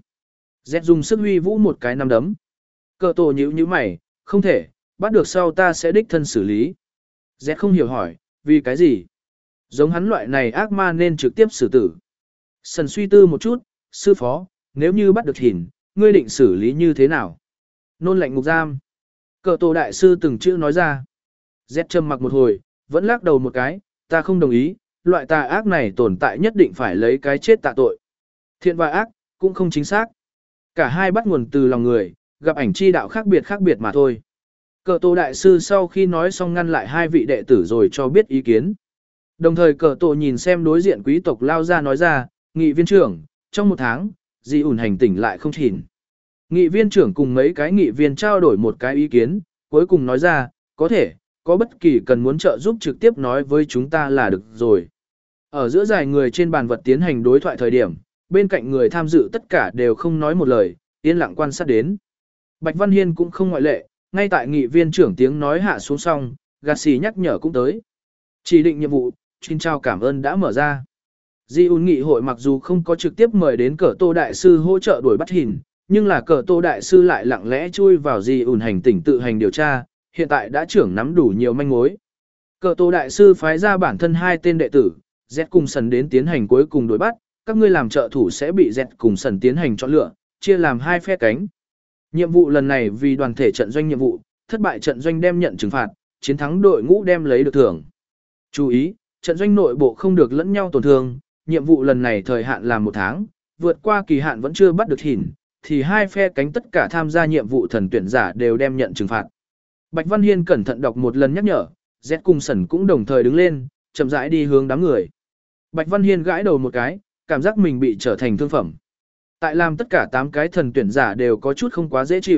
Z dùng sức huy vũ một cái nắm đấm. Cờ Tổ nhíu nhíu mày, không thể, bắt được sau ta sẽ đích thân xử lý. Z không hiểu hỏi, vì cái gì? Giống hắn loại này ác ma nên trực tiếp xử tử. Sần suy tư một chút, sư phó, nếu như bắt được thìn, ngươi định xử lý như thế nào? Nôn lệnh ngục giam. Cờ Tổ đại sư từng chữ nói ra. Z trầm mặc một hồi, vẫn lắc đầu một cái, ta không đồng ý, loại tà ác này tồn tại nhất định phải lấy cái chết tạ tội. Thiện và ác, cũng không chính xác. Cả hai bắt nguồn từ lòng người, gặp ảnh chi đạo khác biệt khác biệt mà thôi. Cờ Tổ đại sư sau khi nói xong ngăn lại hai vị đệ tử rồi cho biết ý kiến. Đồng thời Cờ Tổ nhìn xem đối diện quý tộc lao ra nói ra, nghị viên trưởng, trong một tháng, dị ủn hành tỉnh lại không thìn. Nghị viên trưởng cùng mấy cái nghị viên trao đổi một cái ý kiến, cuối cùng nói ra, có thể, có bất kỳ cần muốn trợ giúp trực tiếp nói với chúng ta là được rồi. Ở giữa dài người trên bàn vật tiến hành đối thoại thời điểm, bên cạnh người tham dự tất cả đều không nói một lời, yên lặng quan sát đến. Bạch Văn Hiên cũng không ngoại lệ, ngay tại nghị viên trưởng tiếng nói hạ xuống xong, gạt xì nhắc nhở cũng tới. Chỉ định nhiệm vụ, xin chào cảm ơn đã mở ra. Di ủn nghị hội mặc dù không có trực tiếp mời đến Cờ Tô đại sư hỗ trợ đuổi bắt hình, nhưng là Cờ Tô đại sư lại lặng lẽ chui vào Di ủn hành tỉnh tự hành điều tra, hiện tại đã trưởng nắm đủ nhiều manh mối. Cờ Tô đại sư phái ra bản thân hai tên đệ tử, Z cùng Sần đến tiến hành cuối cùng đuổi bắt, các ngươi làm trợ thủ sẽ bị Z cùng Sần tiến hành chọn lựa, chia làm hai phe cánh. Nhiệm vụ lần này vì đoàn thể trận doanh nhiệm vụ, thất bại trận doanh đem nhận trừng phạt, chiến thắng đội ngũ đem lấy được thưởng. Chú ý, trận doanh nội bộ không được lẫn nhau tổn thương, nhiệm vụ lần này thời hạn là một tháng, vượt qua kỳ hạn vẫn chưa bắt được thìn, thì hai phe cánh tất cả tham gia nhiệm vụ thần tuyển giả đều đem nhận trừng phạt. Bạch Văn Hiên cẩn thận đọc một lần nhắc nhở, Z cùng Sẩn cũng đồng thời đứng lên, chậm rãi đi hướng đám người. Bạch Văn Hiên gãi đầu một cái, cảm giác mình bị trở thành thương phẩm. Tại làm tất cả tám cái thần tuyển giả đều có chút không quá dễ chịu,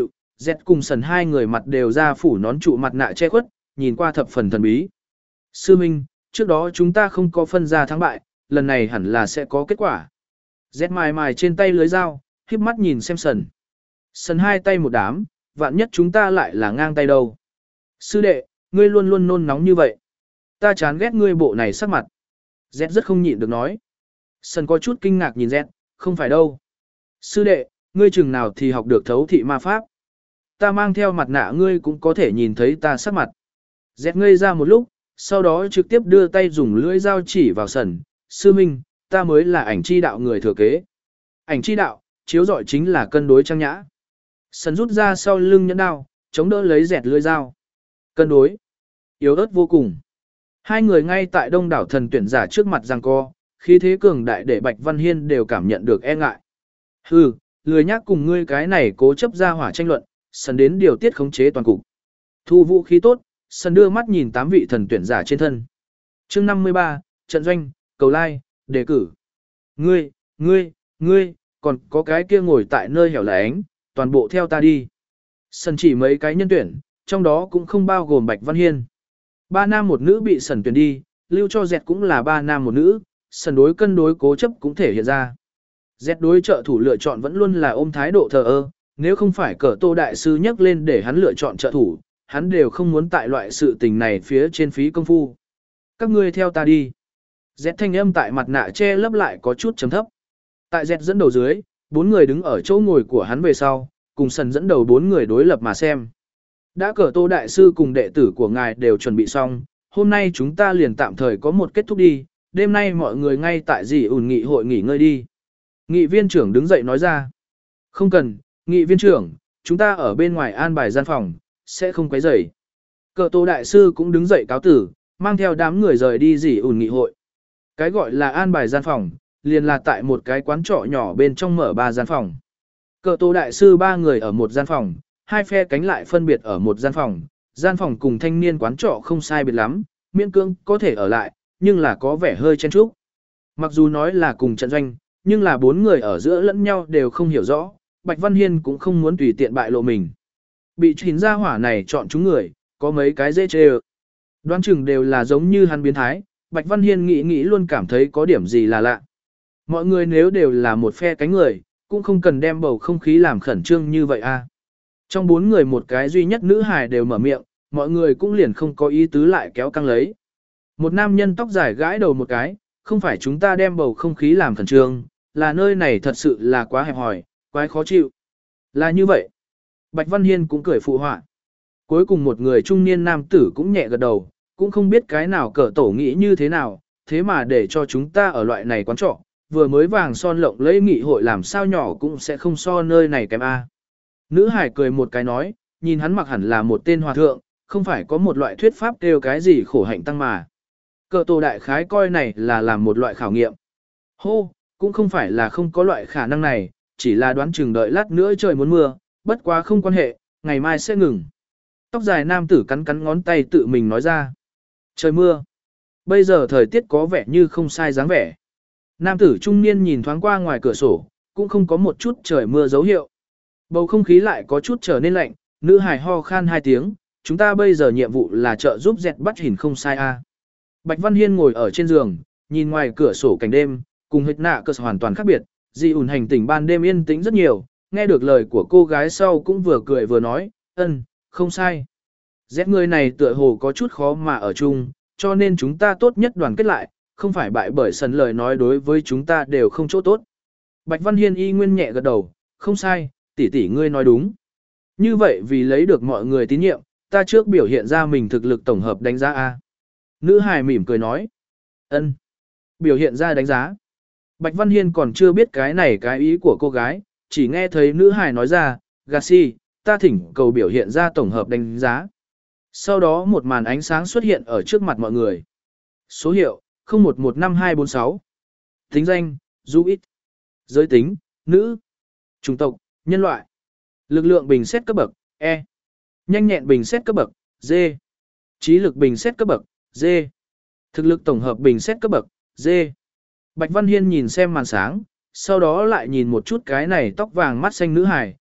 Z cùng sần hai người mặt đều ra phủ nón trụ mặt nạ che khuất, nhìn qua thập phần thần bí. Sư Minh, trước đó chúng ta không có phân ra thắng bại, lần này hẳn là sẽ có kết quả. Z mài mài trên tay lưới dao, khiếp mắt nhìn xem sần. Sần hai tay một đám, vạn nhất chúng ta lại là ngang tay đâu. Sư đệ, ngươi luôn luôn nôn nóng như vậy. Ta chán ghét ngươi bộ này sắc mặt. Z rất không nhịn được nói. Sần có chút kinh ngạc nhìn Z, không phải đâu. Sư đệ, ngươi chừng nào thì học được thấu thị ma pháp. Ta mang theo mặt nạ ngươi cũng có thể nhìn thấy ta sắc mặt. Z ngây ra một lúc, sau đó trực tiếp đưa tay dùng lưỡi dao chỉ vào sần. Sư Minh, ta mới là ảnh chi đạo người thừa kế. Ảnh chi đạo, chiếu rọi chính là cân đối trang nhã. Sần rút ra sau lưng nhẫn đao, chống đỡ lấy dẹt lưỡi dao. Cân đối. Yếu ớt vô cùng. Hai người ngay tại đông đảo thần tuyển giả trước mặt giằng co, khí thế cường đại để Bạch Văn Hiên đều cảm nhận được e ngại. Hừ, lười nhác cùng ngươi cái này cố chấp ra hỏa tranh luận, sần đến điều tiết khống chế toàn cục. Thu vũ khí tốt, sần đưa mắt nhìn tám vị thần tuyển giả trên thân. Chương năm mươi ba, trận doanh, cầu lai, đề cử. Ngươi, ngươi, ngươi, còn có cái kia ngồi tại nơi hẻo lánh, toàn bộ theo ta đi. Sần chỉ mấy cái nhân tuyển, trong đó cũng không bao gồm Bạch Văn Hiên. Ba nam một nữ bị sần tuyển đi, lưu cho dẹt cũng là ba nam một nữ, sần đối cân đối cố chấp cũng thể hiện ra. Dẹt đối trợ thủ lựa chọn vẫn luôn là ôm thái độ thờ ơ, nếu không phải cờ Tô đại sư nhắc lên để hắn lựa chọn trợ thủ, hắn đều không muốn tại loại sự tình này phía trên phí công phu. Các ngươi theo ta đi. Dẹt thanh âm tại mặt nạ che lấp lại có chút trầm thấp. Tại dẹt dẫn đầu dưới, bốn người đứng ở chỗ ngồi của hắn về sau, cùng sần dẫn đầu bốn người đối lập mà xem. Đã cờ Tô đại sư cùng đệ tử của ngài đều chuẩn bị xong, hôm nay chúng ta liền tạm thời có một kết thúc đi, đêm nay mọi người ngay tại dì ủn nghị hội nghỉ ngơi đi. Nghị viên trưởng đứng dậy nói ra. Không cần, nghị viên trưởng, chúng ta ở bên ngoài an bài gian phòng, sẽ không quấy rầy. Cờ Tô đại sư cũng đứng dậy cáo tử, mang theo đám người rời đi dì ủn nghị hội. Cái gọi là an bài gian phòng, liền là tại một cái quán trọ nhỏ bên trong mở ba gian phòng. Cờ Tô đại sư ba người ở một gian phòng, hai phe cánh lại phân biệt ở một gian phòng, gian phòng cùng thanh niên quán trọ không sai biệt lắm, miễn cưỡng có thể ở lại, nhưng là có vẻ hơi chen chúc. Mặc dù nói là cùng trận doanh, nhưng là bốn người ở giữa lẫn nhau đều không hiểu rõ, Bạch Văn Hiên cũng không muốn tùy tiện bại lộ mình. Bị chín gia hỏa này chọn chúng người, có mấy cái dễ chê ơ. Đoán chừng đều là giống như hắn biến thái, Bạch Văn Hiên nghĩ nghĩ luôn cảm thấy có điểm gì là lạ. Mọi người nếu đều là một phe cánh người, cũng không cần đem bầu không khí làm khẩn trương như vậy a. Trong bốn người một cái duy nhất nữ hài đều mở miệng, mọi người cũng liền không có ý tứ lại kéo căng lấy. Một nam nhân tóc dài gãi đầu một cái, không phải chúng ta đem bầu không khí làm khẩn trương, là nơi này thật sự là quá hẹp hòi, quá khó chịu. Là như vậy. Bạch Văn Hiên cũng cười phụ họa. Cuối cùng một người trung niên nam tử cũng nhẹ gật đầu, cũng không biết cái nào cỡ tổ nghĩ như thế nào, thế mà để cho chúng ta ở loại này quán trọ, vừa mới vàng son lộng lẫy nghị hội làm sao nhỏ cũng sẽ không so nơi này kém a. Nữ hải cười một cái nói, nhìn hắn mặc hẳn là một tên hòa thượng, không phải có một loại thuyết pháp kêu cái gì khổ hạnh tăng mà. Cờ tổ đại khái coi này là làm một loại khảo nghiệm. Hô, cũng không phải là không có loại khả năng này, chỉ là đoán chừng đợi lát nữa trời muốn mưa, bất quá không quan hệ, ngày mai sẽ ngừng. Tóc dài nam tử cắn cắn ngón tay tự mình nói ra. Trời mưa. Bây giờ thời tiết có vẻ như không sai dáng vẻ. Nam tử trung niên nhìn thoáng qua ngoài cửa sổ, cũng không có một chút trời mưa dấu hiệu. Bầu không khí lại có chút trở nên lạnh, nữ hài ho khan hai tiếng, chúng ta bây giờ nhiệm vụ là trợ giúp dẹt bắt hình không sai a. Bạch Văn Hiên ngồi ở trên giường, nhìn ngoài cửa sổ cảnh đêm, cùng hệt nạ cơ hoàn toàn khác biệt, dị ủn hành tỉnh ban đêm yên tĩnh rất nhiều, nghe được lời của cô gái sau cũng vừa cười vừa nói, ân, không sai. Dẹt người này tựa hồ có chút khó mà ở chung, cho nên chúng ta tốt nhất đoàn kết lại, không phải bại bởi sần lời nói đối với chúng ta đều không chỗ tốt. Bạch Văn Hiên y nguyên nhẹ gật đầu, không sai, tỷ tỷ ngươi nói đúng. Như vậy vì lấy được mọi người tín nhiệm, ta trước biểu hiện ra mình thực lực tổng hợp đánh giá A. Nữ hài mỉm cười nói. Ân, biểu hiện ra đánh giá. Bạch Văn Hiên còn chưa biết cái này cái ý của cô gái, chỉ nghe thấy nữ hài nói ra, Garci, ta thỉnh cầu biểu hiện ra tổng hợp đánh giá. Sau đó một màn ánh sáng xuất hiện ở trước mặt mọi người. Số hiệu, không một một năm hai bốn sáu. Tính danh, du ít. Giới tính, nữ. Chủng tộc, nhân loại. Lực lượng bình xét cấp bậc, E. Nhanh nhẹn bình xét cấp bậc, D. Trí lực bình xét cấp bậc, D. Thực lực tổng hợp bình xét cấp bậc, D. Bạch Văn Hiên nhìn xem màn sáng, sau đó lại nhìn một chút cái này tóc vàng mắt xanh nữ hài,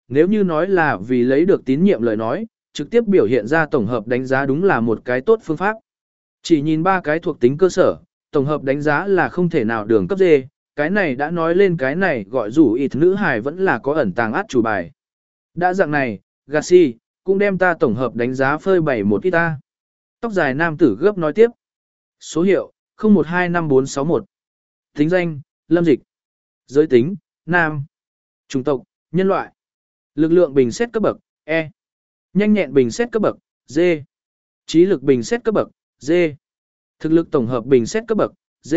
Nếu như nói là vì lấy được tín nhiệm lời nói, trực tiếp biểu hiện ra tổng hợp đánh giá đúng là một cái tốt phương pháp. Chỉ nhìn ba cái thuộc tính cơ sở, tổng hợp đánh giá là không thể nào đường cấp D, cái này đã nói lên cái này gọi rủ ít nữ hài vẫn là có ẩn tàng át chủ bài. Đã dạng này, Gassi, cũng đem ta tổng hợp đánh giá phơi bày một ít ta. Tóc dài nam tử gấp nói tiếp. Số hiệu, không một hai năm bốn sáu một. Tính danh, Lâm Dịch. Giới tính, nam. Chủng tộc, nhân loại. Lực lượng bình xét cấp bậc, E. Nhanh nhẹn bình xét cấp bậc, D. Trí lực bình xét cấp bậc, D. Thực lực tổng hợp bình xét cấp bậc, D.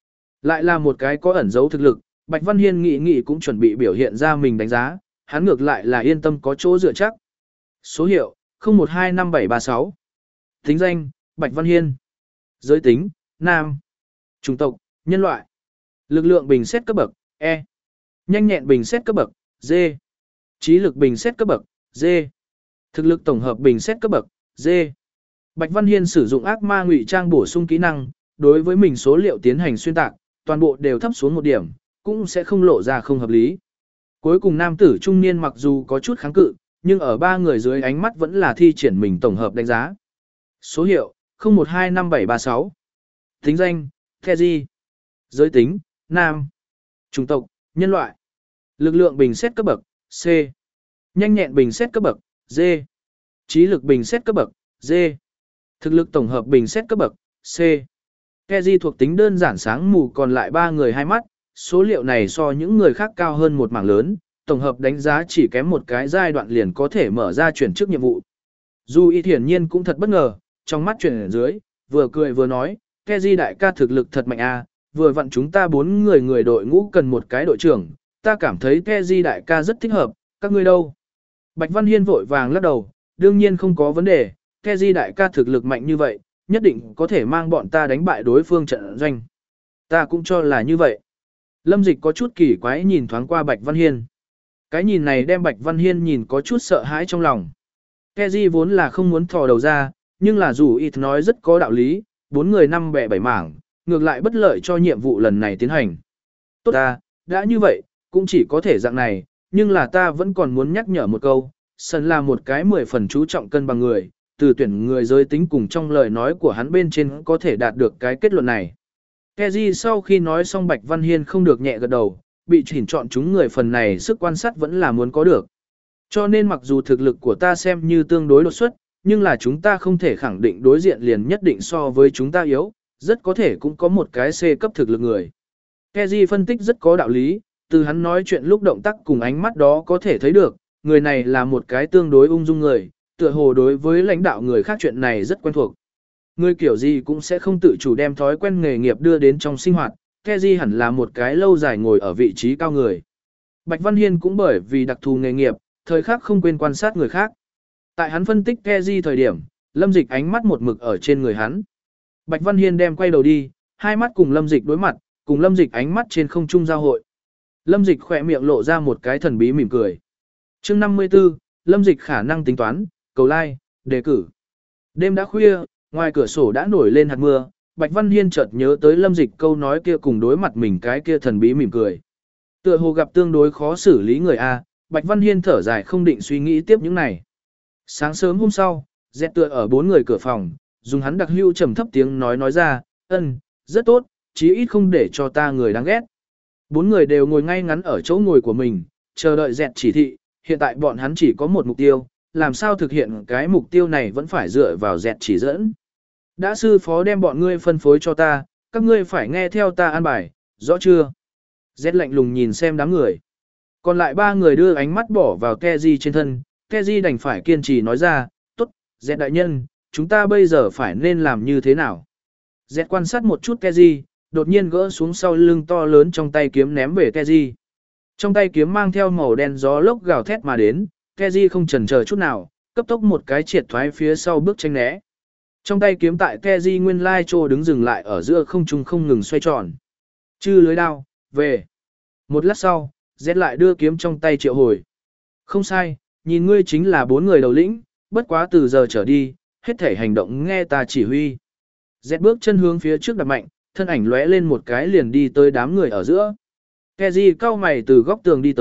Lại là một cái có ẩn dấu thực lực, Bạch Văn Hiên nghĩ nghĩ cũng chuẩn bị biểu hiện ra mình đánh giá, hắn ngược lại là yên tâm có chỗ dựa chắc. Số hiệu, không một hai năm bảy ba sáu. Tính danh, Bạch Văn Hiên. Giới tính, nam. Chủng tộc, nhân loại. Lực lượng bình xét cấp bậc, E. Nhanh nhẹn bình xét cấp bậc, D. Trí lực bình xét cấp bậc, D. Thực lực tổng hợp bình xét cấp bậc, D. Bạch Văn Hiên sử dụng ác ma ngụy trang bổ sung kỹ năng, đối với mình số liệu tiến hành xuyên tạc, toàn bộ đều thấp xuống một điểm, cũng sẽ không lộ ra không hợp lý. Cuối cùng nam tử trung niên mặc dù có chút kháng cự, nhưng ở ba người dưới ánh mắt vẫn là thi triển mình tổng hợp đánh giá. Số hiệu, không một hai năm bảy ba sáu. Tính danh, Keji. Giới tính, nam. Chủng tộc, nhân loại. Lực lượng bình xét cấp bậc, C. Nhanh nhẹn bình xét cấp bậc, D. Trí lực bình xét cấp bậc, D. Thực lực tổng hợp bình xét cấp bậc, C. Keji thuộc tính đơn giản sáng mù còn lại ba người hai mắt, số liệu này so những người khác cao hơn một mảng lớn, tổng hợp đánh giá chỉ kém một cái giai đoạn liền có thể mở ra chuyển chức nhiệm vụ. Dù y hiển nhiên cũng thật bất ngờ, trong mắt chuyển ở dưới, vừa cười vừa nói, Keji đại ca thực lực thật mạnh a, vừa vặn chúng ta bốn người người đội ngũ cần một cái đội trưởng, ta cảm thấy Keji đại ca rất thích hợp, các ngươi đâu? Bạch Văn Hiên vội vàng lắc đầu, đương nhiên không có vấn đề, Keji đại ca thực lực mạnh như vậy, nhất định có thể mang bọn ta đánh bại đối phương trận doanh. Ta cũng cho là như vậy. Lâm Dịch có chút kỳ quái nhìn thoáng qua Bạch Văn Hiên. Cái nhìn này đem Bạch Văn Hiên nhìn có chút sợ hãi trong lòng. Keji vốn là không muốn thò đầu ra, nhưng là dù ít nói rất có đạo lý, bốn người năm bẻ bảy mảng, ngược lại bất lợi cho nhiệm vụ lần này tiến hành. Tốt ta, đã như vậy, cũng chỉ có thể dạng này, nhưng là ta vẫn còn muốn nhắc nhở một câu, Sân là một cái mười phần chú trọng cân bằng người, từ tuyển người giới tính cùng trong lời nói của hắn bên trên có thể đạt được cái kết luận này. Keji sau khi nói xong Bạch Văn Hiên không được nhẹ gật đầu, bị chỉnh chọn chúng người phần này sức quan sát vẫn là muốn có được. Cho nên mặc dù thực lực của ta xem như tương đối đột xuất, nhưng là chúng ta không thể khẳng định đối diện liền nhất định so với chúng ta yếu, rất có thể cũng có một cái C cấp thực lực người. Keji phân tích rất có đạo lý, từ hắn nói chuyện lúc động tác cùng ánh mắt đó có thể thấy được, người này là một cái tương đối ung dung người, tựa hồ đối với lãnh đạo người khác chuyện này rất quen thuộc. Người kiểu gì cũng sẽ không tự chủ đem thói quen nghề nghiệp đưa đến trong sinh hoạt, Keji hẳn là một cái lâu dài ngồi ở vị trí cao người. Bạch Văn Hiên cũng bởi vì đặc thù nghề nghiệp, thời khắc không quên quan sát người khác. Tại hắn phân tích Keji thời điểm, Lâm Dịch ánh mắt một mực ở trên người hắn. Bạch Văn Hiên đem quay đầu đi, hai mắt cùng Lâm Dịch đối mặt, cùng Lâm Dịch ánh mắt trên không trung giao hội. Lâm Dịch khỏe miệng lộ ra một cái thần bí mỉm cười. Chương năm mươi tư, Lâm Dịch khả năng tính toán, cầu like, đề cử. Đêm đã khuya, ngoài cửa sổ đã nổi lên hạt mưa, Bạch Văn Hiên chợt nhớ tới Lâm Dịch câu nói kia cùng đối mặt mình cái kia thần bí mỉm cười. Tựa hồ gặp tương đối khó xử lý người A, Bạch Văn Hiên thở dài không định suy nghĩ tiếp những này. Sáng sớm hôm sau, dẹt tựa ở bốn người cửa phòng, dùng hắn đặc hữu trầm thấp tiếng nói nói ra, ân, rất tốt, chí ít không để cho ta người đáng ghét. Bốn người đều ngồi ngay ngắn ở chỗ ngồi của mình, chờ đợi dẹt chỉ thị, hiện tại bọn hắn chỉ có một mục tiêu, làm sao thực hiện cái mục tiêu này vẫn phải dựa vào dẹt chỉ dẫn. Đã sư phó đem bọn ngươi phân phối cho ta, các ngươi phải nghe theo ta an bài, rõ chưa? Dẹt lạnh lùng nhìn xem đám người. Còn lại ba người đưa ánh mắt bỏ vào Keji trên thân, Keji đành phải kiên trì nói ra, tốt, dẹt đại nhân, chúng ta bây giờ phải nên làm như thế nào? Dẹt quan sát một chút Keji, đột nhiên gỡ xuống sau lưng to lớn trong tay kiếm ném về Keji. Trong tay kiếm mang theo màu đen gió lốc gào thét mà đến, Keji không chần chờ chút nào, cấp tốc một cái triệt thoái phía sau bước tranh né. Trong tay kiếm tại Keji nguyên lai trô đứng dừng lại ở giữa không trung không ngừng xoay tròn. Chư lưới đao, về. Một lát sau, Z lại đưa kiếm trong tay triệu hồi. Không sai, nhìn ngươi chính là bốn người đầu lĩnh, bất quá từ giờ trở đi, hết thể hành động nghe ta chỉ huy. Z bước chân hướng phía trước đặt mạnh, thân ảnh lóe lên một cái liền đi tới đám người ở giữa. Keji cao mày từ góc tường đi tới,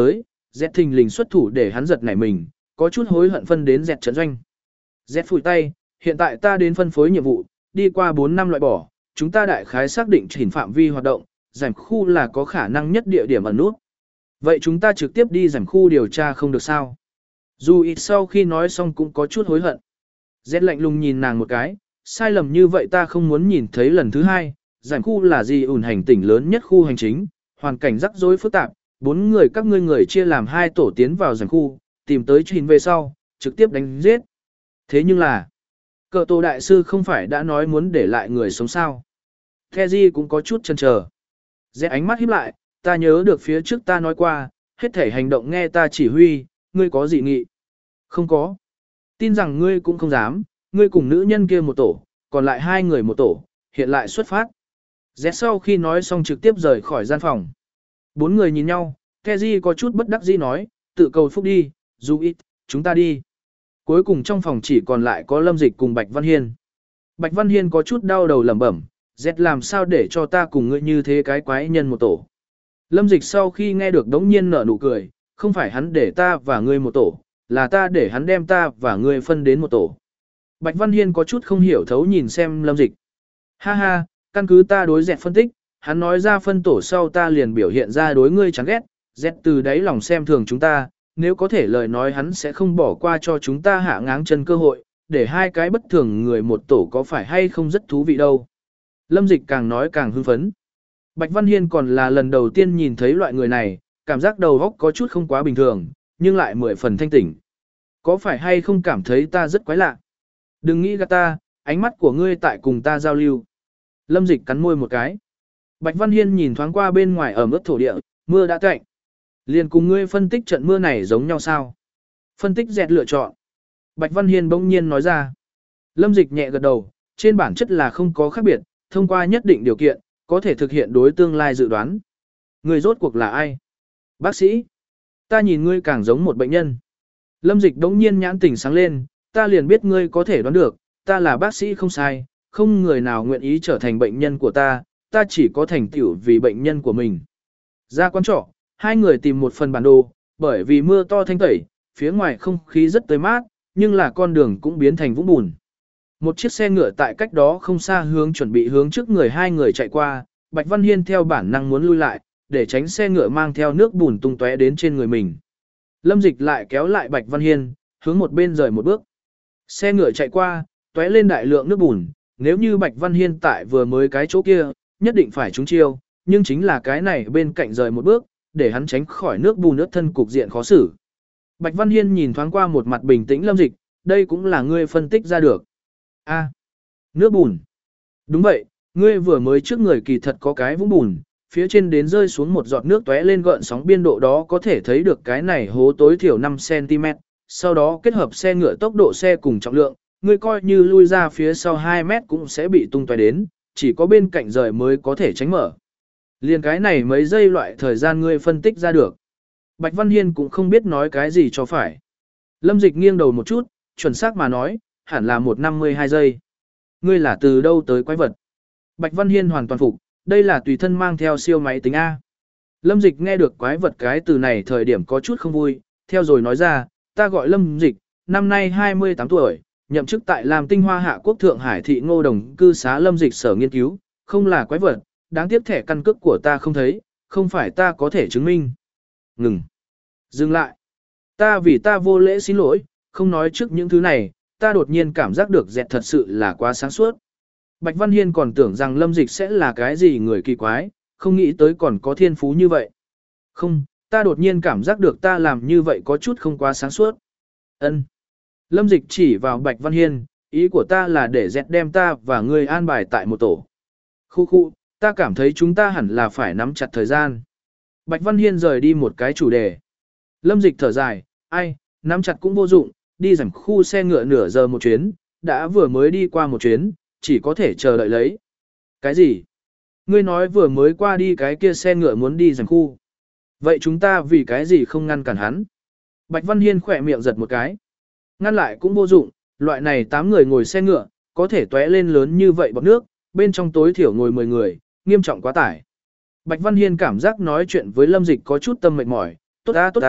Z thình lình xuất thủ để hắn giật nảy mình, có chút hối hận phân đến Z trận doanh. Z phủi tay, hiện tại ta đến phân phối nhiệm vụ, đi qua bốn năm loại bỏ, chúng ta đại khái xác định chỉnh phạm vi hoạt động, giảm khu là có khả năng nhất địa điểm ẩn nút. Vậy chúng ta trực tiếp đi giảm khu điều tra không được sao? Dù ít sau khi nói xong cũng có chút hối hận. Z lạnh lùng nhìn nàng một cái, sai lầm như vậy ta không muốn nhìn thấy lần thứ hai. Giảm khu là gì ủn hành tỉnh lớn nhất khu hành chính, hoàn cảnh rắc rối phức tạp, bốn người các ngươi người chia làm hai tổ tiến vào giảm khu, tìm tới trình về sau, trực tiếp đánh giết. Thế nhưng là, cờ tổ đại sư không phải đã nói muốn để lại người sống sao? Keji cũng có chút chần chờ. Z ánh mắt híp lại, ta nhớ được phía trước ta nói qua, hết thể hành động nghe ta chỉ huy, ngươi có dị nghị? Không có. Tin rằng ngươi cũng không dám, ngươi cùng nữ nhân kia một tổ, còn lại hai người một tổ, hiện lại xuất phát. Z sau khi nói xong trực tiếp rời khỏi gian phòng. Bốn người nhìn nhau, Keji có chút bất đắc dĩ nói, tự cầu phúc đi, dù ít, chúng ta đi. Cuối cùng trong phòng chỉ còn lại có Lâm Dịch cùng Bạch Văn Hiên. Bạch Văn Hiên có chút đau đầu lẩm bẩm, Z làm sao để cho ta cùng ngươi như thế cái quái nhân một tổ. Lâm Dịch sau khi nghe được đống nhiên nở nụ cười, không phải hắn để ta và ngươi một tổ, là ta để hắn đem ta và ngươi phân đến một tổ. Bạch Văn Hiên có chút không hiểu thấu nhìn xem Lâm Dịch. Ha ha, căn cứ ta đối dẹt phân tích, hắn nói ra phân tổ sau ta liền biểu hiện ra đối ngươi chán ghét, dẹt từ đáy lòng xem thường chúng ta, nếu có thể lời nói hắn sẽ không bỏ qua cho chúng ta hạ ngáng chân cơ hội, để hai cái bất thường người một tổ có phải hay không rất thú vị đâu. Lâm Dịch càng nói càng hưng phấn. Bạch Văn Hiên còn là lần đầu tiên nhìn thấy loại người này, cảm giác đầu óc có chút không quá bình thường, nhưng lại mười phần thanh tỉnh. Có phải hay không cảm thấy ta rất quái lạ? Đừng nghĩ gạt ta, ánh mắt của ngươi tại cùng ta giao lưu. Lâm Dịch cắn môi một cái. Bạch Văn Hiên nhìn thoáng qua bên ngoài ở mức thổ địa, mưa đã cạnh. Liền cùng ngươi phân tích trận mưa này giống nhau sao? Phân tích dẹt lựa chọn. Bạch Văn Hiên bỗng nhiên nói ra. Lâm Dịch nhẹ gật đầu, trên bản chất là không có khác biệt, thông qua nhất định điều kiện, có thể thực hiện đối tương lai dự đoán. Ngươi rốt cuộc là ai? Bác sĩ. Ta nhìn ngươi càng giống một bệnh nhân. Lâm Dịch bỗng nhiên nhãn tỉnh sáng lên, ta liền biết ngươi có thể đoán được, ta là bác sĩ không sai, không người nào nguyện ý trở thành bệnh nhân của ta, ta chỉ có thành tựu vì bệnh nhân của mình. Ra quán trọ, hai người tìm một phần bản đồ, bởi vì mưa to thanh tẩy, phía ngoài không khí rất tươi mát, nhưng là con đường cũng biến thành vũng bùn. Một chiếc xe ngựa tại cách đó không xa hướng chuẩn bị hướng trước người hai người chạy qua, Bạch Văn Hiên theo bản năng muốn lui lại, để tránh xe ngựa mang theo nước bùn tung tóe đến trên người mình. Lâm Dịch lại kéo lại Bạch Văn Hiên, hướng một bên rời một bước. Xe ngựa chạy qua, tóe lên đại lượng nước bùn, nếu như Bạch Văn Hiên tại vừa mới cái chỗ kia, nhất định phải trúng chiêu, nhưng chính là cái này bên cạnh rời một bước, để hắn tránh khỏi nước bùn ướt thân cục diện khó xử. Bạch Văn Hiên nhìn thoáng qua một mặt bình tĩnh Lâm Dịch, đây cũng là ngươi phân tích ra được. A, nước bùn. Đúng vậy, ngươi vừa mới trước người kỳ thật có cái vũng bùn, phía trên đến rơi xuống một giọt nước tóe lên gợn sóng biên độ đó có thể thấy được cái này hố tối thiểu năm xăng ti mét, sau đó kết hợp xe ngựa tốc độ xe cùng trọng lượng, ngươi coi như lui ra phía sau hai mét cũng sẽ bị tung tóe đến, chỉ có bên cạnh rời mới có thể tránh mở. Liên cái này mấy giây loại thời gian ngươi phân tích ra được. Bạch Văn Hiên cũng không biết nói cái gì cho phải. Lâm Dịch nghiêng đầu một chút, chuẩn xác mà nói, hẳn là một năm mươi hai giây. Ngươi là từ đâu tới quái vật? Bạch Văn Hiên hoàn toàn phục, đây là tùy thân mang theo siêu máy tính A. Lâm Dịch nghe được quái vật cái từ này thời điểm có chút không vui, theo rồi nói ra, ta gọi Lâm Dịch, năm nay hai mươi tám tuổi, nhậm chức tại làm tinh hoa hạ quốc Thượng Hải thị Ngô Đồng cư xá Lâm Dịch sở nghiên cứu, không là quái vật, đáng tiếc thẻ căn cước của ta không thấy, không phải ta có thể chứng minh. Ngừng. Dừng lại. Ta vì ta vô lễ xin lỗi, không nói trước những thứ này, ta đột nhiên cảm giác được dẹt thật sự là quá sáng suốt. Bạch Văn Hiên còn tưởng rằng Lâm Dịch sẽ là cái gì người kỳ quái, không nghĩ tới còn có thiên phú như vậy. Không, ta đột nhiên cảm giác được ta làm như vậy có chút không quá sáng suốt. Ân. Lâm Dịch chỉ vào Bạch Văn Hiên, ý của ta là để dẹt đem ta và ngươi an bài tại một tổ. Khu khu, ta cảm thấy chúng ta hẳn là phải nắm chặt thời gian. Bạch Văn Hiên rời đi một cái chủ đề. Lâm Dịch thở dài, ai, nắm chặt cũng vô dụng, đi giảm khu xe ngựa nửa giờ một chuyến, đã vừa mới đi qua một chuyến, chỉ có thể chờ đợi lấy. Cái gì? Ngươi nói vừa mới qua đi cái kia xe ngựa muốn đi giảm khu. Vậy chúng ta vì cái gì không ngăn cản hắn? Bạch Văn Hiên khỏe miệng giật một cái. Ngăn lại cũng vô dụng, loại này tám người ngồi xe ngựa, có thể tóe lên lớn như vậy bọt nước, bên trong tối thiểu ngồi mười người, nghiêm trọng quá tải. Bạch Văn Hiên cảm giác nói chuyện với Lâm Dịch có chút tâm mệt mỏi, tốt ta tốt ta,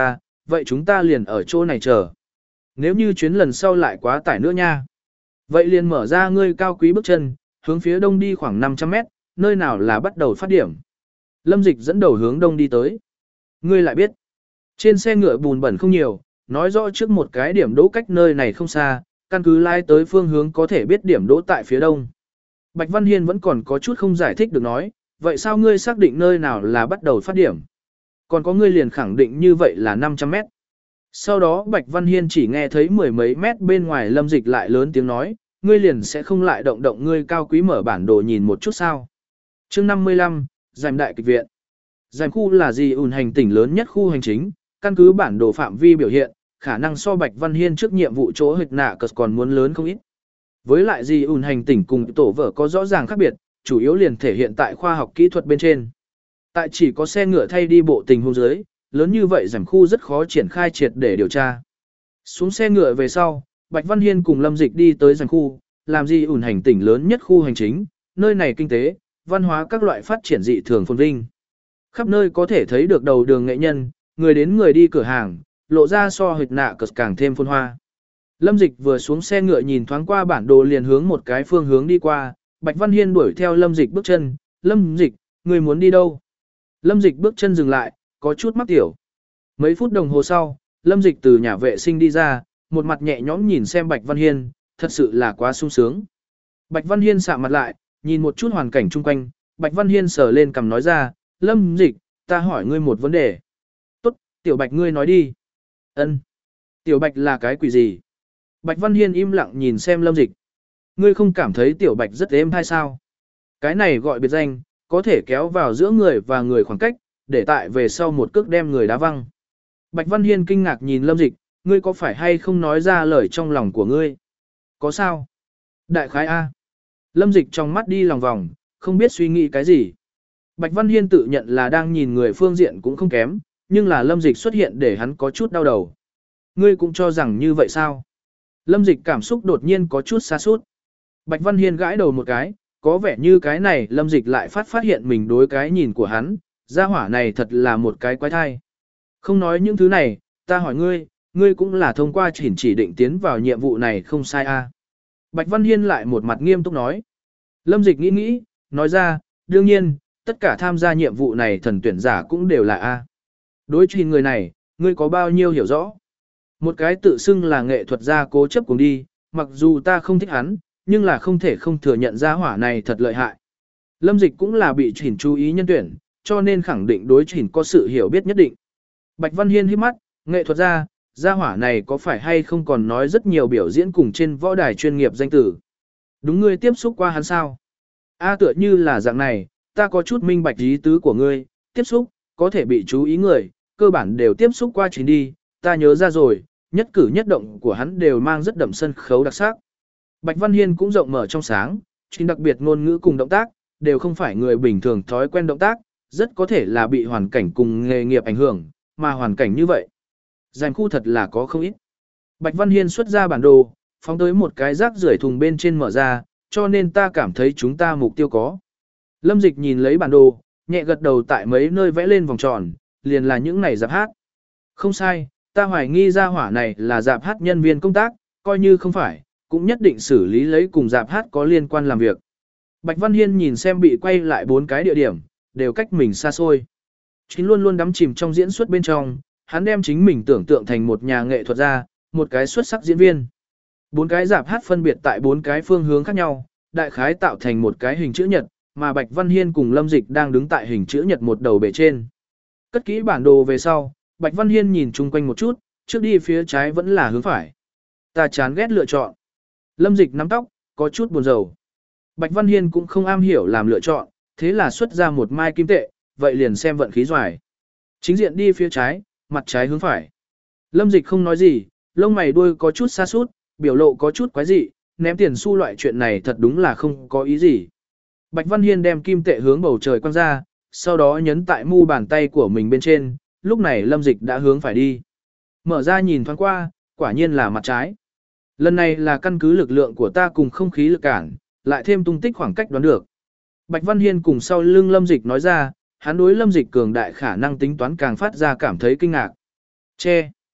vậy chúng ta liền ở chỗ này chờ. Nếu như chuyến lần sau lại quá tải nữa nha. Vậy liền mở ra ngươi cao quý bước chân, hướng phía đông đi khoảng năm trăm mét, nơi nào là bắt đầu phát điểm. Lâm Dịch dẫn đầu hướng đông đi tới. Ngươi lại biết, trên xe ngựa bùn bẩn không nhiều, nói rõ trước một cái điểm đỗ cách nơi này không xa, căn cứ lái tới phương hướng có thể biết điểm đỗ tại phía đông. Bạch Văn Hiên vẫn còn có chút không giải thích được nói, vậy sao ngươi xác định nơi nào là bắt đầu phát điểm? Còn có ngươi liền khẳng định như vậy là năm trăm mét. Sau đó Bạch Văn Hiên chỉ nghe thấy mười mấy mét bên ngoài Lâm Dịch lại lớn tiếng nói, ngươi liền sẽ không lại động động ngươi cao quý mở bản đồ nhìn một chút sao. Chương năm mươi lăm, Giành đại kịch viện. Giành khu là gì ủn hành tỉnh lớn nhất khu hành chính, căn cứ bản đồ phạm vi biểu hiện, khả năng so Bạch Văn Hiên trước nhiệm vụ chỗ hịch nạ cật còn muốn lớn không ít. Với lại gì ủn hành tỉnh cùng tổ vở có rõ ràng khác biệt, chủ yếu liền thể hiện tại khoa học kỹ thuật bên trên. Tại chỉ có xe ngựa thay đi bộ tình huống dưới, lớn như vậy giảm khu rất khó triển khai triệt để điều tra. Xuống xe ngựa về sau, Bạch Văn Hiên cùng Lâm Dịch đi tới giảm khu, làm gì ủn hành tỉnh lớn nhất khu hành chính, nơi này kinh tế, văn hóa các loại phát triển dị thường phồn vinh. Khắp nơi có thể thấy được đầu đường nghệ nhân, người đến người đi cửa hàng, lộ ra so hịch nạ cật càng thêm phồn hoa. Lâm Dịch vừa xuống xe ngựa nhìn thoáng qua bản đồ liền hướng một cái phương hướng đi qua, Bạch Văn Hiên đuổi theo Lâm Dịch bước chân, Lâm Dịch, người muốn đi đâu? Lâm Dịch bước chân dừng lại, có chút mắc tiểu. Mấy phút đồng hồ sau, Lâm Dịch từ nhà vệ sinh đi ra, một mặt nhẹ nhõm nhìn xem Bạch Văn Hiên, thật sự là quá sung sướng. Bạch Văn Hiên sạm mặt lại, nhìn một chút hoàn cảnh chung quanh, Bạch Văn Hiên sờ lên cằm nói ra, Lâm Dịch, ta hỏi ngươi một vấn đề. Tốt, Tiểu Bạch ngươi nói đi. Ân. Tiểu Bạch là cái quỷ gì? Bạch Văn Hiên im lặng nhìn xem Lâm Dịch. Ngươi không cảm thấy Tiểu Bạch rất êm hay sao? Cái này gọi biệt danh, có thể kéo vào giữa người và người khoảng cách, để tại về sau một cước đem người đá văng. Bạch Văn Hiên kinh ngạc nhìn Lâm Dịch, ngươi có phải hay không nói ra lời trong lòng của ngươi? Có sao? Đại khái A. Lâm Dịch trong mắt đi lòng vòng, không biết suy nghĩ cái gì. Bạch Văn Hiên tự nhận là đang nhìn người phương diện cũng không kém, nhưng là Lâm Dịch xuất hiện để hắn có chút đau đầu. Ngươi cũng cho rằng như vậy sao? Lâm Dịch cảm xúc đột nhiên có chút xa sút. Bạch Văn Hiên gãi đầu một cái, có vẻ như cái này Lâm Dịch lại phát phát hiện mình đối cái nhìn của hắn, gia hỏa này thật là một cái quái thai. Không nói những thứ này, ta hỏi ngươi, ngươi cũng là thông qua chỉnh chỉ định tiến vào nhiệm vụ này không sai a? À? Bạch Văn Hiên lại một mặt nghiêm túc nói. Lâm Dịch nghĩ nghĩ, nói ra, đương nhiên, tất cả tham gia nhiệm vụ này thần tuyển giả cũng đều là A. Đối trình người này, ngươi có bao nhiêu hiểu rõ? Một cái tự xưng là nghệ thuật gia cố chấp cùng đi, mặc dù ta không thích hắn, nhưng là không thể không thừa nhận ra hỏa này thật lợi hại. Lâm Dịch cũng là bị chỉnh chú ý nhân tuyển, cho nên khẳng định đối chỉnh có sự hiểu biết nhất định. Bạch Văn Hiên hít mắt, nghệ thuật gia, gia hỏa này có phải hay không còn nói rất nhiều biểu diễn cùng trên võ đài chuyên nghiệp danh tử. Đúng ngươi tiếp xúc qua hắn sao? A tựa như là dạng này, ta có chút minh bạch ý tứ của ngươi, tiếp xúc, có thể bị chú ý người, cơ bản đều tiếp xúc qua chuyến đi, ta nhớ ra rồi, nhất cử nhất động của hắn đều mang rất đậm sân khấu đặc sắc. Bạch Văn Hiên cũng rộng mở trong sáng, chính đặc biệt ngôn ngữ cùng động tác, đều không phải người bình thường thói quen động tác, rất có thể là bị hoàn cảnh cùng nghề nghiệp ảnh hưởng, mà hoàn cảnh như vậy. Giành khu thật là có không ít. Bạch Văn Hiên xuất ra bản đồ, phóng tới một cái rác rưởi thùng bên trên mở ra, cho nên ta cảm thấy chúng ta mục tiêu có. Lâm Dịch nhìn lấy bản đồ, nhẹ gật đầu tại mấy nơi vẽ lên vòng tròn, liền là những này dạp hát. Không sai, ta hoài nghi ra hỏa này là dạp hát nhân viên công tác, coi như không phải, cũng nhất định xử lý lấy cùng dạp hát có liên quan làm việc. Bạch Văn Hiên nhìn xem bị quay lại bốn cái địa điểm, đều cách mình xa xôi. Chính luôn luôn đắm chìm trong diễn xuất bên trong, hắn đem chính mình tưởng tượng thành một nhà nghệ thuật gia, một cái xuất sắc diễn viên. Bốn cái dạp hát phân biệt tại bốn cái phương hướng khác nhau, đại khái tạo thành một cái hình chữ nhật, mà Bạch Văn Hiên cùng Lâm Dịch đang đứng tại hình chữ nhật một đầu bề trên. Cất kỹ bản đồ về sau, Bạch Văn Hiên nhìn chung quanh một chút, trước đi phía trái vẫn là hướng phải. Ta chán ghét lựa chọn. Lâm Dịch nắm tóc, có chút buồn rầu. Bạch Văn Hiên cũng không am hiểu làm lựa chọn, thế là xuất ra một mai kim tệ, vậy liền xem vận khí doài. Chính diện đi phía trái, mặt trái hướng phải. Lâm Dịch không nói gì, lông mày đuôi có chút xa sút, biểu lộ có chút quái dị, ném tiền xu loại chuyện này thật đúng là không có ý gì. Bạch Văn Hiên đem kim tệ hướng bầu trời quăng ra, sau đó nhấn tại mu bàn tay của mình bên trên, lúc này Lâm Dịch đã hướng phải đi. Mở ra nhìn thoáng qua, quả nhiên là mặt trái. Lần này là căn cứ lực lượng của ta cùng không khí lực cản, lại thêm tung tích khoảng cách đoán được. Bạch Văn Hiên cùng sau lưng Lâm Dịch nói ra, hắn đối Lâm Dịch cường đại khả năng tính toán càng phát ra cảm thấy kinh ngạc. Che.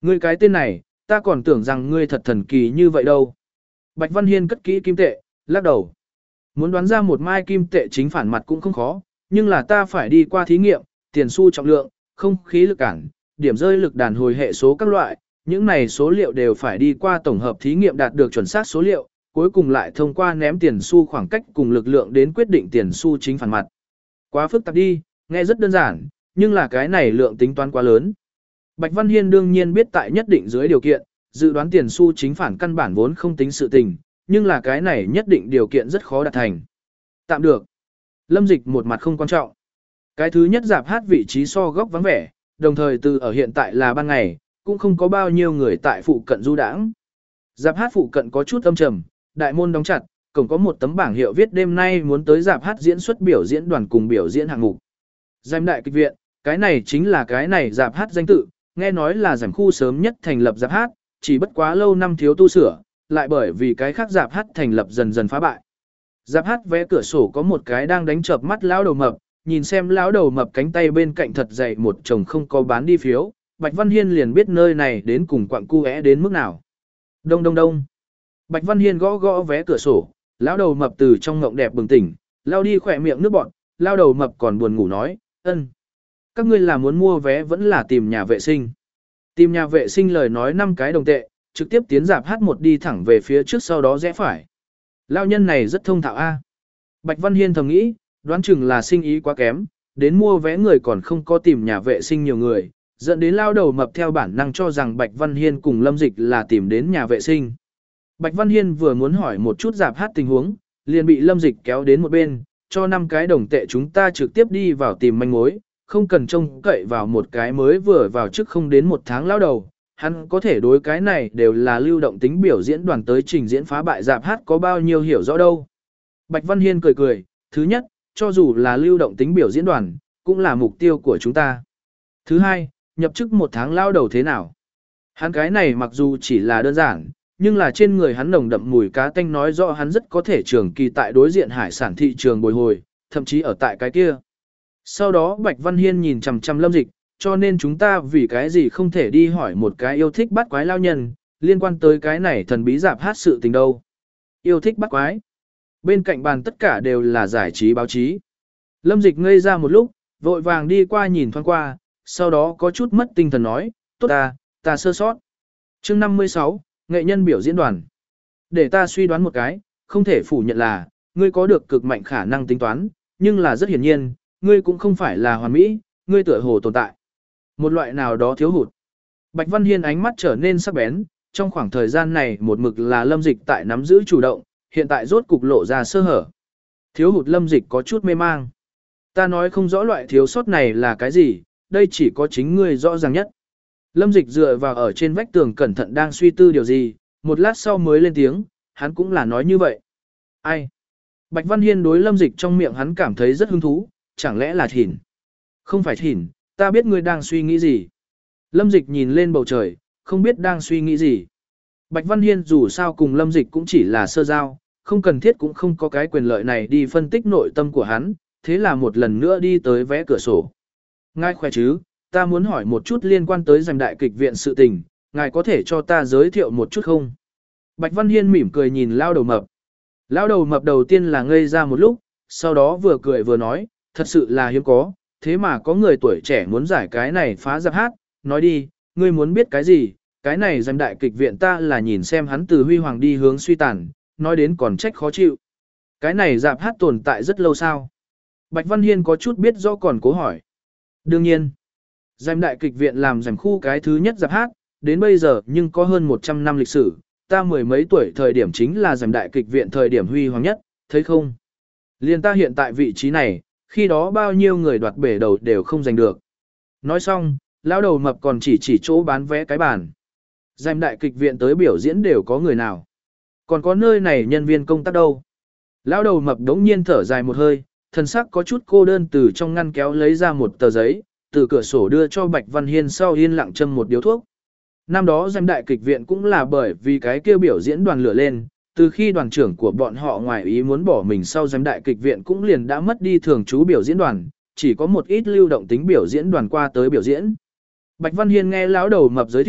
Ngươi cái tên này, ta còn tưởng rằng ngươi thật thần kỳ như vậy đâu. Bạch Văn Hiên cất kỹ kim tệ, lắc đầu. Muốn đoán ra một mai kim tệ chính phản mặt cũng không khó, nhưng là ta phải đi qua thí nghiệm, tiền xu trọng lượng, không khí lực cản, điểm rơi lực đàn hồi hệ số các loại, những này số liệu đều phải đi qua tổng hợp thí nghiệm đạt được chuẩn xác số liệu, cuối cùng lại thông qua ném tiền xu khoảng cách cùng lực lượng đến quyết định tiền xu chính phản mặt. Quá phức tạp đi, nghe rất đơn giản, nhưng là cái này lượng tính toán quá lớn. Bạch Văn Hiên đương nhiên biết tại nhất định dưới điều kiện, dự đoán tiền xu chính phản căn bản vốn không tính sự tình, nhưng là cái này nhất định điều kiện rất khó đạt thành. Tạm được. Lâm Dịch một mặt không quan trọng. Cái thứ nhất rạp hát vị trí so góc vắng vẻ, đồng thời từ ở hiện tại là ban ngày, cũng không có bao nhiêu người tại phụ cận du đãng. Rạp hát phụ cận có chút âm trầm, đại môn đóng chặt, cổng có một tấm bảng hiệu viết đêm nay muốn tới rạp hát diễn xuất biểu diễn đoàn cùng biểu diễn hạng mục. Giám đại kịch viện, cái này chính là cái này rạp hát danh tự, nghe nói là giảm khu sớm nhất thành lập rạp hát, chỉ bất quá lâu năm thiếu tu sửa, lại bởi vì cái khác rạp hát thành lập dần dần phá bại. Rạp hát vé cửa sổ có một cái đang đánh chợp mắt lão đầu mập, nhìn xem lão đầu mập cánh tay bên cạnh thật dày một chồng không có bán đi phiếu, Bạch Văn Hiên liền biết nơi này đến cùng quặng cu é đến mức nào. Đông đông đông. Bạch Văn Hiên gõ gõ vé cửa sổ, lão đầu mập từ trong ngộng đẹp bừng tỉnh, lao đi khỏe miệng nước bọt, lão đầu mập còn buồn ngủ nói, ân. Các ngươi là muốn mua vé vẫn là tìm nhà vệ sinh. Tìm nhà vệ sinh lời nói năm cái đồng tệ, trực tiếp tiến rạp hát một đi thẳng về phía trước sau đó rẽ phải. Lão nhân này rất thông thạo a. Bạch Văn Hiên thầm nghĩ, đoán chừng là sinh ý quá kém, đến mua vé người còn không có tìm nhà vệ sinh nhiều người, dẫn đến lao đầu mập theo bản năng cho rằng Bạch Văn Hiên cùng Lâm Dịch là tìm đến nhà vệ sinh. Bạch Văn Hiên vừa muốn hỏi một chút rạp hát tình huống, liền bị Lâm Dịch kéo đến một bên, cho năm cái đồng tệ chúng ta trực tiếp đi vào tìm manh mối, không cần trông cậy vào một cái mới vừa vào trước không đến một tháng lao đầu. Hắn có thể đối cái này đều là lưu động tính biểu diễn đoàn tới trình diễn phá bại rạp hát có bao nhiêu hiểu rõ đâu. Bạch Văn Hiên cười cười, thứ nhất, cho dù là lưu động tính biểu diễn đoàn, cũng là mục tiêu của chúng ta. Thứ hai, nhập chức một tháng lao đầu thế nào? Hắn cái này mặc dù chỉ là đơn giản, nhưng là trên người hắn nồng đậm mùi cá tanh nói rõ hắn rất có thể trường kỳ tại đối diện hải sản thị trường bồi hồi, thậm chí ở tại cái kia. Sau đó Bạch Văn Hiên nhìn chằm chằm Lâm Dịch, cho nên chúng ta vì cái gì không thể đi hỏi một cái yêu thích bắt quái lao nhân, liên quan tới cái này thần bí rạp hát sự tình đâu. Yêu thích bắt quái. Bên cạnh bàn tất cả đều là giải trí báo chí. Lâm Dịch ngây ra một lúc, vội vàng đi qua nhìn thoáng qua, sau đó có chút mất tinh thần nói, tốt ta, ta sơ sót. chương năm mươi sáu, nghệ nhân biểu diễn đoàn. Để ta suy đoán một cái, không thể phủ nhận là, ngươi có được cực mạnh khả năng tính toán, nhưng là rất hiển nhiên, ngươi cũng không phải là hoàn mỹ, ngươi tựa hồ tồn tại một loại nào đó thiếu hụt. Bạch Văn Hiên ánh mắt trở nên sắc bén, trong khoảng thời gian này một mực là Lâm Dịch tại nắm giữ chủ động, hiện tại rốt cục lộ ra sơ hở. Thiếu hụt Lâm Dịch có chút mê mang. Ta nói không rõ loại thiếu sót này là cái gì, đây chỉ có chính ngươi rõ ràng nhất. Lâm Dịch dựa vào ở trên vách tường cẩn thận đang suy tư điều gì, một lát sau mới lên tiếng, hắn cũng là nói như vậy. Ai? Bạch Văn Hiên đối Lâm Dịch trong miệng hắn cảm thấy rất hứng thú, chẳng lẽ là thỉn? Không phải thỉn, ta biết ngươi đang suy nghĩ gì. Lâm Dịch nhìn lên bầu trời, không biết đang suy nghĩ gì. Bạch Văn Hiên dù sao cùng Lâm Dịch cũng chỉ là sơ giao, không cần thiết cũng không có cái quyền lợi này đi phân tích nội tâm của hắn, thế là một lần nữa đi tới vé cửa sổ. Ngài khỏe chứ, ta muốn hỏi một chút liên quan tới giành đại kịch viện sự tình, ngài có thể cho ta giới thiệu một chút không? Bạch Văn Hiên mỉm cười nhìn lao đầu mập. Lao đầu mập đầu tiên là ngây ra một lúc, sau đó vừa cười vừa nói, thật sự là hiếm có, thế mà có người tuổi trẻ muốn giải cái này phá rạp hát, nói đi, ngươi muốn biết cái gì, cái này giành đại kịch viện ta là nhìn xem hắn từ huy hoàng đi hướng suy tàn, nói đến còn trách khó chịu. Cái này rạp hát tồn tại rất lâu sao? Bạch Văn Hiên có chút biết do còn cố hỏi. Đương nhiên, giành đại kịch viện làm giành khu cái thứ nhất rạp hát, đến bây giờ nhưng có hơn một trăm năm lịch sử, ta mười mấy tuổi thời điểm chính là giành đại kịch viện thời điểm huy hoàng nhất, thấy không? Liên ta hiện tại vị trí này, khi đó bao nhiêu người đoạt bể đầu đều không giành được. Nói xong, lão đầu mập còn chỉ chỉ chỗ bán vé cái bàn. Giành đại kịch viện tới biểu diễn đều có người nào. Còn có nơi này nhân viên công tác đâu. Lão đầu mập đống nhiên thở dài một hơi, thần sắc có chút cô đơn từ trong ngăn kéo lấy ra một tờ giấy, từ cửa sổ đưa cho Bạch Văn Hiên sau yên lặng châm một điếu thuốc. Năm đó giành đại kịch viện cũng là bởi vì cái kia biểu diễn đoàn lửa lên, từ khi đoàn trưởng của bọn họ ngoài ý muốn bỏ mình sau giành đại kịch viện cũng liền đã mất đi thường trú biểu diễn đoàn, chỉ có một ít lưu động tính biểu diễn đoàn qua tới biểu diễn. Bạch Văn Hiên nghe lão đầu mập giới thiệu,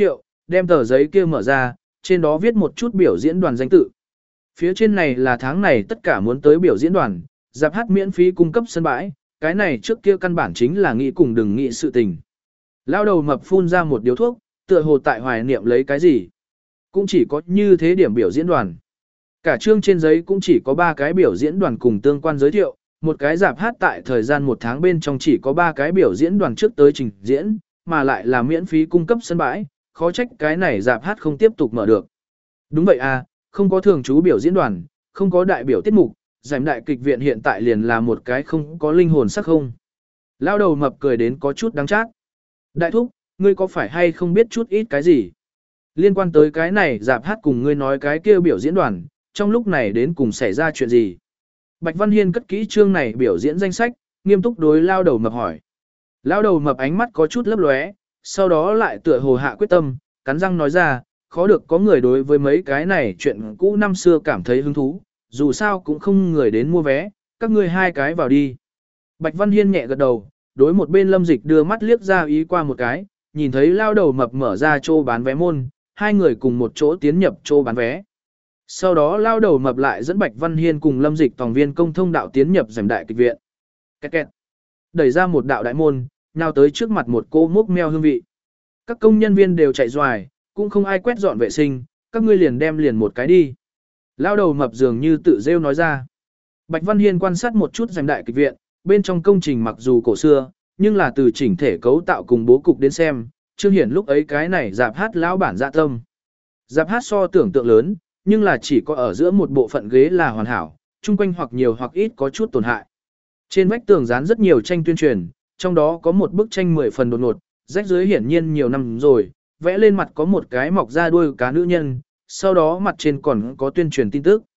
đem tờ giấy kia mở ra, trên đó viết một chút biểu diễn đoàn danh tự. Phía trên này là tháng này tất cả muốn tới biểu diễn đoàn, dạp hát miễn phí cung cấp sân bãi, cái này trước kia căn bản chính là nghĩ cùng đừng nghĩ sự tình. Lao đầu mập phun ra một điếu thuốc, tựa hồ tại hoài niệm lấy cái gì. Cũng chỉ có như thế điểm biểu diễn đoàn. Cả chương trên giấy cũng chỉ có ba cái biểu diễn đoàn cùng tương quan giới thiệu, một cái dạp hát tại thời gian một tháng bên trong chỉ có ba cái biểu diễn đoàn trước tới trình diễn, mà lại là miễn phí cung cấp sân bãi, khó trách cái này dạp hát không tiếp tục mở được. Đúng vậy à, không có thường trú biểu diễn đoàn, không có đại biểu tiết mục, giải đại kịch viện hiện tại liền là một cái không có linh hồn sắc không. Lao đầu mập cười đến có chút đáng chát. Đại thúc, ngươi có phải hay không biết chút ít cái gì? Liên quan tới cái này dạp hát cùng ngươi nói cái kia biểu diễn đoàn, trong lúc này đến cùng xảy ra chuyện gì? Bạch Văn Hiên cất kỹ chương này biểu diễn danh sách, nghiêm túc đối lao đầu mập hỏi. Lao đầu mập ánh mắt có chút lấp lóe, sau đó lại tựa hồ hạ quyết tâm, cắn răng nói ra, khó được có người đối với mấy cái này chuyện cũ năm xưa cảm thấy hứng thú, dù sao cũng không người đến mua vé, các ngươi hai cái vào đi. Bạch Văn Hiên nhẹ gật đầu, đối một bên Lâm Dịch đưa mắt liếc ra ý qua một cái, nhìn thấy lao đầu mập mở ra chỗ bán vé môn, hai người cùng một chỗ tiến nhập chỗ bán vé. Sau đó lao đầu mập lại dẫn Bạch Văn Hiên cùng Lâm Dịch tòng viên công thông đạo tiến nhập giảng đại kịch viện. Kẹt kẹt. Đẩy ra một đạo đại môn, nào tới trước mặt một cô múc meo hương vị. Các công nhân viên đều chạy doài, cũng không ai quét dọn vệ sinh, các ngươi liền đem liền một cái đi. Lao đầu mập dường như tự rêu nói ra. Bạch Văn Hiên quan sát một chút giảng đại kịch viện, bên trong công trình mặc dù cổ xưa, nhưng là từ chỉnh thể cấu tạo cùng bố cục đến xem, chưa hiển lúc ấy cái này dạp hát lão bản dạ tâm. Dạp hát so tưởng tượng lớn, nhưng là chỉ có ở giữa một bộ phận ghế là hoàn hảo, chung quanh hoặc nhiều hoặc ít có chút tổn hại. Trên vách tường dán rất nhiều tranh tuyên truyền, trong đó có một bức tranh mười phần đột ngột, rách dưới hiển nhiên nhiều năm rồi, vẽ lên mặt có một cái mọc ra đuôi cá nữ nhân, sau đó mặt trên còn có tuyên truyền tin tức.